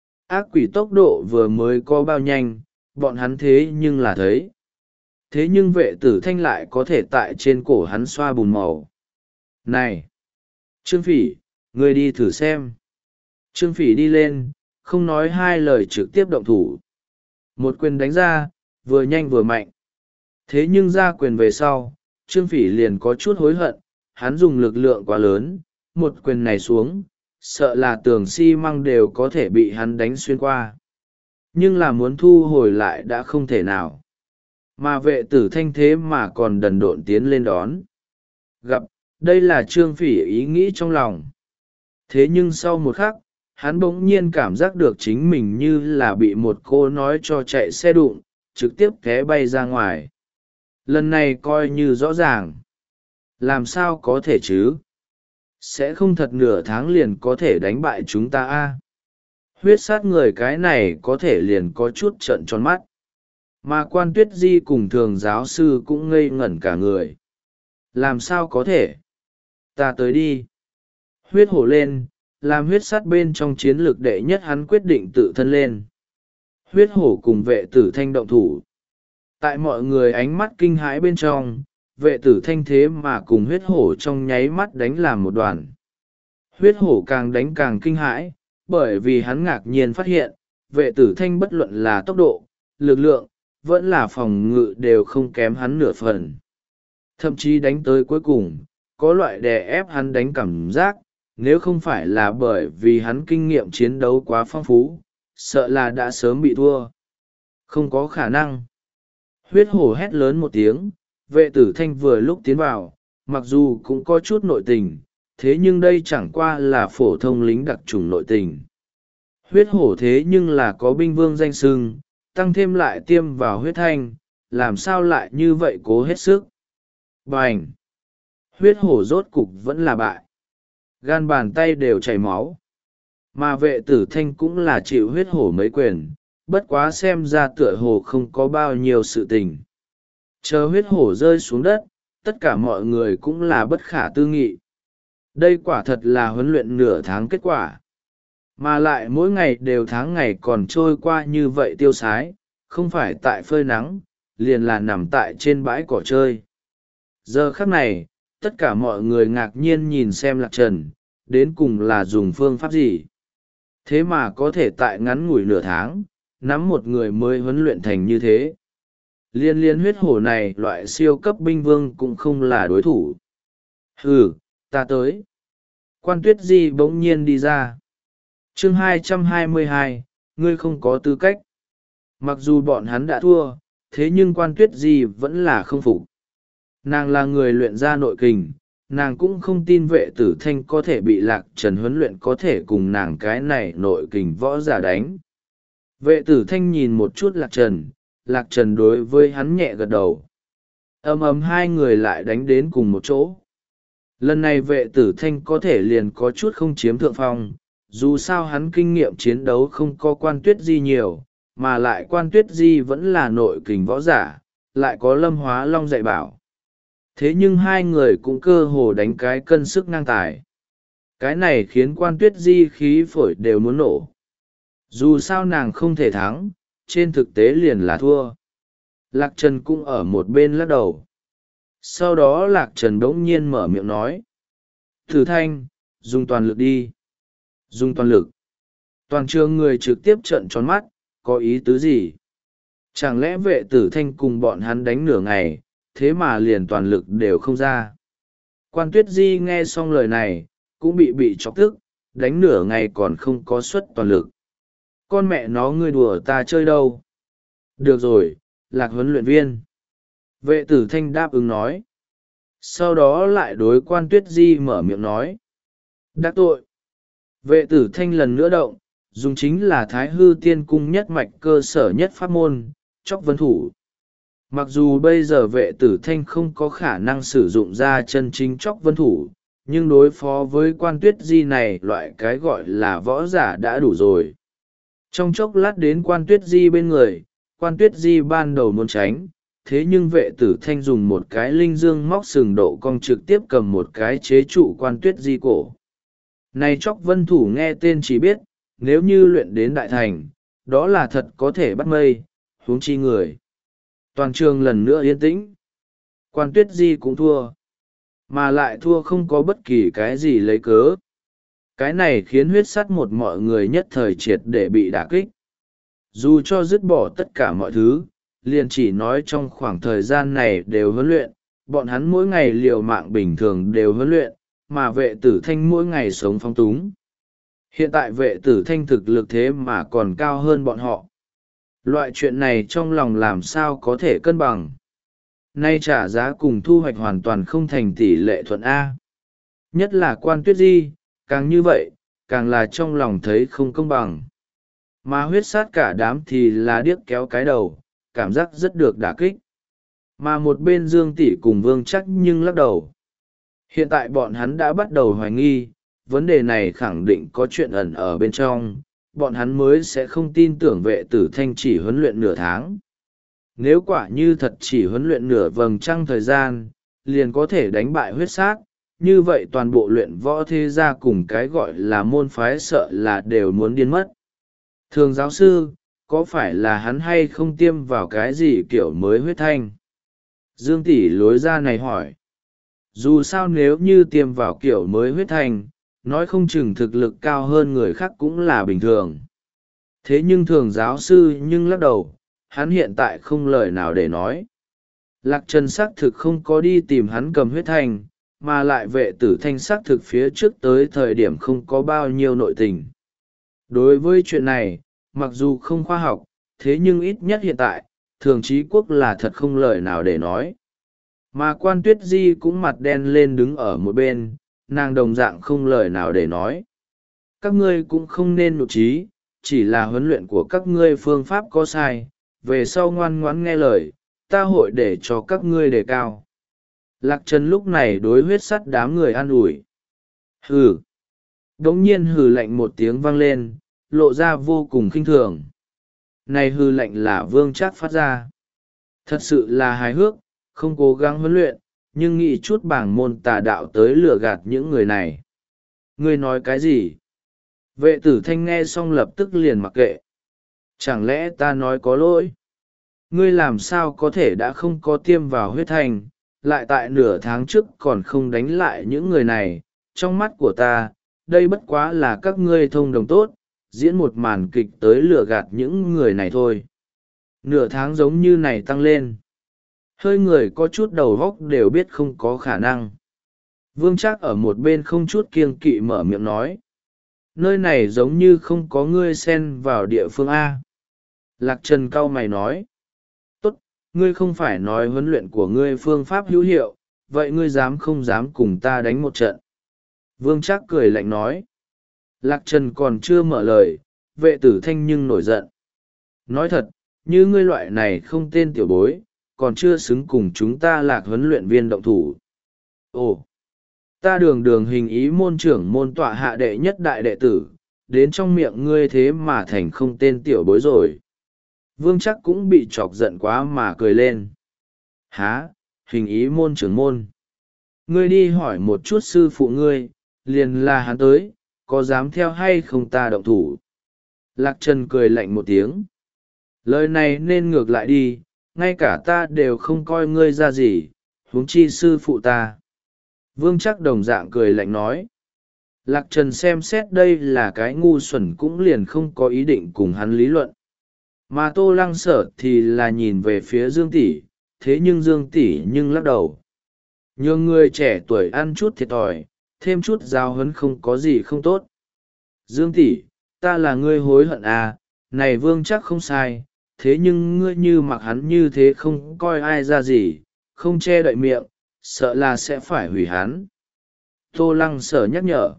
Ác quỷ tốc độ vừa mới có bao nhanh, bọn hắn thế nhưng là thấy. Thế nhưng vệ tử thanh lại có thể tại trên cổ hắn xoa bùn màu. Này! Trương Phỉ, ngươi đi thử xem. Trương Phỉ đi lên, không nói hai lời trực tiếp động thủ. Một quyền đánh ra, vừa nhanh vừa mạnh. Thế nhưng ra quyền về sau, Trương Phỉ liền có chút hối hận, hắn dùng lực lượng quá lớn, một quyền này xuống, sợ là tường xi măng đều có thể bị hắn đánh xuyên qua. Nhưng là muốn thu hồi lại đã không thể nào. Mà vệ tử thanh thế mà còn đần độn tiến lên đón. Gặp, đây là Trương Phỉ ý nghĩ trong lòng. Thế nhưng sau một khắc, hắn bỗng nhiên cảm giác được chính mình như là bị một cô nói cho chạy xe đụng, trực tiếp té bay ra ngoài. Lần này coi như rõ ràng. Làm sao có thể chứ? Sẽ không thật nửa tháng liền có thể đánh bại chúng ta a? Huyết sát người cái này có thể liền có chút trợn tròn mắt. Mà Quan Tuyết Di cùng thường giáo sư cũng ngây ngẩn cả người. Làm sao có thể? Ta tới đi. Huyết hổ lên, làm huyết sát bên trong chiến lược đệ nhất hắn quyết định tự thân lên. Huyết hổ cùng vệ tử thanh động thủ. Tại mọi người ánh mắt kinh hãi bên trong, vệ tử thanh thế mà cùng huyết hổ trong nháy mắt đánh làm một đoàn. Huyết hổ càng đánh càng kinh hãi, bởi vì hắn ngạc nhiên phát hiện, vệ tử thanh bất luận là tốc độ, lực lượng, vẫn là phòng ngự đều không kém hắn nửa phần. Thậm chí đánh tới cuối cùng, có loại đè ép hắn đánh cảm giác, nếu không phải là bởi vì hắn kinh nghiệm chiến đấu quá phong phú, sợ là đã sớm bị thua. Không có khả năng. Huyết hổ hét lớn một tiếng, vệ tử thanh vừa lúc tiến vào, mặc dù cũng có chút nội tình, thế nhưng đây chẳng qua là phổ thông lính đặc trùng nội tình. Huyết hổ thế nhưng là có binh vương danh xưng, tăng thêm lại tiêm vào huyết thanh, làm sao lại như vậy cố hết sức. Bành! Huyết hổ rốt cục vẫn là bại. Gan bàn tay đều chảy máu. Mà vệ tử thanh cũng là chịu huyết hổ mấy quyền, bất quá xem ra tựa hồ không có bao nhiêu sự tình. Chờ huyết hổ rơi xuống đất, tất cả mọi người cũng là bất khả tư nghị. Đây quả thật là huấn luyện nửa tháng kết quả. Mà lại mỗi ngày đều tháng ngày còn trôi qua như vậy tiêu sái, không phải tại phơi nắng, liền là nằm tại trên bãi cỏ chơi. Giờ khắc này, tất cả mọi người ngạc nhiên nhìn xem Lạc Trần, đến cùng là dùng phương pháp gì. Thế mà có thể tại ngắn ngủi nửa tháng, nắm một người mới huấn luyện thành như thế. Liên liên huyết hổ này loại siêu cấp binh vương cũng không là đối thủ. Hừ, ta tới. Quan Tuyết Di bỗng nhiên đi ra. Chương hai trăm hai mươi hai, ngươi không có tư cách. Mặc dù bọn hắn đã thua, thế nhưng Quan Tuyết Di vẫn là không phục. Nàng là người luyện ra nội kình, nàng cũng không tin vệ tử thanh có thể bị Lạc Trần huấn luyện có thể cùng nàng cái này nội kình võ giả đánh. Vệ tử thanh nhìn một chút Lạc Trần, Lạc Trần đối với hắn nhẹ gật đầu. Ầm ầm hai người lại đánh đến cùng một chỗ. Lần này vệ tử thanh có thể liền có chút không chiếm thượng phong, dù sao hắn kinh nghiệm chiến đấu không có Quan Tuyết Di nhiều, mà lại Quan Tuyết Di vẫn là nội kình võ giả, lại có Lâm Hóa Long dạy bảo. Thế nhưng hai người cũng cơ hồ đánh cái cân sức ngang tài. Cái này khiến Quan Tuyết Di khí phổi đều muốn nổ. Dù sao nàng không thể thắng, trên thực tế liền là thua. Lạc Trần cũng ở một bên lắc đầu. Sau đó Lạc Trần bỗng nhiên mở miệng nói. Thử thanh, dùng toàn lực đi. Dùng toàn lực. Toàn trường người trực tiếp trợn tròn mắt, có ý tứ gì? Chẳng lẽ vệ tử thanh cùng bọn hắn đánh nửa ngày, thế mà liền toàn lực đều không ra? Quan Tuyết Di nghe xong lời này, cũng bị bị chọc tức, đánh nửa ngày còn không có suất toàn lực. Con mẹ nó ngươi đùa ta chơi đâu? Được rồi, Lạc huấn luyện viên. Vệ tử thanh đáp ứng nói. Sau đó lại đối Quan Tuyết Di mở miệng nói. Đắc tội. Vệ tử thanh lần nữa động, dùng chính là Thái Hư Tiên Cung nhất mạch cơ sở nhất pháp môn, chóc vân thủ. Mặc dù bây giờ vệ tử thanh không có khả năng sử dụng ra chân chính chóc vân thủ, nhưng đối phó với Quan Tuyết Di này loại cái gọi là võ giả đã đủ rồi. Trong chốc lát đến Quan Tuyết Di bên người, Quan Tuyết Di ban đầu muốn tránh, thế nhưng vệ tử thanh dùng một cái linh dương móc sừng độ cong trực tiếp cầm một cái chế trụ Quan Tuyết Di cổ. Này chóc vân thủ nghe tên chỉ biết, nếu như luyện đến đại thành, đó là thật có thể bắt mây, huống chi người. Toàn trường lần nữa yên tĩnh. Quan Tuyết Di cũng thua. Mà lại thua không có bất kỳ cái gì lấy cớ. Cái này khiến huyết sắt một mọi người nhất thời triệt để bị đả kích. Dù cho dứt bỏ tất cả mọi thứ, liền chỉ nói trong khoảng thời gian này đều huấn luyện, bọn hắn mỗi ngày liều mạng bình thường đều huấn luyện, mà vệ tử thanh mỗi ngày sống phong túng. Hiện tại vệ tử thanh thực lực thế mà còn cao hơn bọn họ. Loại chuyện này trong lòng làm sao có thể cân bằng. Nay trả giá cùng thu hoạch hoàn toàn không thành tỷ lệ thuận A. Nhất là Quan Tuyết Di, càng như vậy, càng là trong lòng thấy không công bằng. Mà huyết sát cả đám thì là điếc kéo cái đầu, cảm giác rất được đả kích. Mà một bên Dương Tỷ cùng Vương Chắc nhưng lắc đầu. Hiện tại bọn hắn đã bắt đầu hoài nghi, vấn đề này khẳng định có chuyện ẩn ở bên trong, bọn hắn mới sẽ không tin tưởng vệ tử thanh chỉ huấn luyện nửa tháng. Nếu quả như thật chỉ huấn luyện nửa vầng trăng thời gian, liền có thể đánh bại huyết sát, như vậy toàn bộ luyện võ thế gia cùng cái gọi là môn phái sợ là đều muốn điên mất. Thường giáo sư, có phải là hắn hay không tiêm vào cái gì kiểu mới huyết thanh? Dương Tỷ lối ra này hỏi. Dù sao nếu như tiêm vào kiểu mới huyết thanh, nói không chừng thực lực cao hơn người khác cũng là bình thường. Thế nhưng thường giáo sư nhưng lắc đầu, hắn hiện tại không lời nào để nói. Lạc Trần xác thực không có đi tìm hắn cầm huyết thanh, mà lại vệ tử thanh xác thực phía trước tới thời điểm không có bao nhiêu nội tình. Đối với chuyện này, mặc dù không khoa học, thế nhưng ít nhất hiện tại, thường trí quốc là thật không lời nào để nói. Mà Quan Tuyết Di cũng mặt đen lên đứng ở một bên, nàng đồng dạng không lời nào để nói. Các ngươi cũng không nên nụ trí, chỉ là huấn luyện của các ngươi phương pháp có sai, về sau ngoan ngoãn nghe lời, ta hội để cho các ngươi đề cao. Lạc Trần lúc này đối huyết sắt đám người an ủi. Hừ. Đống nhiên hừ lạnh một tiếng vang lên, lộ ra vô cùng khinh thường. Này hừ lạnh là Vương Trác phát ra. Thật sự là hài hước, không cố gắng huấn luyện, nhưng nghĩ chút bảng môn tà đạo tới lừa gạt những người này. Ngươi nói cái gì? Vệ tử thanh nghe xong lập tức liền mặc kệ. Chẳng lẽ ta nói có lỗi? Ngươi làm sao có thể đã không có tiêm vào huyết thanh, lại tại nửa tháng trước còn không đánh lại những người này? Trong mắt của ta, đây bất quá là các ngươi thông đồng tốt, diễn một màn kịch tới lừa gạt những người này thôi. Nửa tháng giống như này tăng lên. Hơi người có chút đầu góc đều biết không có khả năng. Vương Trác ở một bên không chút kiêng kỵ mở miệng nói. Nơi này giống như không có ngươi xen vào địa phương A. Lạc Trần cau mày nói. Tốt, ngươi không phải nói huấn luyện của ngươi phương pháp hữu hiệu, vậy ngươi dám không dám cùng ta đánh một trận? Vương Trác cười lạnh nói. Lạc Trần còn chưa mở lời, vệ tử thanh nhưng nổi giận. Nói thật, như ngươi loại này không tên tiểu bối, còn chưa xứng cùng chúng ta Lạc huấn luyện viên động thủ. Ồ, ta đường đường hình ý môn trưởng môn tọa hạ đệ nhất đại đệ tử, đến trong miệng ngươi thế mà thành không tên tiểu bối rồi. Vương Trác cũng bị chọc giận quá mà cười lên. Há, hình ý môn trưởng môn. Ngươi đi hỏi một chút sư phụ ngươi, liền là hắn tới, có dám theo hay không ta động thủ? Lạc Trần cười lạnh một tiếng. Lời này nên ngược lại đi, ngay cả ta đều không coi ngươi ra gì, huống chi sư phụ ta. Vương Trác đồng dạng cười lạnh nói. Lạc Trần xem xét đây là cái ngu xuẩn cũng liền không có ý định cùng hắn lý luận. Mà Tô Lăng Sở thì là nhìn về phía Dương Tỷ, thế nhưng Dương Tỷ nhưng lắc đầu. Nhường người trẻ tuổi ăn chút thiệt thòi, thêm chút giáo huấn không có gì không tốt. Dương Tỷ, ta là ngươi hối hận à, này Vương Trác không sai, thế nhưng ngươi như mặc hắn như thế không coi ai ra gì, không che đậy miệng, sợ là sẽ phải hủy hắn. Tô Lăng Sở nhắc nhở.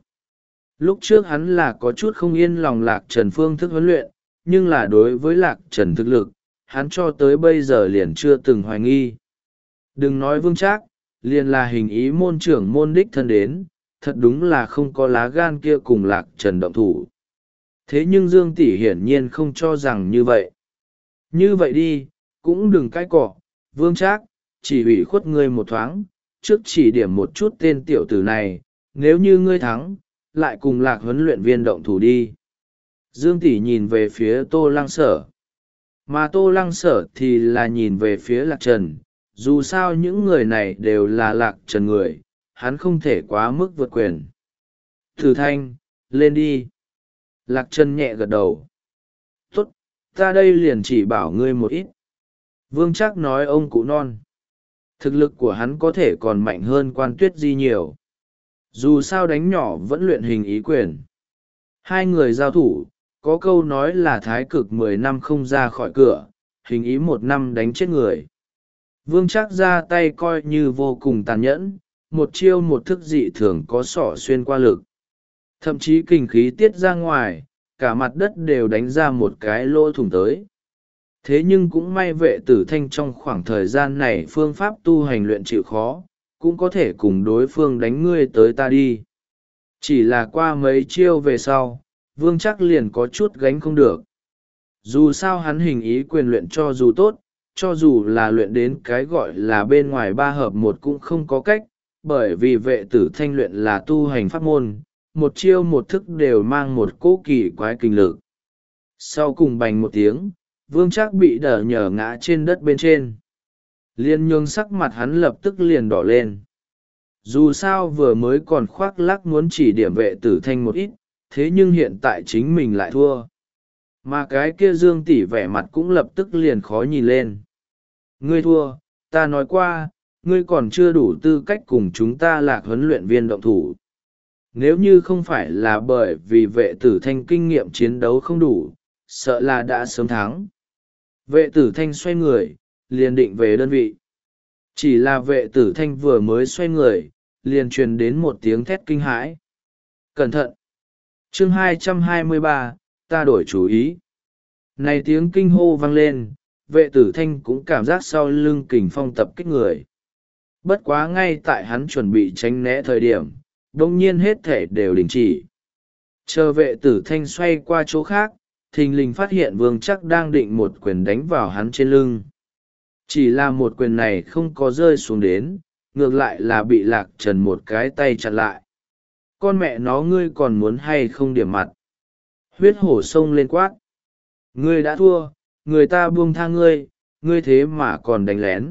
Lúc trước hắn là có chút không yên lòng Lạc Trần phương thức huấn luyện, nhưng là đối với Lạc Trần thực lực, hắn cho tới bây giờ liền chưa từng hoài nghi. Đừng nói Vương Trác, liền là hình ý môn trưởng môn đích thân đến, thật đúng là không có lá gan kia cùng Lạc Trần động thủ. Thế nhưng Dương Tỷ hiển nhiên không cho rằng như vậy. Như vậy đi, cũng đừng cãi cọ, Vương Trác, chỉ ủy khuất ngươi một thoáng, trước chỉ điểm một chút tên tiểu tử này, nếu như ngươi thắng, lại cùng Lạc huấn luyện viên động thủ đi. Dương Tỷ nhìn về phía Tô Lăng Sở, mà Tô Lăng Sở thì là nhìn về phía Lạc Trần, dù sao những người này đều là Lạc Trần người, hắn không thể quá mức vượt quyền. Thử Thanh, lên đi. Lạc Trần nhẹ gật đầu. Tốt, ta đây liền chỉ bảo ngươi một ít. Vương Trác nói ông cụ non. Thực lực của hắn có thể còn mạnh hơn Quan Tuyết Di nhiều. Dù sao đánh nhỏ vẫn luyện hình ý quyền. Hai người giao thủ, có câu nói là thái cực mười năm không ra khỏi cửa, hình ý một năm đánh chết người. Vương Trác ra tay coi như vô cùng tàn nhẫn, một chiêu một thức dị thường có xỏ xuyên qua lực. Thậm chí kinh khí tiết ra ngoài, cả mặt đất đều đánh ra một cái lỗ thủng tới. Thế nhưng cũng may Vệ Tử Thanh trong khoảng thời gian này phương pháp tu hành luyện chịu khó, cũng có thể cùng đối phương đánh ngươi tới ta đi. Chỉ là qua mấy chiêu về sau, Vương Trác liền có chút gánh không được. Dù sao hắn hình ý quyền luyện cho dù tốt, cho dù là luyện đến cái gọi là bên ngoài ba hợp một cũng không có cách, bởi vì Vệ Tử Thanh luyện là tu hành pháp môn, một chiêu một thức đều mang một cỗ kỳ quái kinh lực. Sau cùng bành một tiếng, Vương Trác bị đỡ nhở ngã trên đất bên trên. Liên nhương sắc mặt hắn lập tức liền đỏ lên. Dù sao vừa mới còn khoác lác muốn chỉ điểm Vệ Tử Thanh một ít, thế nhưng hiện tại chính mình lại thua. Mà cái kia Dương Tỷ vẻ mặt cũng lập tức liền khó nhìn lên. Ngươi thua, ta nói qua, ngươi còn chưa đủ tư cách cùng chúng ta Lạc huấn luyện viên động thủ. Nếu như không phải là bởi vì Vệ Tử Thanh kinh nghiệm chiến đấu không đủ, sợ là đã sớm thắng. Vệ Tử Thanh xoay người, liền định về đơn vị. Chỉ là Vệ Tử Thanh vừa mới xoay người, liền truyền đến một tiếng thét kinh hãi. Cẩn thận! Chương hai trăm hai mươi ba, ta đổi chủ ý. Này tiếng kinh hô vang lên, Vệ Tử Thanh cũng cảm giác sau lưng kình phong tập kích người. Bất quá ngay tại hắn chuẩn bị tránh né thời điểm, đông nhiên hết thể đều đình chỉ. Chờ Vệ Tử Thanh xoay qua chỗ khác, thình lình phát hiện Vương Trác đang định một quyền đánh vào hắn trên lưng. Chỉ là một quyền này không có rơi xuống đến, ngược lại là bị Lạc Trần một cái tay chặn lại. Con mẹ nó ngươi còn muốn hay không điểm mặt? Huyết hổ sông lên quát. Ngươi đã thua, người ta buông tha ngươi, ngươi thế mà còn đánh lén.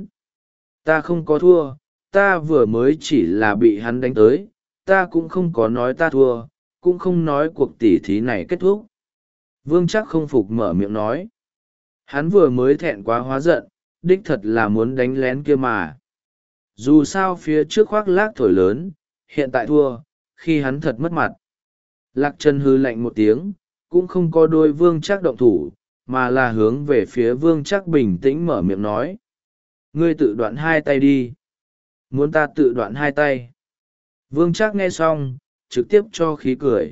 Ta không có thua, ta vừa mới chỉ là bị hắn đánh tới, ta cũng không có nói ta thua, cũng không nói cuộc tỉ thí này kết thúc. Vương Trác không phục mở miệng nói. Hắn vừa mới thẹn quá hóa giận, đích thật là muốn đánh lén kia mà. Dù sao phía trước khoác lác thổi lớn, hiện tại thua, khi hắn thật mất mặt. Lạc Trần hư lạnh một tiếng, cũng không có đôi Vương Trác động thủ, mà là hướng về phía Vương Trác bình tĩnh mở miệng nói. Ngươi tự đoạn hai tay đi. Muốn ta tự đoạn hai tay. Vương Trác nghe xong, trực tiếp cho khí cười.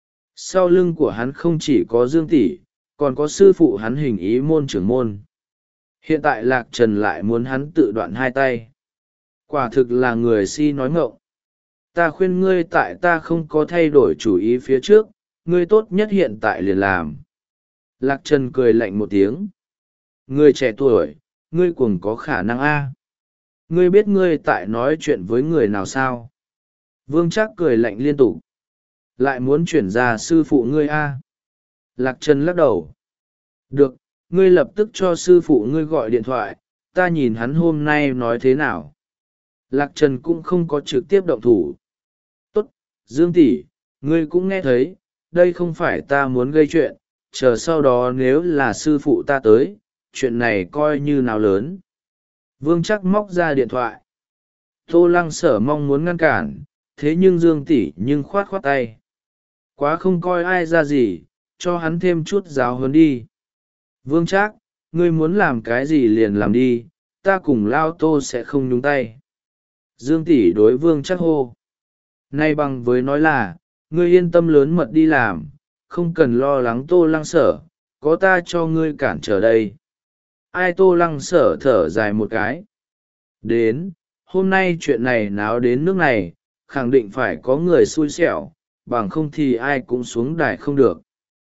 Sau lưng của hắn không chỉ có Dương Tỷ, còn có sư phụ hắn hình ý môn trưởng môn. Hiện tại Lạc Trần lại muốn hắn tự đoạn hai tay. Quả thực là người si nói ngọng. Ta khuyên ngươi tại ta không có thay đổi chủ ý phía trước, ngươi tốt nhất hiện tại liền làm. Lạc Trần cười lạnh một tiếng. Ngươi trẻ tuổi, ngươi cũng có khả năng a. Ngươi biết ngươi tại nói chuyện với người nào sao? Vương Trác cười lạnh liên tục. Lại muốn chuyển ra sư phụ ngươi a. Lạc Trần lắc đầu. Được, ngươi lập tức cho sư phụ ngươi gọi điện thoại, ta nhìn hắn hôm nay nói thế nào. Lạc Trần cũng không có trực tiếp động thủ. Tốt, Dương tỷ, ngươi cũng nghe thấy, đây không phải ta muốn gây chuyện, chờ sau đó nếu là sư phụ ta tới, chuyện này coi như nào lớn. Vương Trác móc ra điện thoại. Tô Lăng Sở mong muốn ngăn cản, thế nhưng Dương tỷ nhưng khoát khoát tay. Quá không coi ai ra gì, cho hắn thêm chút giáo huấn đi. Vương Trác, ngươi muốn làm cái gì liền làm đi, ta cùng Lao Tô sẽ không nhúng tay. Dương tỷ đối Vương Trác hô. Nay bằng với nói là, ngươi yên tâm lớn mật đi làm, không cần lo lắng Tô Lăng Sở, có ta cho ngươi cản trở đây. Ai Tô Lăng Sở thở dài một cái. Đến, hôm nay chuyện này náo đến nước này, khẳng định phải có người xui xẻo, bằng không thì ai cũng xuống đài không được.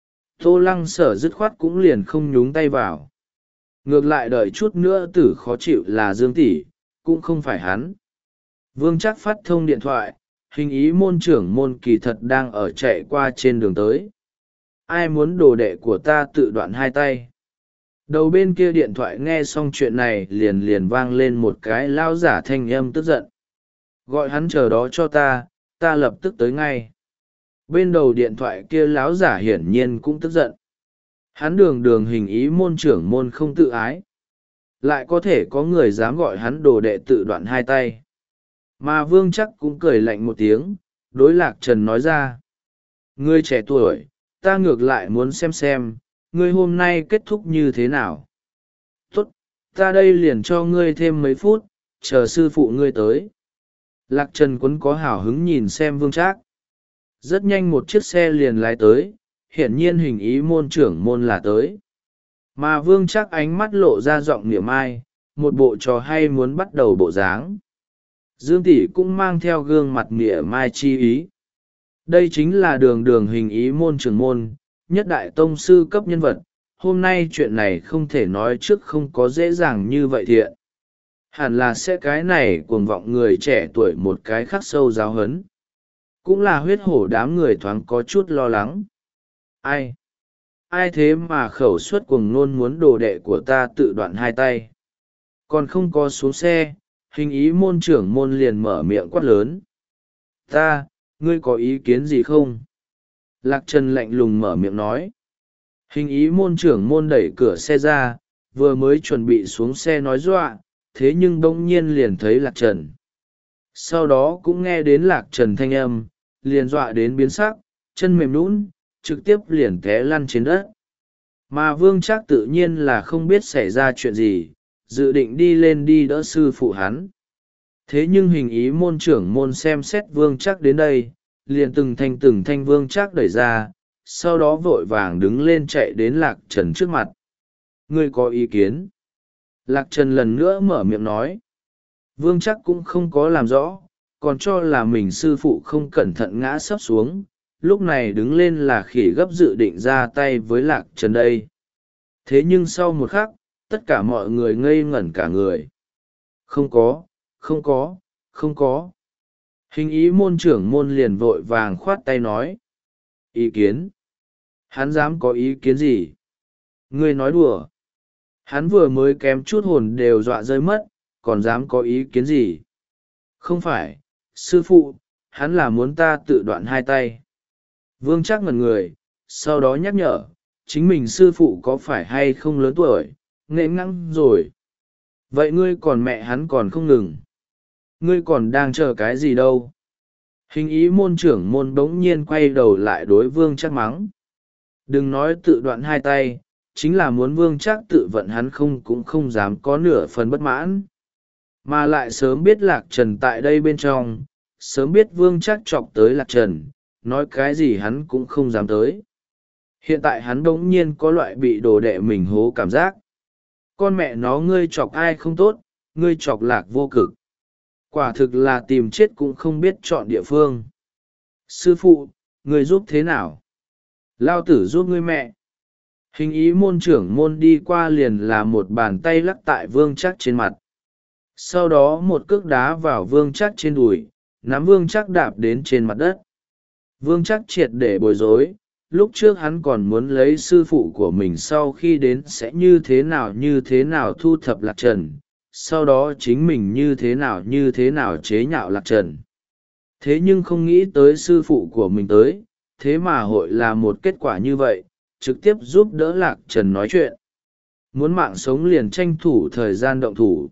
Tô Lăng Sở dứt khoát cũng liền không nhúng tay vào. Ngược lại đợi chút nữa tử khó chịu là Dương tỷ, cũng không phải hắn. Vương Trác phát thông điện thoại, hình ý môn trưởng môn kỳ thật đang ở chạy qua trên đường tới. Ai muốn đồ đệ của ta tự đoạn hai tay? Đầu bên kia điện thoại nghe xong chuyện này liền liền vang lên một cái lao giả thanh âm tức giận. Gọi hắn chờ đó cho ta, ta lập tức tới ngay. Bên đầu điện thoại kia láo giả hiển nhiên cũng tức giận. Hắn đường đường hình ý môn trưởng môn không tự ái, lại có thể có người dám gọi hắn đồ đệ tự đoạn hai tay. Mà Vương Chắc cũng cười lạnh một tiếng, đối Lạc Trần nói ra: ngươi trẻ tuổi, ta ngược lại muốn xem xem ngươi hôm nay kết thúc như thế nào. Tốt, ta đây liền cho ngươi thêm mấy phút, chờ sư phụ ngươi tới. Lạc Trần Quấn có hào hứng nhìn xem Vương Trác. Rất nhanh một chiếc xe liền lái tới, hiển nhiên hình ý môn trưởng môn là tới. Mà Vương Trác ánh mắt lộ ra giọng niệm ai, một bộ trò hay muốn bắt đầu bộ dáng. Dương tỷ cũng mang theo gương mặt mỉa mai chi ý. Đây chính là đường đường hình ý môn trưởng môn, nhất đại tông sư cấp nhân vật. Hôm nay chuyện này không thể nói trước không có dễ dàng như vậy thiện. Hẳn là sẽ cái này cuồng vọng người trẻ tuổi một cái khắc sâu giáo hấn. Cũng là huyết hổ đám người thoáng có chút lo lắng. Ai? Ai thế mà khẩu suất cuồng nôn muốn đồ đệ của ta tự đoạn hai tay? Còn không có xuống xe, hình ý môn trưởng môn liền mở miệng quát lớn. Ta, ngươi có ý kiến gì không? Lạc Trần lạnh lùng mở miệng nói. Hình ý môn trưởng môn đẩy cửa xe ra, vừa mới chuẩn bị xuống xe nói dọa, thế nhưng bỗng nhiên liền thấy Lạc Trần. Sau đó cũng nghe đến Lạc Trần thanh âm, liền dọa đến biến sắc, chân mềm nhũn, trực tiếp liền té lăn trên đất. Mà Vương Trác tự nhiên là không biết xảy ra chuyện gì, dự định đi lên đi đỡ sư phụ hắn. Thế nhưng hình ý môn trưởng môn xem xét Vương Trác đến đây, liền từng thanh từng thanh Vương Trác đẩy ra, sau đó vội vàng đứng lên chạy đến Lạc Trần trước mặt. Ngươi có ý kiến? Lạc Trần lần nữa mở miệng nói. Vương Trác cũng không có làm rõ, còn cho là mình sư phụ không cẩn thận ngã sấp xuống, lúc này đứng lên là khỉ gấp dự định ra tay với Lạc Trần đây. Thế nhưng sau một khắc, tất cả mọi người ngây ngẩn cả người. Không có, không có, không có. Hình ý môn trưởng môn liền vội vàng khoát tay nói. Ý kiến? Hắn dám có ý kiến gì? Ngươi nói đùa. Hắn vừa mới kém chút hồn đều dọa rơi mất, còn dám có ý kiến gì? Không phải, sư phụ, hắn là muốn ta tự đoạn hai tay. Vương Trác ngẩn người, sau đó nhắc nhở, chính mình sư phụ có phải hay không lớn tuổi, nghẽn ngăng rồi. Vậy ngươi còn mẹ hắn còn không ngừng. Ngươi còn đang chờ cái gì đâu? Hình ý môn trưởng môn bỗng nhiên quay đầu lại đối Vương Trác mắng. Đừng nói tự đoạn hai tay, chính là muốn Vương Trác tự vận hắn không cũng không dám có nửa phần bất mãn. Mà lại sớm biết Lạc Trần tại đây bên trong, sớm biết Vương Trác chọc tới Lạc Trần, nói cái gì hắn cũng không dám tới. Hiện tại hắn bỗng nhiên có loại bị đồ đệ mình hố cảm giác. Con mẹ nó ngươi chọc ai không tốt, ngươi chọc Lạc Vô Cực. Quả thực là tìm chết cũng không biết chọn địa phương. Sư phụ, ngươi giúp thế nào? Lao tử giúp ngươi mẹ. Hình ý môn trưởng môn đi qua liền là một bàn tay lắc tại Vương Trác trên mặt. Sau đó một cước đá vào Vương Trác trên đùi, nắm Vương Trác đạp đến trên mặt đất. Vương Trác triệt để bối rối, lúc trước hắn còn muốn lấy sư phụ của mình sau khi đến sẽ như thế nào như thế nào thu thập Lạc Trần, sau đó chính mình như thế nào như thế nào chế nhạo Lạc Trần. Thế nhưng không nghĩ tới sư phụ của mình tới, thế mà hội là một kết quả như vậy, trực tiếp giúp đỡ Lạc Trần nói chuyện. Muốn mạng sống liền tranh thủ thời gian động thủ.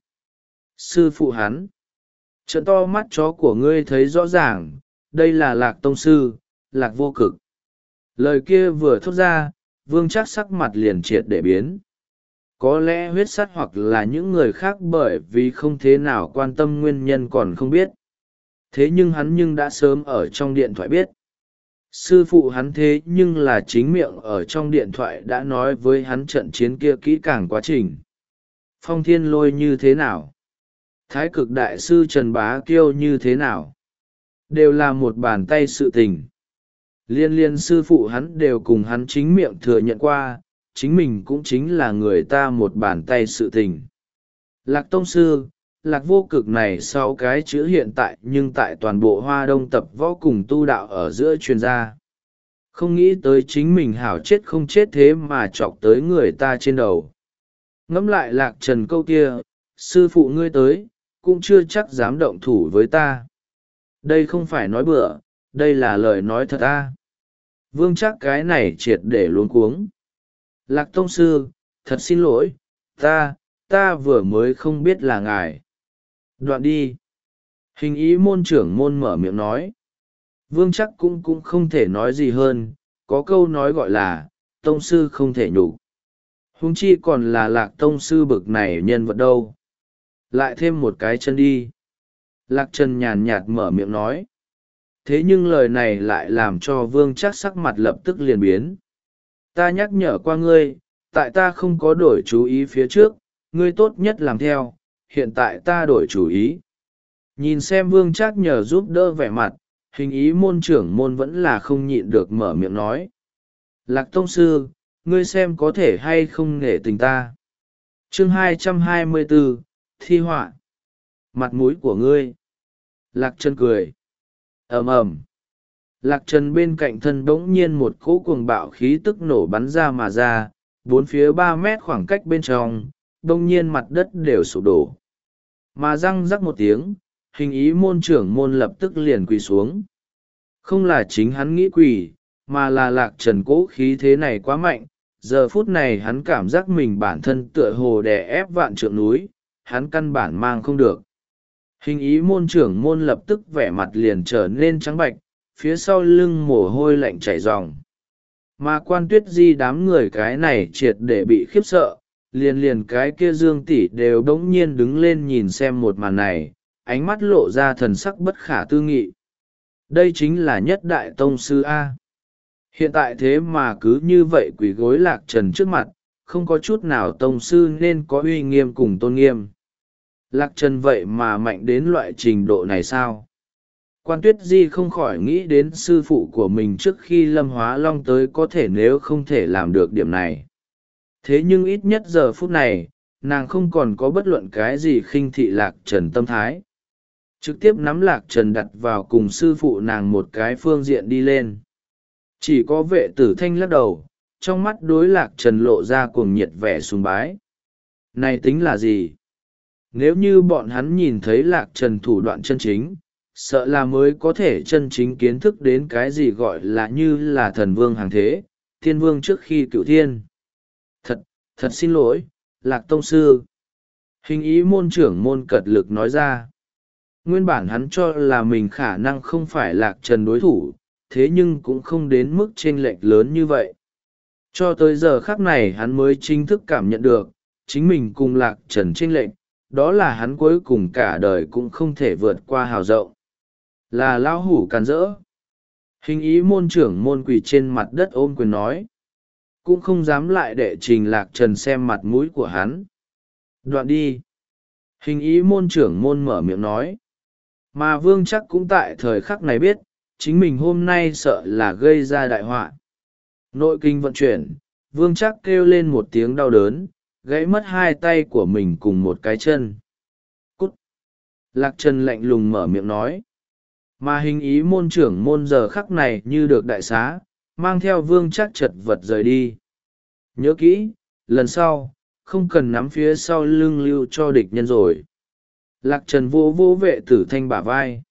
Sư phụ hắn. Trợn to mắt chó của ngươi thấy rõ ràng, đây là Lạc Tông Sư, Lạc Vô Cực. Lời kia vừa thốt ra, Vương Trác sắc mặt liền triệt để biến. Có lẽ huyết sắt hoặc là những người khác bởi vì không thế nào quan tâm nguyên nhân còn không biết. Thế nhưng hắn nhưng đã sớm ở trong điện thoại biết. Sư phụ hắn thế nhưng là chính miệng ở trong điện thoại đã nói với hắn trận chiến kia kỹ càng quá trình. Phong Thiên Lôi như thế nào? Thái Cực Đại Sư Trần Bá Kiêu như thế nào? Đều là một bàn tay sự tình. Liên liên sư phụ hắn đều cùng hắn chính miệng thừa nhận qua, chính mình cũng chính là người ta một bàn tay sự tình. Lạc Tông Sư, Lạc Vô Cực này sau cái chữ hiện tại nhưng tại toàn bộ Hoa Đông tập võ cùng tu đạo ở giữa truyền gia. Không nghĩ tới chính mình hảo chết không chết thế mà chọc tới người ta trên đầu. Ngẫm lại Lạc Trần câu kia, sư phụ ngươi tới, cũng chưa chắc dám động thủ với ta. Đây không phải nói bừa, đây là lời nói thật ta. Vương chắc cái này triệt để luống cuống. Lạc tông sư, thật xin lỗi, ta, ta vừa mới không biết là ngài. Đoạn đi. Hình ý môn trưởng môn mở miệng nói. Vương chắc cũng cũng không thể nói gì hơn, có câu nói gọi là, tông sư không thể nhục. Huống chi còn là lạc tông sư bực này nhân vật đâu. Lại thêm một cái chân đi. Lạc Trần nhàn nhạt mở miệng nói. Thế nhưng lời này lại làm cho vương chắc sắc mặt lập tức liền biến. Ta nhắc nhở qua ngươi, tại ta không có đổi chú ý phía trước, ngươi tốt nhất làm theo, hiện tại ta đổi chú ý. Nhìn xem vương chắc nhờ giúp đỡ vẻ mặt, hình ý môn trưởng môn vẫn là không nhịn được mở miệng nói. Lạc tông sư, ngươi xem có thể hay không nể tình ta. Chương hai trăm hai mươi bốn, Thi họa. Mặt mũi của ngươi. Lạc Trần cười. ầm ầm. Lạc Trần bên cạnh thân bỗng nhiên một cỗ cuồng bạo khí tức nổ bắn ra mà ra, bốn phía ba mét khoảng cách bên trong, bỗng nhiên mặt đất đều sụp đổ. Mà răng rắc một tiếng, hình ý môn trưởng môn lập tức liền quỳ xuống. Không là chính hắn nghĩ quỳ, mà là Lạc Trần cỗ khí thế này quá mạnh, giờ phút này hắn cảm giác mình bản thân tựa hồ đè ép vạn trượng núi, hắn căn bản mang không được. Hình ý môn trưởng môn lập tức vẻ mặt liền trở nên trắng bạch, phía sau lưng mồ hôi lạnh chảy ròng. Mà quan tuyết di đám người cái này triệt để bị khiếp sợ, liền liền cái kia Dương tỷ đều đống nhiên đứng lên nhìn xem một màn này, ánh mắt lộ ra thần sắc bất khả tư nghị. Đây chính là nhất đại tông sư A. Hiện tại thế mà cứ như vậy quỳ gối Lạc Trần trước mặt, không có chút nào tông sư nên có uy nghiêm cùng tôn nghiêm. Lạc Trần vậy mà mạnh đến loại trình độ này sao? Quan Tuyết Di không khỏi nghĩ đến sư phụ của mình trước khi Lâm Hóa Long tới có thể nếu không thể làm được điểm này. Thế nhưng ít nhất giờ phút này, nàng không còn có bất luận cái gì khinh thị Lạc Trần tâm thái. Trực tiếp nắm Lạc Trần đặt vào cùng sư phụ nàng một cái phương diện đi lên. Chỉ có vệ tử thanh lắc đầu, trong mắt đối Lạc Trần lộ ra cuồng nhiệt vẻ sùng bái. Này tính là gì? Nếu như bọn hắn nhìn thấy Lạc Trần thủ đoạn chân chính, sợ là mới có thể chân chính kiến thức đến cái gì gọi là như là thần vương hàng thế, thiên vương trước khi cựu thiên. Thật, thật xin lỗi, Lạc tông sư. Hình ý môn trưởng môn cật lực nói ra. Nguyên bản hắn cho là mình khả năng không phải Lạc Trần đối thủ, thế nhưng cũng không đến mức chênh lệch lớn như vậy. Cho tới giờ khắc này hắn mới chính thức cảm nhận được, chính mình cùng Lạc Trần chênh lệch, đó là hắn cuối cùng cả đời cũng không thể vượt qua hào rộng. Là lão hủ càn rỡ. Hình ý môn trưởng môn quỳ trên mặt đất ôm quyền nói. Cũng không dám lại đệ trình Lạc Trần xem mặt mũi của hắn. Đoạn đi. Hình ý môn trưởng môn mở miệng nói. Mà vương chắc cũng tại thời khắc này biết, chính mình hôm nay sợ là gây ra đại họa. Nội kinh vận chuyển, vương chắc kêu lên một tiếng đau đớn, gãy mất hai tay của mình cùng một cái chân. Cút! Lạc Trần lạnh lùng mở miệng nói. Mà hình ý môn trưởng môn giờ khắc này như được đại xá, mang theo vương chắc chật vật rời đi. Nhớ kỹ, lần sau, không cần nắm phía sau lưng lưu cho địch nhân rồi. Lạc Trần vô vô vệ tử thanh bả vai.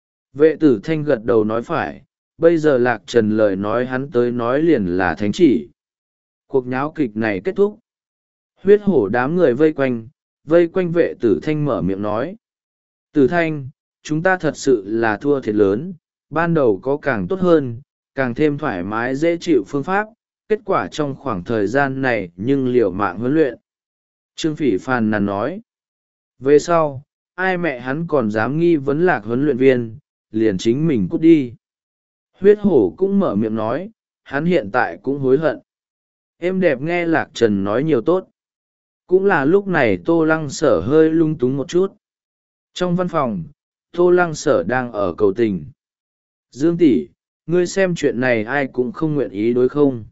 Vệ tử thanh gật đầu nói phải, bây giờ Lạc Trần lời nói hắn tới nói liền là thánh chỉ. Cuộc nháo kịch này kết thúc. Huyết hổ đám người vây quanh, vây quanh vệ tử thanh mở miệng nói. Tử thanh, chúng ta thật sự là thua thiệt lớn, ban đầu có càng tốt hơn, càng thêm thoải mái dễ chịu phương pháp, kết quả trong khoảng thời gian này nhưng liều mạng huấn luyện. Trương Phỉ phàn nàn nói. Về sau, ai mẹ hắn còn dám nghi vấn Lạc huấn luyện viên, liền chính mình cút đi. Huyết hổ cũng mở miệng nói, hắn hiện tại cũng hối hận. Êm đẹp nghe Lạc Trần nói nhiều tốt. Cũng là lúc này Tô Lăng Sở hơi lung túng một chút. Trong văn phòng, Tô Lăng Sở đang ở cầu tình. Dương tỷ, ngươi xem chuyện này ai cũng không nguyện ý đối không.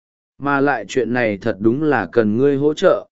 Mà lại chuyện này thật đúng là cần ngươi hỗ trợ.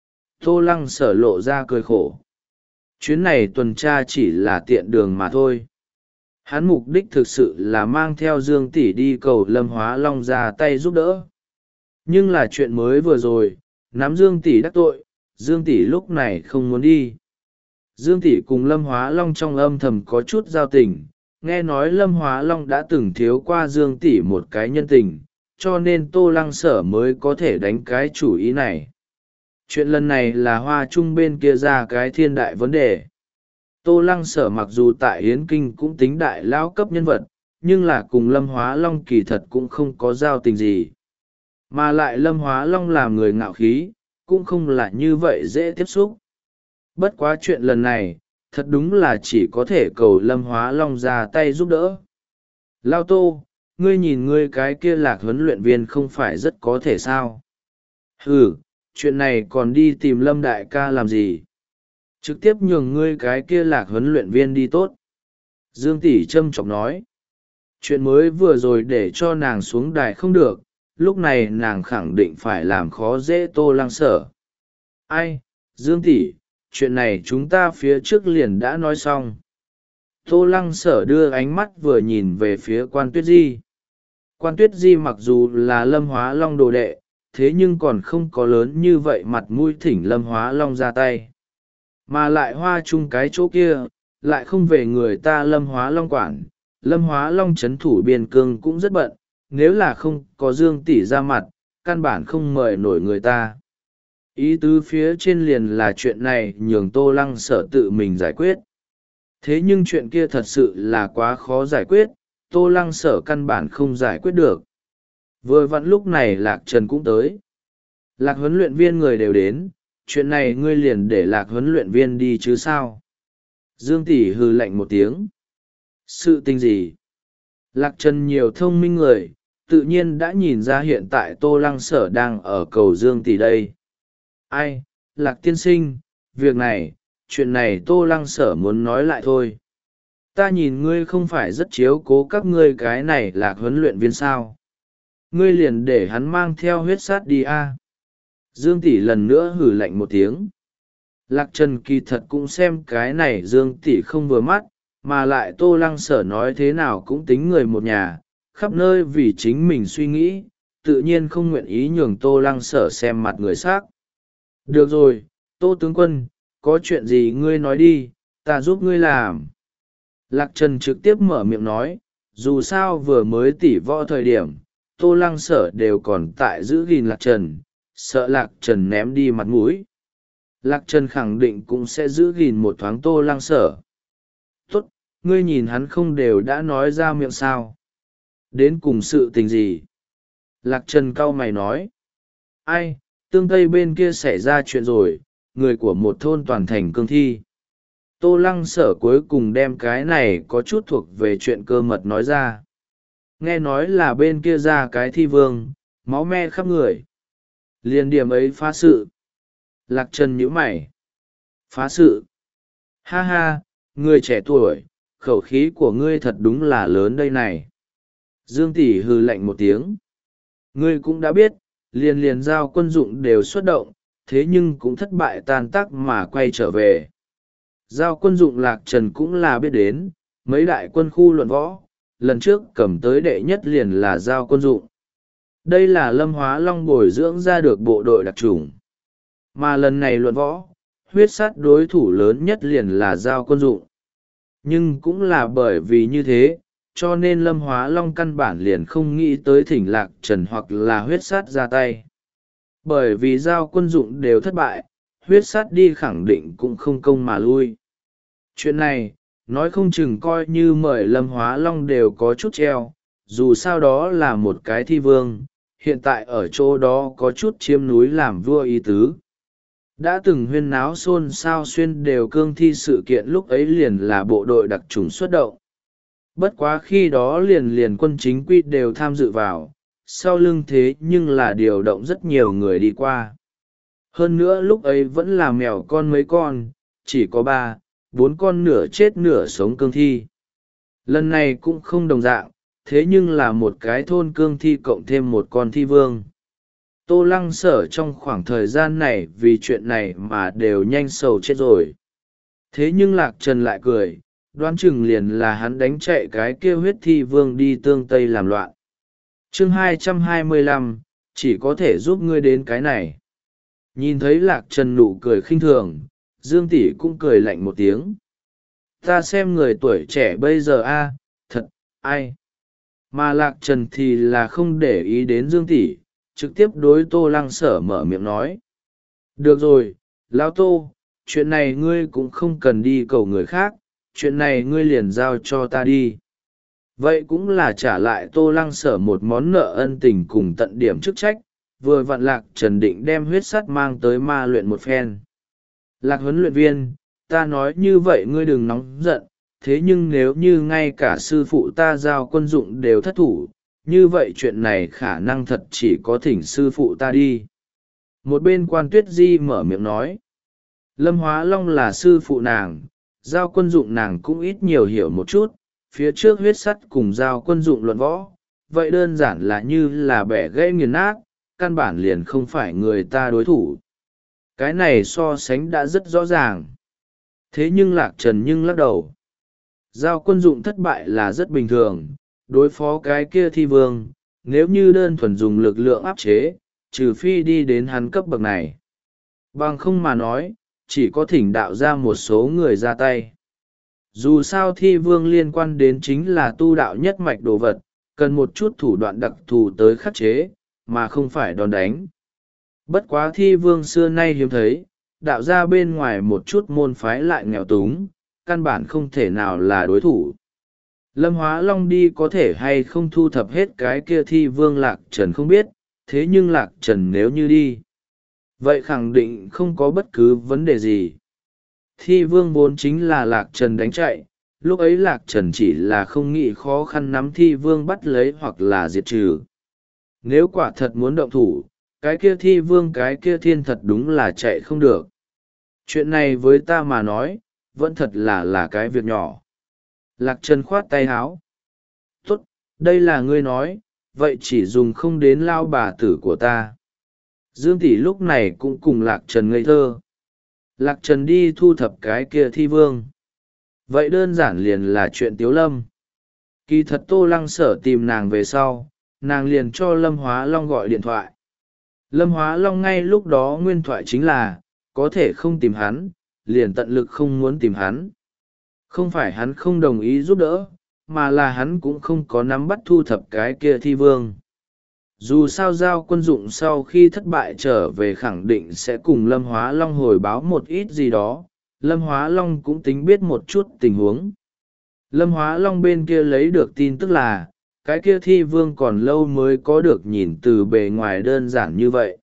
Tô Lăng Sở lộ ra cười khổ. Chuyến này tuần tra chỉ là tiện đường mà thôi. Hắn mục đích thực sự là mang theo Dương tỷ đi cầu Lâm Hóa Long ra tay giúp đỡ. Nhưng là chuyện mới vừa rồi, nắm Dương tỷ đắc tội, Dương tỷ lúc này không muốn đi. Dương tỷ cùng Lâm Hóa Long trong âm thầm có chút giao tình, nghe nói Lâm Hóa Long đã từng thiếu qua Dương tỷ một cái nhân tình, cho nên Tô Lăng Sở mới có thể đánh cái chủ ý này. Chuyện lần này là Hoa Trung bên kia ra cái thiên đại vấn đề. Tô Lăng Sở mặc dù tại Yến Kinh cũng tính đại lão cấp nhân vật, nhưng là cùng Lâm Hóa Long kỳ thật cũng không có giao tình gì. Mà lại Lâm Hóa Long làm người ngạo khí, cũng không là như vậy dễ tiếp xúc. Bất quá chuyện lần này, thật đúng là chỉ có thể cầu Lâm Hóa Long ra tay giúp đỡ. Lao Tô, ngươi nhìn ngươi cái kia Lạc huấn luyện viên không phải rất có thể sao? Ừ, chuyện này còn đi tìm Lâm đại ca làm gì? Trực tiếp nhường ngươi cái kia Lạc huấn luyện viên đi tốt. Dương tỷ trâm trọng nói. Chuyện mới vừa rồi để cho nàng xuống đài không được, lúc này nàng khẳng định phải làm khó dễ Tô Lăng Sở. Ai, Dương tỷ, chuyện này chúng ta phía trước liền đã nói xong. Tô Lăng Sở đưa ánh mắt vừa nhìn về phía Quan Tuyết Di. Quan Tuyết Di mặc dù là Lâm Hóa Long đồ đệ, thế nhưng còn không có lớn như vậy mặt mũi thỉnh Lâm Hóa Long ra tay. Mà lại Hoa Trung cái chỗ kia, lại không về người ta Lâm Hóa Long quản. Lâm Hóa Long chấn thủ biên cương cũng rất bận, nếu là không có Dương tỷ ra mặt, căn bản không mời nổi người ta. Ý tứ phía trên liền là chuyện này nhường Tô Lăng Sở tự mình giải quyết. Thế nhưng chuyện kia thật sự là quá khó giải quyết, Tô Lăng Sở căn bản không giải quyết được. Vừa vặn lúc này Lạc Trần cũng tới. Lạc huấn luyện viên người đều đến, chuyện này ngươi liền để Lạc huấn luyện viên đi chứ sao? Dương tỷ hừ lạnh một tiếng. Sự tình gì? Lạc Trần nhiều thông minh người, tự nhiên đã nhìn ra hiện tại Tô Lăng Sở đang ở cầu Dương tỷ đây. Ai, Lạc tiên sinh, việc này, chuyện này Tô Lăng Sở muốn nói lại thôi. Ta nhìn ngươi không phải rất chiếu cố các ngươi cái này Lạc huấn luyện viên sao. Ngươi liền để hắn mang theo huyết sát đi a. Dương tỷ lần nữa hử lạnh một tiếng. Lạc Trần kỳ thật cũng xem cái này Dương tỷ không vừa mắt, mà lại Tô Lăng Sở nói thế nào cũng tính người một nhà, khắp nơi vì chính mình suy nghĩ, tự nhiên không nguyện ý nhường Tô Lăng Sở xem mặt người khác. Được rồi, Tô tướng quân, có chuyện gì ngươi nói đi, ta giúp ngươi làm. Lạc Trần trực tiếp mở miệng nói, dù sao vừa mới tỉ võ thời điểm, Tô Lăng Sở đều còn tại giữ gìn Lạc Trần, sợ Lạc Trần ném đi mặt mũi. Lạc Trần khẳng định cũng sẽ giữ gìn một thoáng Tô Lăng Sở. Tốt, ngươi nhìn hắn không đều đã nói ra miệng sao. Đến cùng sự tình gì? Lạc Trần cau mày nói. Ai, tương tây bên kia xảy ra chuyện rồi, người của một thôn toàn thành cương thi. Tô Lăng Sở cuối cùng đem cái này có chút thuộc về chuyện cơ mật nói ra. Nghe nói là bên kia ra cái thi vương, máu me khắp người. Liên điểm ấy phá sự. Lạc Trần nhíu mày. Phá sự. Ha ha, người trẻ tuổi, khẩu khí của ngươi thật đúng là lớn đây này. Dương tỷ hừ lạnh một tiếng. Ngươi cũng đã biết, liền liền giao quân dụng đều xuất động, thế nhưng cũng thất bại tan tác mà quay trở về. Giao quân dụng Lạc Trần cũng là biết đến, mấy đại quân khu luận võ, lần trước cầm tới đệ nhất liền là giao quân dụng. Đây là Lâm Hóa Long bồi dưỡng ra được bộ đội đặc chủng. Mà lần này luận võ, huyết sát đối thủ lớn nhất liền là giao quân dụng. Nhưng cũng là bởi vì như thế, cho nên Lâm Hóa Long căn bản liền không nghĩ tới thỉnh Lạc Trần hoặc là huyết sát ra tay. Bởi vì giao quân dụng đều thất bại, huyết sát đi khẳng định cũng không công mà lui. Chuyện này, nói không chừng coi như mời Lâm Hóa Long đều có chút treo, dù sao đó là một cái thi vương, hiện tại ở chỗ đó có chút chiếm núi làm vua ý tứ. Đã từng huyên náo xôn xao xuyên đều cương thi sự kiện lúc ấy liền là bộ đội đặc trùng xuất động. Bất quá khi đó liền liền quân chính quy đều tham dự vào, sau lưng thế nhưng là điều động rất nhiều người đi qua. Hơn nữa lúc ấy vẫn là mèo con mấy con, chỉ có ba, bốn con nửa chết nửa sống cương thi. Lần này cũng không đồng dạng, thế nhưng là một cái thôn cương thi cộng thêm một con thi vương. Tô Lăng Sở trong khoảng thời gian này vì chuyện này mà đều nhanh sầu chết rồi. Thế nhưng Lạc Trần lại cười, đoán chừng liền là hắn đánh chạy cái kia huyết thi vương đi tương tây làm loạn. Chương hai trăm hai mươi lăm, chỉ có thể giúp ngươi đến cái này. Nhìn thấy Lạc Trần nụ cười khinh thường, Dương tỷ cũng cười lạnh một tiếng. Ta xem người tuổi trẻ bây giờ a, ai? Mà Lạc Trần thì là không để ý đến Dương tỷ, trực tiếp đối Tô Lăng Sở mở miệng nói. Được rồi, lão Tô, chuyện này ngươi cũng không cần đi cầu người khác, chuyện này ngươi liền giao cho ta đi. Vậy cũng là trả lại Tô Lăng Sở một món nợ ân tình cùng tận điểm chức trách, vừa vặn Lạc Trần định đem huyết sắt mang tới ma luyện một phen. Lạc huấn luyện viên, ta nói như vậy ngươi đừng nóng giận, thế nhưng nếu như ngay cả sư phụ ta giao quân dụng đều thất thủ, như vậy chuyện này khả năng thật chỉ có thỉnh sư phụ ta đi. Một bên Quan Tuyết Di mở miệng nói. Lâm Hóa Long là sư phụ nàng, giao quân dụng nàng cũng ít nhiều hiểu một chút, phía trước huyết sắt cùng giao quân dụng luận võ, vậy đơn giản là như là bẻ gãy nghiền nát, căn bản liền không phải người ta đối thủ. Cái này so sánh đã rất rõ ràng. Thế nhưng Lạc Trần nhưng lắc đầu. Giao quân dụng thất bại là rất bình thường, đối phó cái kia thi vương, nếu như đơn thuần dùng lực lượng áp chế, trừ phi đi đến hắn cấp bậc này. Bằng không mà nói, chỉ có thỉnh đạo ra một số người ra tay. Dù sao thi vương liên quan đến chính là tu đạo nhất mạch đồ vật, cần một chút thủ đoạn đặc thù tới khắc chế, mà không phải đòn đánh. Bất quá thi vương xưa nay hiếm thấy, đạo ra bên ngoài một chút môn phái lại nghèo túng, căn bản không thể nào là đối thủ. Lâm Hóa Long đi có thể hay không thu thập hết cái kia thi vương Lạc Trần không biết, thế nhưng Lạc Trần nếu như đi, vậy khẳng định không có bất cứ vấn đề gì. Thi vương vốn chính là Lạc Trần đánh chạy, lúc ấy Lạc Trần chỉ là không nghĩ khó khăn nắm thi vương bắt lấy hoặc là diệt trừ. Nếu quả thật muốn động thủ, cái kia thi vương cái kia thiên thật đúng là chạy không được. Chuyện này với ta mà nói, vẫn thật là là cái việc nhỏ. Lạc Trần khoát tay háo. Tốt, đây là ngươi nói, vậy chỉ dùng không đến lao bà tử của ta. Dương tỷ lúc này cũng cùng Lạc Trần ngây thơ. Lạc Trần đi thu thập cái kia thi vương. Vậy đơn giản liền là chuyện Tiếu Lâm. Kỳ thật Tô Lăng Sở tìm nàng về sau, nàng liền cho Lâm Hóa Long gọi điện thoại. Lâm Hóa Long ngay lúc đó nguyên thoại chính là, có thể không tìm hắn, liền tận lực không muốn tìm hắn. Không phải hắn không đồng ý giúp đỡ, mà là hắn cũng không có nắm bắt thu thập cái kia thi vương. Dù sao giao quân dụng sau khi thất bại trở về khẳng định sẽ cùng Lâm Hóa Long hồi báo một ít gì đó, Lâm Hóa Long cũng tính biết một chút tình huống. Lâm Hóa Long bên kia lấy được tin tức là, cái kia thi vương còn lâu mới có được nhìn từ bề ngoài đơn giản như vậy.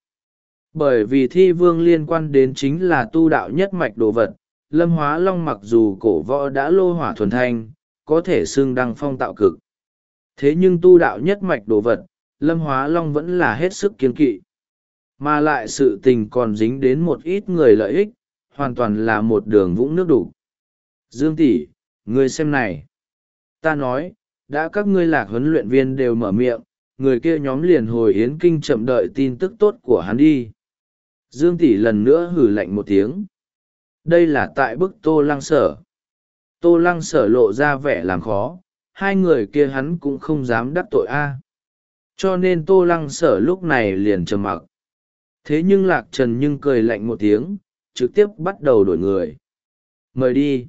Bởi vì thi vương liên quan đến chính là tu đạo nhất mạch đồ vật, Lâm Hóa Long mặc dù cổ võ đã lô hỏa thuần thanh, có thể xưng đăng phong tạo cực. Thế nhưng tu đạo nhất mạch đồ vật, Lâm Hóa Long vẫn là hết sức kiên kỵ. Mà lại sự tình còn dính đến một ít người lợi ích, hoàn toàn là một đường vũng nước đủ. Dương tỷ, ngươi xem này. Ta nói, đã các ngươi Lạc huấn luyện viên đều mở miệng, người kia nhóm liền hồi yến kinh chậm đợi tin tức tốt của hắn đi. Dương tỷ lần nữa hử lạnh một tiếng. Đây là tại bức Tô Lăng Sở. Tô Lăng Sở lộ ra vẻ làm khó, hai người kia hắn cũng không dám đắc tội a. Cho nên Tô Lăng Sở lúc này liền trầm mặc. Thế nhưng Lạc Trần nhưng cười lạnh một tiếng, trực tiếp bắt đầu đổi người. Mời đi.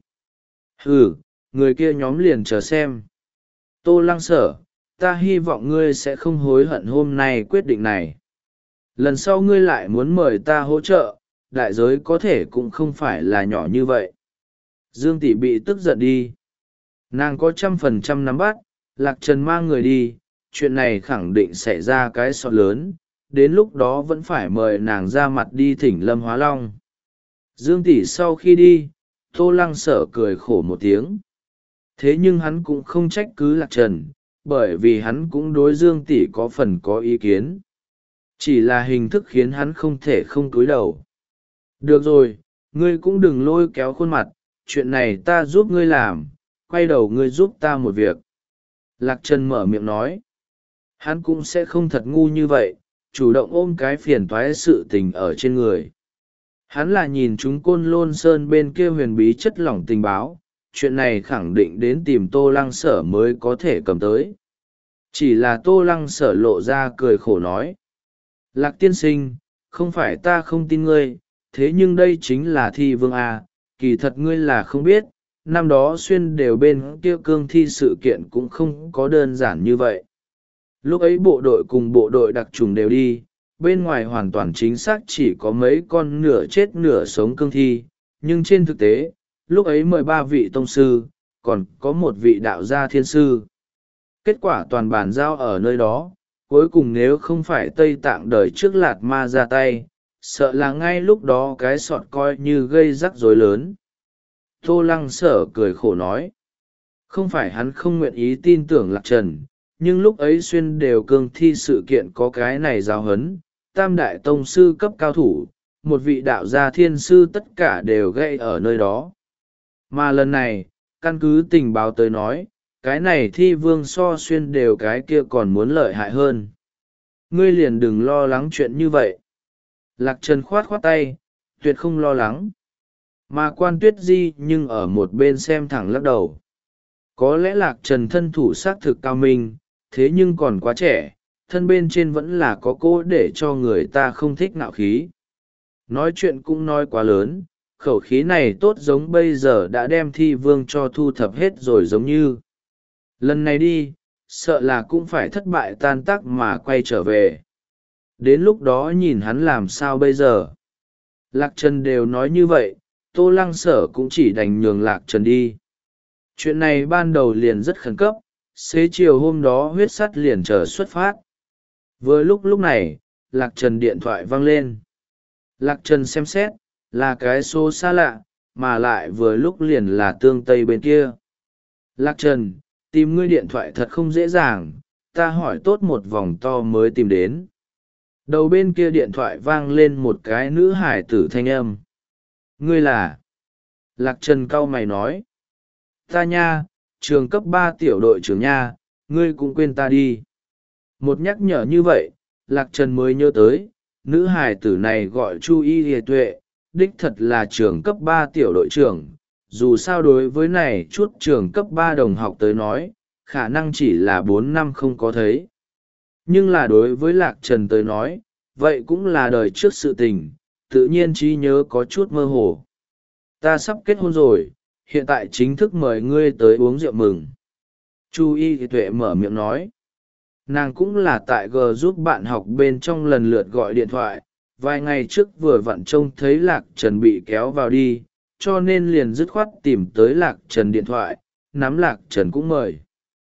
Ừ, người kia nhóm liền chờ xem. Tô Lăng Sở, ta hy vọng ngươi sẽ không hối hận hôm nay quyết định này. Lần sau ngươi lại muốn mời ta hỗ trợ, đại giới có thể cũng không phải là nhỏ như vậy. Dương tỷ bị tức giận đi. Nàng có trăm phần trăm nắm bắt, Lạc Trần mang người đi, chuyện này khẳng định xảy ra cái sọt lớn, đến lúc đó vẫn phải mời nàng ra mặt đi thỉnh Lâm Hóa Long. Dương tỷ sau khi đi, Tô Lăng Sở cười khổ một tiếng. Thế nhưng hắn cũng không trách cứ Lạc Trần, bởi vì hắn cũng đối Dương tỷ có phần có ý kiến. Chỉ là hình thức khiến hắn không thể không cúi đầu. Được rồi, ngươi cũng đừng lôi kéo khuôn mặt, chuyện này ta giúp ngươi làm, quay đầu ngươi giúp ta một việc. Lạc Trần mở miệng nói. Hắn cũng sẽ không thật ngu như vậy, chủ động ôm cái phiền toái sự tình ở trên người. Hắn là nhìn chúng Côn Lôn Sơn bên kia huyền bí chất lỏng tình báo, chuyện này khẳng định đến tìm Tô Lăng Sở mới có thể cầm tới. Chỉ là Tô Lăng Sở lộ ra cười khổ nói. Lạc tiên sinh, không phải ta không tin ngươi, thế nhưng đây chính là thi vương A, kỳ thật ngươi là không biết, năm đó xuyên đều bên kia cương thi sự kiện cũng không có đơn giản như vậy. Lúc ấy bộ đội cùng bộ đội đặc trùng đều đi, bên ngoài hoàn toàn chính xác chỉ có mấy con nửa chết nửa sống cương thi, nhưng trên thực tế, lúc ấy mười ba vị tông sư, còn có một vị đạo gia thiên sư. Kết quả toàn bàn giao ở nơi đó, cuối cùng nếu không phải Tây Tạng đời trước Lạt Ma ra tay, sợ là ngay lúc đó cái sọt coi như gây rắc rối lớn. Tô Lăng Sở cười khổ nói, không phải hắn không nguyện ý tin tưởng Lạc Trần, nhưng lúc ấy xuyên đều cương thi sự kiện có cái này giáo hấn, tam đại tông sư cấp cao thủ, một vị đạo gia thiên sư tất cả đều gây ở nơi đó. Mà lần này, căn cứ tình báo tới nói, cái này thi vương so xuyên đều cái kia còn muốn lợi hại hơn. Ngươi liền đừng lo lắng chuyện như vậy. Lạc Trần khoát khoát tay, tuyệt không lo lắng. Mà Quan Tuyết Di nhưng ở một bên xem thẳng lắc đầu. Có lẽ Lạc Trần thân thủ xác thực cao minh, thế nhưng còn quá trẻ, thân bên trên vẫn là có cô để cho người ta không thích nạo khí. Nói chuyện cũng nói quá lớn, khẩu khí này tốt giống bây giờ đã đem thi vương cho thu thập hết rồi giống như. Lần này đi, sợ là cũng phải thất bại tan tác mà quay trở về. Đến lúc đó nhìn hắn làm sao bây giờ. Lạc Trần đều nói như vậy, Tô Lăng Sở cũng chỉ đành nhường Lạc Trần đi. Chuyện này ban đầu liền rất khẩn cấp, xế chiều hôm đó huyết sắt liền chờ xuất phát. Vừa lúc lúc này, Lạc Trần điện thoại vang lên. Lạc Trần xem xét, là cái số xa lạ, mà lại vừa lúc liền là tương tây bên kia. Lạc Trần, tìm ngươi điện thoại thật không dễ dàng, ta hỏi tốt một vòng to mới tìm đến. Đầu bên kia điện thoại vang lên một cái nữ hải tử thanh âm. Ngươi là? Lạc Trần cau mày nói. Ta nha, trường cấp ba tiểu đội trưởng nha, ngươi cũng quên ta đi. Một nhắc nhở như vậy, Lạc Trần mới nhớ tới, nữ hải tử này gọi Chu Y Lìa Tuệ, đích thật là trường cấp ba tiểu đội trưởng. Dù sao đối với này chút trường cấp ba đồng học tới nói, khả năng chỉ là bốn năm không có thấy. Nhưng là đối với Lạc Trần tới nói, vậy cũng là đời trước sự tình, tự nhiên trí nhớ có chút mơ hồ. Ta sắp kết hôn rồi, hiện tại chính thức mời ngươi tới uống rượu mừng. Chu Y Tuệ mở miệng nói. Nàng cũng là tại G giúp bạn học bên trong lần lượt gọi điện thoại, vài ngày trước vừa vặn trông thấy Lạc Trần bị kéo vào đi, cho nên liền dứt khoát tìm tới Lạc Trần điện thoại, nắm Lạc Trần cũng mời.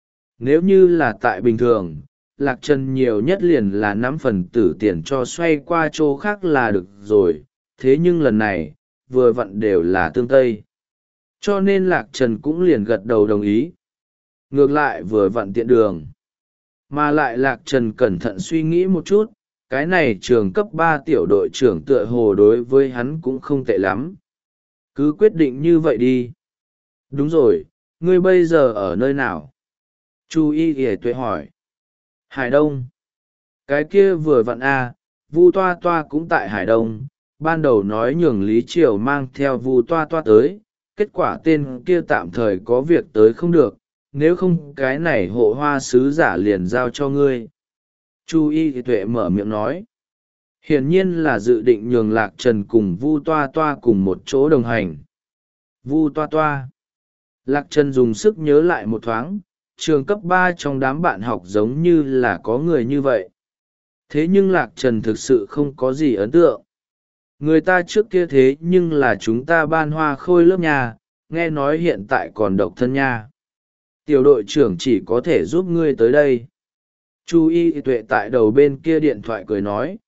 Nếu như là tại bình thường, Lạc Trần nhiều nhất liền là nắm phần tử tiền cho xoay qua chỗ khác là được rồi, thế nhưng lần này, vừa vặn đều là tương tây. Cho nên Lạc Trần cũng liền gật đầu đồng ý. Ngược lại vừa vặn tiện đường. Mà lại Lạc Trần cẩn thận suy nghĩ một chút, cái này trường cấp ba tiểu đội trưởng tựa hồ đối với hắn cũng không tệ lắm. Cứ quyết định như vậy đi. Đúng rồi, ngươi bây giờ ở nơi nào? Chu Y Y Tuệ hỏi. Hải Đông. Cái kia vừa vặn a, Vu Toa Toa cũng tại Hải Đông, ban đầu nói nhường Lý Triều mang theo Vu Toa Toa tới, kết quả tên kia tạm thời có việc tới không được, nếu không cái này hộ hoa sứ giả liền giao cho ngươi. Chu Y Tuệ mở miệng nói. Hiển nhiên là dự định nhường Lạc Trần cùng Vu Toa Toa cùng một chỗ đồng hành. Vu Toa Toa. Lạc Trần dùng sức nhớ lại một thoáng, trường cấp ba trong đám bạn học giống như là có người như vậy. Thế nhưng Lạc Trần thực sự không có gì ấn tượng. Người ta trước kia thế nhưng là chúng ta ban hoa khôi lớp nhà, nghe nói hiện tại còn độc thân nha. Tiểu đội trưởng chỉ có thể giúp ngươi tới đây. Chu Y Tuệ tại đầu bên kia điện thoại cười nói.